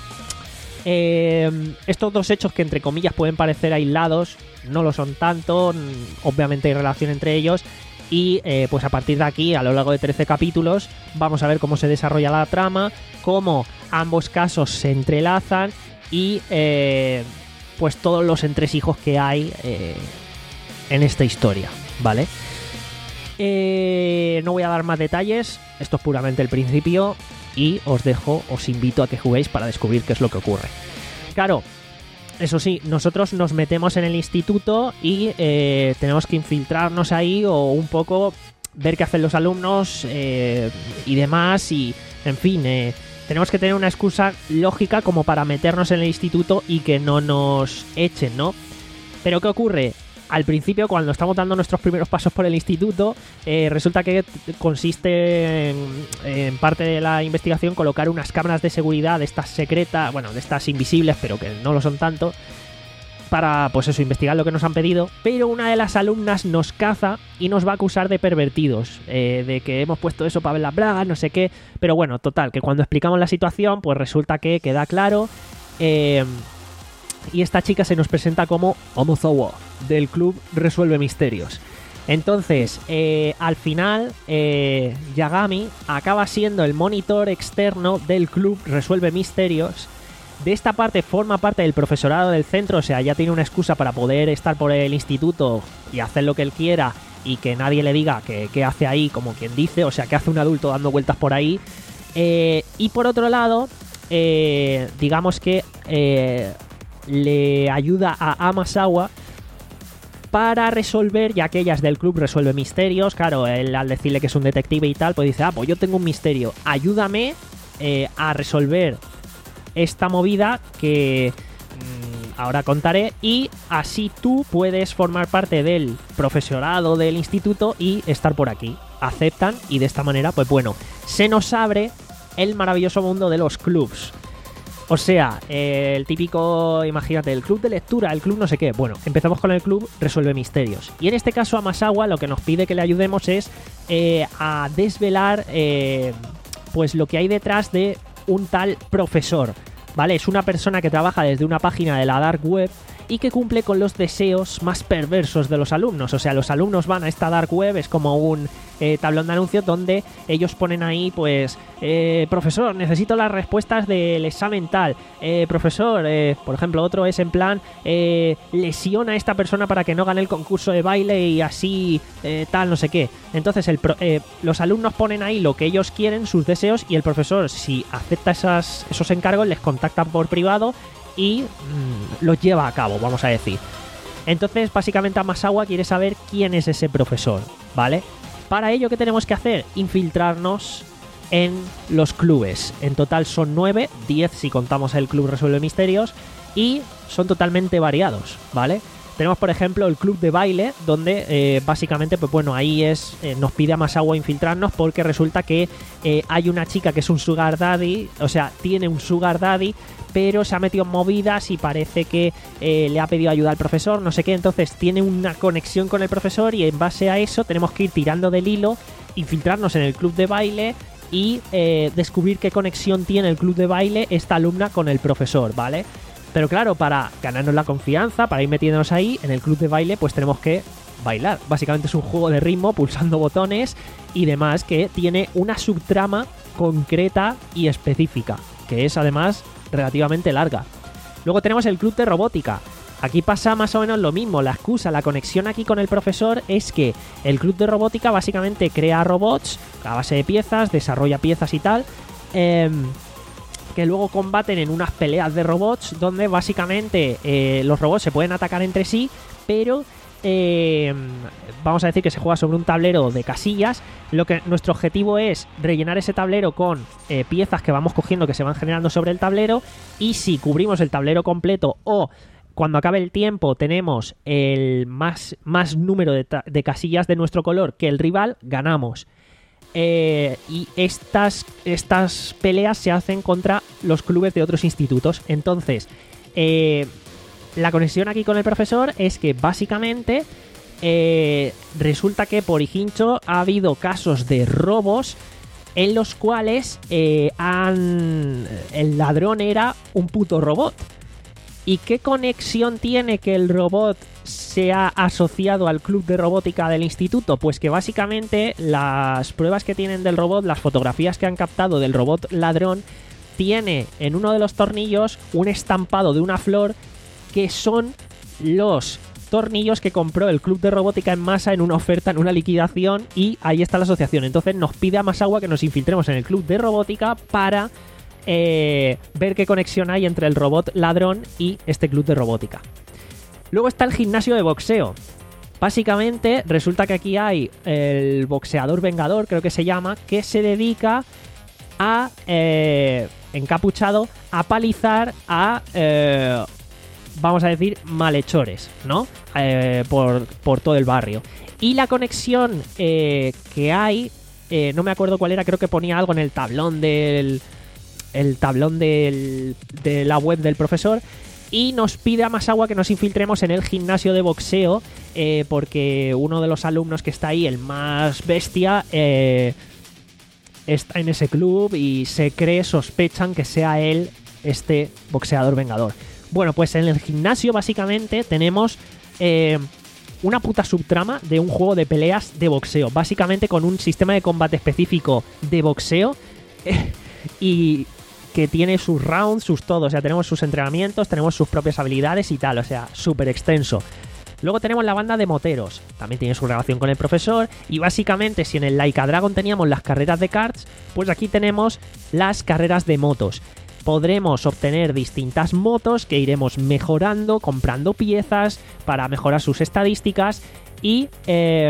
Eh, estos dos hechos que entre comillas pueden parecer aislados no lo son tanto, obviamente hay relación entre ellos y eh, pues a partir de aquí, a lo largo de trece capítulos, vamos a ver cómo se desarrolla la trama, cómo ambos casos se entrelazan y eh, pues todos los entresijos que hay eh, en esta historia, ¿vale? Eh, no voy a dar más detalles, esto es puramente el principio. Y os dejo, os invito a que juguéis para descubrir qué es lo que ocurre. Claro, eso sí, nosotros nos metemos en el instituto y eh, tenemos que infiltrarnos ahí o un poco ver qué hacen los alumnos eh, y demás. Y, en fin, eh, tenemos que tener una excusa lógica como para meternos en el instituto y que no nos echen, ¿no? Pero ¿qué ocurre? Al principio, cuando estamos dando nuestros primeros pasos por el instituto, eh, resulta que consiste en, en parte de la investigación colocar unas cámaras de seguridad de estas secretas, bueno, de estas invisibles, pero que no lo son tanto, para, pues eso, investigar lo que nos han pedido. Pero una de las alumnas nos caza y nos va a acusar de pervertidos, eh, de que hemos puesto eso para ver las bragas, no sé qué. Pero bueno, total, que cuando explicamos la situación, pues resulta que queda claro... Eh, y esta chica se nos presenta como Omozawa, del club Resuelve Misterios. Entonces, eh, al final, eh, Yagami acaba siendo el monitor externo del club Resuelve Misterios. De esta parte forma parte del profesorado del centro, o sea, ya tiene una excusa para poder estar por el instituto y hacer lo que él quiera y que nadie le diga que, que hace ahí, como quien dice, o sea, que hace un adulto dando vueltas por ahí. Eh, y por otro lado, eh, digamos que... Eh, le ayuda a Amasawa para resolver, ya que ella es del club Resuelve Misterios. Claro, él al decirle que es un detective y tal, pues dice, ah, pues yo tengo un misterio, ayúdame eh, a resolver esta movida que ahora contaré, y así tú puedes formar parte del profesorado del instituto y estar por aquí. Aceptan y de esta manera, pues bueno, se nos abre el maravilloso mundo de los clubs. O sea, eh, el típico, imagínate, el club de lectura, el club no sé qué. Bueno, empezamos con el club Resuelve Misterios. Y en este caso a Masawa lo que nos pide que le ayudemos es eh, a desvelar eh, pues lo que hay detrás de un tal profesor. ¿Vale? Es una persona que trabaja desde una página de la dark web y que cumple con los deseos más perversos de los alumnos. O sea, los alumnos van a esta dark web, es como un eh, tablón de anuncios donde ellos ponen ahí, pues, eh, profesor, necesito las respuestas del examen tal. Eh, profesor, eh, por ejemplo, otro es en plan, eh, lesiona a esta persona para que no gane el concurso de baile y así eh, tal, no sé qué. Entonces el pro, eh, los alumnos ponen ahí lo que ellos quieren, sus deseos, y el profesor, si acepta esas, esos encargos, les contacta por privado y mmm, los lleva a cabo, vamos a decir. Entonces, básicamente, Masawa quiere saber quién es ese profesor, ¿vale? Para ello, ¿qué tenemos que hacer? Infiltrarnos en los clubes. En total son nueve, diez si contamos el Club Resuelve Misterios, y son totalmente variados, ¿vale? Tenemos, por ejemplo, el club de baile, donde eh, básicamente, pues bueno, ahí es eh, nos pide a Masawa infiltrarnos porque resulta que eh, hay una chica que es un sugar daddy, o sea, tiene un sugar daddy, pero se ha metido en movidas y parece que eh, le ha pedido ayuda al profesor, no sé qué, entonces tiene una conexión con el profesor y en base a eso tenemos que ir tirando del hilo, infiltrarnos en el club de baile y eh, descubrir qué conexión tiene el club de baile esta alumna con el profesor, ¿vale? Pero claro, para ganarnos la confianza, para ir metiéndonos ahí en el club de baile, pues tenemos que bailar. Básicamente es un juego de ritmo, pulsando botones y demás, que tiene una subtrama concreta y específica, que es además relativamente larga. Luego tenemos el club de robótica. Aquí pasa más o menos lo mismo. La excusa, la conexión aquí con el profesor es que el club de robótica básicamente crea robots a base de piezas, desarrolla piezas y tal, eh, que luego combaten en unas peleas de robots donde básicamente eh, los robots se pueden atacar entre sí, pero eh, vamos a decir que se juega sobre un tablero de casillas. Lo que nuestro objetivo es rellenar ese tablero con eh, piezas que vamos cogiendo, que se van generando sobre el tablero, y si cubrimos el tablero completo o cuando acabe el tiempo tenemos el más, más número de, de casillas de nuestro color que el rival, ganamos. Eh, y estas, estas peleas se hacen contra los clubes de otros institutos. Entonces, eh, la conexión aquí con el profesor es que básicamente eh, resulta que por Ijincho ha habido casos de robos en los cuales eh, han, el ladrón era un puto robot. ¿Y qué conexión tiene que el robot sea asociado al club de robótica del instituto? Pues que básicamente las pruebas que tienen del robot, las fotografías que han captado del robot ladrón, tiene en uno de los tornillos un estampado de una flor que son los tornillos que compró el club de robótica en masa en una oferta, en una liquidación, y ahí está la asociación. Entonces nos pide a Masawa que nos infiltremos en el club de robótica para Eh, ver qué conexión hay entre el robot ladrón y este club de robótica. Luego está el gimnasio de boxeo. Básicamente resulta que aquí hay el boxeador vengador, creo que se llama, que se dedica a eh, encapuchado a palizar a eh, vamos a decir malhechores, ¿no? Eh, por, por todo el barrio. Y la conexión eh, que hay, eh, no me acuerdo cuál era, creo que ponía algo en el tablón del el tablón del, de la web del profesor, y nos pide a Masawa que nos infiltremos en el gimnasio de boxeo eh, porque uno de los alumnos que está ahí, el más bestia, eh, está en ese club y se cree, sospechan que sea él este boxeador vengador. Bueno, pues en el gimnasio básicamente tenemos eh, una puta subtrama de un juego de peleas de boxeo, básicamente con un sistema de combate específico de boxeo eh, y que tiene sus rounds, sus todo, o sea, tenemos sus entrenamientos, tenemos sus propias habilidades y tal, o sea, súper extenso. Luego tenemos la banda de moteros, también tiene su relación con el profesor, y básicamente si en el Laika Dragon teníamos las carreras de karts, pues aquí tenemos las carreras de motos. Podremos obtener distintas motos que iremos mejorando, comprando piezas para mejorar sus estadísticas, y eh,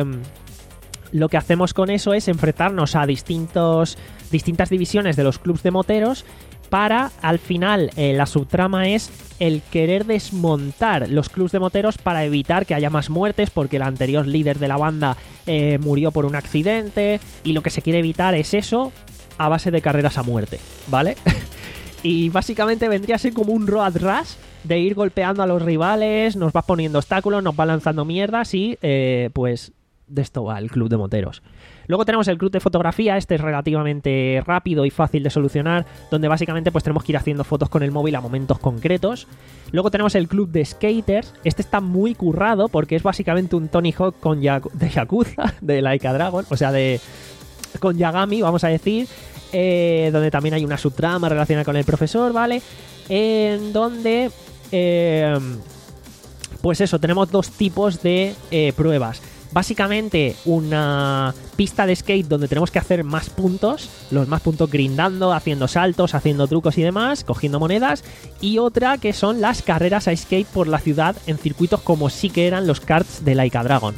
lo que hacemos con eso es enfrentarnos a distintos, distintas divisiones de los clubs de moteros para, al final, eh, la subtrama es el querer desmontar los clubs de moteros para evitar que haya más muertes, porque el anterior líder de la banda eh, murió por un accidente, y lo que se quiere evitar es eso a base de carreras a muerte, ¿vale? Y básicamente vendría a ser como un road rush de ir golpeando a los rivales, nos vas poniendo obstáculos, nos va lanzando mierdas y eh, pues de esto va el club de moteros. Luego tenemos el club de fotografía, este es relativamente rápido y fácil de solucionar, donde básicamente pues tenemos que ir haciendo fotos con el móvil a momentos concretos. Luego tenemos el club de skaters, este está muy currado porque es básicamente un Tony Hawk con ya- de Yakuza, de Like a Dragon, o sea, de con Yagami, vamos a decir, eh, donde también hay una subtrama relacionada con el profesor, ¿vale? En donde, eh, pues eso, tenemos dos tipos de eh, pruebas. Básicamente una pista de skate donde tenemos que hacer más puntos, los más puntos grindando, haciendo saltos, haciendo trucos y demás, cogiendo monedas, y otra que son las carreras a skate por la ciudad en circuitos como sí que eran los karts de Like a Dragon.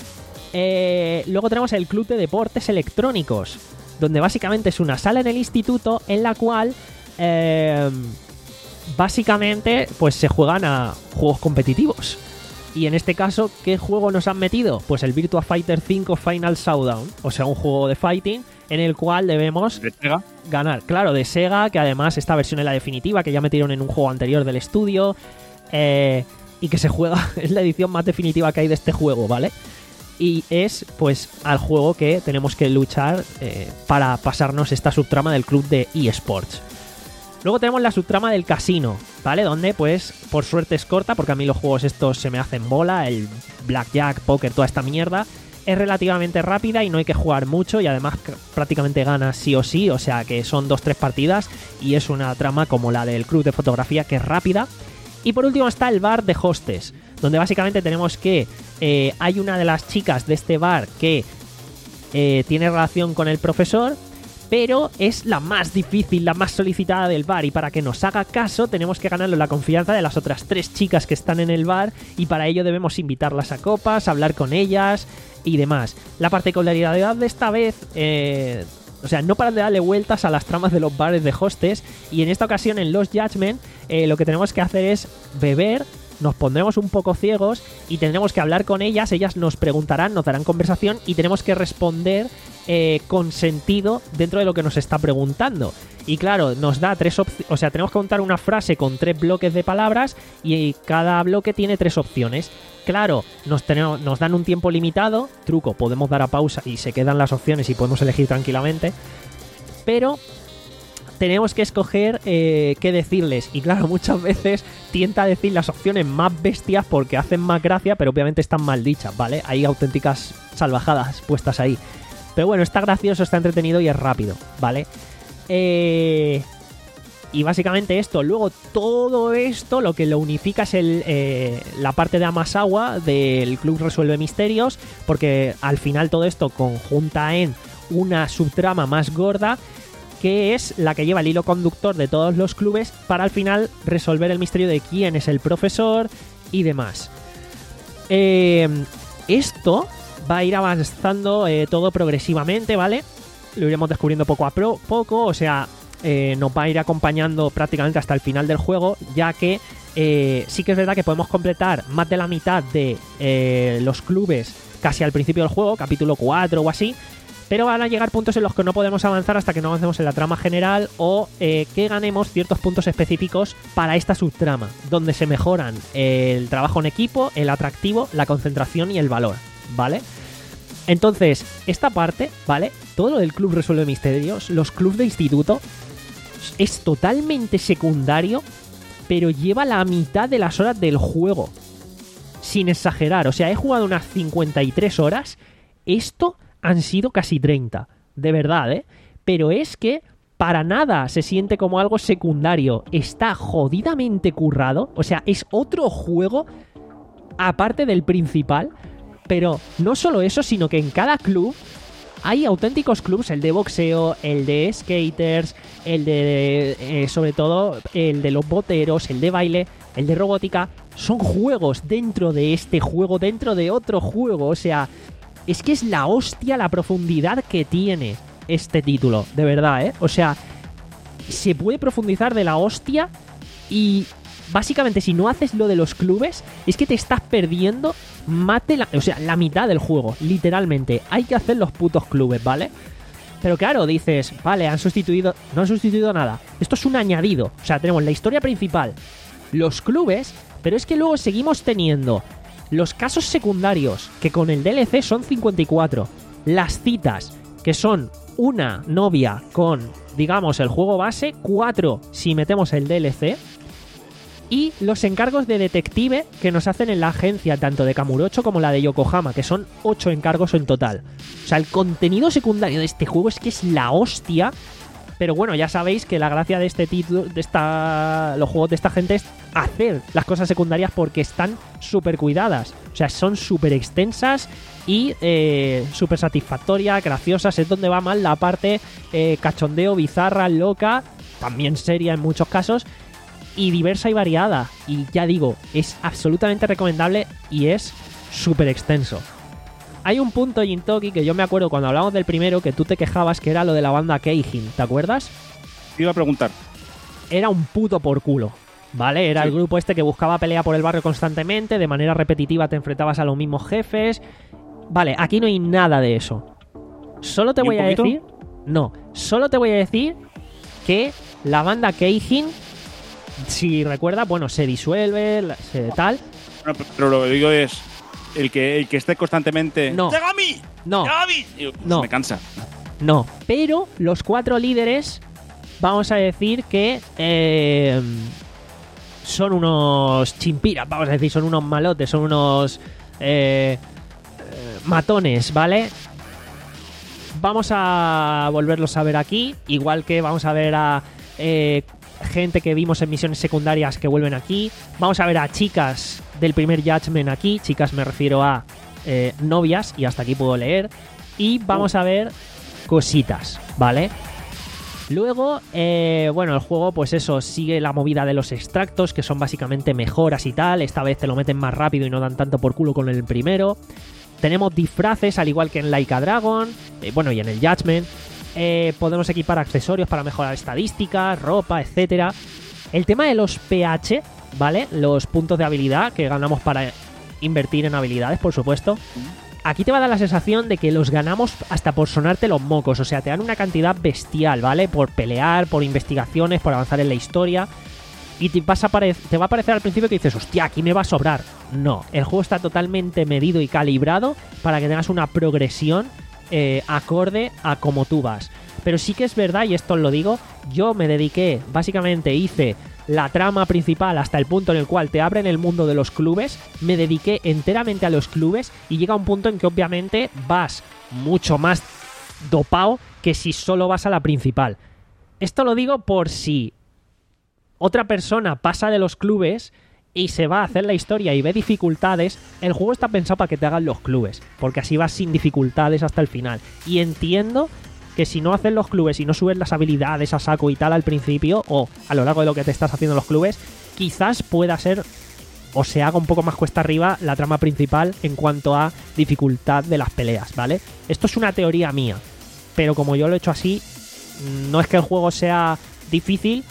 Eh, luego tenemos el club de deportes electrónicos, donde básicamente es una sala en el instituto en la cual eh, básicamente pues se juegan a juegos competitivos. Y en este caso, ¿qué juego nos han metido? Pues el Virtua Fighter cinco Final Showdown, o sea, un juego de fighting en el cual debemos ¿De Sega? ganar. Claro, de Sega, que además esta versión es la definitiva, que ya metieron en un juego anterior del estudio, eh, y que se juega, es la edición más definitiva que hay de este juego, ¿vale? Y es, pues, al juego que tenemos que luchar eh, para pasarnos esta subtrama del club de eSports. Luego tenemos la subtrama del casino, ¿vale? Donde, pues, por suerte es corta, porque a mí los juegos estos se me hacen bola, el blackjack, póker, toda esta mierda. Es relativamente rápida y no hay que jugar mucho, y además prácticamente ganas sí o sí, o sea que son dos tres partidas y es una trama como la del club de fotografía, que es rápida. Y por último está el bar de hostes, donde básicamente tenemos que eh, hay una de las chicas de este bar que eh, tiene relación con el profesor, pero es la más difícil, la más solicitada del bar, y para que nos haga caso tenemos que ganarle la confianza de las otras tres chicas que están en el bar, y para ello debemos invitarlas a copas, hablar con ellas y demás. La particularidad de esta vez, eh, o sea, no paran de darle vueltas a las tramas de los bares de hostes, y en esta ocasión en Lost Judgment eh, lo que tenemos que hacer es beber, nos pondremos un poco ciegos y tendremos que hablar con ellas, ellas nos preguntarán, nos darán conversación y tenemos que responder eh, con sentido dentro de lo que nos está preguntando. Y claro, nos da tres opciones, o sea, tenemos que contar una frase con tres bloques de palabras y cada bloque tiene tres opciones. Claro, nos, tenemos, nos dan un tiempo limitado, truco, podemos dar a pausa y se quedan las opciones y podemos elegir tranquilamente, pero tenemos que escoger eh, qué decirles. Y claro, muchas veces tienta a decir las opciones más bestias porque hacen más gracia, pero obviamente están mal dichas, ¿vale? Hay auténticas salvajadas puestas ahí. Pero bueno, está gracioso, está entretenido y es rápido, ¿vale? Eh... Y básicamente esto, luego todo esto lo que lo unifica es el, eh, la parte de Amasawa del Club Resuelve Misterios, porque al final todo esto conjunta en una subtrama más gorda, que es la que lleva el hilo conductor de todos los clubes para al final resolver el misterio de quién es el profesor y demás. Eh, esto va a ir avanzando eh, todo progresivamente, ¿vale? Lo iremos descubriendo poco a pro- poco, o sea, eh, nos va a ir acompañando prácticamente hasta el final del juego, ya que eh, sí que es verdad que podemos completar más de la mitad de eh, los clubes casi al principio del juego, capítulo cuatro o así, pero van a llegar puntos en los que no podemos avanzar hasta que no avancemos en la trama general o eh, que ganemos ciertos puntos específicos para esta subtrama, donde se mejoran el trabajo en equipo, el atractivo, la concentración y el valor, ¿vale? Entonces, esta parte, ¿vale? Todo lo del Club Resuelve Misterios, los clubs de instituto, es totalmente secundario, pero lleva la mitad de las horas del juego. Sin exagerar, o sea, he jugado unas cincuenta y tres horas, esto han sido casi treinta, de verdad, ¿eh? Pero es que para nada se siente como algo secundario, está jodidamente currado, o sea, es otro juego aparte del principal, pero no solo eso, sino que en cada club hay auténticos clubs, el de boxeo, el de skaters, el de, eh, sobre todo, el de los boteros, el de baile, el de robótica, son juegos dentro de este juego, dentro de otro juego, o sea, es que es la hostia la profundidad que tiene este título, de verdad, ¿eh? O sea, se puede profundizar de la hostia y básicamente si no haces lo de los clubes es que te estás perdiendo más de la, o sea, la mitad del juego, literalmente. Hay que hacer los putos clubes, ¿vale? Pero claro, dices, vale, han sustituido, no han sustituido nada. Esto es un añadido. O sea, tenemos la historia principal, los clubes, pero es que luego seguimos teniendo los casos secundarios, que con el D L C son cincuenta y cuatro. Las citas, que son una novia con, digamos, el juego base, cuatro si metemos el D L C. Y los encargos de detective que nos hacen en la agencia, tanto de Kamurocho como la de Yokohama, que son ocho encargos en total. O sea, el contenido secundario de este juego es que es la hostia. Pero bueno, ya sabéis que la gracia de este título, de esta, los juegos de esta gente es hacer las cosas secundarias porque están súper cuidadas. O sea, son súper extensas y eh, súper satisfactorias, graciosas. Es donde va mal la parte eh, cachondeo, bizarra, loca, también seria en muchos casos, y diversa y variada. Y ya digo, es absolutamente recomendable y es súper extenso. Hay un punto, Jintoki, que yo me acuerdo cuando hablamos del primero, que tú te quejabas, que era lo de la banda Keijin, ¿te acuerdas? Te iba a preguntar. Era un puto por culo, ¿vale? Era Sí. el grupo este que buscaba pelea por el barrio constantemente, de manera repetitiva te enfrentabas a los mismos jefes. Vale, aquí no hay nada de eso. Solo te ¿Ni un voy a poquito? decir... No, solo te voy a decir que la banda Keijin, si recuerdas, bueno, se disuelve, la- se tal... No, pero lo que digo es el que, el que esté constantemente... No. ¡Yagami! No. ¡Yagami! Digo, No. Me cansa. No, pero los cuatro líderes, vamos a decir que eh, son unos chimpiras, vamos a decir, son unos malotes, son unos eh, eh, matones, ¿vale? Vamos a volverlos a ver aquí, igual que vamos a ver a eh, gente que vimos en misiones secundarias que vuelven aquí. Vamos a ver a chicas del primer Judgment aquí, chicas me refiero a eh, novias, y hasta aquí puedo leer. Y vamos a ver cositas, ¿vale? Luego, eh, bueno, el juego, pues eso, sigue la movida de los extractos, que son básicamente mejoras y tal. Esta vez te lo meten más rápido y no dan tanto por culo con el primero. Tenemos disfraces, al igual que en Like a Dragon, eh, bueno, y en el Judgment. Eh, podemos equipar accesorios para mejorar estadísticas, ropa, etcétera. El tema de los P H, ¿vale? Los puntos de habilidad que ganamos para invertir en habilidades, por supuesto. Aquí te va a dar la sensación de que los ganamos hasta por sonarte los mocos. O sea, te dan una cantidad bestial, ¿vale? Por pelear, por investigaciones, por avanzar en la historia. Y te, vas a pare- te va a parecer al principio que dices, hostia, aquí me va a sobrar. No, el juego está totalmente medido y calibrado para que tengas una progresión eh, acorde a como tú vas. Pero sí que es verdad, y esto os lo digo, yo me dediqué, básicamente hice la trama principal hasta el punto en el cual te abren el mundo de los clubes, me dediqué enteramente a los clubes y llega un punto en que obviamente vas mucho más dopado que si solo vas a la principal. Esto lo digo por si otra persona pasa de los clubes y se va a hacer la historia y ve dificultades, el juego está pensado para que te hagan los clubes, porque así vas sin dificultades hasta el final. Y entiendo que si no haces los clubes y no subes las habilidades a saco y tal al principio, o a lo largo de lo que te estás haciendo los clubes, quizás pueda ser o se haga un poco más cuesta arriba la trama principal en cuanto a dificultad de las peleas, ¿vale? Esto es una teoría mía, pero como yo lo he hecho así, no es que el juego sea difícil,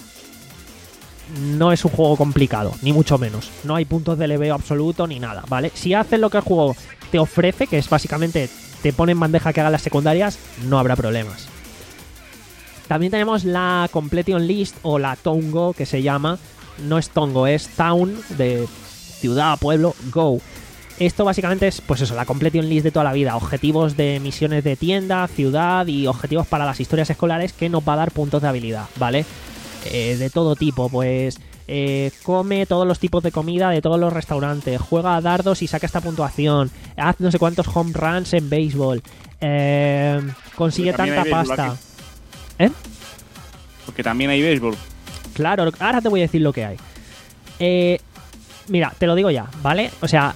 no es un juego complicado, ni mucho menos. No hay puntos de leveo absoluto ni nada, ¿vale? Si haces lo que el juego te ofrece, que es básicamente te pone en bandeja que hagas las secundarias, no habrá problemas. También tenemos la Completion List o la Town Go, que se llama. No es Tongo, es Town, de ciudad, pueblo, Go. Esto básicamente es, pues eso, la Completion List de toda la vida. Objetivos de misiones de tienda, ciudad y objetivos para las historias escolares que nos va a dar puntos de habilidad, ¿vale? Eh, de todo tipo, pues eh, come todos los tipos de comida de todos los restaurantes, juega a dardos y saca esta puntuación, haz no sé cuántos home runs en béisbol, eh, consigue También tanta hay béisbol pasta. aquí. ¿Eh? Porque también hay béisbol. Claro, ahora te voy a decir lo que hay. Eh, mira, te lo digo ya, ¿vale? O sea,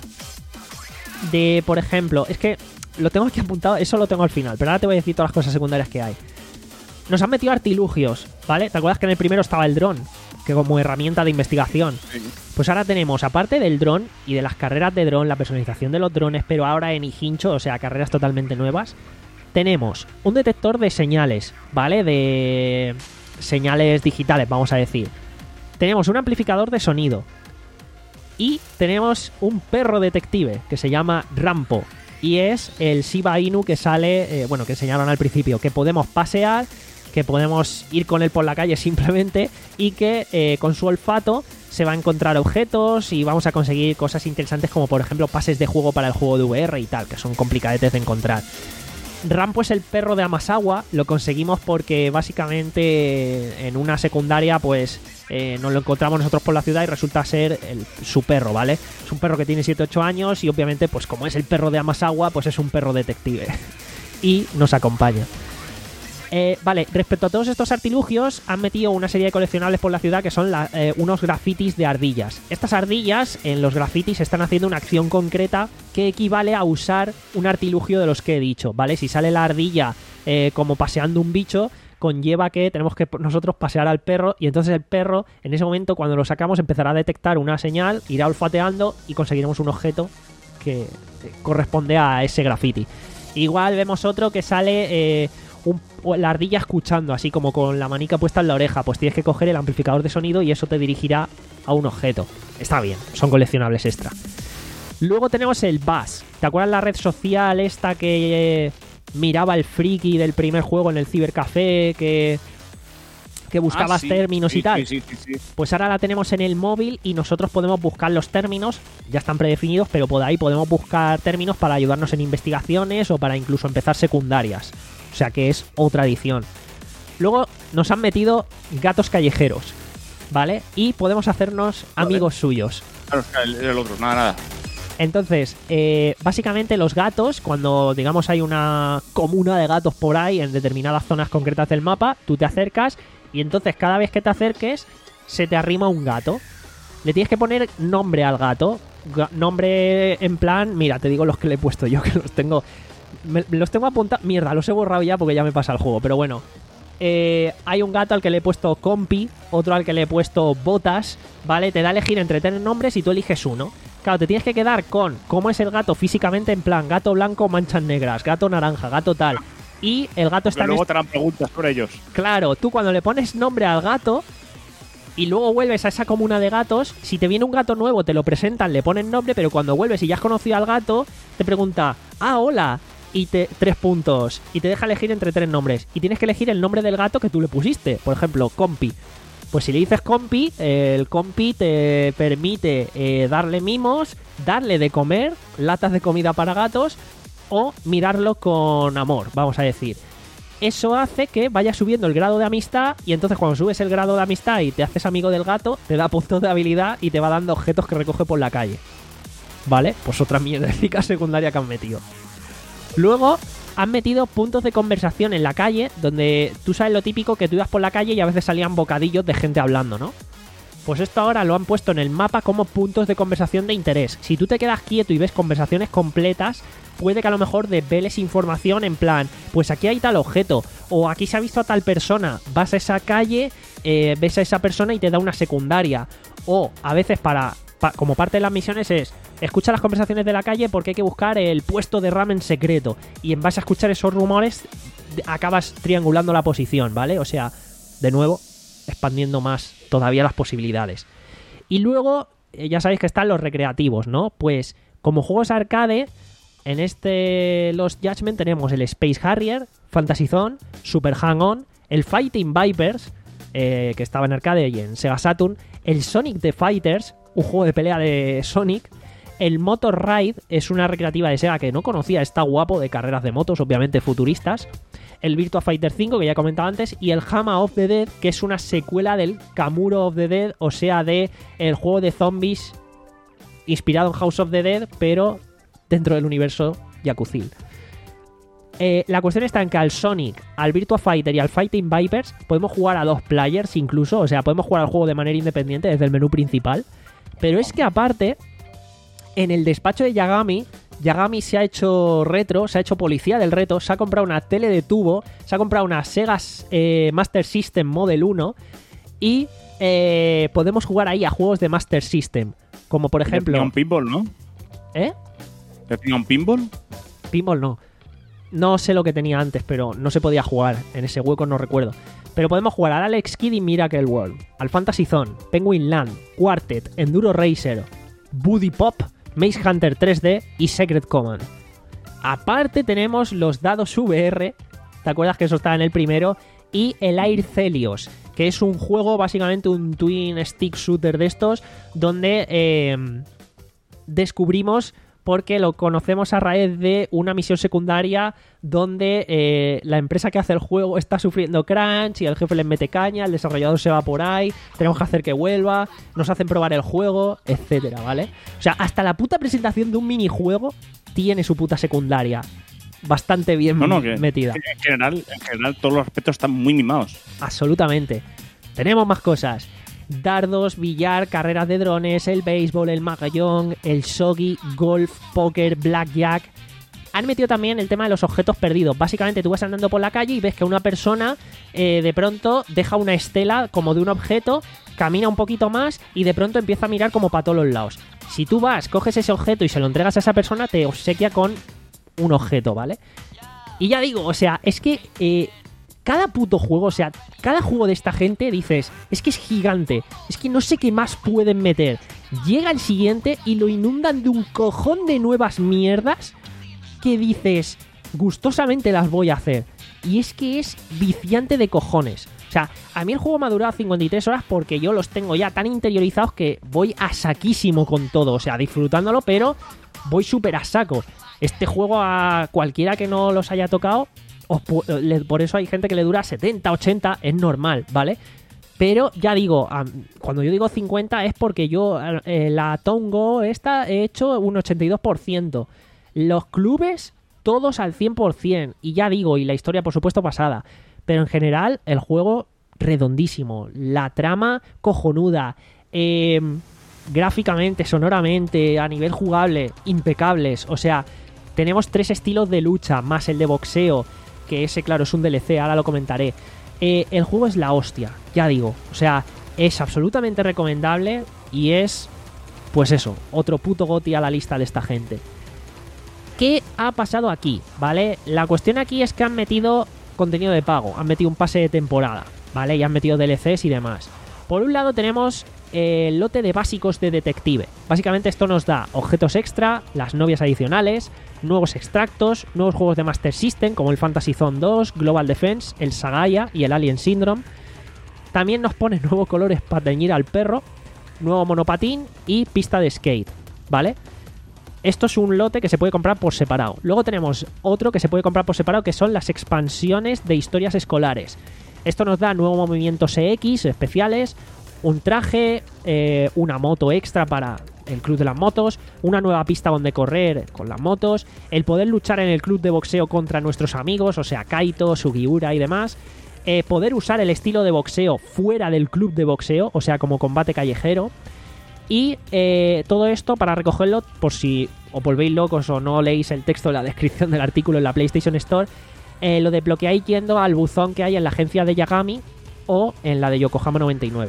de, por ejemplo, es que lo tengo aquí apuntado, eso lo tengo al final, pero ahora te voy a decir todas las cosas secundarias que hay. Nos han metido artilugios, ¿vale? ¿Te acuerdas que en el primero estaba el dron? Que como herramienta de investigación. Pues ahora tenemos, aparte del dron y de las carreras de dron, la personalización de los drones, pero ahora en Ijincho, o sea, carreras totalmente nuevas, tenemos un detector de señales, ¿vale? De señales digitales, vamos a decir. Tenemos un amplificador de sonido y tenemos un perro detective que se llama Rampo y es el Shiba Inu que sale, eh, bueno, que enseñaron al principio, que podemos pasear, que podemos ir con él por la calle simplemente y que eh, con su olfato se va a encontrar objetos y vamos a conseguir cosas interesantes como por ejemplo pases de juego para el juego de V R y tal, que son complicadetes de encontrar. Rampo es el perro de Amasawa, lo conseguimos porque básicamente en una secundaria pues eh, nos lo encontramos nosotros por la ciudad y resulta ser el, su perro, ¿vale? Es un perro que tiene siete u ocho años y obviamente pues como es el perro de Amasawa pues es un perro detective y nos acompaña. Eh, vale, respecto a todos estos artilugios, han metido una serie de coleccionables por la ciudad que son la, eh, unos grafitis de ardillas. Estas ardillas en los grafitis están haciendo una acción concreta que equivale a usar un artilugio de los que he dicho, ¿vale? Si sale la ardilla eh, como paseando un bicho, conlleva que tenemos que nosotros pasear al perro y entonces el perro, en ese momento, cuando lo sacamos, empezará a detectar una señal, irá olfateando y conseguiremos un objeto que corresponde a ese grafiti. Igual vemos otro que sale... Eh, Un, la ardilla escuchando, así como con la manica puesta en la oreja, pues tienes que coger el amplificador de sonido y eso te dirigirá a un objeto. Está bien, son coleccionables extra. Luego tenemos el Buzz. ¿Te acuerdas la red social esta que eh, miraba el friki del primer juego en el cibercafé, que, que buscabas ah, sí, términos sí, y tal? Sí, sí, sí, sí. Pues ahora la tenemos en el móvil y nosotros podemos buscar los términos, ya están predefinidos, pero por ahí podemos buscar términos para ayudarnos en investigaciones o para incluso empezar secundarias. O sea que es otra edición. Luego nos han metido gatos callejeros, ¿vale? Y podemos hacernos vale. amigos suyos. Claro, el, el otro, nada, nada. Entonces, eh, básicamente los gatos, cuando digamos hay una comuna de gatos por ahí en determinadas zonas concretas del mapa, tú te acercas y entonces cada vez que te acerques se te arrima un gato. Le tienes que poner nombre al gato. Ga- nombre en plan, mira, te digo los que le he puesto yo, que los tengo... Me, los tengo apuntados. Mierda, los he borrado ya porque ya me pasa el juego. Pero bueno, eh, hay un gato al que le he puesto Compi, otro al que le he puesto Botas, ¿vale? Te da a elegir entre tres nombres y tú eliges uno. Claro, te tienes que quedar con cómo es el gato físicamente, en plan gato blanco, manchas negras, gato naranja, gato tal. Y el gato está... Pero luego en... te harán preguntas sobre ellos. Claro, tú cuando le pones nombre al gato y luego vuelves a esa comuna de gatos, si te viene un gato nuevo te lo presentan, le ponen nombre, pero cuando vuelves y ya has conocido al gato, te pregunta, ah, hola... y te, tres puntos, y te deja elegir entre tres nombres, y tienes que elegir el nombre del gato que tú le pusiste, por ejemplo, Compi. Pues si le dices Compi, eh, el Compi te permite eh, darle mimos, darle de comer, latas de comida para gatos, o mirarlo con amor, vamos a decir. Eso hace que vaya subiendo el grado de amistad, y entonces cuando subes el grado de amistad y te haces amigo del gato, te da puntos de habilidad y te va dando objetos que recoge por la calle. ¿Vale? Pues otra mierdecica secundaria que han metido. Luego han metido puntos de conversación en la calle, donde tú sabes lo típico que tú ibas por la calle y a veces salían bocadillos de gente hablando, ¿no? Pues esto ahora lo han puesto en el mapa como puntos de conversación de interés. Si tú te quedas quieto y ves conversaciones completas, puede que a lo mejor desveles información en plan, pues aquí hay tal objeto, o aquí se ha visto a tal persona, vas a esa calle, eh, ves a esa persona y te da una secundaria. O a veces para... como parte de las misiones es escucha las conversaciones de la calle porque hay que buscar el puesto de ramen secreto y en base a escuchar esos rumores acabas triangulando la posición, ¿vale? O sea, de nuevo, expandiendo más todavía las posibilidades. Y luego, ya sabéis que están los recreativos, ¿no? Pues como juegos arcade, en este Lost Judgment tenemos el Space Harrier, Fantasy Zone, Super Hang-On, el Fighting Vipers, eh, que estaba en arcade y en Sega Saturn, el Sonic the Fighters, un juego de pelea de Sonic. El Motor Ride es una recreativa de Sega que no conocía, está guapo, de carreras de motos, obviamente futuristas. El Virtua Fighter cinco, que ya he comentado antes, y el Hama of the Dead, que es una secuela del Kamuro of the Dead, o sea, de el juego de zombies inspirado en House of the Dead, pero dentro del universo Yakuzil. Eh, la cuestión está en que al Sonic, al Virtua Fighter y al Fighting Vipers podemos jugar a dos players incluso, o sea, podemos jugar al juego de manera independiente desde el menú principal. Pero es que aparte, en el despacho de Yagami, Yagami se ha hecho retro, se ha hecho policía del reto, se ha comprado una tele de tubo, se ha comprado una Sega eh, Master System Model uno y eh, podemos jugar ahí a juegos de Master System, como por ejemplo... ¿Ya tenía un pinball, no? ¿Eh? ¿Ya tenía un pinball? Pinball no. no sé lo que tenía antes, pero no se podía jugar. En ese hueco no recuerdo. Pero podemos jugar al Alex Kidd y Miracle World, al Fantasy Zone, Penguin Land, Quartet, Enduro Racer, Buddy Pop, Maze Hunter tres D y Secret Command. Aparte tenemos los dados V R, ¿te acuerdas que eso estaba en el primero? Y el Air Celios, que es un juego, básicamente un twin stick shooter de estos, donde eh, descubrimos, porque lo conocemos a raíz de una misión secundaria donde eh, la empresa que hace el juego está sufriendo crunch y el jefe les mete caña, el desarrollador se va por ahí, tenemos que hacer que vuelva, nos hacen probar el juego, etcétera, ¿vale? O sea, hasta la puta presentación de un minijuego tiene su puta secundaria bastante bien no, no, que, metida. Que en, general, en general todos los aspectos están muy mimados. Absolutamente. Tenemos más cosas. Dardos, billar, carreras de drones, el béisbol, el mahjong, el shogi, golf, póker, blackjack. Han metido también el tema de los objetos perdidos. Básicamente tú vas andando por la calle y ves que una persona eh, de pronto deja una estela como de un objeto, camina un poquito más y de pronto empieza a mirar como para todos los lados. Si tú vas, coges ese objeto y se lo entregas a esa persona, te obsequia con un objeto, ¿vale? Y ya digo, o sea, es que... Eh, cada puto juego, o sea, cada juego de esta gente dices, es que es gigante, es que no sé qué más pueden meter. Llega el siguiente y lo inundan de un cojón de nuevas mierdas que dices, gustosamente las voy a hacer. Y es que es viciante de cojones. O sea, a mí el juego me ha durado cincuenta y tres horas porque yo los tengo ya tan interiorizados que voy a saquísimo con todo. O sea, disfrutándolo, pero voy súper a saco. Este juego a cualquiera que no los haya tocado... por eso hay gente que le dura setenta, ochenta, es normal, ¿vale? Pero ya digo, cuando yo digo cincuenta es porque yo eh, la Tongo esta he hecho un ochenta y dos por ciento. Los clubes todos al cien por ciento. Y ya digo, y la historia por supuesto pasada. Pero en general el juego redondísimo. La trama cojonuda. Eh, gráficamente, sonoramente, a nivel jugable, impecables. O sea, tenemos tres estilos de lucha, más el de boxeo, que ese, claro, es un D L C, ahora lo comentaré. Eh, el juego es la hostia, ya digo. O sea, es absolutamente recomendable y es, pues eso, otro puto goti a la lista de esta gente. ¿Qué ha pasado aquí? ¿Vale? La cuestión aquí es que han metido contenido de pago, han metido un pase de temporada, ¿vale? Y han metido D L Cs y demás. Por un lado tenemos el lote de básicos de detective. Básicamente esto nos da objetos extra, las novias adicionales, nuevos extractos, nuevos juegos de Master System como el Fantasy Zone dos, Global Defense, el Sagaya y el Alien Syndrome. También nos pone nuevos colores para teñir al perro, nuevo monopatín y pista de skate, ¿vale? Esto es un lote que se puede comprar por separado. Luego tenemos otro que se puede comprar por separado, que son las expansiones de historias escolares. Esto nos da nuevos movimientos E X especiales, un traje, eh, una moto extra para el club de las motos, una nueva pista donde correr con las motos, el poder luchar en el club de boxeo contra nuestros amigos, o sea, Kaito, Sugiura y demás, eh, poder usar el estilo de boxeo fuera del club de boxeo, o sea, como combate callejero, y eh, todo esto para recogerlo por si os volvéis locos o no leéis el texto de la descripción del artículo en la PlayStation Store, eh, lo desbloqueáis yendo al buzón que hay en la agencia de Yagami o en la de Yokohama noventa y nueve.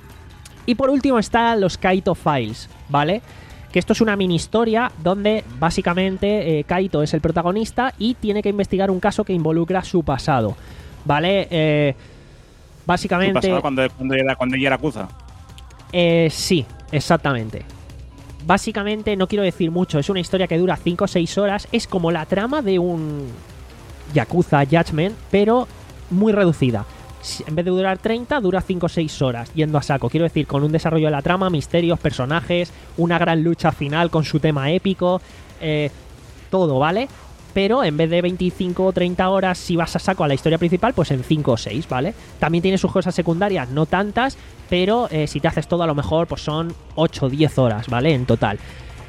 Y por último están los Kaito Files, ¿vale? Que esto es una mini historia donde básicamente eh, Kaito es el protagonista y tiene que investigar un caso que involucra su pasado, ¿vale? Eh, básicamente... ¿Su pasado cuando, cuando, era, cuando ella era Yakuza? Eh, sí, exactamente. Básicamente no quiero decir mucho, es una historia que dura cinco o seis horas, es como la trama de un Yakuza Judgment, pero muy reducida. En vez de durar treinta, dura cinco o seis horas, yendo a saco. Quiero decir, con un desarrollo de la trama, misterios, personajes, una gran lucha final con su tema épico, eh, todo, ¿vale? Pero en vez de veinticinco o treinta horas, si vas a saco a la historia principal, pues en cinco o seis, ¿vale? También tiene sus cosas secundarias, no tantas, pero eh, si te haces todo, a lo mejor pues son ocho o diez horas, ¿vale? En total.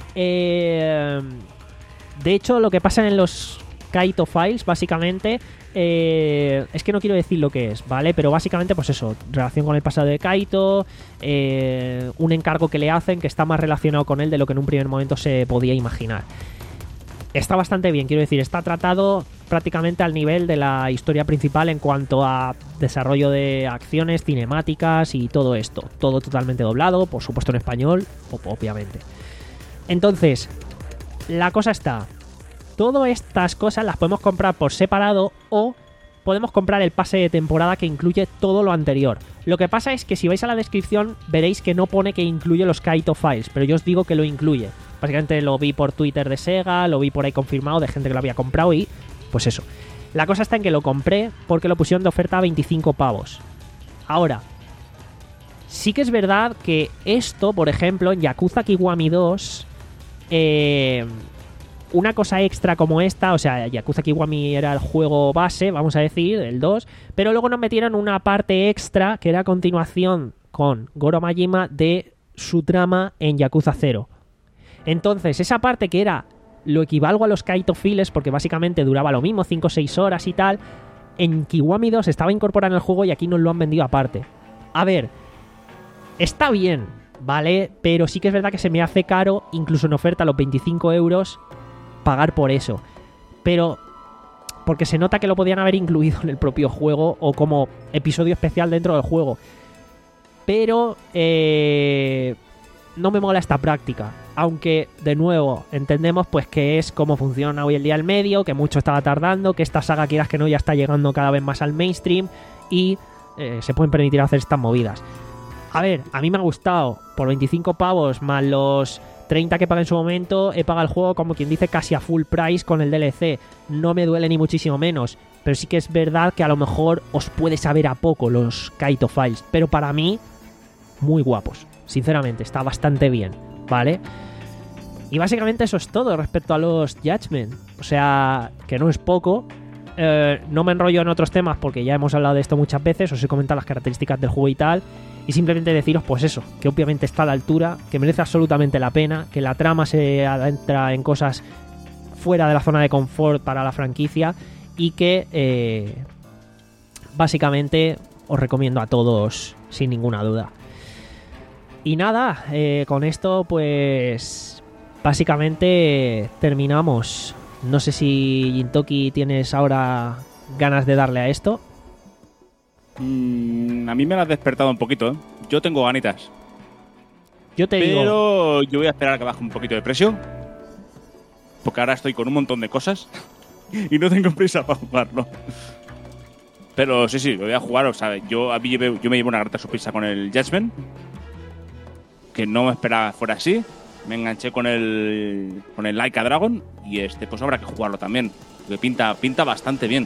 Eh, de hecho, lo que pasa en los Kaito Files, básicamente, eh, es que no quiero decir lo que es, ¿vale? Pero básicamente, pues eso, relación con el pasado de Kaito, eh, un encargo que le hacen que está más relacionado con él de lo que en un primer momento se podía imaginar. Está bastante bien, quiero decir, está tratado prácticamente al nivel de la historia principal en cuanto a desarrollo de acciones, cinemáticas y todo esto. Todo totalmente doblado, por supuesto en español, obviamente. Entonces, la cosa está... todas estas cosas las podemos comprar por separado o podemos comprar el pase de temporada que incluye todo lo anterior. Lo que pasa es que si vais a la descripción veréis que no pone que incluye los Kaito Files, pero yo os digo que lo incluye. Básicamente lo vi por Twitter de Sega, lo vi por ahí confirmado de gente que lo había comprado y pues eso. La cosa está en que lo compré porque lo pusieron de oferta a veinticinco pavos. Ahora, sí que es verdad que esto, por ejemplo, en Yakuza Kiwami dos, eh, una cosa extra como esta, o sea, Yakuza Kiwami era el juego base, vamos a decir, el dos, pero luego nos metieron una parte extra que era a continuación con Goro Majima de su trama en Yakuza cero. Entonces, esa parte que era lo equivalgo a los Kaito Files, porque básicamente duraba lo mismo, cinco o seis horas y tal, en Kiwami dos estaba incorporada en el juego y aquí nos lo han vendido aparte. A ver, está bien, ¿vale? Pero sí que es verdad que se me hace caro, incluso en oferta a los veinticinco euros, pagar por eso. Pero porque se nota que lo podían haber incluido en el propio juego o como episodio especial dentro del juego. Pero eh, no me mola esta práctica. Aunque, de nuevo, entendemos pues que es cómo funciona hoy el día el medio, que mucho estaba tardando, que esta saga, quieras que no, ya está llegando cada vez más al mainstream y eh, se pueden permitir hacer estas movidas. A ver, a mí me ha gustado. Por veinticinco pavos más los treinta que pagué en su momento, he pagado el juego como quien dice casi a full price con el D L C. No me duele ni muchísimo menos, pero sí que es verdad que a lo mejor os puede saber a poco los Kaito Files, pero para mí, muy guapos. Sinceramente, está bastante bien, ¿vale? Y básicamente eso es todo respecto a los Judgment. O sea, que no es poco. Eh, no me enrollo en otros temas porque ya hemos hablado de esto muchas veces. Os he comentado las características del juego y tal. Y simplemente deciros, pues eso, que obviamente está a la altura, que merece absolutamente la pena, que la trama se adentra en cosas fuera de la zona de confort para la franquicia y que eh, básicamente os recomiendo a todos sin ninguna duda. Y nada, eh, con esto pues básicamente terminamos. No sé si Gintoki tienes ahora ganas de darle a esto. Mm, a mí me lo has despertado un poquito, ¿eh? Yo tengo ganitas. Yo te digo... Pero yo voy a esperar a que baje un poquito de precio. Porque ahora estoy con un montón de cosas y no tengo prisa para jugarlo. Pero sí, sí, lo voy a jugar. O sea, yo, a mí, yo me llevo una grata sorpresa con el Judgment, que no me esperaba fuera así. Me enganché con el con el Like a Dragon y este pues habrá que jugarlo también, que pinta pinta bastante bien.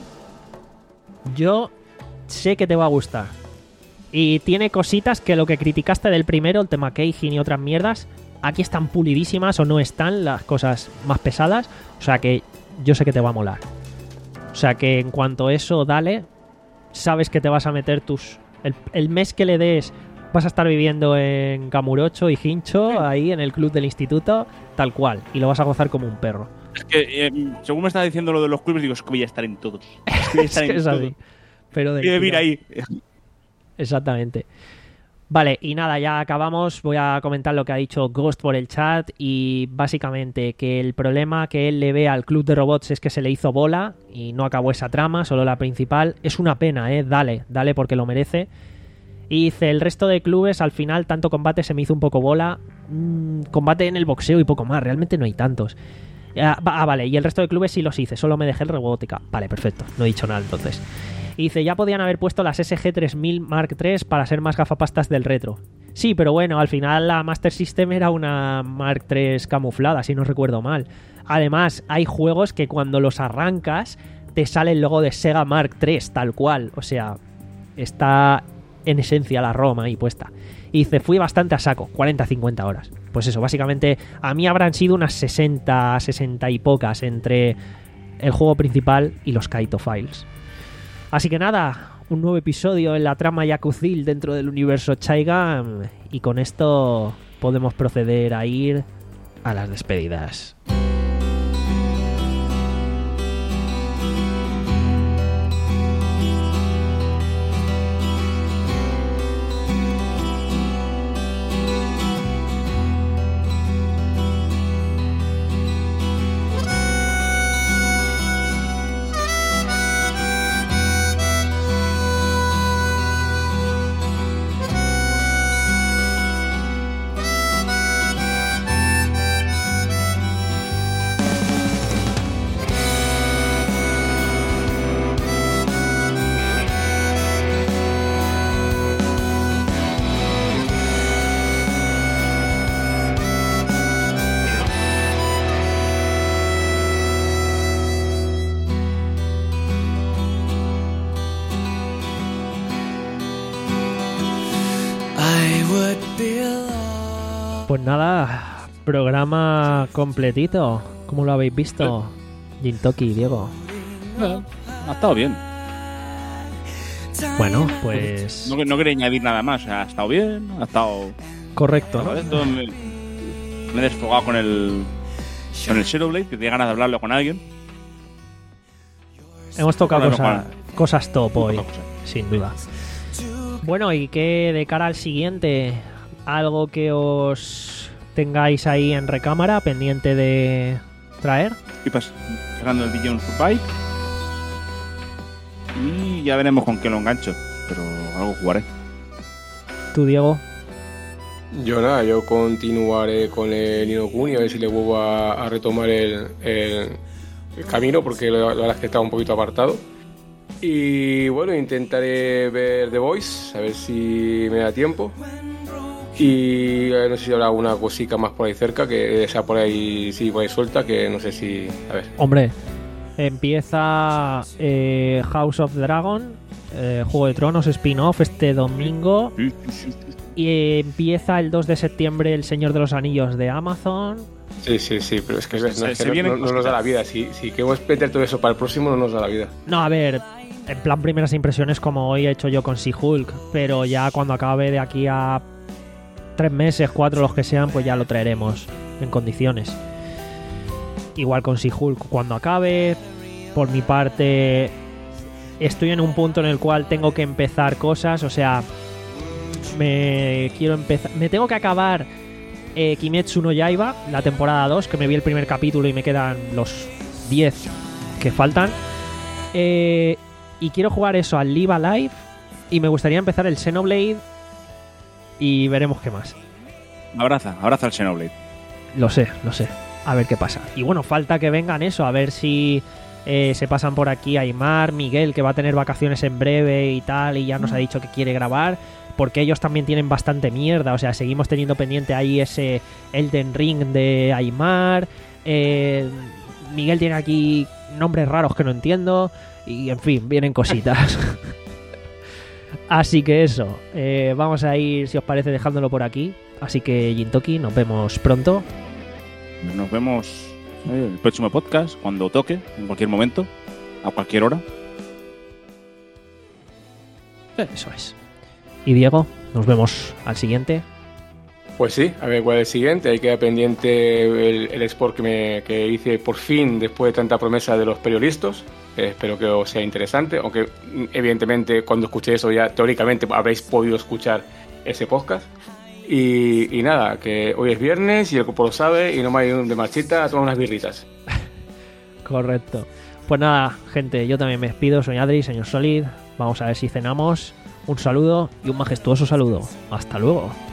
Yo sé que te va a gustar. Y tiene cositas que lo que criticaste del primero, el tema Keijin y otras mierdas, aquí están pulidísimas o no están las cosas más pesadas. O sea que yo sé que te va a molar. O sea que en cuanto a eso, dale. Sabes que te vas a meter tus... El, el mes que le des... Vas a estar viviendo en Kamurocho y Hincho, sí, ahí en el club del instituto, tal cual. Y lo vas a gozar como un perro. Es que, eh, según me estaba diciendo lo de los clubes, digo, es que voy a estar en todos. Es que voy a estar es que en es todos. Así. Pero de y de vivir ahí. Exactamente. Vale, y nada, ya acabamos. Voy a comentar lo que ha dicho Ghost por el chat. Y básicamente que el problema que él le ve al club de robots es que se le hizo bola y no acabó esa trama, solo la principal. Es una pena, ¿eh? Dale, dale porque lo merece. Y dice, el resto de clubes, al final, tanto combate se me hizo un poco bola. Mm, combate en el boxeo y poco más, realmente no hay tantos. Ah, ah, vale, y el resto de clubes sí los hice, solo me dejé el robótica. Vale, perfecto, no he dicho nada entonces. Y dice, ya podían haber puesto las S G tres mil Mark tres para ser más gafapastas del retro. Sí, pero bueno, al final la Master System era una Mark tres camuflada, si no recuerdo mal. Además, hay juegos que cuando los arrancas te sale el logo de Sega Mark tres, tal cual. O sea, está... en esencia la ROM ahí puesta. Y dice, fui bastante a saco, cuarenta a cincuenta horas. Pues eso, básicamente a mí habrán sido unas sesenta, sesenta y pocas entre el juego principal y los Kaito Files. Así que nada, un nuevo episodio en la trama Yakuzil dentro del universo Chaigan, y con esto podemos proceder a ir a las despedidas. Pues nada, programa completito. ¿Cómo lo habéis visto? Jintoki, Diego. Eh, ha estado bien. Bueno, pues... No, no quería añadir nada más. O sea, ha estado bien, ha estado... Correcto, ¿no? Esto me, me he desfogado con el... Con el Shadowblade, que tenía ganas de hablarlo con alguien. Hemos tocado Bueno, cosa- cosas top hoy, Poca cosa. sin duda. Bueno, y que de cara al siguiente, algo que os tengáis ahí en recámara, pendiente de traer. Y pues, sacando el D J Superbike. Y ya veremos con qué lo engancho. Pero algo jugaré. Tú, Diego. Yo nada, yo continuaré con el Ni no Kuni, a ver si le vuelvo a, a retomar el, el, el camino, porque la, la verdad es que estaba un poquito apartado. Y bueno, intentaré ver The Voice, a ver si me da tiempo. Y eh, no sé si habrá alguna cosica más por ahí cerca, que sea por ahí, sí, por ahí suelta, que no sé si... A ver. Hombre, empieza eh, House of Dragon, eh, Juego de Tronos spin-off este domingo. Sí, sí, sí, sí. Y empieza el dos de septiembre El Señor de los Anillos de Amazon. Sí, sí, sí, pero es que, no, es Se- que se no- vienen no, no nos cositas. da la vida. Si, si queremos meter todo eso para el próximo, no nos da la vida. No, a ver, en plan primeras impresiones como hoy he hecho yo con She-Hulk, pero ya cuando acabe de aquí a tres meses, cuatro, los que sean, pues ya lo traeremos en condiciones. Igual con She-Hulk cuando acabe. Por mi parte, estoy en un punto en el cual tengo que empezar cosas, o sea, me quiero empezar, me tengo que acabar eh, Kimetsu no Yaiba, la temporada dos, que me vi el primer capítulo y me quedan los diez que faltan. Eh, y quiero jugar eso al Live Alive. Y me gustaría empezar el Xenoblade. Y veremos qué más. Abraza, abraza al Xenoblade. Lo sé, lo sé. A ver qué pasa. Y bueno, falta que vengan eso. A ver si eh, se pasan por aquí Aymar, Miguel, que va a tener vacaciones en breve y tal. Y ya nos ha dicho que quiere grabar. Porque ellos también tienen bastante mierda. O sea, seguimos teniendo pendiente ahí ese Elden Ring de Aymar. Eh, Miguel tiene aquí nombres raros que no entiendo. Y en fin, vienen cositas. Así que eso. eh, vamos a ir, si os parece, dejándolo por aquí. Así que, Jintoki, nos vemos pronto. Nos vemos eh, el próximo podcast, cuando toque, en cualquier momento, a cualquier hora. Eso es. Y Diego, nos vemos al siguiente. Pues sí, a ver cuál es el siguiente. Ahí queda pendiente el, el sport que, me, que hice por fin después de tanta promesa de los periodistas. Eh, espero que os sea interesante, aunque evidentemente cuando escuché eso ya teóricamente habréis podido escuchar ese podcast. Y, y nada, que hoy es viernes y el cuerpo lo sabe y no me hay de marchita a tomar unas birritas. Correcto. Pues nada, gente, yo también me despido. Soy Adri, señor Solid. Vamos a ver si cenamos. Un saludo y un majestuoso saludo. Hasta luego.